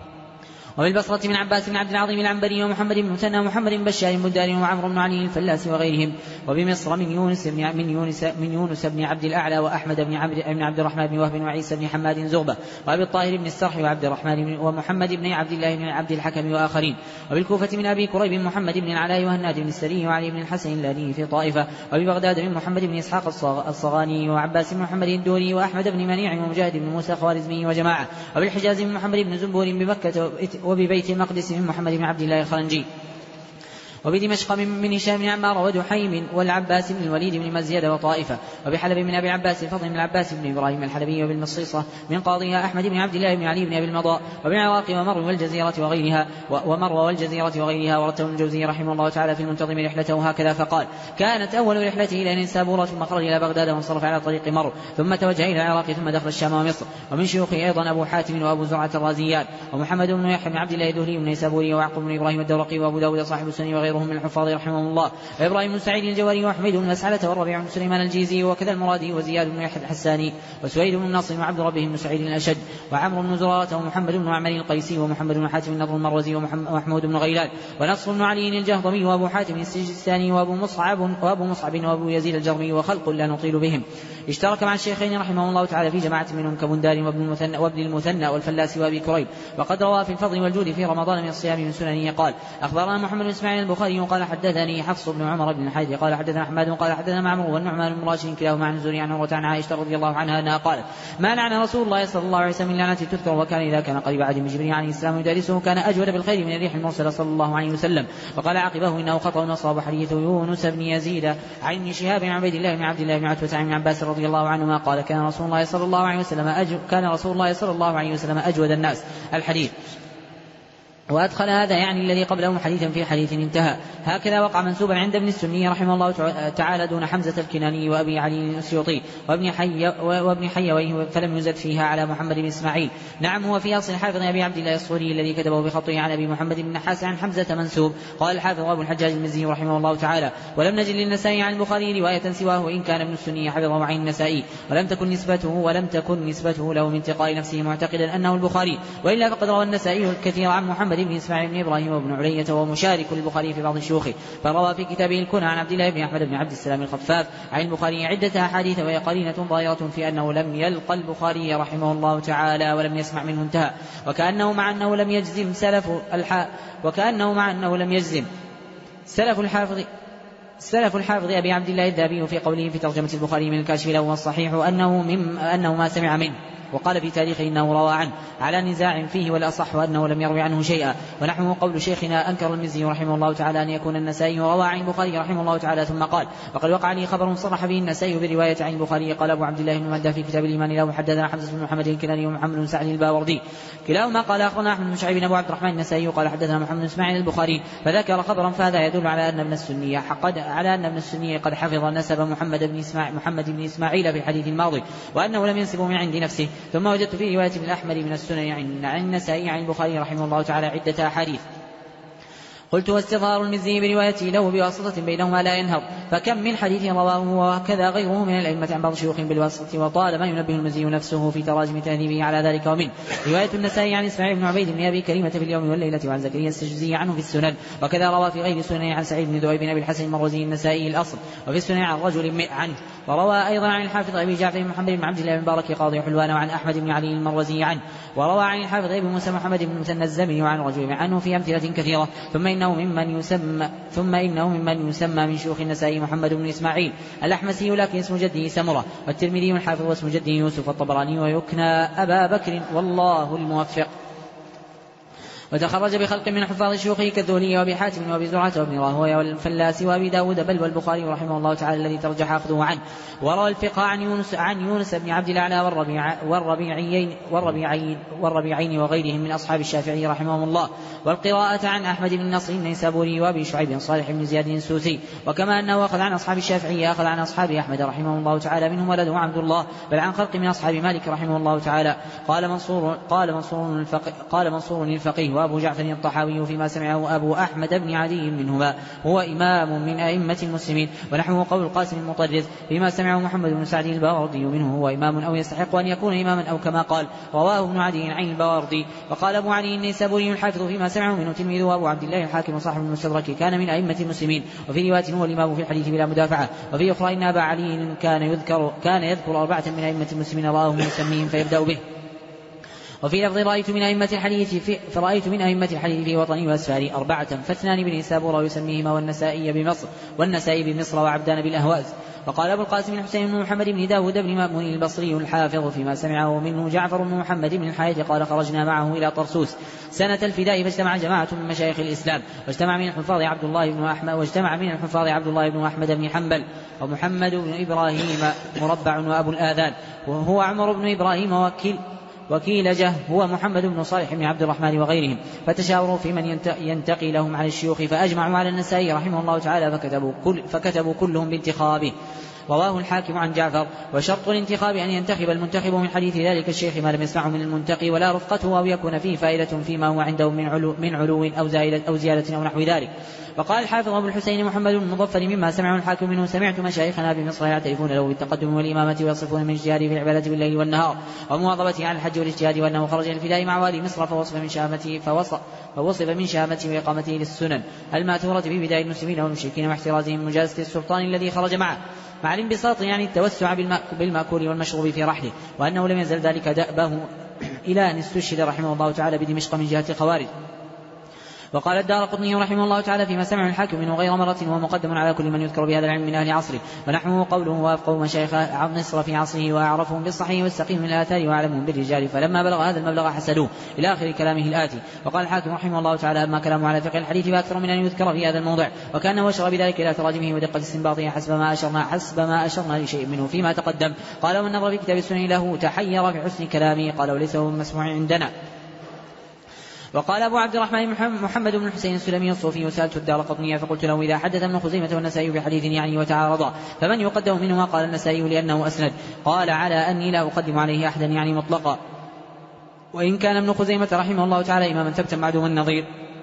وبالبصرة من عباس بن عبد العظيم العنبري ومحمد بن مثنى ومحمد بن بشار بن دار وعمرو بن علي الفلاس وغيرهم. وبمصر من يونس بن من يونس من يونس بن عبد الأعلى وأحمد بن عبد بن عبد الرحمن بن وهب وعيسى بن حماد زغبة وأبي الطاهر بن السرح وعبد الرحمن ومحمد بن عبد الله بن عبد الحكم وآخرين. وبالكوفة من أبي كريب محمد بن العلاء وهناد بن السري وعلي بن الحسن اللاني في طائفة. وببغداد من محمد بن إسحاق الصغاني وعباس بن محمد الدوري وأحمد بن منيع ومجاهد بن موسى خوارزمي وجماعة. وبالحجاز من محمد بن زنبور بمكة وببيت المقدس من محمد بن عبد الله الخلنجي. وبدمشق من هشام بن عمار ودحيم والعباس بن الوليد بن مزيد وطائفة. وبحلب من أبي عباس الفضل بن العباس بن إبراهيم الحلبي وبالمصيصة من قاضيها أحمد بن عبد الله بن علي بن أبي المضاء وبالعراق ومر والجزيرة وغيرها ومر والجزيرة وغيرها. ورتب الجوزي رحمه الله تعالى في المنتظم رحلته هكذا فقال: كانت أول رحلته إلى نيسابور ثم خرج إلى بغداد وانصرف على طريق مر ثم توجه إلى العراق ثم دخل الشام ومصر. ومن شيوخه أيضا أبو حاتم وأبو زرعة الرازيان ومحمد بن يحيى بن عبد الله الدهلي النيسابوري ويعقوب بن إبراهيم الدورقي وأبو داود صاحب السنن وغيرهم من الحفاظ رحمهم الله وإبراهيم بن سعيد الجواري وحميد بن مسعلة والربيع بن سليمان الجيزي وكذا المرادي وزياد بن يحيى الحساني وسويد بن ناصر وعبد ربه بن سعيد الأشد وعمرو بن زرارة ومحمد بن معمر القيسي ومحمد بن حاتم النضر المروزي ومحمود بن غيلان ونصر بن علي الجهضمي وأبو حاتم السجستاني وأبو مصعب وأبو مصعب وأبو يزيد الجرمي وخلق لا نطيل بهم. اشترك مع الشيخين رحمه الله تعالى في جماعة منهم كبندار وابن المثنى, وابن المثنى والفلاس وأبي كريب. وقد روى في الفضل والجود في رمضان من الصيام من سننه قال: أخبرنا محمد بن إسماعيل البخاري قال حدثني حفص بن عمر بن الحارث قال حدثنا أحمد قال حدثنا معمر والنعمان بن راشد كلاهما عن الزهري عن عروة عن عائشة رضي الله عنها أنها قالت: ما لعن رسول الله صلى الله عليه وسلم من لعنة تذكر وكان إذا كان قريب عهد من جبريل عليه السلام يدارسه كان أجود بالخير من الريح المرسلة صلى الله عليه وسلم. وقال عقبه: إنه خطأ وصاب حديث يونس بن يزيد عن ابن شهاب عن عبيد الله بن عبد الله بن عتبة عن عباس رضي الله عنهما قال: كان رسول الله صلى الله عليه وسلم أجو كان رسول الله صلى الله عليه وسلم أجود الناس. الحديث. وأدخل هذا يعني الذي قبله حديثا في حديث انتهى. هكذا وقع منسوبا عند ابن السني رحمه الله تعالى دون حمزة الكناني وأبي علي السيوطي وابن حي وابن حيويه فلم يزد فيها على محمد بن إسماعيل. نعم هو في أصل حافظ أبي عبد الله الصوري الذي كتبه بخطه عن أبي محمد بن نحاس عن حمزة منسوب. قال الحافظ أبو الحجاج المزي رحمه الله تعالى: ولم نجد للنسائي عن البخاري رواية سواه وإن كان ابن السني حفظه عن النسائي ولم تكن نسبته ولم تكن نسبته له من تقاء نفسه معتقدا أنه البخاري. وإلا فقد روى النسائي الكثير عن محمد بن إسماعيل بن إبراهيم وابن علية ومشارك البخاري في بعض الشيوخ. فروى في كتابه الكنى عن عبد الله بن أحمد بن عبد السلام الخفاف عن البخاري عدة أحاديث وهي قرينة ظاهرة في أنه لم يلقى البخاري رحمه الله تعالى ولم يسمع منه انتهى. وكأنه مع أنه لم يجزم سلف الح وكأنه مع أنه لم يجزم سلف الحافظ سلف الحافظ أبي عبد الله الذهبي في قوله في ترجمة البخاري من الكاشف له والصحيح أنه, مم أنه ما سمع منه. وقال في تاريخه إنه روى عنه على نزاع فيه والأصح أنه لم يروي عنه شيئا. ونحوه قول شيخنا أنكر المزي رحمه الله تعالى أن يكون النسائي روى عن البخاري رحمه الله تعالى ثم قال: وقد وقع لي خبر صرح به النسائي بالرواية عن البخاري. قال أبو عبد الله بن مندى في كتاب الإيمان له حدثنا حمزة بن محمد الكناني ومحمد بن سعد الباوردي كلاهما قال أخبرنا أحمد بن شعيب أبو عبد الرحمن النسائي قال حدثنا محمد بن إسماعيل البخاري فذكر خبرا. فهذا يدل على أن ابن السني قد على أن ابن السني قد حفظ نسب محمد بن إسماعيل محمد بن إسماعيل في الحديث الماضي وأنه لم ينسبه من عند نفسه. ثم وجدت في رواية ابن الأحمر من السنن عن النسائي عن البخاري رحمه الله تعالى عدة أحاديث. قلت: واستظهار المزي بروايته له بواسطة بينهما لا ينهض. فكم من حديث رواه وكذا غيره من الأئمة عن بعض شيوخ بالواسطة. وطالما ينبه المزي نفسه في تراجم تهذيبه على ذلك. ومن رواية النسائي عن إسماعيل بن عبيد بن أبي كريمة في اليوم والليلة وعن زكريا السجزي عنه في السنن. وكذا روى في غير سنن عن سعيد بن ذؤيب بن أبي الحسن المروزي النسائي الأصل وفي السنن عن رجل عنه. وروى أيضا عن الحافظ أبي جعفر محمد بن عبد الله بن مبارك قاضي حلوان وعن أحمد بن علي المروزي عنه. وروى عن الحافظ أبي موسى محمد بن المثنى الزمني وعن رجل عنه في أمثلة كثيرة. ثم إنه ممن يسمى ثم إنه ممن يسمى من شيوخ النسائي محمد بن إسماعيل الأحمسي لكن اسم جده سمرة. والترمذي الحافظ واسم جده يوسف الطبراني ويكنى أبا بكر والله الموفق. وتخرج بخلق من حفاظ شيوخه كالذهلي وابي حاتم وابي زرعة وابن راهويه والفلاس وابي داود بل والبخاري رحمه الله تعالى الذي ترجح اخذه عنه. وروى الفقه عن يونس عن يونس بن عبد الاعلى والربيع والربيعين والربيعين والربيعين وغيرهم من اصحاب الشافعي رحمهم الله. والقراءة عن احمد بن نصر النيسابوري وابي شعيب صالح بن زياد السوسي. وكما انه اخذ عن اصحاب الشافعي اخذ عن اصحاب احمد رحمه الله تعالى منهم ولده عبد الله بل عن خلق من اصحاب مالك رحمه الله تعالى. قال منصور قال منصور الفقيه قال منصور الفقيه وابو جعفر الطحاوي فيما سمعه أبو أحمد بن عدي منهما هو إمام من أئمة المسلمين. ونحوه قول القاسم المطرز فيما سمعه محمد بن سعد الباوردي منه هو إمام أو يستحق أن يكون إماما أو كما قال رواه ابن عدي عن الباوردي. وقال أبو علي النيسابوري الحافظ فيما سمعه منه تلميذ وأبو عبد الله الحاكم وصاحب المستدرك كان من أئمة المسلمين. وفي رواية هو الإمام في الحديث بلا مدافعة. وفي أخرى إن أبا علي كان يذكر كان يذكر أربعة من أئمة المسلمين رآهم يسميهم فيبدأ به. وفي لفظ رأيت من أئمة الحديث في فرأيت من أئمة الحديث في وطني وأسفاري أربعة فاثنان بن نيسابور ويسميهما والنسائي بمصر والنسائي بمصر وعبدان بالأهواز. وقال أبو القاسم الحسين بن محمد بن داود بن مأمون البصري الحافظ فيما سمعه منه جعفر بن محمد بن الحارث قال خرجنا معه إلى طرسوس سنة الفداء فاجتمع جماعة من مشايخ الإسلام واجتمع من الحفاظ عبد الله بن أحمد واجتمع من الحفاظ عبد الله بن أحمد بن حنبل ومحمد بن إبراهيم مربع وأبو الآذان وهو عمر بن إبراهيم وكيل وكيلجه هو محمد بن صالح بن عبد الرحمن وغيرهم فتشاوروا في من ينتقي لهم على الشيوخ فأجمعوا على النسائي رحمه الله تعالى فكتبوا, كل فكتبوا كلهم بانتخابه. رواه الحاكم عن جعفر. وشرط الانتخاب أن ينتخب المنتخب من حديث ذلك الشيخ ما لم يسمعه من المنتقي ولا رفقته أو يكون فيه فائدة فيما هو عنده من علو, من علو أو, أو زيادة أو نحو ذلك. وقال الحافظ أبو الحسين محمد بن المظفر مما سمعه الحاكم منه سمعت مشايخنا بمصر يعترفون له بالتقدم والإمامة ويصفون من اجتهاده في العبادة بالليل والنهار ومواظبته على الحج والاجتهاد وأنه خرج الفداء مع والي مصر فوصف من شامته فوصف, فوصف من شامته وإقامته للسنن الماثورة في بداية المسلمين والمشركين واحترازهم من مجالسة السلطان الذي خرج معه مع الانبساط يعني التوسع بالمأكول والمشروب في رحله وأنه لم يزل ذلك دأبه إلى أن استشهد رحمه الله تعالى بدمشق من جهة الخوارج. وقال الدارقطني رحمه الله تعالى فيما سمع الحاكم منه غير مرة وهو مقدم على كل من يذكر بهذا العلم من أهل عصره ونحوه قوله وافقه مشايخ مصر في عصره وأعرفهم بالصحيح والسقيم من الآثار وأعلمهم بالرجال فلما بلغ هذا المبلغ حسدوه إلى آخر كلامه الآتي. وقال الحاكم رحمه الله تعالى أما كلامه على فقه الحديث فأكثر من أن يذكر في هذا الموضع وكان وشر بذلك إلى تراجمه ودقة استنباطه حسب ما أشرنا حسب ما أشرنا لشيء منه فيما تقدم. قال والنظر في كتاب السنن له تحير في حسن كلامه قال وليس هو مسموع عندنا. وقال أبو عبد الرحمن محمد بن الحسين السلمي الصوفي سألت الدارقطني فقلت له إذا حدث ابن خزيمة والنسائي بحديث يعني وتعارضا فمن يقدم منهما؟ قال النسائي لأنه أسند. قال على أني لا أقدم عليه أحدا يعني مطلقا وإن كان ابن خزيمة رحمه الله تعالى إماما ثبتا معدوم النظير.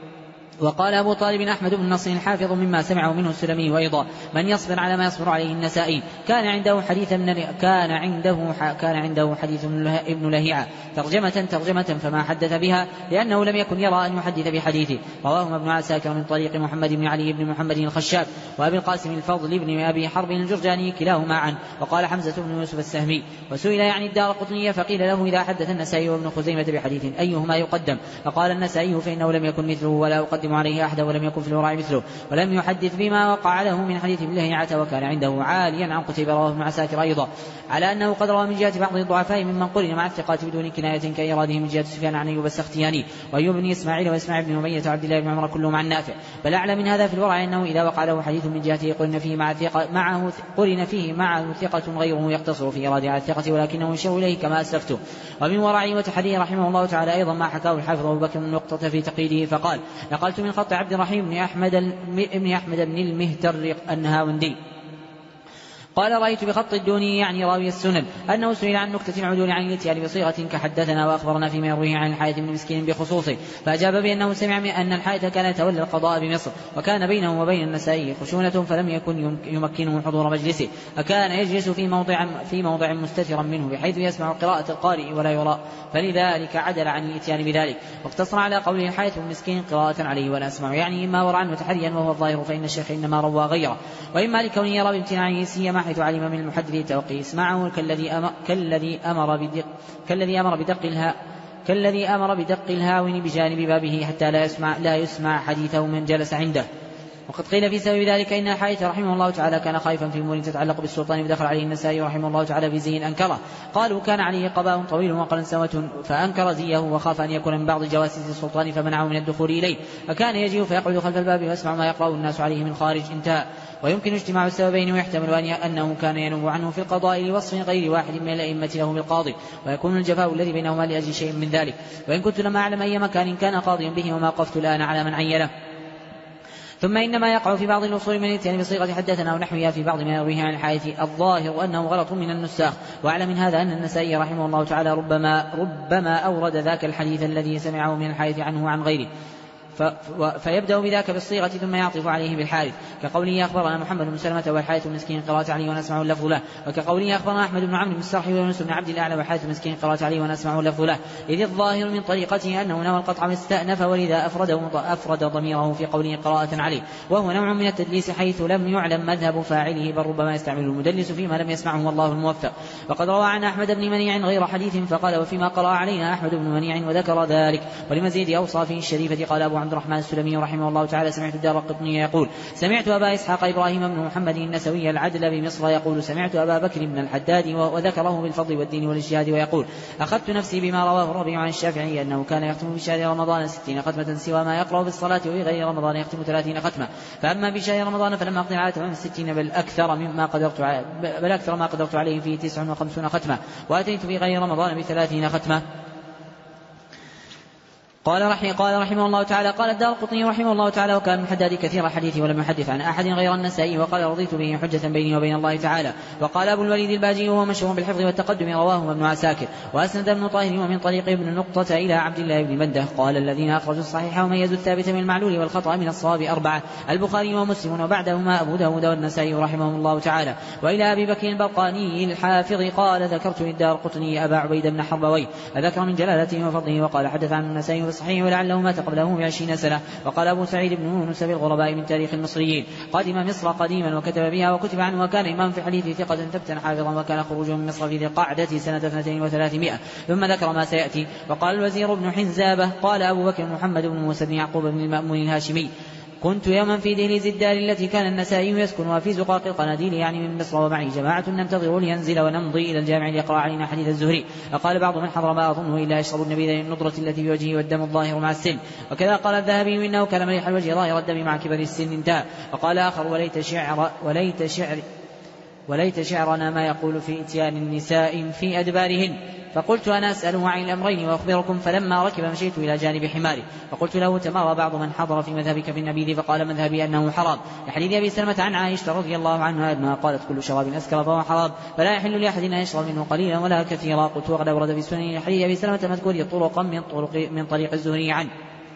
وقال أبو طالب أحمد بن نصر الحافظ مما سمعه منه السلمي وأيضا من يصبر على ما يصبر عليه النسائي كان عنده حديث من كان عنده كان عنده حديث ابن لهيعة ترجمة ترجمة فما حدث بها لأنه لم يكن يرى أن يحدث بحديثه. رواه ابن عساكر من طريق محمد بن علي بن محمد الخشاب وأبي القاسم الفضل بن أبي حرب الجرجاني كلاهما عن. وقال حمزة بن يوسف السهمي وسئل يعني الدارقطني فقيل له إذا حدث النسائي وابن خزيمة بحديث أيهما يقدم؟ فقال النسائي فإنه لم يكن مثله ولا أقدم عليه أحدا ولم يكن في الوراء مثله ولم يحدث بما وقع له من حديث ابن لهيعة وكان عنده عاليا عن قتيبة. رواه ابن عساكر أيضا على أنه قد روى من جهة بعض الضعفاء ممن قرن مع الثقات بدون كناية كإراده من جهة سفيان عن أيوب السختياني وأيوب بن إسماعيل وإسماعيل بن أمية وعبد الله بن عمر كلهم عن نافع. بل أعلى من هذا في الورع أنه إذا وقع له حديث من جهته قرن فيه مع ثقة معه قرن فيه معه ثقة غيره يقتصر في إراده على الثقة ولكنه يشير إليه كما أسلفته. ومن ورعه وتحريه رحمه الله تعالى أيضا ما حكاه الحافظ أبو بكر النقطة في تقييده فقال نقلت من خط عبد الرحيم بن أحمد ابن أحمد بن المهتر النهاوندي قال رأيت بخط الدوني يعني راوي السنن أنه سئل عن نكتة العدول عن الاتيان بصيغة كحدثنا وأخبرنا فيما يرويه عن الحارث بن مسكين بخصوصه فأجاب بأنه سمع أن الحارث كان يتولى القضاء بمصر وكان بينه وبين النسائي خشونة فلم يكن يمكنه حضور مجلسه فكان يجلس في موضع, في موضع مستترا منه بحيث يسمع قراءة القارئ ولا يرى فلذلك عدل عن الاتيان بذلك واقتصر على قوله الحارث بن مسكين قراءة عليه ولا أسمع يعني إما ورعا وتحريا وهو الظاهر فإن الشيخ إنما روى غيره وإما لكونه يرى بامتناعه سيما حيث علم من المحدث التوقي اسمعه كالذي أمر, كالذي أمر بدق كالذي أمر بدق الها كالذي أمر بدق الهاون بجانب بابه حتى لا يسمع لا يسمع حديثه من جلس عنده. وقد قيل في سبب ذلك إن الحارث رحمه الله تعالى كان خائفا في أمور تتعلق بالسلطان فدخل عليه النسائي رحمه الله تعالى بزي أنكره. قالوا كان عليه قباء طويل وقلنسوة فأنكر زيه وخاف أن يكون من بعض جواسيس السلطان فمنعه من الدخول إليه فكان يجيء فيقعد خلف الباب ويسمع ما يقرأ الناس عليه من خارج. انتهى. ويمكن اجتماع السببين ويحتمل أنه كان ينوب عنه في القضاء لوصف غير واحد من الأئمة له بالقاضي ويكون الجفاء الذي بينهما لأجل شيء من ذلك. وإن كنت لما أعلم أي مكان كان قاضيا به وما وقفت الآن على من عينه. ثم إنما يقع في بعض الأصول من الاتيان بصيغة حدثنا ونحوها في بعض ما يرويه عن الحارث الظاهر أنه غلط من النساخ. وأعلم من هذا أن النسائي رحمه الله تعالى ربما, ربما أورد ذاك الحديث الذي سمعه من الحارث عنه عن غيره فيبدأ بذاك بالصيغة ثم يعطف عليه بالحارث كقوله أخبرنا محمد بن سلمة والحارث المسكين قراءة عليه ونسمع اللفظ له وكقوله أخبرنا أحمد بن عمرو بن السرحي ويونس بن عبد الأعلى والحارث المسكين قراءة عليه ونسمع اللفظ له إذ الظاهر من طريقته أنه نوى القطع واستأنف ولذا أفرده أفرد ضميره في قوله قراءة عليه وهو نوع من التدليس حيث لم يعلم مذهب فاعله بل ربما يستعمل المدلس فيما لم يسمعه والله الموفق. وقد روى عن أحمد بن منيع غير حديث فقال وفيما قرأ علينا أحمد بن منيع وذكر ذلك ولمزيد أوصافه الشريفة قال أبو عبد الرحمن السلمي رحمه الله تعالى سمعت الدارقطني يقول سمعت أبا إسحاق إبراهيم بن محمد النسوي العدل بمصر يقول سمعت أبا بكر بن الحداد وذكره بالفضل والدين والاجتهاد ويقول أخذت نفسي بما رواه الربيع عن الشافعي أنه كان يختم بشهر رمضان ستين ختمة سوى ما يقرأ بالصلاة وفي غير رمضان يختم ثلاثين ختمة. فأما بشهر رمضان فلم أقدر على تمام الستين بل أكثر مما قدرت بل أكثر ما قدرت عليه فيه تسع وخمسون ختمة وأتيت في غير رمضان بثلاثين ختمة. قال رحمه, قال رحمه الله تعالى قال الدارقطني رحمه الله تعالى وكان من حداد كثير الحديث ولم يحدث عن أحد غير النسائي وقال رضيت به حجة بيني وبين الله تعالى. وقال أبو الوليد الباجي وهو مشهور بالحفظ والتقدم رواه ابن عساكر وأسند ابن طاهر ومن طريق ابن النقطة إلى عبد الله بن منده قال الذين أخرجوا الصحيح وميزوا الثابت من المعلول والخطأ من الصواب أربعة البخاري ومسلم وبعدهما أبو داود والنسائي رحمه الله تعالى. وإلى أبي بكر البرقاني الحافظ قال ذكرت للدارقطني أبا عبيد بن حربوي أذكر من جلالته وفضله وقال حدث عن النسائي في الصحيح ولعله مات قبله بعشرين سنة. وقال أبو سعيد بن يونس بالغرباء من تاريخ المصريين قدم مصر قديما وكتب بها وكتب عنه وكان إمام في حديث ثقة ثبتا حافظا وكان خروجه من مصر في ذي القعدة سنة اثنتين وثلاثمائة. ثم ذكر ما سيأتي. وقال الوزير بن حنزابة قال أبو بكر محمد بن موسى بن يعقوب بن المأمون الهاشمي كنت يوما في دهليز الدار التي كان النسائي يسكنها في زقاق القناديل يعني من مصر ومعي جماعة ننتظر لينزل ونمضي إلى الجامع ليقرأ علينا حديث الزهري. فقال بعض من حضر ما أظنه إلا يشرب النبيذ للنضرة التي في وجهه والدم الظاهر مع السن. وكذا قال الذهبي إنه كان مليح الوجه ظاهر الدم مع كبر السن انتهى. وقال آخر وليت شعر وليت شعر وليت شعرنا ما يقول في إتيان النساء في أدبارهن. فقلت أنا أسأله عن الأمرين وأخبركم. فلما ركب مشيت إلى جانب حماري فقلت له تمارى بعض من حضر في مذهبك في النبيذ فقال مذهبي أنه حرام لحديث أبي سلمة عن عائشة رضي الله عنها أنها قالت كل شراب أسكر فهو حرام فلا يحل لأحد أن يشرب منه قليلا ولا كثيرا. قلت وقد أورد في سنن حديث أبي سلمة مذكور طرقا من طرق من طريق الزهري عنه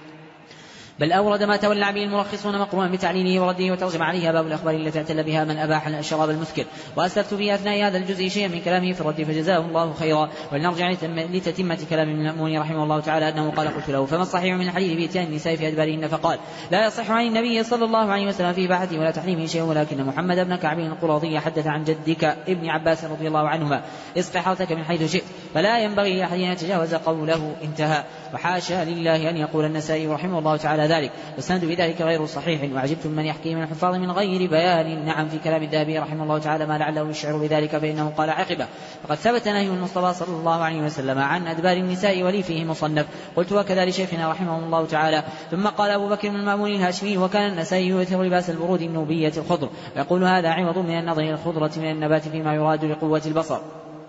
بل أورد ما تولى به المرخصون مقرونا بتعليله ورده وترجم عليها باب الأخبار التي اعتل بها من أباح الشراب المسكر. وأسلفت في أثناء هذا الجزء شيئا من كلامه في الرد فجزاه الله خيرا. ولنرجع لتتمة كلام المأمون رحمه الله تعالى أنه قال قلت له فما الصحيح من الحديث بإتيان النساء في أدبارهن فقال لا يصح عن النبي صلى الله عليه وسلم في إباحته ولا تحريمه شيء ولكن محمد بن كعب القرظي حدث عن جدك ابن عباس رضي الله عنهما اسق حرثك من حيث شئت فلا ينبغي لأحد أن يتجاوز قوله انتهى. وحاشا لله أن يقول النسائي رحمه الله تعالى ذلك والسند بذلك غير صحيح. وعجبت من يحكي من الحفاظ من غير بيان. نعم في كلام الذهبي رحمه الله تعالى ما لعله يشعر بذلك فإنه قال عقبه فقد ثبت نهي المصطفى صلى الله عليه وسلم عن أدبار النساء ولي فيه مصنف. قلت وكذا لشيخنا رحمه الله تعالى. ثم قال أبو بكر من المأمون الهاشمي وكان النسائي يؤثر لباس البرود النوبية الخضر ويقول هذا عوض من النظر إلى الخضرة من النبات فيما يراد لقوة البصر.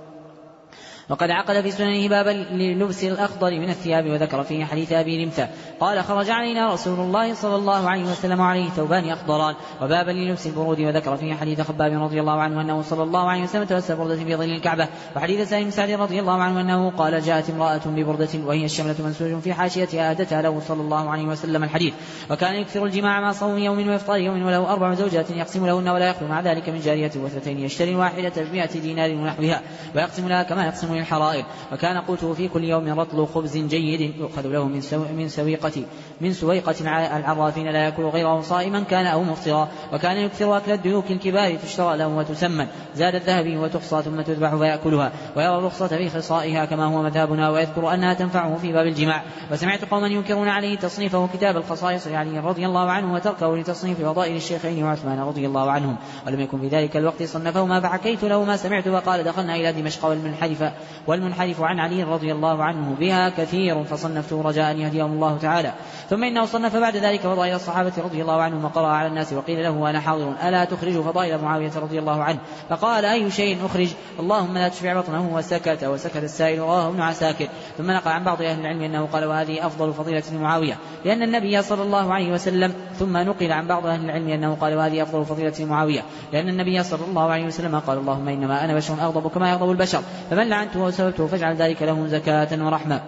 وقد عقد في سننه بابا للبس الأخضر من الثياب وذكر فيه حديث أبي رمثة قال خرج علينا رسول الله صلى الله عليه وسلم عليه ثوبان أخضران وبابا للبس البرود وذكر فيه حديث خباب رضي الله عنه أنه صلى الله عليه وسلم تلبس بردة في ظل الكعبة وحديث سالم سعد رضي الله عنه أنه قال جاءت امرأة ببردة وهي الشملة منسوج في حاشيتها أهدتها له صلى الله عليه وسلم الحديث. وكان يكثر الجماع مع صوم يوم وإفطار يوم وله أربع زوجات يقسم لهن ولا يخلو مع ذلك من جارية وثنتين يشتري واحدة بمئة دينار ونحوها ويقسم لها كما يقسم للحرائر. وكان قوته في كل يوم رطل خبز جيد يؤخذ له من سو من سويقة من سويقة العرافين لا يأكل غيره صائما كان أو مفطرا. وكان يكثر أكل الديوك الكبار تشترى له وتسمن زاد الذهبي وتخصى ثم تذبح فيأكلها ويرى الرخصة في خصائها كما هو مذهبنا ويذكر أنها تنفعه في باب الجماع. وسمعت قوما ينكرون عليه تصنيفه كتاب الخصائص لعلي رضي الله عنه وتركه لتصنيف فضائل الشيخين وعثمان رضي الله عنهم ولم يكن في ذلك الوقت صنفهما فحكيت له ما سمعت وقال دخلنا إلى دمشق والمنحرف والمنحرف عن علي رضي الله عنه بها كثير فصنفته رجاء أن يهديهم الله تعالى. ثم إنه صنف بعد ذلك فضائل الصحابة رضي الله عنهم وقرأ على الناس وقيل له وأنا حاضر ألا تخرج فضائل معاوية رضي الله عنه فقال أي شيء أخرج اللهم لا تشبع بطنه وسكت وسكت السائل رواه ابن عساكر. ثم نقل عن بعض أهل العلم أنه قال وهذه أفضل فضيلة لمعاوية لأن النبي صلى الله عليه وسلم ثم نقل عن بعض أهل العلم أنه قال وهذه أفضل فضيلة لمعاوية لأن النبي صلى الله عليه وسلم قال اللهم إنما أنا بشر أغضب كما يغضب البشر فمن لعنته وسببته فاجعل ذلك له زكاة ورحمة.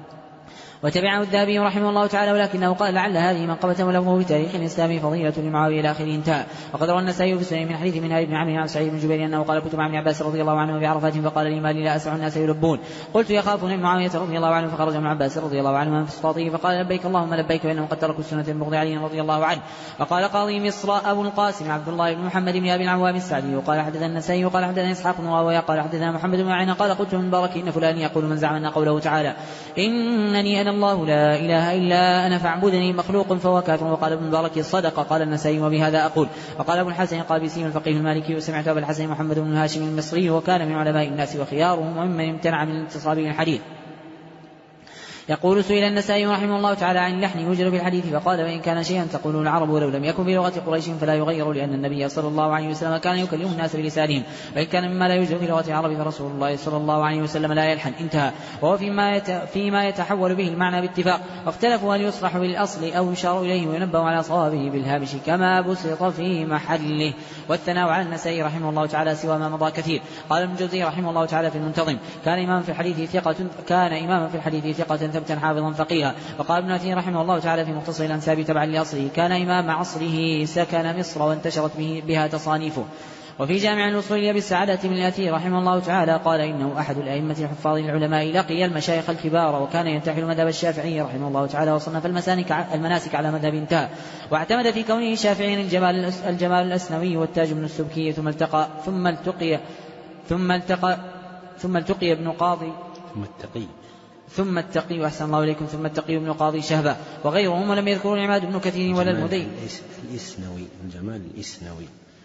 وتبعه الذهبي رحمه الله تعالى ولكنه قال لعل هذه منقبة ولفظه بتاريخ الإسلام فضيلة لمعاوية إلى آخره انتهى. وقد روى النسائي في سنن من حديث منهار بن عمرو عن سعيد بن جبير أنه قال كنت مع ابن عباس رضي الله عنه بعرفات فقال لي ما لي لا أسمع الناس يلبون قلت يخافون معاوية رضي الله عنه فخرج ابن عباس رضي الله عنه من فسطاطه فقال لبيك اللهم لبيك وإنهم قد تركوا السنة البغض علي رضي الله عنه. وقال قاضي مصر أبو القاسم عبد الله بن محمد بن أبي العوام السعدي وقال حدثنا النسائي وقال حدثنا إسحاق بن راهويه قال حدثنا محمد بن عيينة قال قلت من بارك إن فلان يقول من زعم أن قوله تعالى إنني أنا الله لا إله إلا أنا فاعبدني مخلوق فهو كافر. وقال ابن المبارك صدق. قال النسائي وبهذا أقول. وقال أبو الحسن القابسي الفقيه المالكي وسمعت أبا الحسن محمد بن هاشم المصري وكان من علماء الناس وخيارهم وممن امتنع من الاتصال بالحديث يقول سئل النسائي رحمه الله تعالى عن اللحن يوجد في الحديث فقال وإن كان شيئا تقوله العرب ولو لم يكن بلغة قريش فلا يغير لأن النبي صلى الله عليه وسلم كان يكلم الناس بلسانهم وإن كان مما لا يوجد في لغة العرب فرسول الله صلى الله عليه وسلم لا يلحن. انتهى. وهو فيما, يت... فيما يتحول به المعنى باتفاق. واختلفوا هل يصرح بالأصل أو يشار إليه وينبه على صوابه بالهامش كما بسط في محله. والثناء على النسائي رحمه الله تعالى سوى ما مضى كثير. قال ابن الجوزي رحمه الله تعالى في المنتظم كان إماما في الحديث ثقة كان إماما في الحديث ثقة ثبتا حافظا فقيها. وقال ابن عثيمين رحمه الله تعالى في مختصر الأنساب تبعا لأصله كان إمام عصره سكن مصر وانتشرت بها تصانيفه. وفي جامع الوصول لأبي السعادة بن الأثير رحمه الله تعالى قال إنه أحد الأئمة الحفاظ العلماء لقي المشايخ الكبار وكان ينتحل مذهب الشافعي رحمه الله تعالى وصنف المناسك على مذهب انتهى. واعتمد في كونه شافعيا الجمال, الجمال الأسنوي والتاج بن السبكي ثم التقى ثم التقي ثم التقى ثم التقي ابن قاضي ثم التقي ثم التقي وأحسن الله إليكم ثم التقي ابن قاضي شهبة وغيرهم ولم يذكروا العماد بن كثير ولا المدين الإسنوي الجمال الإسنوي.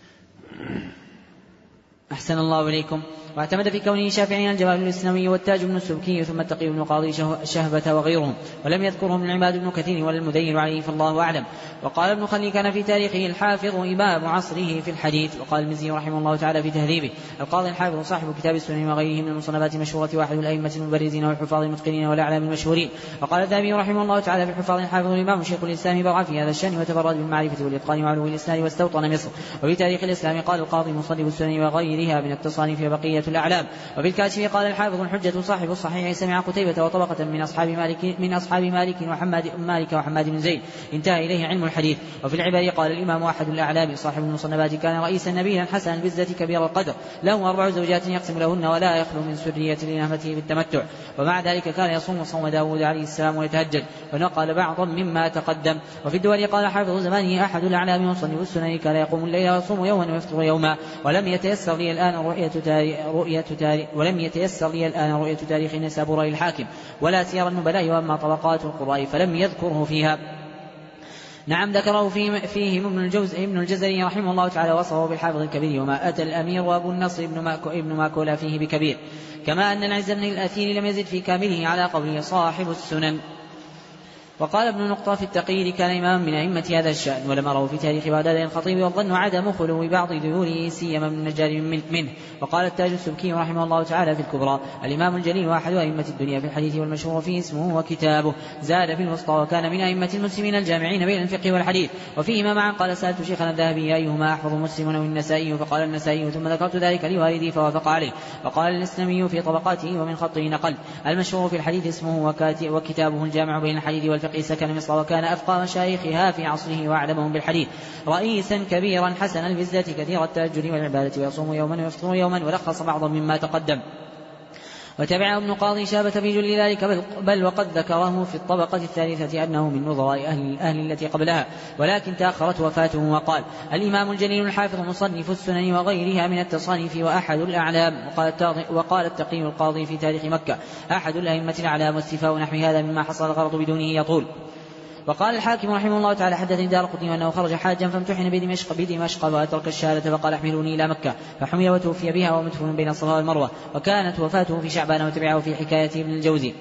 أحسن الله إليكم. واعتمد في كونه شافعيا الجمال الإسنوي والتاج بن السبكي ثم التقي بن قاضي شهبة وغيرهم ولم يذكرهم العماد بن كثير ولا المدين عليه فالله أعلم. وقال ابن خلي كان في تاريخه الحافظ إمام عصره في الحديث. وقال المزي رحمه الله تعالى في تهذيبه القاضي الحافظ صاحب كتاب السنن وغيره من المصنفات المشهورة واحد الأئمة المبرزين والحفاظ المتقنين والأعلام المشهورين. وقال الذهبي رحمه الله تعالى في الحفاظ الحافظ الإمام شيخ الإسلام برع في هذا الشأن وتفرد بالمعرفة والإتقان وعلو الإسناد واستوطن مصر. وفي تاريخ الإسلام قال القاضي مصنف السنن وغيرها من التصانيف وبقية الأعلام. وفي الكاشف قال الحافظ الحجة صاحب الصحيح سمع قتيبة وطبقة من أصحاب مالك من أصحاب مالك وحماد مالك وحماد بن زيد انتهى إليه علم الحديث. وفي العبر قال الإمام أحد الأعلام صاحب المصنفات كان رئيسا نبيلا حسن البزة كبير القدر له أربع زوجات يقسم لهن ولا يخلو من سرية لنهمته بالتمتع. ومع ذلك كان يصوم صوم داود عليه السلام ويتهجد ونقل بعضا مما تقدم. وفي الدول قال حافظ زمانه أحد الأعلام مصنف السنن كان يقوم الليل ويصوم يوما ويفطر يوما. ولم يتيسر لي الآن رؤية تاريخ رؤية تاريخ ولم يتيسر لي الآن رؤية تاريخ نسابوري الحاكم ولا سير النبلاء وأما طبقات القراء فلم يذكره فيها. نعم ذكره فيه ابن الجوزي ابن الجزري رحمه الله تعالى وصفه بالحافظ الكبير وما أتى الأمير وأبو النصر ابن ماكو ابن ماكولا فيه بكبير. كما أن العز بن الأثير لم يزد في كامله على قوله صاحب السنن. وقال ابن نقطة في التقييد كان إماما من أئمة هذا الشأن ولم أره في تاريخ بغداد الخطيب والظن عدم خلو بعض ذيوله سيما من النجار منه. وقال التاج السبكي رحمه الله تعالى في الكبرى الإمام الجليل واحد أئمة الدنيا في الحديث والمشهور فيه اسمه وكتابه. زاد في الوسطى وكان من أئمة المسلمين الجامعين بين الفقه والحديث. وفيهما معا قال سألت شيخنا الذهبي أيهما أحفظ مسلم أو النسائي فقال النسائي ثم ذكرت ذلك لوالدي فوافق عليه. وقال الإسلامي في طبقاته ومن خطه نقل المشهور في الحديث اسمه وكتابه الجامع بين الحديث والفقه سكن مصر وكان أفقى مشايخها في عصره وأعلمهم بالحديث رئيسا كبيرا حسن البزة كثير التهجد والعبادة ويصوم يوما ويفطر يوما ولخص بعضا مما تقدم. وتبعه ابن قاضي شابة في جل ذلك بل, بل وقد ذكره في الطبقة الثالثة أنه من نظراء أهل الأهل التي قبلها ولكن تأخرت وفاته. وقال الإمام الجليل الحافظ مصنف السنن وغيرها من التصانيف وأحد الأعلام. وقال التقي القاضي في تاريخ مكة أحد الأئمة الأعلام واستفاء نحو هذا مما حصل الغرض بدونه يطول. وقال الحاكم رحمه الله تعالى حدثني دارقطني أنه خرج حاجا فامتحن بدمشق بدمشق وأترك الشهادة فقال احملوني إلى مكة فحمي وتوفي بها ومدفون بين الصفا والمروة. وكانت وفاته في شعبان. وتبعه في حكاية ابن الجوزي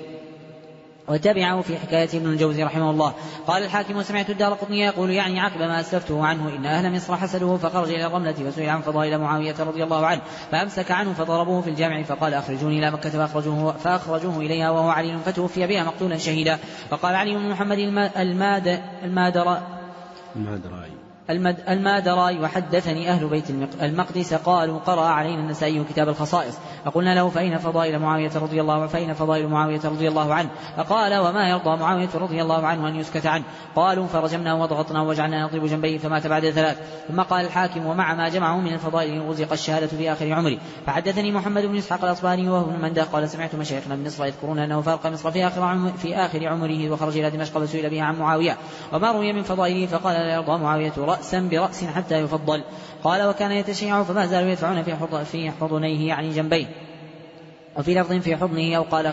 وتبعه في حكاية ابن الجوزي رحمه الله. قال الحاكم وسمعت الدارقطني يقول يعني عقب ما أسلفته عنه إن أهل مصر حسدوه فخرج إلى الرملة فسئل عن فضائل معاوية رضي الله عنه فأمسك عنه فضربوه في الجامع فقال أخرجوني إلى مكة فأخرجوه, فأخرجوه إليها وهو علي فتوفي بها مقتولا شهيدا. وقال علي بن محمد الماد المادر المادراي المادراي وحدثني أهل بيت المقدس قالوا قرأ علينا النسائي كتاب الخصائص فقلنا له فأين فضائل معاوية رضي الله عنه فأين فضائل معاوية رضي الله عنه فقال وما يرضى معاوية رضي الله عنه أن يسكت عنه. قالوا فرجمناه وضغطناه وجعلنا نضرب جنبيه فمات بعد ثلاث. ثم قال الحاكم ومع ما جمعه من الفضائل رزق الشهادة في آخر عمري. فحدثني محمد بن إسحاق الأصبهاني وهو ابن منده قال سمعت مشايخنا من مصر يذكرون أنه فارق مصر في آخر عمر في آخر عمره وخرج إلى دمشق فسئل بها عن معاوية وما روي من فضائله فقال لا يرضى معاوية رأسا برأس حتى يفضل. قال وكان يتشيع فما زالوا يدفعون في حضنيه يعني جنبيه وفي لفظ في حضنه أو قال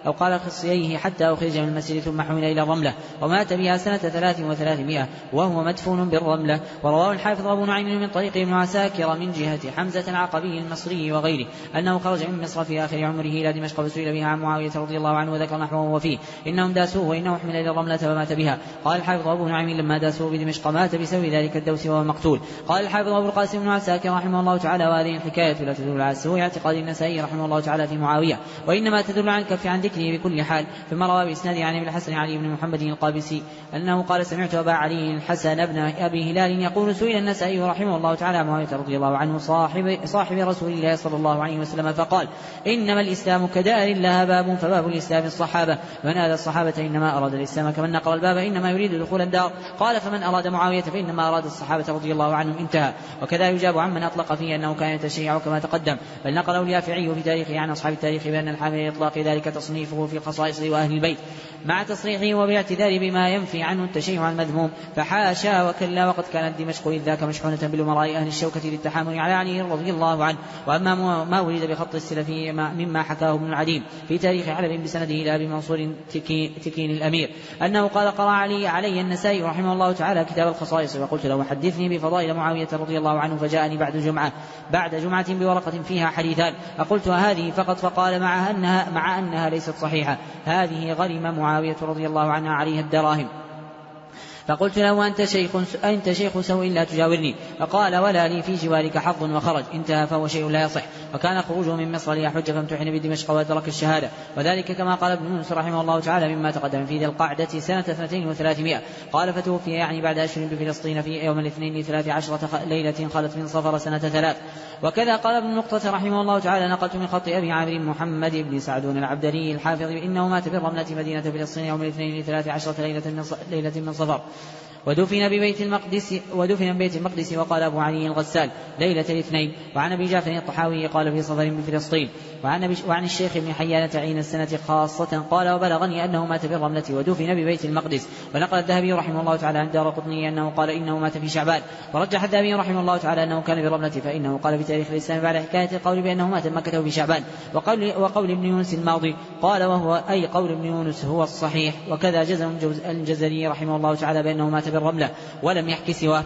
أو قال خصيه حتى أخرج من المسجد ثم حمل إلى الرملة، ومات بها سنة ثلاث وثلاثمائة وهو مدفون بالرملة. ورواه الحافظ أبو نعيم من طريق ابن عساكر من جهة حمزة العقبي المصري وغيره أنه خرج من مصر في آخر عمره إلى دمشق فسئل بها عن معاوية رضي الله عنه وذكر نحوه وفيه إنهم داسوه وإنه حمل إلى الرملة فمات بها. قال الحافظ أبو نعيم لما داسوه بدمشق مات بسبب ذلك الدوس وهو مقتول. قال الحافظ أبو القاسم بن عساكر رحمه الله تعالى وهذه الحكاية لا تدل على سوء اعتقاد النسائي رحمه الله تعالى في معاوية، وإنما تدل عن الكف عن ذكره بكل حال. ثم روى بإسناده عن ابن الحسن علي بن محمد القابسي أنه قال سمعت أبا علي الحسن بن أبي هلال يقول سئل النسائي رحمه الله تعالى معاوية رضي الله عنه صاحب, صاحب رسول الله صلى الله عليه وسلم فقال إنما الإسلام كدار لها باب فباب الإسلام الصحابة، من أراد الصحابة إنما أراد الإسلام كمن نقر الباب إنما يريد دخول الدار. قال فمن أراد معاوية فإنما أراد الصحابة رضي الله عنهم انتهى. وكذا يجاب عمن أطلق فيه أنه كان يتشيع كما تقدم، بل نقل اليافعي في تاريخه عن أصحاب التاريخ بأن الحامل إطلاق ذلك تصنيفه في الخصائص وأهل البيت مع تصريحه وباعتذار بما ينفي عنه التشيع المذموم، فحاشا وكلا، وقد كانت دمشق إذ ذاك مشحونة بالأمراء أهل الشوكة للتحامل على علي رضي الله عنه. وأما ما ولد بخط السلف مما حكاه ابن العديم في تاريخ علب بسنده إلى أبي منصور تكين, تكين الأمير أنه قال قرأ علي, علي النسائي رحمه الله تعالى كتاب الخصائص وقلت له حدثني بفضائل معاوية رضي الله عنه، فجاءني بعد جمعة بعد جمعة بورقة فيها حديثان فقلت هذه فقط، فقال مع أنها, مع أنها ليست صحيحة هذه غرم معاوية رضي الله عنها عليها الدراهم. فقلت له أنت شيخ, أنت شيخ سوء لا تجاورني، فقال ولا لي في جوارك حظ وخرج انتهى فهو شيء لا يصح. وكان خروجه من مصر ليحج فامتحن بدمشق وأدرك الشهادة، وذلك كما قال ابن يونس رحمه الله تعالى مما تقدم في ذي القعدة سنة اثنتين وثلاثمائة. قال فتوفي يعني بعد أشهر بفلسطين في يوم الاثنين لثلاث عشرة ليلة خلت من صفر سنة ثلاث. وكذا قال ابن نقطة رحمه الله تعالى نقلت من خط أبي عامر محمد بن سعدون العبدري الحافظ إنه مات بالرملة مدينة فلسطين يوم الاثنين لثلاث عشرة ليلة من صفر، ودفن ببيت المقدس ودفن ببيت المقدس. وقال أبو علي الغسال ليلة الاثنين. وعن أبي جعفر الطحاوي قال في صفر بفلسطين. وعن, وعن الشيخ ابن حيان تعين السنة خاصة قال وبلغني أنه مات بالرملة ودفن ببيت المقدس. ونقل الذهبي رحمه الله تعالى عن دارقطني أنه قال إنه مات في شعبان. ورجح الذهبي رحمه الله تعالى أنه كان بالرملة، فإنه قال في تاريخ الإسلام بعد حكاية القول بأنه مات مكة في شعبان. وقول, وقول ابن يونس الماضي قال وهو أي قول ابن يونس هو الصحيح. وكذا جزم الجزري رحمه الله تعالى بأنه مات بالرملة ولم يحكي سواه.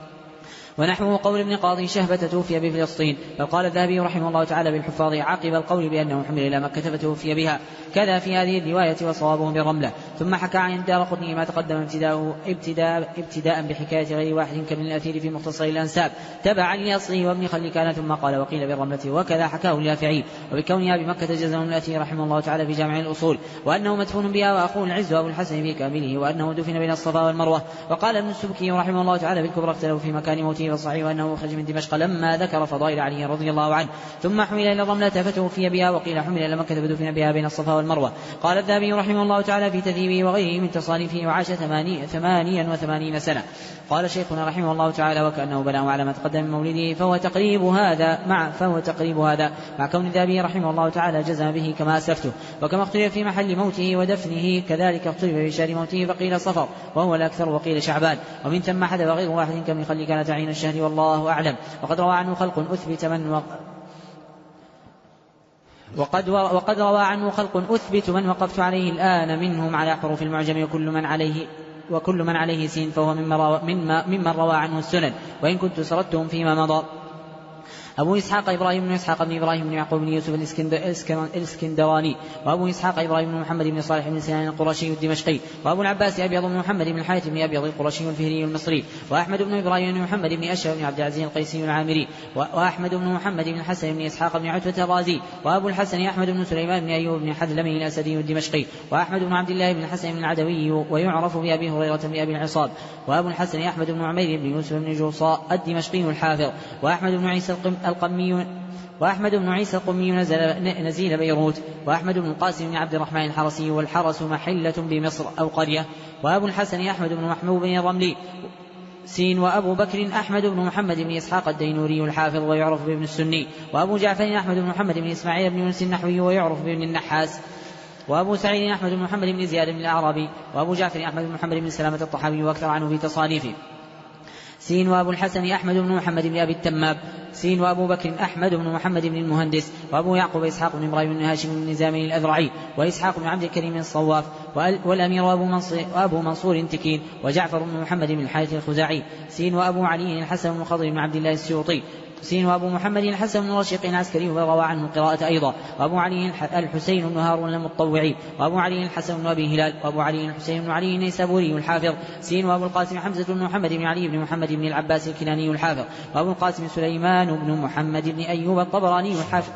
ونحوه قول ابن قاضي شهبة توفي بفلسطين. فقال الذهبي رحمه الله تعالى بالحفاظ عقب القول بأنه حمل إلى مكة فتوفي بها، كذا في هذه الرواية وصوابه بالرملة. ثم حكى عن الدارقطني ما تقدم ابتداء, ابتداء, ابتداء بحكاية غير واحد كابن الأثير في مختصر الأنساب تبعا لأصله وابن خلكان، ثم قال وقيل بالرملة. وكذا حكاه اليافعي وبكونها بمكة جزم الأثير رحمه الله تعالى في جامع الأصول، وأنه مدفون بها وأخوه العز وأبو الحسن في كامله، وأنه دفن بين الصفا والمروة. وقال ابن السبكي رحمه الله تعالى بالكبرى اختلفوا في مكان موته والصحيح وأنه خرج من دمشق لما ذكر فضائل علي رضي الله عنه، ثم حمل إلى الرملة فتوفي بها، وقيل حمل إلى مكة فدفن بها بين الصفا والمروة. قال الذهبي رحمه الله تعالى في تذهيبه وغيره من تصانيفه وعاش ثمانيا وثمانين سنة. قال شيخنا رحمه الله تعالى وكأنه بلاه على ما تقدم من مولده، فهو تقريب هذا مع فهو تقريب هذا مع كون الذهبي رحمه الله تعالى جزم به كما أسلفته. وكما اختلف في محل موته ودفنه كذلك اختلف في شهر موته، فقيل صفر وهو الأكثر وقيل شعبان، ومن ثم حدث غير واحد كمن خلي كان تعين الشهر والله أعلم. وقد روى عنه خلق أثبت من وق... وقد, و... وقد روى عنه خلق أثبت من وقفت عليه الآن منهم على حروف المعجم، وكل من عليه وكل من عليه سين فهو ممن روى, ممن روى عنه السنن، وإن كنت سردتهم فيما مضى. أبو إسحاق إبراهيم بن إسحاق بن إبراهيم بن يعقوب بن يوسف الإسكندراني، وأبو إسحاق إبراهيم بن محمد بن صالح بن سنان القرشي الدمشقي، وأبو العباس أبيض بن محمد بن الحارث بن أبيض القرشي الفهري المصري، وأحمد بن إبراهيم بن محمد بن أشهر بن عبد العزيز القيسي العامري، وأحمد بن محمد بن الحسن بن إسحاق بن عتبة الرازي، وأبو الحسن أحمد بن سليمان بن أيوب بن حذلمي الأسدي الدمشقي، وأحمد بن عبد الله بن الحسن بن العدوي ويعرف بأبي هريرة بن أبي العصاب، وأبو الحسن أحمد بن عمير بن يوسف بن جوصاء الدمشقي الحافظ، وأحمد بن عيسى القمي وأحمد بن عيسى القمي نزيل بيروت، وأحمد بن القاسم بن عبد الرحمن الحرسي، والحرس محلة بمصر أو قرية، وأبو الحسن أحمد بن محمود بن الرملي سين، وأبو بكر أحمد بن محمد بن إسحاق الدينوري الحافظ ويعرف بابن السني، وأبو جعفر أحمد بن محمد بن إسماعيل بن يونس النحوي ويعرف بابن النحاس، وأبو سعيد أحمد بن محمد بن زياد بن الأعرابي، وأبو جعفر أحمد بن محمد بن سلامة الطحاوي، وأكثر عنه في تصانيفه. سين وأبو الحسن أحمد بن محمد بن أبي التمام سين وأبو بكر أحمد بن محمد بن المهندس وأبو يعقوب إسحاق بن إبراهيم بن هاشم بن نزامي الأذرعي وإسحاق بن عبد الكريم الصواف والأمير أبو منصور, وأبو منصور تكين وجعفر بن محمد بن الحارث الخزاعي سين وأبو علي الحسن بن خضر بن عبد الله السيوطي سين وأبو محمد الحسن بن رشيق العسكري وروى عنه القراءة أيضا وأبو علي الحسين بن هارون المطوعي وأبو علي الحسن بن أبي هلال وأبو علي الحسين بن علي النيسابوري الحافظ سين وأبو القاسم حمزة بن محمد بن علي بن محمد بن العباس الكناني الحافظ وأبو القاسم سليمان بن محمد بن أيوب الطبراني الحافظ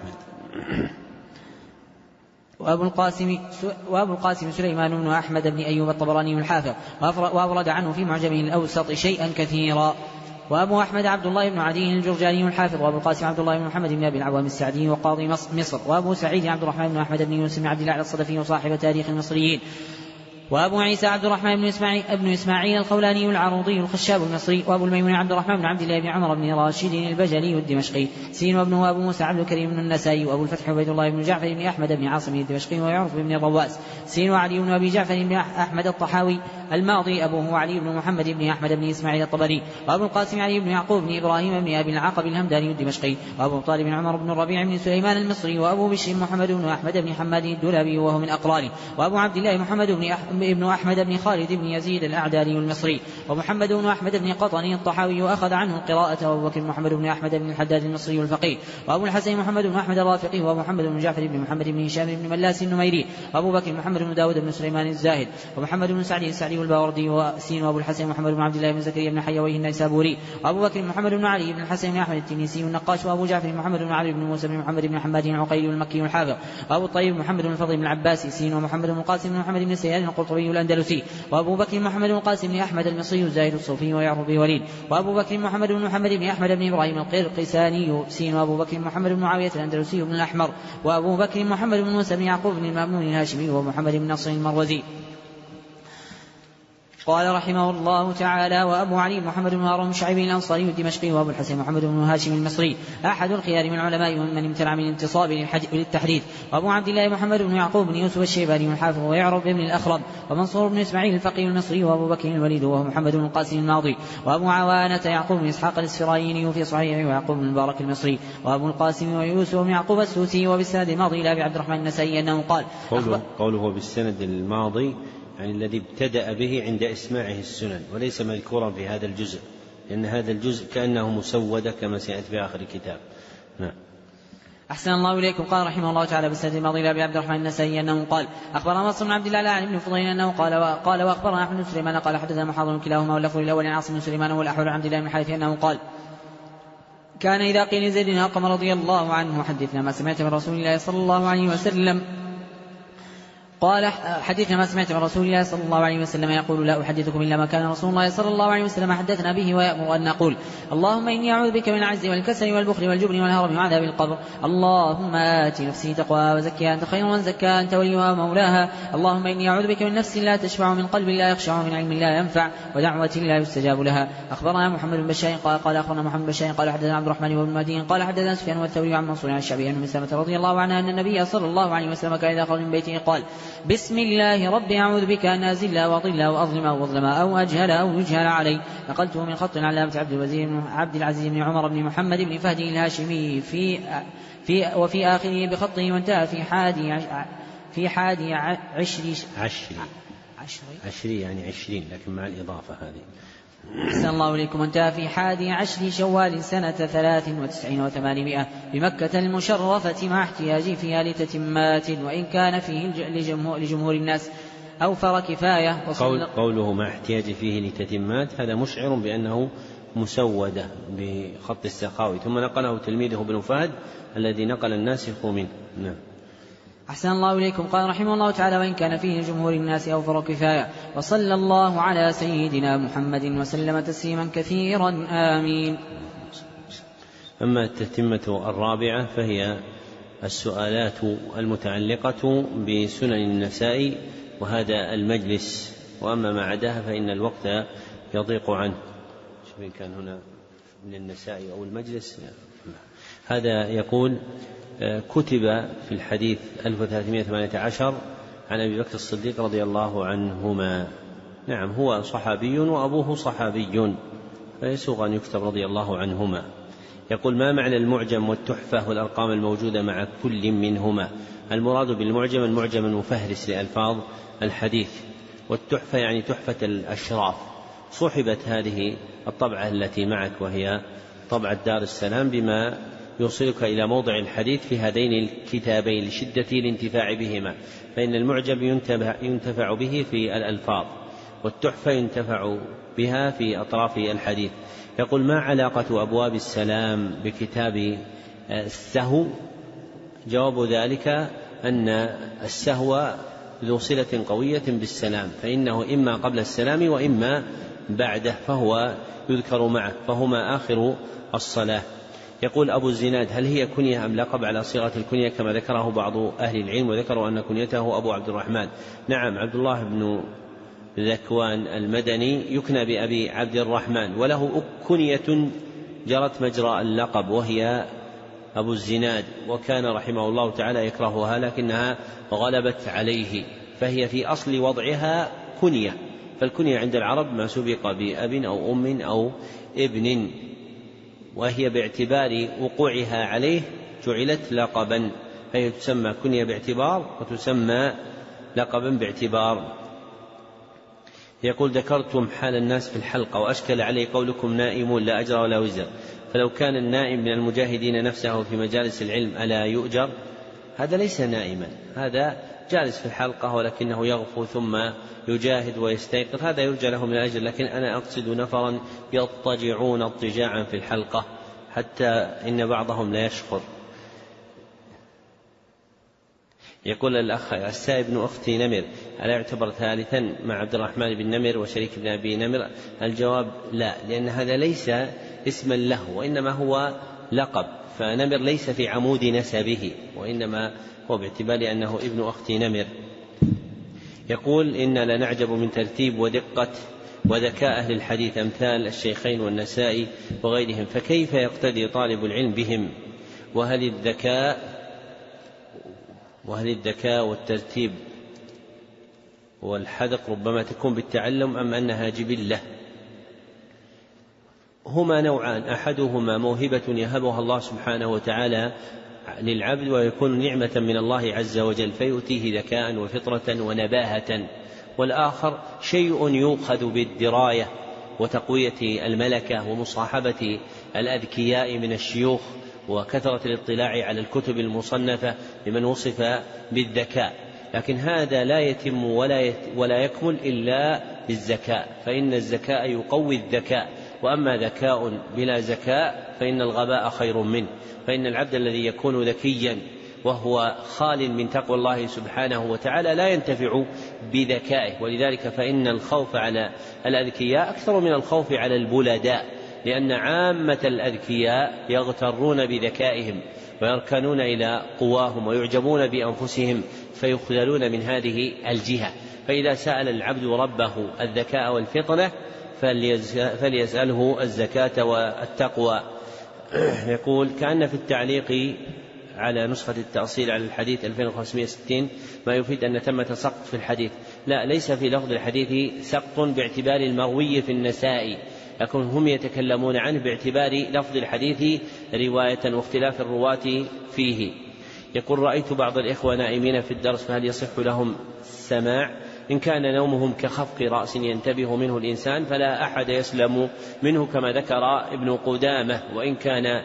وأبو القاسم وأبو القاسم سليمان بن أحمد بن أيوب الطبراني الحافظ وأورد عنه في معجمه الأوسط شيئا كثيرا وأبو أحمد عبد الله بن عدي الجرجاني الحافظ وأبو القاسم عبد الله بن محمد بن أبي العوام السعدي وقاضي مصر وأبو سعيد عبد الرحمن بن أحمد بن يوسف بن عبد الله الصدفي وصاحب تاريخ المصريين وأبو عيسى عبد الرحمن بن إسماعيل, ابن إسماعيل الخولاني العروضي الخشاب المصري وأبو الميمون عبد الرحمن بن عبد الله بن عمر بن راشد البجلي الدمشقي سين وابنه أبو موسى عبد الكريم بن النسائي وأبو الفتح عبيد الله بن جعفر بن أحمد بن عاصم الدمشقي ويعرف بن الرواس سين وعلي بن أبي جعفر بن أحمد الطحاوي الماضي أبوه علي بن محمد بن أحمد بن إسماعيل الطبري وأبو القاسم علي بن يعقوب بن إبراهيم بن أبي العقب الهمداني الدمشقي وأبو طالب عمر بن الربيع بن سليمان المصري وأبو بشر محمد بن أحمد بن حماد الدولابي وهو من أقرانه وأبو عبد الله محمد بن, أح... بن أحمد بن خالد بن يزيد الأعداري المصري ومحمد بن أحمد بن قطني الطحاوي وأخذ عنه القراءة وأبو بكر محمد بن أحمد بن الحداد المصري الفقيه وأبو الحسين محمد بن أحمد الرافقي وأبو محمد بن جعفر بن محمد بن هشام بن ملاس النميري وأبو بكر محمد بن داود بن سليمان الزاهد ومحمد بن سعد السعدي الباوردي وسين وأبو الحسين محمد بن عبد الله بن زكريا بن حيويه النيسابوري وأبو بكر محمد بن علي بن الحسين بن أحمد التنيسي النقاش وأبو جعفر محمد بن علي بن موسى بن محمد بن حماد العقيلي المكي الحافظ وأبو الطيب محمد بن الفضل بن العباسي سين ومحمد بن القاسم بن محمد بن سياد القرطبي الأندلسي وأبو بكر محمد بن القاسم بن أحمد المصري الزاهد الصوفي ويعرف به وليد وأبو بكر محمد بن محمد بن أحمد بن إبراهيم القرقساني سين وأبو بكر محمد بن معاوية الأندلسي بن الأحمر وأبو بكر محمد بن موسى بن يعقوب بن المأمون الهاشمي ومحمد بن نصر المروزي. قال رحمه الله تعالى وأبو علي محمد بن هارون الشعيبي الأنصاري الدمشقي وأبو الحسن محمد بن هاشم المصري أحد الخيار من العلماء ومن امتنع من الانتصاب للتحديث وأبو عبد الله محمد بن يعقوب بن يوسف الشيباني الحافظ ويعرف بن الأخرم ومنصور بن إسماعيل الفقيه المصري وأبو بكر الوليد وهو محمد بن القاسم الماضي وأبو عوانة يعقوب بن إسحاق الإسفرايني في صحيحه ويعقوب بن المبارك المصري وأبو القاسم ويوسف بن يعقوب السوسي وبالسند الماضي إلى أبي عبد الرحمن النسائي أنه قال قوله, قوله بالسند الماضي يعني الذي ابتدأ به عند إسماعه السنن وليس مذكورا في هذا الجزء لأن هذا الجزء كأنه مسودة كما سيأتي في آخر الكتاب. نعم. أحسن الله إليكم. قال رحمه الله تعالى بالسند الماضي إلى أبي عبد الرحمن النسائي أنه قال أخبرنا نصر بن عبد الله عن ابن فضيل أنه قال قال وأخبرنا أحمد بن سليمان قال حدثنا محاضر كلاهما واللفظ الأول عن عاصم بن سليمان والأحول عن عبد الله بن الحارث أنه قال كان إذا قيل زيد بن أرقم رضي الله عنه حدثنا ما سمعت من رسول الله صلى الله عليه وسلم قال حديثنا ما سمعت من رسول الله صلى الله عليه وسلم يقول لا أحدثكم إلا ما كان رسول الله صلى الله عليه وسلم حدثنا به ويأمر أن نقول اللهم إني أعوذ بك من العجز والكسل والبخل والجبن والهرم وعذاب القبر اللهم آت نفسي تقواها وزكها أنت خير من زكاها أنت وليها ومولاها اللهم إني أعوذ بك من نفس لا تشفع من قلب لا يخشع من علم لا ينفع ودعوة لا يستجاب لها. أخبرنا محمد بن بشار قال قال أخبرنا محمد بن بشار قال حدثنا عبد الرحمن بن مهدي قال حدثنا سفيان والثوري عن منصور عن الشعبي عن مسلمة رضي الله عنها أن النبي صلى الله عليه وسلم كان إذا خرج من بيته قال بسم الله ربي أعوذ بك أن أزل وأضل وأظلم أو أظلم أو أجهل أو يجهل علي. نقلته من خط العلامة عبد الوزير بن عبد العزيز بن عمر بن محمد بن فهد الهاشمي في في وفي آخره بخطه وانتهى في حادي في حادي عشري عشري عشري يعني عشرين لكن مع الإضافة هذه. أحسن الله إليكم. انتهى في حادي عشر شوال سنة ثلاث وتسعين وثمانمائة بمكة المشرفة مع احتياجه فيها لتتمات وإن كان فيه لجمهور, لجمهور الناس أوفر كفاية. قول قوله مع احتياج فيه لتتمات هذا مشعر بأنه مسودة بخط السخاوي ثم نقله تلميذه ابن فهد الذي نقل الناسخ منه. نعم. أحسن الله إليكم. قال رحمه الله تعالى وإن كان فيه جمهور الناس أوفر كفاية وصلى الله على سيدنا محمد وسلم تسليما كثيرا آمين. أما التتمة الرابعة فهي السؤالات المتعلقة بسنن النساء وهذا المجلس وأما ما عداها فإن الوقت يضيق عنه. شوف كان هنا من النساء أو المجلس هذا يقول كتب في الحديث ألف وثلاثمائة وثمانية عشر عن أبي بكر الصديق رضي الله عنهما. نعم هو صحابي وأبوه صحابي فيسوغ أن يكتب رضي الله عنهما. يقول: ما معنى المعجم والتحفة والأرقام الموجودة مع كل منهما؟ المراد بالمعجم المعجم المفهرس لألفاظ الحديث، والتحفة يعني تحفة الأشراف. صحبت هذه الطبعة التي معك وهي طبعة دار السلام بما يوصلك إلى موضع الحديث في هذين الكتابين لشدة الانتفاع بهما، فإن المعجم ينتفع, ينتفع به في الألفاظ، والتحفة ينتفع بها في أطراف الحديث. يقول: ما علاقة أبواب السلام بكتاب السهو؟ جواب ذلك أن السهو ذو صلة قوية بالسلام، فإنه إما قبل السلام وإما بعده، فهو يذكر معه، فهما آخر الصلاة. يقول أبو الزناد: هل هي كنية أم لقب على صيغة الكنية كما ذكره بعض أهل العلم، وذكروا أن كنيته أبو عبد الرحمن؟ نعم، عبد الله بن ذكوان المدني يكنى بأبي عبد الرحمن، وله كنية جرت مجرى اللقب وهي أبو الزناد، وكان رحمه الله تعالى يكرهها لكنها غلبت عليه، فهي في أصل وضعها كنية. فالكنية عند العرب ما سبق بأب أو أم أو ابن، وهي باعتبار وقوعها عليه جعلت لقبا، فهي تسمى كنية باعتبار وتسمى لقبا باعتبار. يقول: ذكرتم حال الناس في الحلقة وأشكل عليه قولكم نائمون لا أجر ولا وزر، فلو كان النائم من المجاهدين نفسه في مجالس العلم ألا يؤجر؟ هذا ليس نائما، هذا جالس في الحلقة ولكنه يغفو ثم يجاهد ويستيقظ، هذا يرجى له من الأجر، لكن أنا أقصد نفرا يضطجعون اضطجاعا في الحلقة حتى إن بعضهم لا يشخر. يقول الأخ: السائب بن أختي نمر ألا يعتبر ثالثا مع عبد الرحمن بن نمر وشريك بن أبي نمر؟ الجواب: لا، لأن هذا ليس اسما له وإنما هو لقب، فنمر ليس في عمود نسبه، وإنما هو باعتبار أنه ابن أختي نمر. يقول: إنا لنعجب من ترتيب ودقة وذكاء أهل الحديث أمثال الشيخين والنسائي وغيرهم، فكيف يقتدي طالب العلم بهم؟ وهل الذكاء وهل الذكاء والترتيب والحذق ربما تكون بالتعلم أم أنها جبلة؟ هما نوعان: أحدهما موهبة يهبها الله سبحانه وتعالى للعبد ويكون نعمة من الله عز وجل فيؤتيه ذكاء وفطرة ونباهة، والآخر شيء يؤخذ بالدراية وتقوية الملكة ومصاحبة الأذكياء من الشيوخ وكثرة الاطلاع على الكتب المصنفة لمن وصف بالذكاء، لكن هذا لا يتم ولا, ولا يكمل إلا بالذكاء، فإن الذكاء يقوي الذكاء، وأما ذكاء بلا ذكاء فإن الغباء خير منه. فإن العبد الذي يكون ذكيا وهو خال من تقوى الله سبحانه وتعالى لا ينتفع بذكائه، ولذلك فإن الخوف على الأذكياء أكثر من الخوف على البلداء، لأن عامة الأذكياء يغترون بذكائهم ويركنون إلى قواهم ويعجبون بأنفسهم فيخذلون من هذه الجهة. فإذا سأل العبد ربه الذكاء والفطنة فليسأله الزكاة والتقوى. يقول: كأن في التعليق على نسخة التأصيل على الحديث ألفين وخمسمائة وستين ما يفيد أن ثمة سقط في الحديث. لا، ليس في لفظ الحديث سقط باعتبار المروي في النسائي، لكن هم يتكلمون عنه باعتبار لفظ الحديث رواية واختلاف الرواة فيه. يقول: رأيت بعض الإخوة نائمين في الدرس فهل يصح لهم السماع؟ إن كان نومهم كخفق رأس ينتبه منه الإنسان فلا أحد يسلم منه كما ذكر ابن قدامة، وإن كان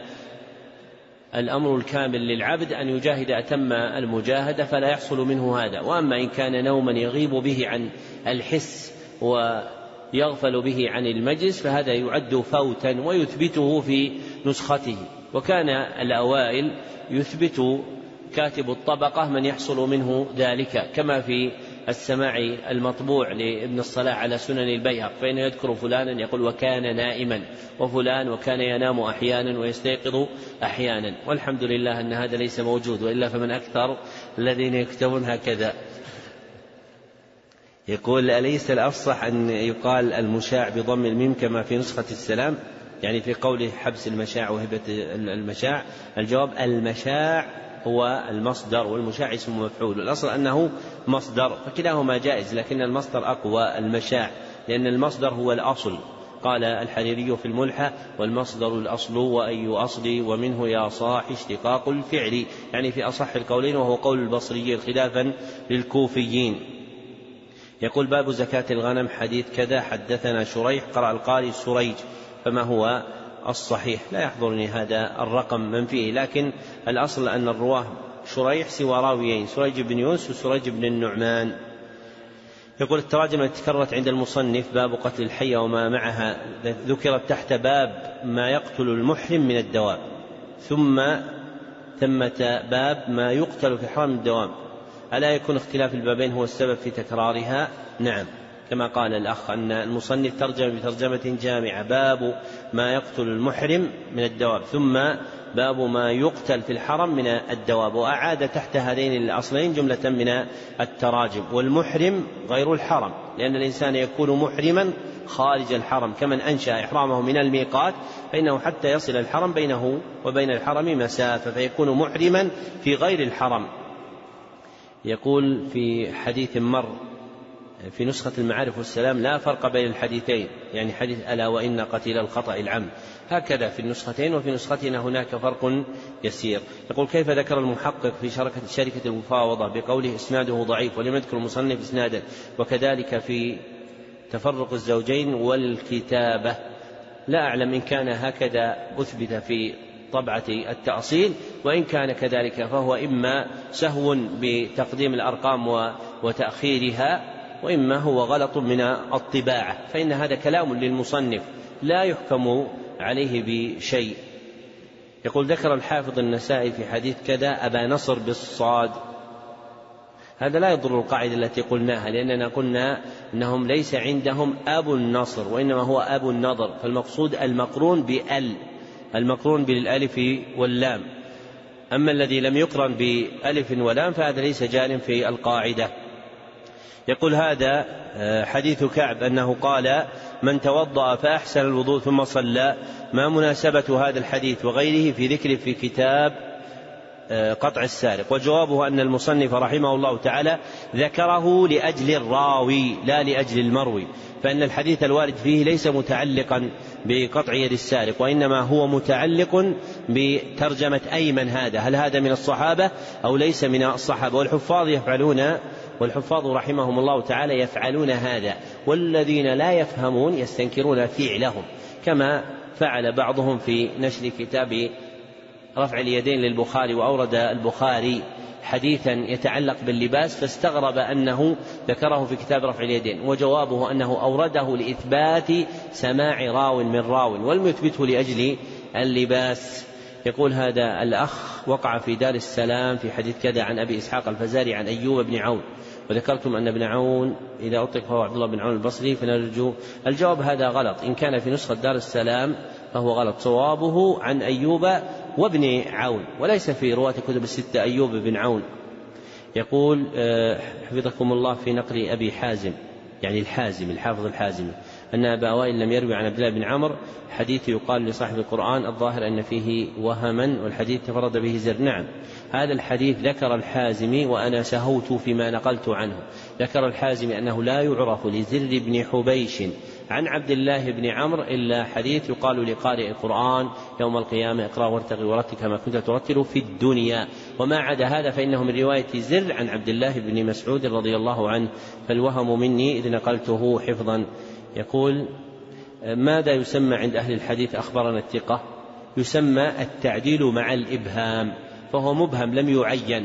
الأمر الكامل للعبد أن يجاهد أتم المجاهدة فلا يحصل منه هذا. وأما إن كان نوما يغيب به عن الحس ويغفل به عن المجلس فهذا يعد فوتا ويثبته في نسخته. وكان الأوائل يثبت كاتب الطبقة من يحصل منه ذلك، كما في السماع المطبوع لابن الصلاح على سنن البيهق، فإنه يذكر فلانا يقول وكان نائما، وفلان وكان ينام أحيانا ويستيقظ أحيانا، والحمد لله أن هذا ليس موجود، وإلا فمن أكثر الذين يكتبون هكذا. يقول: أليس الأفصح أن يقال المشاع بضم الميم كما في نسخة السلام، يعني في قوله حبس المشاع وهبة المشاع؟ الجواب: المشاع هو المصدر والمشاع اسم مفعول، الأصل أنه مصدر، فكلاهما جائز، لكن المصدر أقوى المشاع، لأن المصدر هو الأصل قال الحريري في الملحة: والمصدر الأصل وأي أصل ومنه يا صاح اشتقاق الفعل، يعني في أصح القولين، وهو قول البصري خلافا للكوفيين. يقول: باب زكاة الغنم، حديث كذا حدثنا شريح، قرأ القارئ سريج، فما هو الصحيح؟ لا يحضرني هذا الرقم من فيه، لكن الأصل أن الرواه شريح سوى راويين، سريج بن يونس وسريج بن النعمان. يقول: التراجم التي تكررت عند المصنف: باب قتل الحية وما معها، ذكرت تحت باب ما يقتل المحرم من الدواب، ثم ثمة باب ما يقتل في حرم الدواب. ألا يكون اختلاف البابين هو السبب في تكرارها؟ نعم، كما قال الأخ أن المصنف ترجم بترجمة جامعة: باب ما يقتل المحرم من الدواب، ثم باب ما يقتل في الحرم من الدواب، وأعاد تحت هذين الأصلين جملة من التراجم. والمحرم غير الحرم، لأن الإنسان يكون محرما خارج الحرم، كمن أنشأ إحرامه من الميقات فإنه حتى يصل الحرم بينه وبين الحرم مسافة، فيكون محرما في غير الحرم. يقول في حديث مر في نسخة المعارف والسلام: لا فرق بين الحديثين، يعني حديث ألا وإن قتل الخطأ العمد، هكذا في النسختين، وفي نسختنا هناك فرق يسير. يقول: كيف ذكر المحقق في شركة, شركة المفاوضة بقوله إسناده ضعيف ولم يذكر المصنف إسنادا، وكذلك في تفرق الزوجين والكتابة؟ لا أعلم إن كان هكذا أثبت في طبعة التأصيل، وإن كان كذلك فهو إما سهو بتقديم الأرقام وتأخيرها، وإما هو غلط من الطباعة، فإن هذا كلام للمصنف لا يحكم عليه بشيء. يقول: ذكر الحافظ النسائي في حديث كذا أبا نصر بالصاد. هذا لا يضر القاعدة التي قلناها، لأننا قلنا أنهم ليس عندهم أبو النصر، وإنما هو أبو النضر، فالمقصود المقرون بأل، المقرون بالألف واللام. أما الذي لم يقرن بألف ولام فهذا ليس جار في القاعدة. يقول: هذا حديث كعب أنه قال: من توضأ فأحسن الوضوء ثم صلى، ما مناسبة هذا الحديث وغيره في ذكر في كتاب قطع السارق؟ وجوابه أن المصنف رحمه الله تعالى ذكره لأجل الراوي لا لأجل المروي، فإن الحديث الوارد فيه ليس متعلقا بقطع يد السارق، وإنما هو متعلق بترجمة أيمن هذا، هل هذا من الصحابة أو ليس من الصحابة؟ والحفاظ يفعلون والحفاظ رحمهم الله تعالى يفعلون هذا، والذين لا يفهمون يستنكرون فعلهم، كما فعل بعضهم في نشر كتاب رفع اليدين للبخاري، وأورد البخاري حديثا يتعلق باللباس فاستغرب أنه ذكره في كتاب رفع اليدين، وجوابه أنه أورده لإثبات سماع راو من راو ولم يثبته لأجل اللباس. يقول هذا الأخ: وقع في دار السلام في حديث كذا عن أبي إسحاق الفزاري عن أيوب بن عون، وذكرتم أن ابن عون إذا أطلق فهو عبد الله بن عون البصري، فنرجو الجواب. هذا غلط، إن كان في نسخة دار السلام فهو غلط، صوابه عن أيوب وابن عون، وليس في رواة كتب الستة أيوب بن عون. يقول حفظكم الله في نقل أبي حازم، يعني الحازم الحافظ الحازم، أن أبا وائل لم يروي عن عبد الله بن عمرو حديث يقال لصاحب القرآن الظاهر أن فيه وهما، والحديث تفرد به زر. نعم، هذا الحديث ذكر الحازمي وأنا سهوت فيما نقلت عنه، ذكر الحازمي أنه لا يعرف لزر بن حبيش عن عبد الله بن عمرو إلا حديث يقال لقارئ القرآن يوم القيامة: اقرأ وارتقي ورتل كما كنت ترتل في الدنيا. وما عدا هذا فإنه من رواية زر عن عبد الله بن مسعود رضي الله عنه، فالوهم مني إذ نقلته حفظا. يقول: ماذا يسمى عند أهل الحديث أخبرنا الثقة؟ يسمى التعديل مع الإبهام، فهو مبهم لم يعين.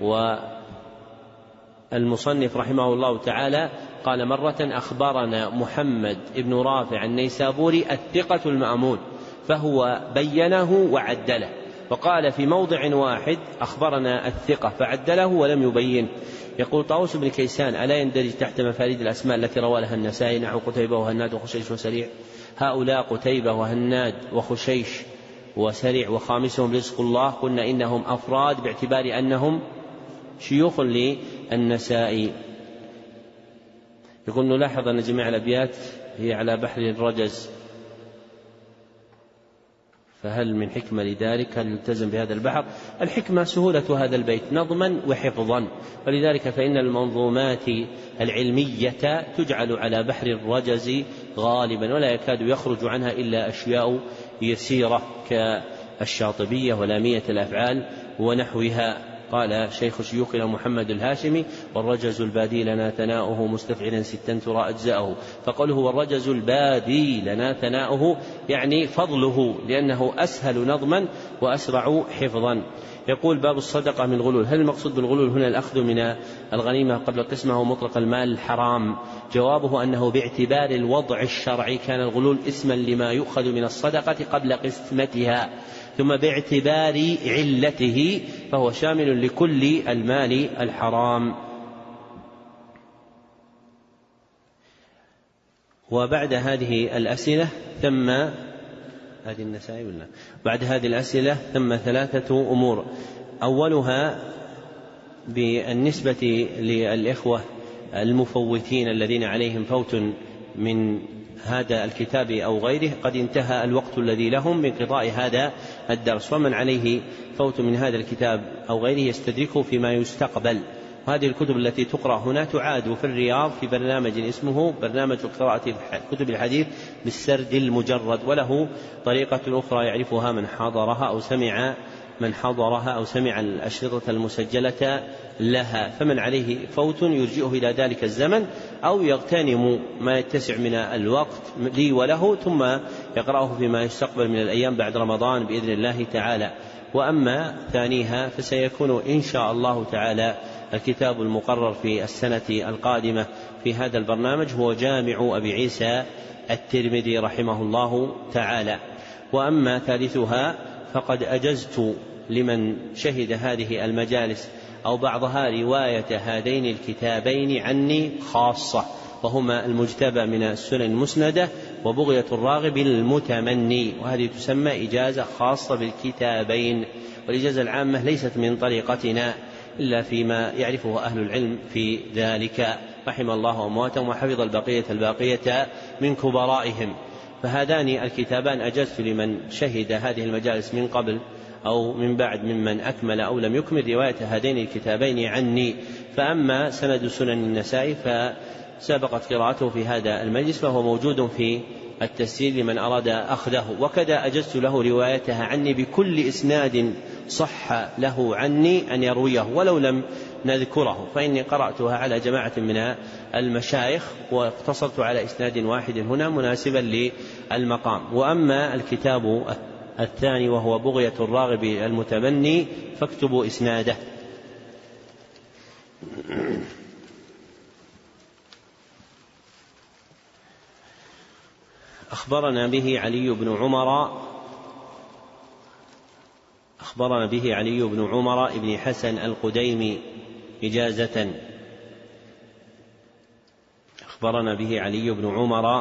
والمصنف رحمه الله تعالى قال مرة: أخبرنا محمد بن رافع النيسابوري الثقة المأمون، فهو بينه وعدله. وقال في موضع واحد: أخبرنا الثقة فعدله ولم يبين. يقول طاووس بن كيسان: ألا يندرج تحت مفاريد الأسماء التي روى لها النسائي نحو قتيبة وهناد وخشيش وسريع؟ هؤلاء قتيبة وهناد وخشيش وسريع وخامسهم رزق الله، قلنا إنهم أفراد باعتبار أنهم شيوخ للنسائي. يقول: نلاحظ أن جميع الأبيات هي على بحر الرجز، فهل من حكمة لذلك؟ هل يلتزم بهذا البحر؟ الحكمة سهولة هذا البيت نظما وحفظا، ولذلك فإن المنظومات العلمية تجعل على بحر الرجز غالبا، ولا يكاد يخرج عنها إلا أشياء يسيرة كالشاطبية ولامية الأفعال ونحوها. قال شيخ شيوخنا محمد الهاشمي: والرجز البادي لنا ثناؤه مستفعلا ستا ترى أجزاؤه. فقوله والرجز البادي لنا ثناؤه يعني فضله، لأنه أسهل نظما وأسرع حفظا. يقول: باب الصدقة من الغلول. هل المقصود بالغلول هنا الأخذ من الغنيمة قبل قسمه مطلق المال الحرام؟ جوابه أنه باعتبار الوضع الشرعي كان الغلول اسما لما يؤخذ من الصدقة قبل قسمتها، ثم باعتبار علته فهو شامل لكل المال الحرام. وبعد هذه الأسئلة ثم هذه النسائي ولا بعد هذه الأسئلة ثم ثلاثة أمور. أولها بالنسبة للإخوة المفوتين الذين عليهم فوت من هذا الكتاب أو غيره، قد انتهى الوقت الذي لهم بانقضاء هذا الدرس، ومن عليه فوت من هذا الكتاب أو غيره يستدركه فيما يستقبل. هذه الكتب التي تقرأ هنا تعاد في الرياض في برنامج اسمه برنامج قراءة كتب الحديث بالسرد المجرد، وله طريقة أخرى يعرفها من حضرها أو سمع من حضرها أو سمع الأشرطة المسجلة لها. فمن عليه فوت يرجئه إلى ذلك الزمن أو يغتنم ما يتسع من الوقت لي وله ثم يقرأه فيما يستقبل من الأيام بعد رمضان بإذن الله تعالى. وأما ثانيها فسيكون إن شاء الله تعالى الكتاب المقرر في السنة القادمة في هذا البرنامج هو جامع أبي عيسى الترمذي رحمه الله تعالى. وأما ثالثها فقد أجزت لمن شهد هذه المجالس أو بعضها رواية هذين الكتابين عني خاصة، وهما المجتبى من السنن المسندة وبغية الراغب المتمني، وهذه تسمى إجازة خاصة بالكتابين. والإجازة العامة ليست من طريقتنا إلا فيما يعرفه أهل العلم في ذلك، رحم الله أمواتهم وحفظ البقية الباقية من كبرائهم. فهذان الكتابان أجزت لمن شهد هذه المجالس من قبل أو من بعد ممن أكمل أو لم يكمل رواية هذين الكتابين عني. فأما سند سنن النسائي فسبقت قراءته في هذا المجلس فهو موجود في التسجيل لمن أراد أخذه، وكذا أجزت له روايتها عني بكل إسناد صح له عني أن يرويه ولو لم نذكره، فإني قرأتها على جماعة من المشايخ واقتصرت على إسناد واحد هنا مناسبا للمقام. وأما الكتاب الثاني وهو بغية الراغب المتمني فاكتبوا إسناده. أخبرنا به علي بن عمر أخبرنا به علي بن عمر بن حسن القديمي إجازة أخبرنا به علي بن عمر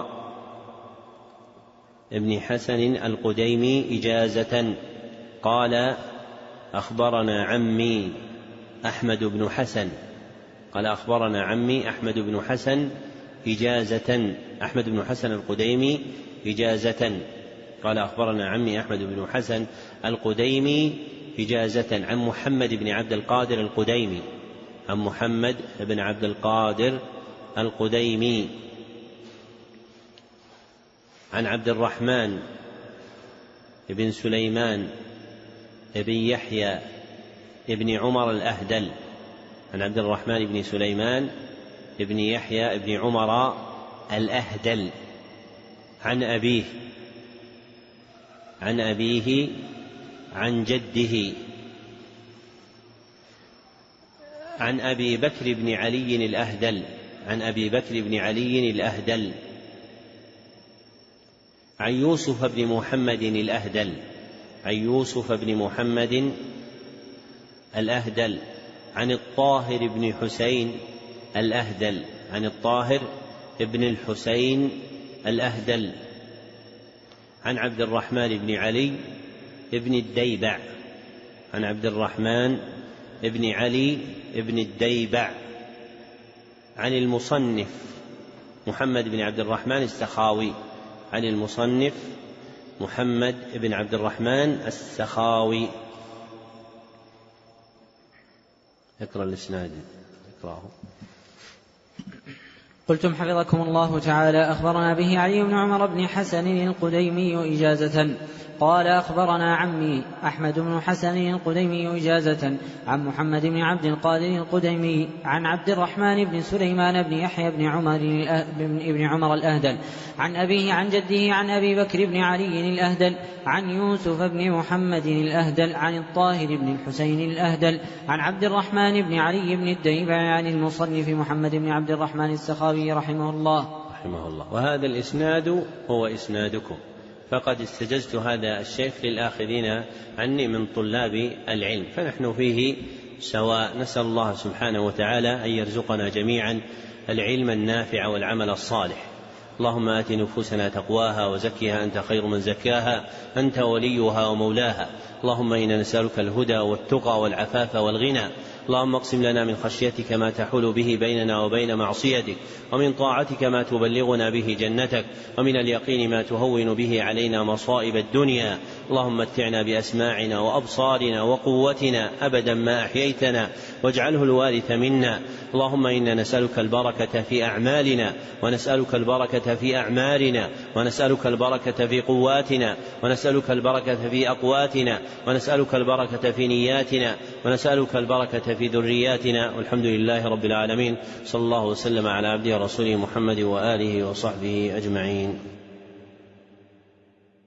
ابن حسن القديمي إجازة قال أخبرنا عمي أحمد بن حسن قال أخبرنا عمي أحمد بن حسن إجازة أحمد بن حسن القديمي إجازة قال أخبرنا عمي أحمد بن حسن القديمي إجازة عن محمد بن عبد القادر القديمي عن محمد بن عبد القادر القديمي عن عبد الرحمن بن سليمان بن يحيى بن عمر الأهدل عن عبد الرحمن بن سليمان بن يحيى بن عمر الأهدل عن أبيه عن أبيه عن جده عن أبي بكر بن علي الأهدل عن أبي بكر بن علي الأهدل عن يوسف بن محمد الأهدل عن يوسف بن محمد الأهدل عن الطاهر بن حسين الأهدل عن الطاهر بن الحسين الأهدل عن عبد الرحمن بن علي بن الديبع عن عبد الرحمن بن علي بن الديبع عن المصنف محمد بن عبد الرحمن السخاوي عن المصنف محمد بن عبد الرحمن السخاوي. اقرأ الإسناد اقرأه. قلتم حفظكم الله تعالى: أخبرنا به علي بن عمر بن حسن القديمي إجازة. قال: أخبرنا عمي أحمد بن حسن القديمي إجازة عن محمد بن عبد القادر القديمي عن عبد الرحمن بن سليمان بن يحيى بن عمر بن عمر الأهدل عن أبيه عن جده عن أبي بكر بن علي الأهدل عن يوسف بن محمد الأهدل عن الطاهر بن الحسين الأهدل عن عبد الرحمن بن علي بن الديبع عن المصنف محمد بن عبد الرحمن السخاوي رحمه الله رحمه الله. وهذا الإسناد هو إسنادكم، فقد استجزت هذا الشيخ للآخذين عني من طلاب العلم، فنحن فيه سواء. نسأل الله سبحانه وتعالى أن يرزقنا جميعا العلم النافع والعمل الصالح. اللهم آت نفوسنا تقواها وزكها أنت خير من زكاها، أنت وليها ومولاها. اللهم إنا نسألك الهدى والتقى والعفاف والغنى. اللهم اقسم لنا من خشيتك ما تحول به بيننا وبين معصيتك، ومن طاعتك ما تبلغنا به جنتك، ومن اليقين ما تهون به علينا مصائب الدنيا. اللهم متعنا بأسماعنا وأبصارنا وقوتنا أبدا ما أحييتنا، واجعله الوارث منا. اللهم إنا نسألك البركة في أعمالنا، ونسألك البركة في أعمارنا، ونسألك البركة في قواتنا، ونسألك البركة في أقواتنا، ونسألك البركة في نياتنا، ونسألك البركة في ذرياتنا. والحمد لله رب العالمين، صلى الله وسلم على عبده ورسوله محمد وآله وصحبه أجمعين.